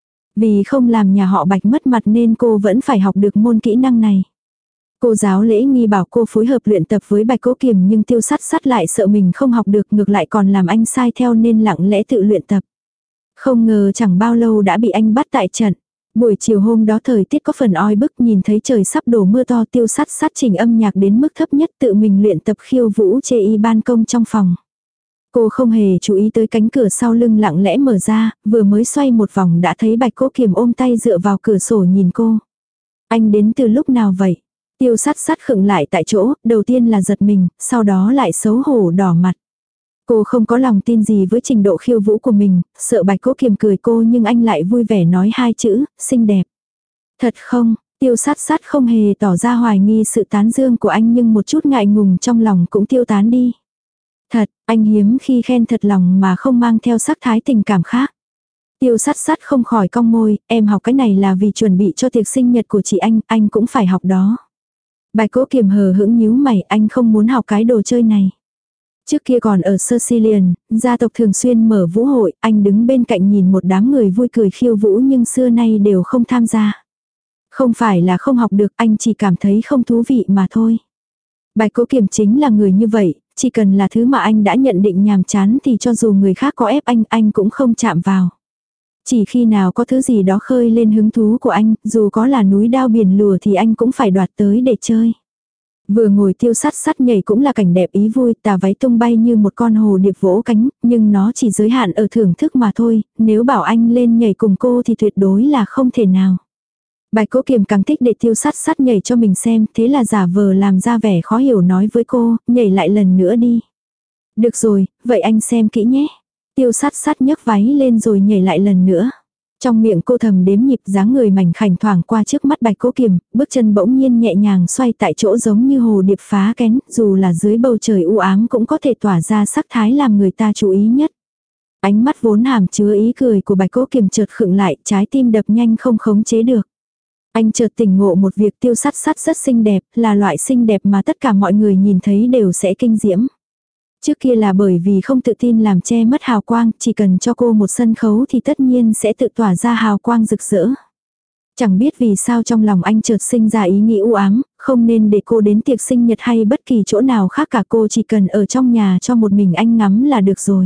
Vì không làm nhà họ Bạch mất mặt nên cô vẫn phải học được môn kỹ năng này. Cô giáo lễ nghi bảo cô phối hợp luyện tập với Bạch Cố Kiểm nhưng Tiêu Sắt Sắt lại sợ mình không học được, ngược lại còn làm anh sai theo nên lặng lẽ tự luyện tập. Không ngờ chẳng bao lâu đã bị anh bắt tại trận. Buổi chiều hôm đó thời tiết có phần oi bức, nhìn thấy trời sắp đổ mưa to, Tiêu Sắt Sắt chỉnh âm nhạc đến mức thấp nhất tự mình luyện tập khiêu vũ trên ban công trong phòng. Cô không hề chú ý tới cánh cửa sau lưng lặng lẽ mở ra, vừa mới xoay một vòng đã thấy Bạch Cố Kiểm ôm tay dựa vào cửa sổ nhìn cô. Anh đến từ lúc nào vậy? Tiêu Sắt Sắt khựng lại tại chỗ, đầu tiên là giật mình, sau đó lại xấu hổ đỏ mặt. Cô không có lòng tin gì với trình độ khiêu vũ của mình, sợ Bạch Cố Kiểm cười cô nhưng anh lại vui vẻ nói hai chữ, xinh đẹp. Thật không? Tiêu Sắt Sắt không hề tỏ ra hoài nghi sự tán dương của anh nhưng một chút ngại ngùng trong lòng cũng tiêu tán đi. Thật, anh hiếm khi khen thật lòng mà không mang theo sắc thái tình cảm khác. Tiêu Sắt Sắt không khỏi cong môi, em học cái này là vì chuẩn bị cho tiệc sinh nhật của chị anh cũng phải học đó. Bạch Cố Kiểm hờ hững nhíu mày, anh không muốn học cái đồ chơi này. Trước kia còn ở Sicilian, gia tộc thường xuyên mở vũ hội, anh đứng bên cạnh nhìn một đám người vui cười khiêu vũ nhưng xưa nay đều không tham gia. Không phải là không học được, anh chỉ cảm thấy không thú vị mà thôi. Bạch Cố Kiểm chính là người như vậy, chỉ cần là thứ mà anh đã nhận định nhàm chán thì cho dù người khác có ép anh cũng không chạm vào. Chỉ khi nào có thứ gì đó khơi lên hứng thú của anh, dù có là núi đao biển lửa thì anh cũng phải đoạt tới để chơi. Vừa ngồi Tiêu Sắt Sắt nhảy cũng là cảnh đẹp ý vui, tà váy tung bay như một con hồ điệp vỗ cánh, nhưng nó chỉ giới hạn ở thưởng thức mà thôi, nếu bảo anh lên nhảy cùng cô thì tuyệt đối là không thể nào. Bạch Cố Kiểm càng thích để Tiêu Sắt Sắt nhảy cho mình xem, thế là giả vờ làm ra vẻ khó hiểu nói với cô, nhảy lại lần nữa đi. Được rồi, vậy anh xem kỹ nhé. Tiêu Sắt Sắt nhấc váy lên rồi nhảy lại lần nữa. Trong miệng cô thầm đếm nhịp, dáng người mảnh khảnh thoảng qua trước mắt Bạch Cố Kiểm, bước chân bỗng nhiên nhẹ nhàng xoay tại chỗ giống như hồ điệp phá kén, dù là dưới bầu trời u ám cũng có thể tỏa ra sắc thái làm người ta chú ý nhất. Ánh mắt vốn hàm chứa ý cười của Bạch Cố Kiểm chợt khựng lại, trái tim đập nhanh không khống chế được. Anh chợt tỉnh ngộ một việc, Tiêu Sắt Sắt rất xinh đẹp, là loại xinh đẹp mà tất cả mọi người nhìn thấy đều sẽ kinh diễm. Trước kia là bởi vì không tự tin làm che mất hào quang, chỉ cần cho cô một sân khấu thì tất nhiên sẽ tự tỏa ra hào quang rực rỡ. Chẳng biết vì sao trong lòng anh chợt sinh ra ý nghĩ u ám, không nên để cô đến tiệc sinh nhật hay bất kỳ chỗ nào khác cả, cô chỉ cần ở trong nhà cho một mình anh ngắm là được rồi.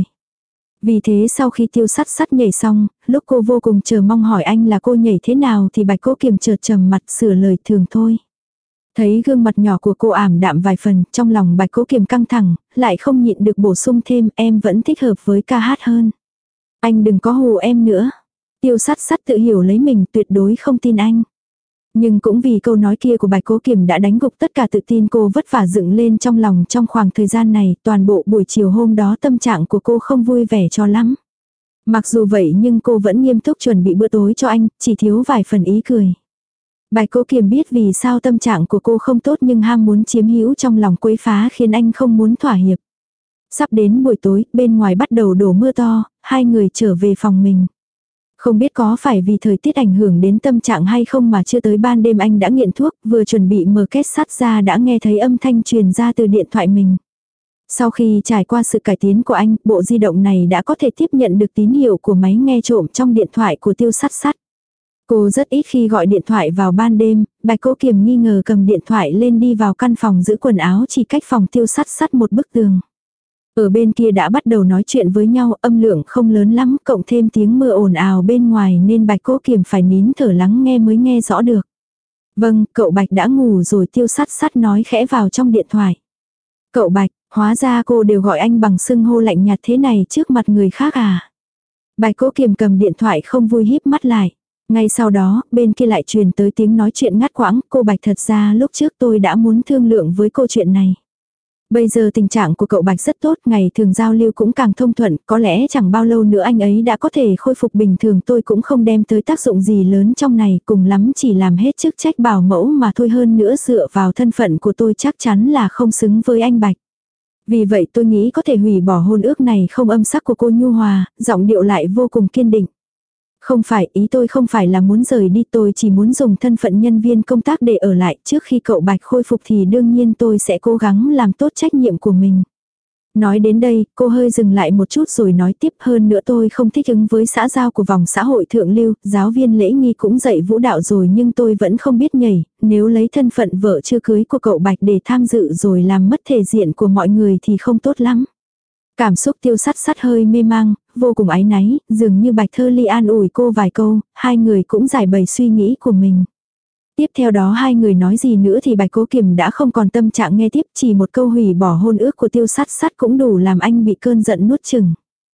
Vì thế sau khi Tiêu Sắt Sắt nhảy xong, lúc cô vô cùng chờ mong hỏi anh là cô nhảy thế nào thì Bạch Cố Kiểm chợt trầm mặt sửa lời thường thôi. Thấy gương mặt nhỏ của cô ảm đạm vài phần, trong lòng Bạch Cố Kiểm căng thẳng, lại không nhịn được bổ sung thêm, em vẫn thích hợp với ca hát hơn. Anh đừng có hù em nữa. Tiêu Sắt Sắt tự hiểu lấy mình, tuyệt đối không tin anh. Nhưng cũng vì câu nói kia của Bạch Cố Kiểm đã đánh gục tất cả tự tin cô vất vả dựng lên trong lòng trong khoảng thời gian này, toàn bộ buổi chiều hôm đó tâm trạng của cô không vui vẻ cho lắm. Mặc dù vậy nhưng cô vẫn nghiêm túc chuẩn bị bữa tối cho anh, chỉ thiếu vài phần ý cười. Bạch Cố Kiểm biết vì sao tâm trạng của cô không tốt nhưng ham muốn chiếm hữu trong lòng quấy phá khiến anh không muốn thỏa hiệp. Sắp đến buổi tối, bên ngoài bắt đầu đổ mưa to, hai người trở về phòng mình. Không biết có phải vì thời tiết ảnh hưởng đến tâm trạng hay không mà chưa tới ban đêm anh đã nghiện thuốc, vừa chuẩn bị mở két sắt ra đã nghe thấy âm thanh truyền ra từ điện thoại mình. Sau khi trải qua sự cải tiến của anh, bộ di động này đã có thể tiếp nhận được tín hiệu của máy nghe trộm trong điện thoại của Tiêu Sắt Sắt. Cô rất ít khi gọi điện thoại vào ban đêm, Bạch Cố Kiểm nghi ngờ cầm điện thoại lên đi vào căn phòng giữ quần áo chỉ cách phòng Tiêu Sắt Sắt một bức tường. Ở bên kia đã bắt đầu nói chuyện với nhau, âm lượng không lớn lắm, cộng thêm tiếng mưa ồn ào bên ngoài nên Bạch Cố Kiểm phải nín thở lắng nghe mới nghe rõ được. Vâng, cậu Bạch đã ngủ rồi, Tiêu Sắt Sắt nói khẽ vào trong điện thoại. Cậu Bạch, hóa ra cô đều gọi anh bằng xưng hô lạnh nhạt thế này trước mặt người khác à? Bạch Cố Kiểm cầm điện thoại không vui híp mắt lại. Ngay sau đó, bên kia lại truyền tới tiếng nói chuyện ngắt quãng, cô Bạch thật ra lúc trước tôi đã muốn thương lượng với cô chuyện này. Bây giờ tình trạng của cậu Bạch rất tốt, ngày thường giao lưu cũng càng thông thuận, có lẽ chẳng bao lâu nữa anh ấy đã có thể khôi phục bình thường, tôi cũng không đem tới tác dụng gì lớn trong này, cùng lắm chỉ làm hết chức trách bảo mẫu mà thôi, hơn nữa dựa vào thân phận của tôi chắc chắn là không xứng với anh Bạch. Vì vậy tôi nghĩ có thể hủy bỏ hôn ước này không, âm sắc của cô nhu hòa, giọng điệu lại vô cùng kiên định. Không phải, ý tôi không phải là muốn rời đi, tôi chỉ muốn dùng thân phận nhân viên công tác để ở lại, trước khi cậu Bạch khôi phục thì đương nhiên tôi sẽ cố gắng làm tốt trách nhiệm của mình. Nói đến đây, cô hơi dừng lại một chút rồi nói tiếp, hơn nữa tôi không thích ứng với xã giao của vòng xã hội thượng lưu, giáo viên lễ nghi cũng dạy vũ đạo rồi nhưng tôi vẫn không biết nhảy, nếu lấy thân phận vợ chưa cưới của cậu Bạch để tham dự rồi làm mất thể diện của mọi người thì không tốt lắm. Cảm xúc Tiêu Sắt Sắt hơi mê mang, vô cùng áy náy, dường như Bạch Thơ Ly an ủi cô vài câu, hai người cũng giải bày suy nghĩ của mình. Tiếp theo đó hai người nói gì nữa thì Bạch Cố Kiềm đã không còn tâm trạng nghe tiếp, chỉ một câu hủy bỏ hôn ước của Tiêu Sắt Sắt cũng đủ làm anh bị cơn giận nuốt chửng.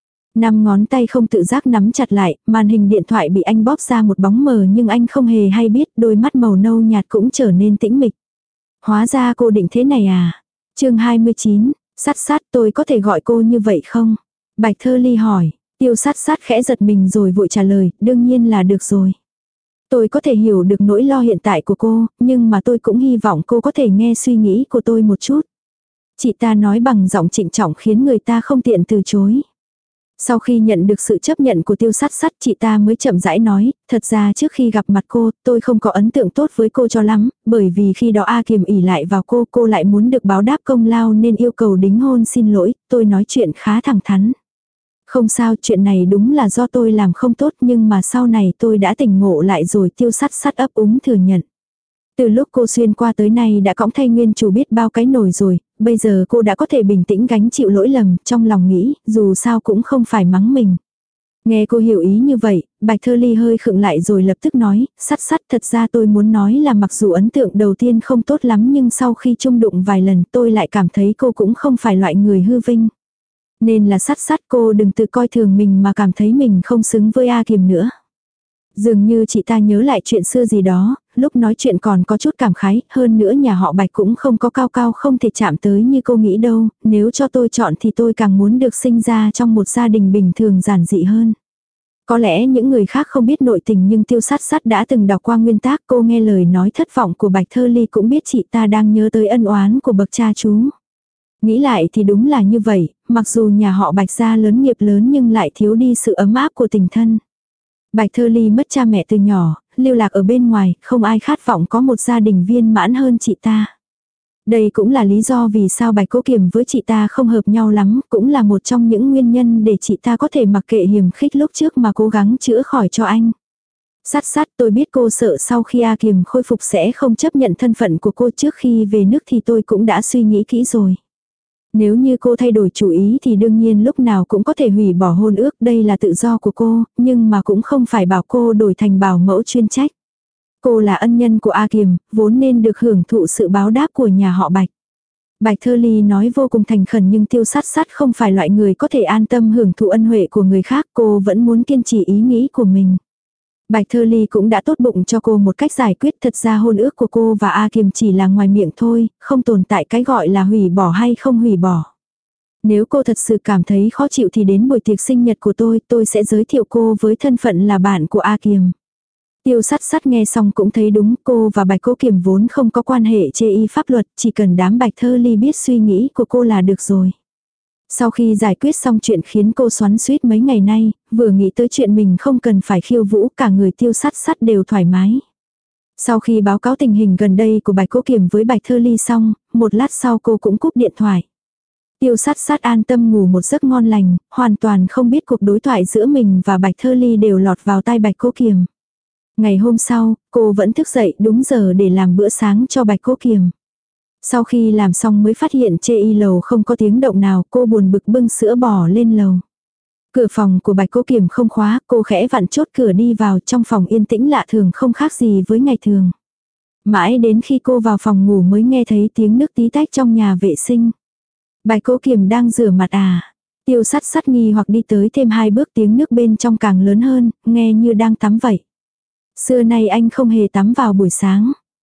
Năm ngón tay không tự giác nắm chặt lại, màn hình điện thoại bị anh bóp ra một bóng mờ nhưng anh không hề hay biết, đôi mắt màu nâu nhạt cũng trở nên tĩnh mịch. Hóa ra cô định thế này à? Chương 29, Sắt Sắt, tôi có thể gọi cô như vậy không? Bạch Thơ Ly hỏi. Tiêu Sắt Sắt khẽ giật mình rồi vội trả lời, đương nhiên là được rồi. Tôi có thể hiểu được nỗi lo hiện tại của cô, nhưng mà tôi cũng hy vọng cô có thể nghe suy nghĩ của tôi một chút. Chị ta nói bằng giọng trịnh trọng khiến người ta không tiện từ chối. Sau khi nhận được sự chấp nhận của Tiêu Sắt Sắt, chị ta mới chậm rãi nói, thật ra trước khi gặp mặt cô, tôi không có ấn tượng tốt với cô cho lắm, bởi vì khi đó A Kiềm ỷ lại vào cô lại muốn được báo đáp công lao nên yêu cầu đính hôn, xin lỗi, tôi nói chuyện khá thẳng thắn. Không sao, chuyện này đúng là do tôi làm không tốt nhưng mà sau này tôi đã tỉnh ngộ lại rồi. Tiêu Sắt Sắt ấp úng thừa nhận. Từ lúc cô xuyên qua tới nay đã cõng thay nguyên chủ biết bao cái nồi rồi, bây giờ cô đã có thể bình tĩnh gánh chịu lỗi lầm, trong lòng nghĩ, dù sao cũng không phải mắng mình. Nghe cô hiểu ý như vậy, Bạch Thơ Ly hơi khựng lại rồi lập tức nói, Sắt Sắt, thật ra tôi muốn nói là mặc dù ấn tượng đầu tiên không tốt lắm nhưng sau khi chung đụng vài lần tôi lại cảm thấy cô cũng không phải loại người hư vinh. Nên là Sắt Sắt, cô đừng tự coi thường mình mà cảm thấy mình không xứng với A Kiềm nữa. Dường như chị ta nhớ lại chuyện xưa gì đó, lúc nói chuyện còn có chút cảm khái, hơn nữa nhà họ Bạch cũng không có cao cao không thể chạm tới như cô nghĩ đâu, nếu cho tôi chọn thì tôi càng muốn được sinh ra trong một gia đình bình thường giản dị hơn. Có lẽ những người khác không biết nội tình nhưng Tiêu Sắt Sắt đã từng đọc qua nguyên tác, cô nghe lời nói thất vọng của Bạch Thơ Ly cũng biết chị ta đang nhớ tới ân oán của bậc cha chú. Nghĩ lại thì đúng là như vậy, mặc dù nhà họ Bạch gia lớn nghiệp lớn nhưng lại thiếu đi sự ấm áp của tình thân. Bạch Thơ Ly mất cha mẹ từ nhỏ, lưu lạc ở bên ngoài, không ai khát vọng có một gia đình viên mãn hơn chị ta. Đây cũng là lý do vì sao Bạch Cố Kiềm với chị ta không hợp nhau lắm, cũng là một trong những nguyên nhân để chị ta có thể mặc kệ hiềm khích lúc trước mà cố gắng chữa khỏi cho anh. Sắt Sắt, tôi biết cô sợ sau khi A Kiềm khôi phục sẽ không chấp nhận thân phận của cô, trước khi về nước thì tôi cũng đã suy nghĩ kỹ rồi. Nếu như cô thay đổi chủ ý thì đương nhiên lúc nào cũng có thể hủy bỏ hôn ước, đây là tự do của cô, nhưng mà cũng không phải bảo cô đổi thành bảo mẫu chuyên trách. Cô là ân nhân của A Kiềm, vốn nên được hưởng thụ sự báo đáp của nhà họ Bạch. Bạch Thơ Ly nói vô cùng thành khẩn nhưng Tiêu Sắt Sắt không phải loại người có thể an tâm hưởng thụ ân huệ của người khác, cô vẫn muốn kiên trì ý nghĩ của mình. Bạch Thơ Ly cũng đã tốt bụng cho cô một cách giải quyết, thật ra hôn ước của cô và A Kiềm chỉ là ngoài miệng thôi, không tồn tại cái gọi là hủy bỏ hay không hủy bỏ. Nếu cô thật sự cảm thấy khó chịu thì đến buổi tiệc sinh nhật của tôi sẽ giới thiệu cô với thân phận là bạn của A Kiềm. Tiêu Sắt Sắt nghe xong cũng thấy đúng, cô và Bạch Cố Kiềm vốn không có quan hệ chê y pháp luật, chỉ cần đám Bạch Thơ Ly biết suy nghĩ của cô là được rồi. Sau khi giải quyết xong chuyện khiến cô xoắn xuýt mấy ngày nay, vừa nghĩ tới chuyện mình không cần phải khiêu vũ, cả người Tiêu Sắt Sắt đều thoải mái. Sau khi báo cáo tình hình gần đây của Bạch Cố Kiềm với Bạch Thơ Ly xong, một lát sau cô cũng cúp điện thoại. Tiêu Sắt Sắt an tâm ngủ một giấc ngon lành, hoàn toàn không biết cuộc đối thoại giữa mình và Bạch Thơ Ly đều lọt vào tai Bạch Cố Kiềm. Ngày hôm sau, cô vẫn thức dậy đúng giờ để làm bữa sáng cho Bạch Cố Kiềm. Sau khi làm xong mới phát hiện chê y lầu không có tiếng động nào, cô buồn bực bưng sữa bò lên lầu. Cửa phòng của Bạch Cố Kiềm không khóa, cô khẽ vặn chốt cửa đi vào, trong phòng yên tĩnh lạ thường không khác gì với ngày thường. Mãi đến khi cô vào phòng ngủ mới nghe thấy tiếng nước tí tách trong nhà vệ sinh. Bạch Cố Kiềm đang rửa mặt à? Tiêu Sắt Sắt nghi hoặc đi tới thêm 2 bước, tiếng nước bên trong càng lớn hơn, nghe như đang tắm vậy. Xưa nay anh không hề tắm vào buổi sáng.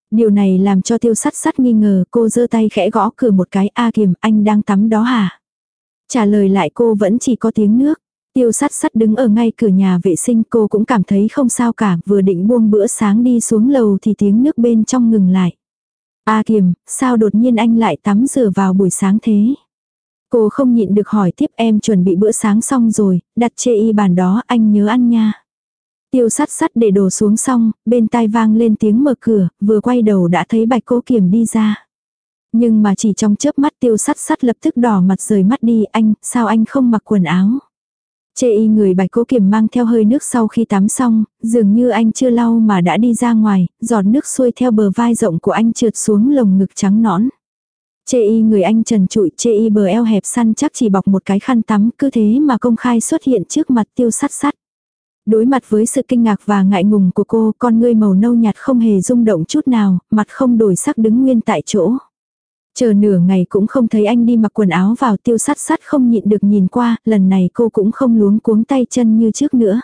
Điều này làm cho Tiêu Sắt Sắt nghi ngờ, cô giơ tay khẽ gõ cửa một cái, "A Kiềm, anh đang tắm đó hả?" Trả lời lại cô vẫn chỉ có tiếng nước. Tiêu Sắt Sắt đứng ở ngay cửa nhà vệ sinh, cô cũng cảm thấy không sao cả, vừa định buông bữa sáng đi xuống lầu thì tiếng nước bên trong ngừng lại. "A Kiềm, sao đột nhiên anh lại tắm rửa vào buổi sáng thế?" Cô không nhịn được hỏi tiếp, "Em chuẩn bị bữa sáng xong rồi, đặt chê y bàn đó, anh nhớ ăn nha." Tiêu Sắt Sắt để đồ xuống xong, bên tai vang lên tiếng mở cửa, vừa quay đầu đã thấy Bạch Cố Kiềm đi ra. Nhưng mà chỉ trong chớp mắt Tiêu Sắt Sắt lập tức đỏ mặt rời mắt đi, "Anh, sao anh không mặc quần áo?" Chê y người Bạch Cố Kiềm mang theo hơi nước sau khi tắm xong, dường như anh chưa lau mà đã đi ra ngoài, giọt nước xuôi theo bờ vai rộng của anh trượt xuống lồng ngực trắng nõn. Chê y người anh trần trụi, chê y bờ eo hẹp săn chắc chỉ bọc một cái khăn tắm, cứ thế mà công khai xuất hiện trước mặt Tiêu Sắt Sắt. Đối mặt với sự kinh ngạc và ngại ngùng của cô, con ngươi màu nâu nhạt không hề rung động chút nào, mặt không đổi sắc đứng nguyên tại chỗ. Chờ nửa ngày cũng không thấy anh đi mặc quần áo vào, Tiêu Sắt Sắt không nhịn được nhìn qua, lần này cô cũng không luống cuống tay chân như trước nữa.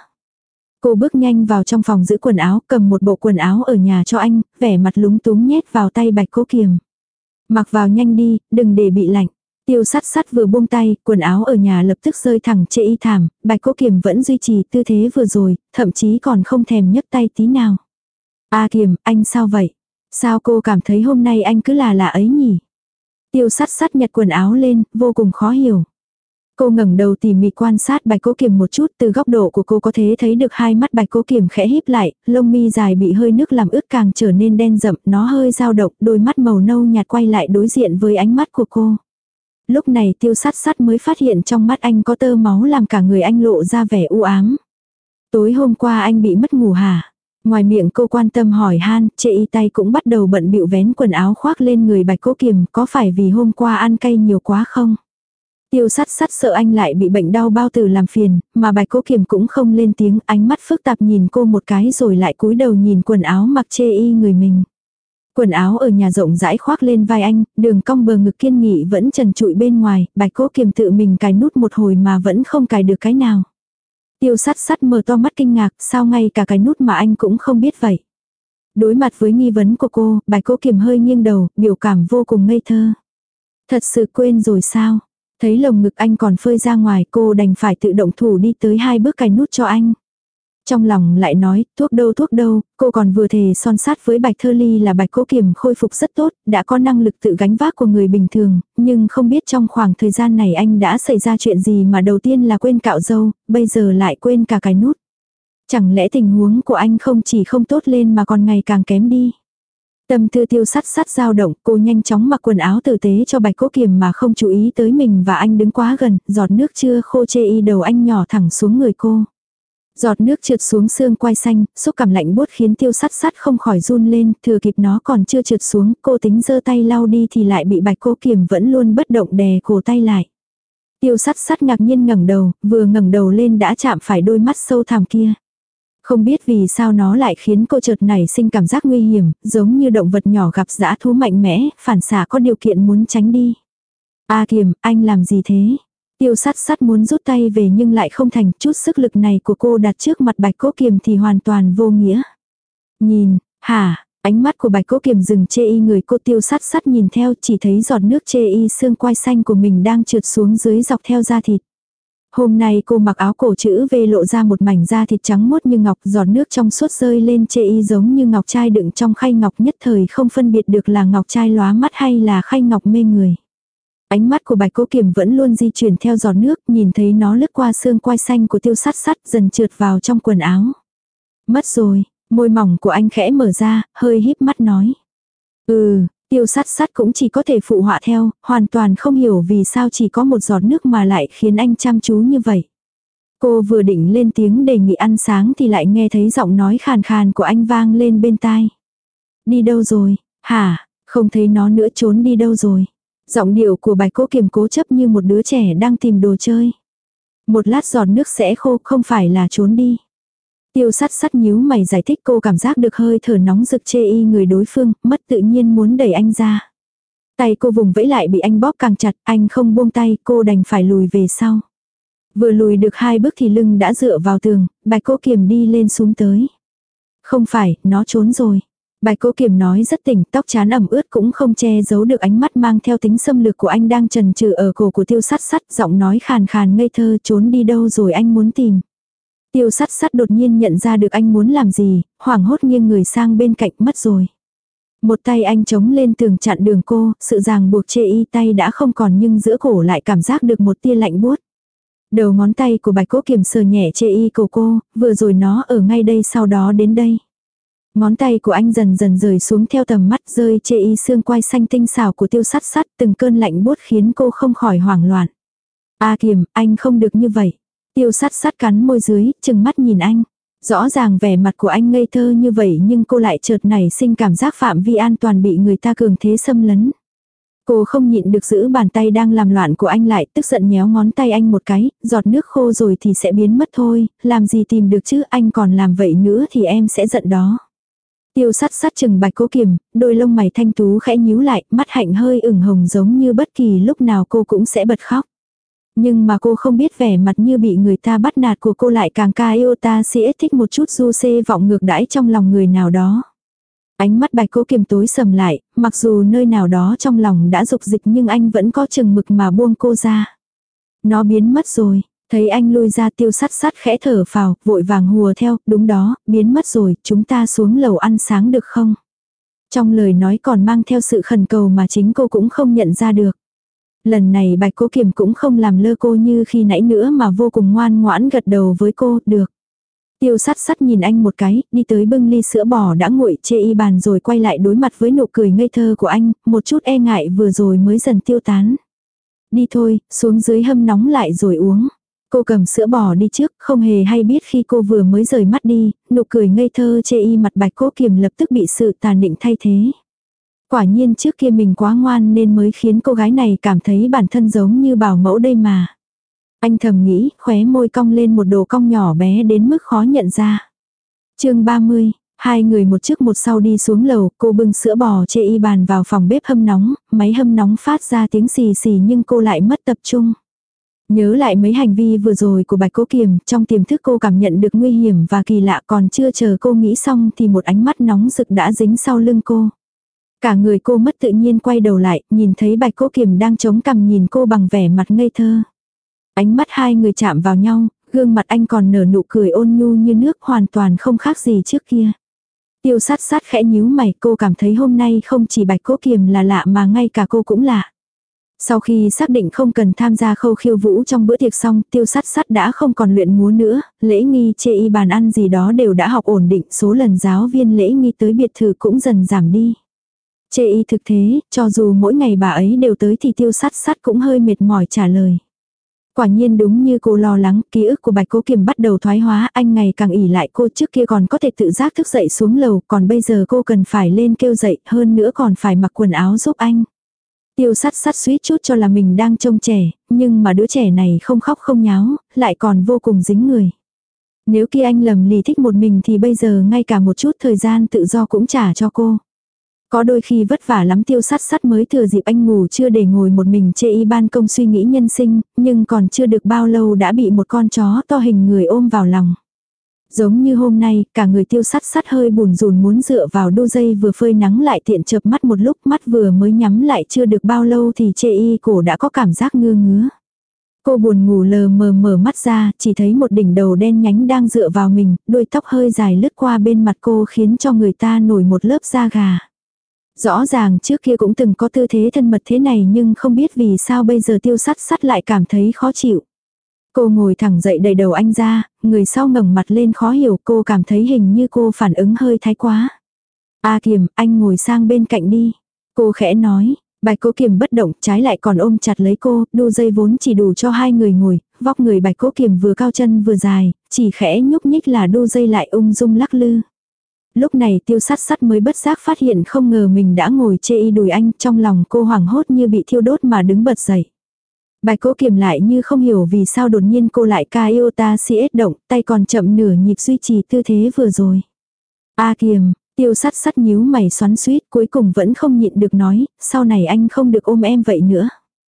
Cô bước nhanh vào trong phòng giữ quần áo, cầm một bộ quần áo ở nhà cho anh, vẻ mặt lúng túng nhét vào tay Bạch Cố Kiềm. "Mặc vào nhanh đi, đừng để bị lạnh." Tiêu Sắt Sắt vừa buông tay, quần áo ở nhà lập tức rơi thẳng chê y thảm, Bạch Cố Kiềm vẫn duy trì tư thế vừa rồi, thậm chí còn không thèm nhấc tay tí nào. "A Kiềm, anh sao vậy? Sao cô cảm thấy hôm nay anh cứ là lạ ấy nhỉ?" Tiêu Sắt Sắt nhặt quần áo lên, vô cùng khó hiểu. Cô ngẩng đầu tỉ mỉ quan sát Bạch Cố Kiềm một chút, từ góc độ của cô có thể thấy được hai mắt Bạch Cố Kiềm khẽ híp lại, lông mi dài bị hơi nước làm ướt càng trở nên đen rậm, nó hơi dao động, đôi mắt màu nâu nhạt quay lại đối diện với ánh mắt của cô. Lúc này Tiêu Sắt Sắt mới phát hiện trong mắt anh có tơ máu làm cả người anh lộ ra vẻ u ám. "Tối hôm qua anh bị mất ngủ hả?" Ngoài miệng cô quan tâm hỏi han, chê y tay cũng bắt đầu bận bịu vén quần áo khoác lên người Bạch Cố Kiềm, "Có phải vì hôm qua ăn cay nhiều quá không?" Tiêu Sắt Sắt sợ anh lại bị bệnh đau bao tử làm phiền, mà Bạch Cố Kiềm cũng không lên tiếng, ánh mắt phức tạp nhìn cô một cái rồi lại cúi đầu nhìn quần áo mặc chê y người mình. Quần áo ở nhà rộng rãi khoác lên vai anh, đường cong bờ ngực kiên nghị vẫn trần trụi bên ngoài, Bạch Cố Kiềm tự mình cài nút một hồi mà vẫn không cài được cái nào. Tiêu Sắt Sắt mở to mắt kinh ngạc, sao ngay cả cái nút mà anh cũng không biết vậy. Đối mặt với nghi vấn của cô, Bạch Cố Kiềm hơi nghiêng đầu, biểu cảm vô cùng ngây thơ. "Thật sự quên rồi sao?" Thấy lồng ngực anh còn phơi ra ngoài, cô đành phải tự động thủ đi tới 2 bước cài nút cho anh. Trong lòng lại nói, thuốc đâu, cô còn vừa thề son sát với Bạch Thơ Ly là Bạch Cố Kiềm khôi phục rất tốt, đã có năng lực tự gánh vác của người bình thường, nhưng không biết trong khoảng thời gian này anh đã xảy ra chuyện gì mà đầu tiên là quên cạo râu, bây giờ lại quên cả cái nút. Chẳng lẽ tình huống của anh không chỉ không tốt lên mà còn ngày càng kém đi. Tâm tư Tiêu Sắt Sắt dao động, cô nhanh chóng mặc quần áo tử tế cho Bạch Cố Kiềm mà không chú ý tới mình và anh đứng quá gần, giọt nước chưa khô chê y đầu anh nhỏ thẳng xuống người cô. Giọt nước trượt xuống xương quai xanh, xúc cảm lạnh buốt khiến Tiêu Sắt Sắt không khỏi run lên, thừa kịp nó còn chưa trượt xuống, cô tính giơ tay lau đi thì lại bị Bạch Cố Kiềm vẫn luôn bất động đè cổ tay lại. Tiêu Sắt Sắt ngạc nhiên ngẩng đầu, vừa ngẩng đầu lên đã chạm phải đôi mắt sâu thẳm kia. Không biết vì sao nó lại khiến cô chợt nảy sinh cảm giác nguy hiểm, giống như động vật nhỏ gặp dã thú mạnh mẽ, phản xạ có điều kiện muốn tránh đi. "A Kiềm, anh làm gì thế?" Tiêu Sắt Sắt muốn rút tay về nhưng lại không thành, chút sức lực này của cô đặt trước mặt Bạch Cố Kiềm thì hoàn toàn vô nghĩa. "Nhìn, hả?" Ánh mắt của Bạch Cố Kiềm dừng chê y người cô. Tiêu Sắt Sắt nhìn theo, chỉ thấy giọt nước chê y xương quai xanh của mình đang trượt xuống dưới dọc theo da thịt. Hôm nay cô mặc áo cổ chữ V lộ ra một mảnh da thịt trắng muốt như ngọc, giọt nước trong suốt rơi lên chê y giống như ngọc trai đựng trong khay ngọc, nhất thời không phân biệt được là ngọc trai lóa mắt hay là khay ngọc mê người. Ánh mắt của Bạch Cố Kiềm vẫn luôn di chuyển theo giọt nước, nhìn thấy nó lướt qua xương quai xanh của Tiêu Sắt Sắt dần trượt vào trong quần áo. "Mất rồi." Môi mỏng của anh khẽ mở ra, hơi híp mắt nói. Tiêu Sắt Sắt cũng chỉ có thể phụ họa theo, hoàn toàn không hiểu vì sao chỉ có một giọt nước mà lại khiến anh chăm chú như vậy. Cô vừa định lên tiếng đề nghị ăn sáng thì lại nghe thấy giọng nói khàn khàn của anh vang lên bên tai. "Đi đâu rồi? Hả? Không thấy nó nữa, trốn đi đâu rồi?" Giọng điệu của Bạch Cố Kiềm cố chấp như một đứa trẻ đang tìm đồ chơi. "Một lát giọt nước sẽ khô, không phải là trốn đi." Tiêu Sắt Sắt nhíu mày giải thích, cô cảm giác được hơi thở nóng rực chê y người đối phương, mất tự nhiên muốn đẩy anh ra. Tay cô vùng vẫy lại bị anh bóp càng chặt, anh không buông tay, cô đành phải lùi về sau. Vừa lùi được 2 bước thì lưng đã dựa vào tường, Bạch Cố Kiềm đi lên xuống tới. "Không phải, nó trốn rồi." Bạch Cố Kiềm nói rất tỉnh, tóc trán ẩm ướt cũng không che giấu được ánh mắt mang theo tính xâm lược của anh đang chần chừ ở cổ của Tiêu Sắt Sắt, giọng nói khàn khàn ngây thơ, trốn đi đâu rồi anh muốn tìm. Tiêu Sắt Sắt đột nhiên nhận ra được anh muốn làm gì, hoảng hốt nghiêng người sang bên cạnh, mất rồi. Một tay anh chống lên tường chặn đường cô, sự ràng buộc chê y tay đã không còn nhưng giữa cổ lại cảm giác được một tia lạnh buốt. Đầu ngón tay của Bạch Cố Kiềm sờ nhẹ chê y cổ cô, vừa rồi nó ở ngay đây sau đó đến đây. Ngón tay của anh dần dần rời xuống theo tầm mắt, rơi chê y xương quai xanh tinh xảo của Tiêu Sắt Sắt, từng cơn lạnh buốt khiến cô không khỏi hoảng loạn. A Kiềm, anh không được như vậy. Tiêu Sắt Sắt cắn môi dưới, chừng mắt nhìn anh. Rõ ràng vẻ mặt của anh ngây thơ như vậy nhưng cô lại chợt nảy sinh cảm giác phạm vi an toàn bị người ta cường thế xâm lấn. Cô không nhịn được giữ bàn tay đang làm loạn của anh lại, tức giận nhéo ngón tay anh một cái, giọt nước khô rồi thì sẽ biến mất thôi, làm gì tìm được chứ, anh còn làm vậy nữa thì em sẽ giận đó. Tiêu Sắt Sắt chừng Bạch Cố Kiềm, đôi lông mày thanh tú khẽ nhíu lại, mắt hạnh hơi ửng hồng giống như bất kỳ lúc nào cô cũng sẽ bật khóc. Nhưng mà cô không biết vẻ mặt như bị người ta bắt nạt của cô lại càng ca yêu ta sẽ thích một chút du xê vọng ngược đãi trong lòng người nào đó. Ánh mắt Bạch Cố Kiềm tối sầm lại, mặc dù nơi nào đó trong lòng đã dục dịch nhưng anh vẫn có chừng mực mà buông cô ra. Nó biến mất rồi, thấy anh lui ra Tiêu Sắt Sắt khẽ thở phào, vội vàng hùa theo, đúng đó, biến mất rồi, chúng ta xuống lầu ăn sáng được không? Trong lời nói còn mang theo sự khẩn cầu mà chính cô cũng không nhận ra được. Lần này Bạch Cố Kiềm cũng không làm lơ cô như khi nãy nữa mà vô cùng ngoan ngoãn gật đầu với cô, được. Tiêu Sắt Sắt nhìn anh một cái, đi tới bưng ly sữa bò đã nguội chê y bàn rồi quay lại đối mặt với nụ cười ngây thơ của anh, một chút e ngại vừa rồi mới dần tiêu tán. Đi thôi, xuống dưới hâm nóng lại rồi uống. Cô cầm sữa bò đi trước, không hề hay biết khi cô vừa mới rời mắt đi, nụ cười ngây thơ chê y mặt Bạch Cố Kiềm lập tức bị sự tàn định thay thế. Quả nhiên trước kia mình quá ngoan nên mới khiến cô gái này cảm thấy bản thân giống như bảo mẫu đây mà. Anh thầm nghĩ, khóe môi cong lên một độ cong nhỏ bé đến mức khó nhận ra. Chương 30, hai người một trước một sau đi xuống lầu, cô bưng sữa bò chê y bàn vào phòng bếp hâm nóng, máy hâm nóng phát ra tiếng xì xì nhưng cô lại mất tập trung. Nhớ lại mấy hành vi vừa rồi của Bạch Cố Kiềm, trong tiềm thức cô cảm nhận được nguy hiểm và kỳ lạ, còn chưa chờ cô nghĩ xong thì một ánh mắt nóng rực đã dính sau lưng cô. Cả người cô mất tự nhiên quay đầu lại, nhìn thấy Bạch Cố Kiềm đang chống cằm nhìn cô bằng vẻ mặt ngây thơ. Ánh mắt hai người chạm vào nhau, gương mặt anh còn nở nụ cười ôn nhu như nước, hoàn toàn không khác gì trước kia. Tiêu Sắt Sắt khẽ nhíu mày, cô cảm thấy hôm nay không chỉ Bạch Cố Kiềm là lạ mà ngay cả cô cũng lạ. Sau khi xác định không cần tham gia khâu khiêu vũ trong bữa tiệc xong, Tiêu Sắt Sắt đã không còn luyện múa nữa, lễ nghi chê y bàn ăn gì đó đều đã học ổn định, số lần giáo viên lễ nghi tới biệt thự cũng dần giảm đi. Chê y thực thế, cho dù mỗi ngày bà ấy đều tới thì Tiêu Sắt Sắt cũng hơi mệt mỏi trả lời. Quả nhiên đúng như cô lo lắng, ký ức của Bạch Cố Kiềm bắt đầu thoái hóa, anh ngày càng ỷ lại cô, trước kia còn có thể tự giác thức dậy xuống lầu, còn bây giờ cô cần phải lên kêu dậy, hơn nữa còn phải mặc quần áo giúp anh. Tiêu Sắt Sắt suýt chút cho là mình đang trông trẻ, nhưng mà đứa trẻ này không khóc không nháo, lại còn vô cùng dính người. Nếu kia anh lầm lì thích một mình thì bây giờ ngay cả một chút thời gian tự do cũng trả cho cô. Có đôi khi vất vả lắm Tiêu Sắt Sắt mới thừa dịp anh ngủ chưa để ngồi một mình chê y ban công suy nghĩ nhân sinh, nhưng còn chưa được bao lâu đã bị một con chó to hình người ôm vào lòng. Giống như hôm nay, cả người Tiêu Sắt Sắt hơi bùn rùn muốn dựa vào đu dây vừa phơi nắng lại tiện chợp mắt một lúc, mắt vừa mới nhắm lại chưa được bao lâu thì chê y cổ đã có cảm giác ngơ ngứa. Cô buồn ngủ lờ mờ mở mắt ra, chỉ thấy một đỉnh đầu đen nhánh đang dựa vào mình, đuôi tóc hơi dài lướt qua bên mặt cô khiến cho người ta nổi một lớp da gà. Rõ ràng trước kia cũng từng có tư thế thân mật thế này nhưng không biết vì sao bây giờ Tiêu Sắt Sắt lại cảm thấy khó chịu. Cô ngồi thẳng dậy đẩy đầu anh ra, người sau ngẩng mặt lên khó hiểu, cô cảm thấy hình như cô phản ứng hơi thái quá. A Kiềm, anh ngồi sang bên cạnh đi. Cô khẽ nói, Bạch Cố Kiềm bất động, trái lại còn ôm chặt lấy cô, đu dây vốn chỉ đủ cho hai người ngồi, vóc người Bạch Cố Kiềm vừa cao chân vừa dài, chỉ khẽ nhúc nhích là đu dây lại ung dung lắc lư. Lúc này Tiêu Sắt Sắt mới bất giác phát hiện không ngờ mình đã ngồi chê y đùi anh, trong lòng cô hoảng hốt như bị thiêu đốt mà đứng bật dậy. Bạch Cố Kiềm lại như không hiểu vì sao đột nhiên cô lại ca yêu ta si ết động, tay còn chậm nửa nhịp duy trì tư thế vừa rồi. A Kiềm, Tiêu Sắt Sắt nhíu mày xoắn xuýt, cuối cùng vẫn không nhịn được nói, sau này anh không được ôm em vậy nữa.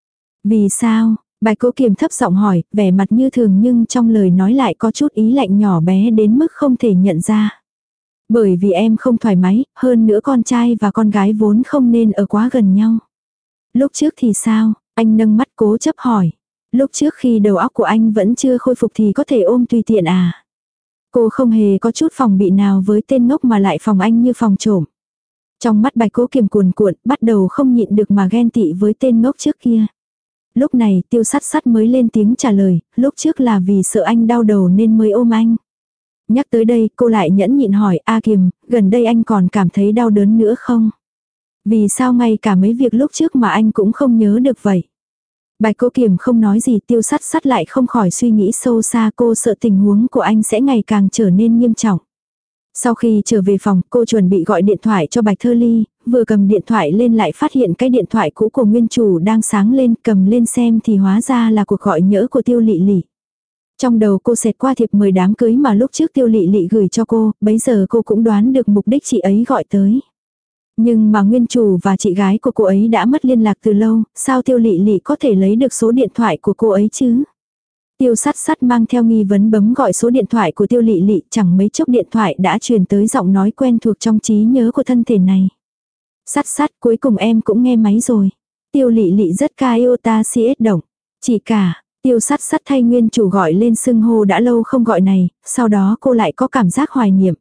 Vì sao? Bạch Cố Kiềm thấp giọng hỏi, vẻ mặt như thường nhưng trong lời nói lại có chút ý lạnh nhỏ bé đến mức không thể nhận ra. Bởi vì em không thoải mái, hơn nữa con trai và con gái vốn không nên ở quá gần nhau. Lúc trước thì sao? Anh nâng mắt cố chấp hỏi. Lúc trước khi đầu óc của anh vẫn chưa khôi phục thì có thể ôm tùy tiện à? Cô không hề có chút phòng bị nào với tên ngốc mà lại phòng anh như phòng trộm. Trong mắt Bạch Cố Kiềm cuồn cuộn, bắt đầu không nhịn được mà ghen tị với tên ngốc trước kia. Lúc này Tiêu Sắt Sắt mới lên tiếng trả lời, lúc trước là vì sợ anh đau đầu nên mới ôm anh. Nhắc tới đây cô lại nhẫn nhịn hỏi, A Kiềm, gần đây anh còn cảm thấy đau đớn nữa không? Vì sao ngay cả mấy việc lúc trước mà anh cũng không nhớ được vậy? Bạch Cố Kiềm không nói gì, Tiêu Sắt Sắt lại không khỏi suy nghĩ sâu xa, cô sợ tình huống của anh sẽ ngày càng trở nên nghiêm trọng. Sau khi trở về phòng, cô chuẩn bị gọi điện thoại cho Bạch Thơ Ly, vừa cầm điện thoại lên lại phát hiện cái điện thoại cũ của nguyên chủ đang sáng lên, cầm lên xem thì hóa ra là cuộc gọi nhỡ của Tiêu Lị Lị. Trong đầu cô xẹt qua thiệp mời đám cưới mà lúc trước Tiêu Lị Lị gửi cho cô, bấy giờ cô cũng đoán được mục đích chị ấy gọi tới. Nhưng mà nguyên chủ và chị gái của cô ấy đã mất liên lạc từ lâu, sao Tiêu Lị Lị có thể lấy được số điện thoại của cô ấy chứ? Tiêu Sắt Sắt mang theo nghi vấn bấm gọi số điện thoại của Tiêu Lị Lị, chẳng mấy chốc điện thoại đã truyền tới giọng nói quen thuộc trong trí nhớ của thân thể này. Sắt Sắt, cuối cùng em cũng nghe máy rồi. Tiêu Lị Lị rất ca yêu ta si ết động. Chỉ cả, Tiêu Sắt Sắt thay nguyên chủ gọi lên xưng hô đã lâu không gọi này, sau đó cô lại có cảm giác hoài niệm.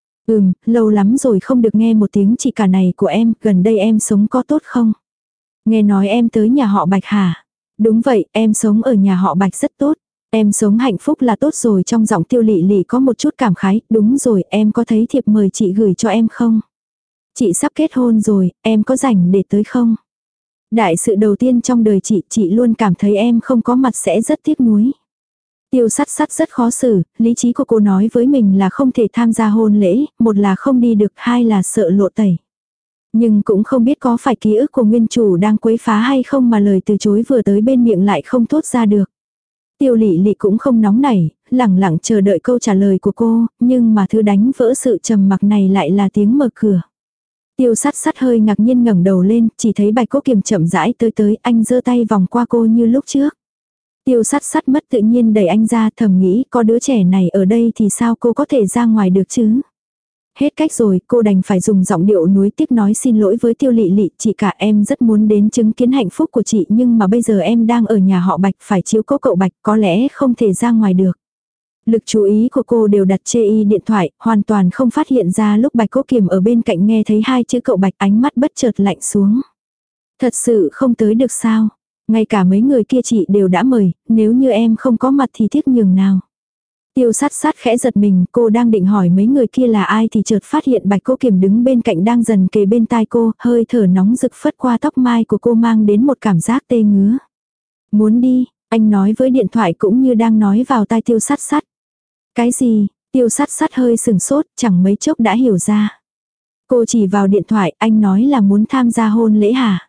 Lâu lắm rồi không được nghe một tiếng chị cả này của em, gần đây em sống có tốt không? Nghe nói em tới nhà họ Bạch hả? Đúng vậy, em sống ở nhà họ Bạch rất tốt. Em sống hạnh phúc là tốt rồi, trong giọng Tiêu Lị Lị có một chút cảm khái, đúng rồi, em có thấy thiệp mời chị gửi cho em không? Chị sắp kết hôn rồi, em có rảnh để tới không? Đại sự đầu tiên trong đời chị luôn cảm thấy em không có mặt sẽ rất tiếc nuối. Tiêu Sắt Sắt rất khó xử, lý trí của cô nói với mình là không thể tham gia hôn lễ, một là không đi được, hai là sợ lộ tẩy. Nhưng cũng không biết có phải ký ức của nguyên chủ đang quấy phá hay không mà lời từ chối vừa tới bên miệng lại không thốt ra được. Tiêu Lị Lị cũng không nóng nảy, lẳng lặng chờ đợi câu trả lời của cô, nhưng mà thứ đánh vỡ sự trầm mặc này lại là tiếng mở cửa. Tiêu Sắt Sắt hơi ngạc nhiên ngẩng đầu lên, chỉ thấy Bạch Cố Kiềm chậm rãi tới, anh giơ tay vòng qua cô như lúc trước. Tiêu Sắt Sắt mất tự nhiên đẩy anh ra, thầm nghĩ có đứa trẻ này ở đây thì sao cô có thể ra ngoài được chứ. Hết cách rồi, cô đành phải dùng giọng điệu nuối tiếc nói xin lỗi với Tiêu Lị Lị, chị cả em rất muốn đến chứng kiến hạnh phúc của chị nhưng mà bây giờ em đang ở nhà họ Bạch phải chiếu cố cậu Bạch có lẽ không thể ra ngoài được. Lực chú ý của cô đều đặt chê y điện thoại, hoàn toàn không phát hiện ra lúc Bạch Cố Kiềm ở bên cạnh nghe thấy hai chữ cậu Bạch, ánh mắt bất chợt lạnh xuống. Thật sự không tới được sao? Ngay cả mấy người kia chị đều đã mời, nếu như em không có mặt thì tiếc nhường nào. Tiêu Sắt Sắt khẽ giật mình, cô đang định hỏi mấy người kia là ai thì chợt phát hiện Bạch Cố Kiềm đứng bên cạnh đang dần kề bên tai cô, hơi thở nóng rực phất qua tóc mai của cô mang đến một cảm giác tê ngứa. Muốn đi, anh nói với điện thoại cũng như đang nói vào tai Tiêu Sắt Sắt. Cái gì? Tiêu Sắt Sắt hơi sừng sốt, chẳng mấy chốc đã hiểu ra. Cô chỉ vào điện thoại, anh nói là muốn tham gia hôn lễ hả?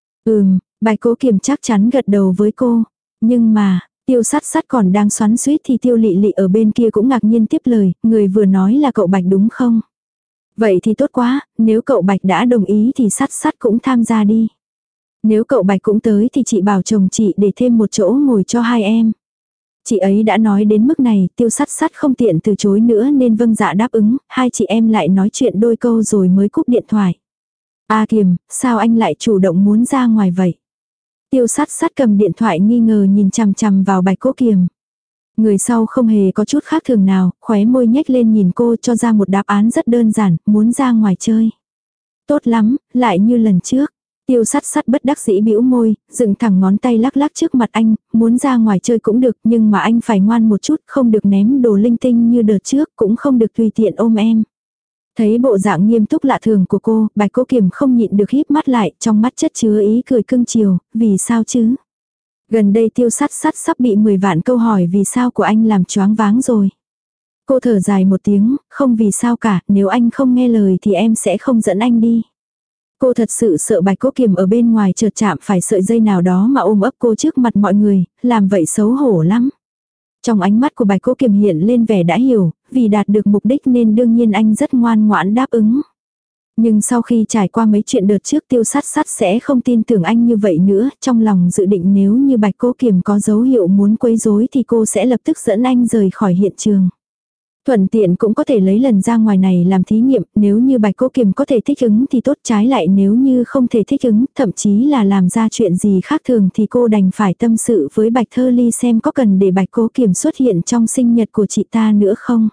Bạch Cố Kiềm chắc chắn gật đầu với cô. Nhưng mà, Tiêu Sắt Sắt còn đang xoắn xuýt thì Tiêu Lị Lị ở bên kia cũng ngạc nhiên tiếp lời, người vừa nói là cậu Bạch đúng không? Vậy thì tốt quá, nếu cậu Bạch đã đồng ý thì Sắt Sắt cũng tham gia đi. Nếu cậu Bạch cũng tới thì chị bảo chồng chị để thêm một chỗ ngồi cho hai em. Chị ấy đã nói đến mức này, Tiêu Sắt Sắt không tiện từ chối nữa nên vâng dạ đáp ứng, hai chị em lại nói chuyện đôi câu rồi mới cúp điện thoại. A Kiềm, sao anh lại chủ động muốn ra ngoài vậy? Tiêu Sắt Sắt cầm điện thoại nghi ngờ nhìn chằm chằm vào Bạch Cố Kiềm. Người sau không hề có chút khác thường nào, khóe môi nhếch lên nhìn cô cho ra một đáp án rất đơn giản, muốn ra ngoài chơi. Tốt lắm, lại như lần trước. Tiêu Sắt Sắt bất đắc dĩ bĩu môi, dựng thẳng ngón tay lắc lắc trước mặt anh, muốn ra ngoài chơi cũng được nhưng mà anh phải ngoan một chút, không được ném đồ linh tinh như đợt trước, cũng không được tùy tiện ôm em. Thấy bộ dạng nghiêm túc lạ thường của cô, Bạch Cố Kiềm không nhịn được híp mắt lại, trong mắt chất chứa ý cười cưng chiều, vì sao chứ? Gần đây Tiêu Sắt Sắt sắp bị 10 vạn câu hỏi vì sao của anh làm choáng váng rồi. Cô thở dài một tiếng, không vì sao cả, nếu anh không nghe lời thì em sẽ không dẫn anh đi. Cô thật sự sợ Bạch Cố Kiềm ở bên ngoài chợt chạm phải sợi dây nào đó mà ôm ấp cô trước mặt mọi người, làm vậy xấu hổ lắm. Trong ánh mắt của Bạch Cố Kiềm hiện lên vẻ đã hiểu, vì đạt được mục đích nên đương nhiên anh rất ngoan ngoãn đáp ứng. Nhưng sau khi trải qua mấy chuyện đợt trước Tiêu Sắt Sắt sẽ không tin tưởng anh như vậy nữa, trong lòng dự định nếu như Bạch Cố Kiềm có dấu hiệu muốn quấy rối thì cô sẽ lập tức dẫn anh rời khỏi hiện trường. Thuận tiện cũng có thể lấy lần ra ngoài này làm thí nghiệm, nếu như Bạch Cố Kiềm có thể thích ứng thì tốt, trái lại nếu như không thể thích ứng, thậm chí là làm ra chuyện gì khác thường thì cô đành phải tâm sự với Bạch Thơ Ly xem có cần để Bạch Cố Kiềm xuất hiện trong sinh nhật của chị ta nữa không.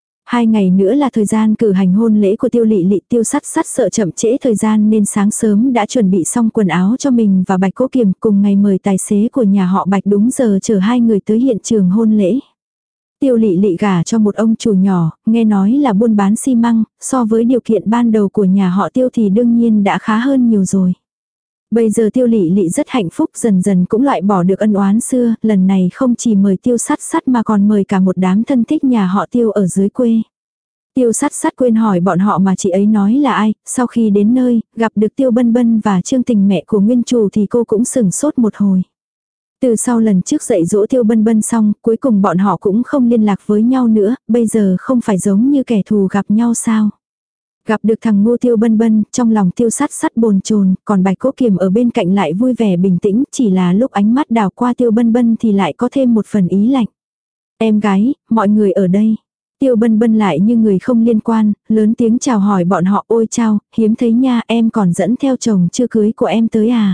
2 ngày nữa là thời gian cử hành hôn lễ của Tiêu Lị Lị. Tiêu Sắt Sắt sợ chậm trễ thời gian nên sáng sớm đã chuẩn bị xong quần áo cho mình và Bạch Cố Kiềm, cùng ngày mời tài xế của nhà họ Bạch đúng giờ chở hai người tới hiện trường hôn lễ. Tiêu Lị Lị gả cho một ông chủ nhỏ, nghe nói là buôn bán xi măng, so với điều kiện ban đầu của nhà họ Tiêu thì đương nhiên đã khá hơn nhiều rồi. Bây giờ Tiêu Lị Lị rất hạnh phúc, dần dần cũng loại bỏ được ân oán xưa, lần này không chỉ mời Tiêu Sắt Sắt mà còn mời cả một đám thân thích nhà họ Tiêu ở dưới quê. Tiêu Sắt Sắt quên hỏi bọn họ mà chị ấy nói là ai, sau khi đến nơi, gặp được Tiêu Bân Bân và Trương Tình mẹ của nguyên chủ thì cô cũng sửng sốt một hồi. Từ sau lần trước dạy dỗ Tiêu Bân Bân xong, cuối cùng bọn họ cũng không liên lạc với nhau nữa, bây giờ không phải giống như kẻ thù gặp nhau sao. Gặp được thằng ngu Tiêu Bân Bân, trong lòng Tiêu Sắt Sắt bồn chồn, còn Bạch Cố Kiềm ở bên cạnh lại vui vẻ bình tĩnh, chỉ là lúc ánh mắt đảo qua Tiêu Bân Bân thì lại có thêm một phần ý lạnh. Em gái, mọi người ở đây. Tiêu Bân Bân lại như người không liên quan, lớn tiếng chào hỏi bọn họ, ôi chào, hiếm thấy nha, em còn dẫn theo chồng chưa cưới của em tới à.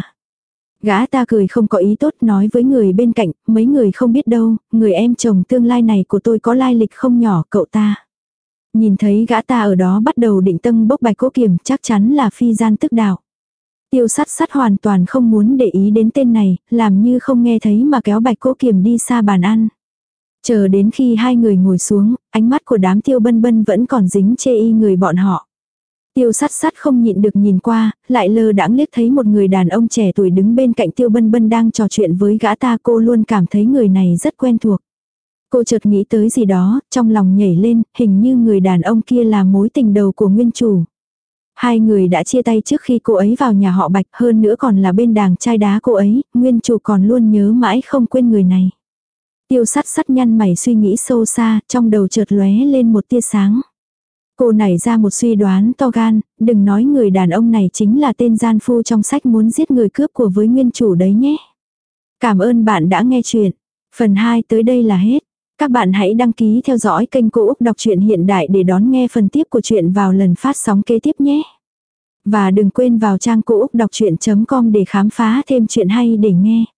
Gã ta cười không có ý tốt nói với người bên cạnh, mấy người không biết đâu, người em chồng tương lai này của tôi có lai lịch không nhỏ, cậu ta. Nhìn thấy gã ta ở đó bắt đầu định tâng bốc Bạch Cố Kiềm, chắc chắn là phi gian tức đạo. Tiêu Sắt Sắt hoàn toàn không muốn để ý đến tên này, làm như không nghe thấy mà kéo Bạch Cố Kiềm đi xa bàn ăn. Chờ đến khi hai người ngồi xuống, ánh mắt của đám Tiêu Bân Bân vẫn còn dính chê y người bọn họ. Tiêu Sắt Sắt không nhịn được nhìn qua, lại lơ đãng liếc thấy một người đàn ông trẻ tuổi đứng bên cạnh Tiêu Bân Bân đang trò chuyện với gã ta, cô luôn cảm thấy người này rất quen thuộc. Cô chợt nghĩ tới gì đó, trong lòng nhảy lên, hình như người đàn ông kia là mối tình đầu của nguyên chủ. Hai người đã chia tay trước khi cô ấy vào nhà họ Bạch, hơn nữa còn là bên đàng trai đá cô ấy, nguyên chủ còn luôn nhớ mãi không quên người này. Tiêu Sắt Sắt nhăn mày suy nghĩ sâu xa, trong đầu chợt lóe lên một tia sáng. Cô nảy ra một suy đoán to gan, đừng nói người đàn ông này chính là tên gian phu trong sách muốn giết người cướp của với nguyên chủ đấy nhé. Cảm ơn bạn đã nghe chuyện. Phần 2 tới đây là hết. Các bạn hãy đăng ký theo dõi kênh Cô Úc Đọc truyện Hiện Đại để đón nghe phần tiếp của chuyện vào lần phát sóng kế tiếp nhé. Và đừng quên vào trang cô úc đọc chuyện.com để khám phá thêm chuyện hay để nghe.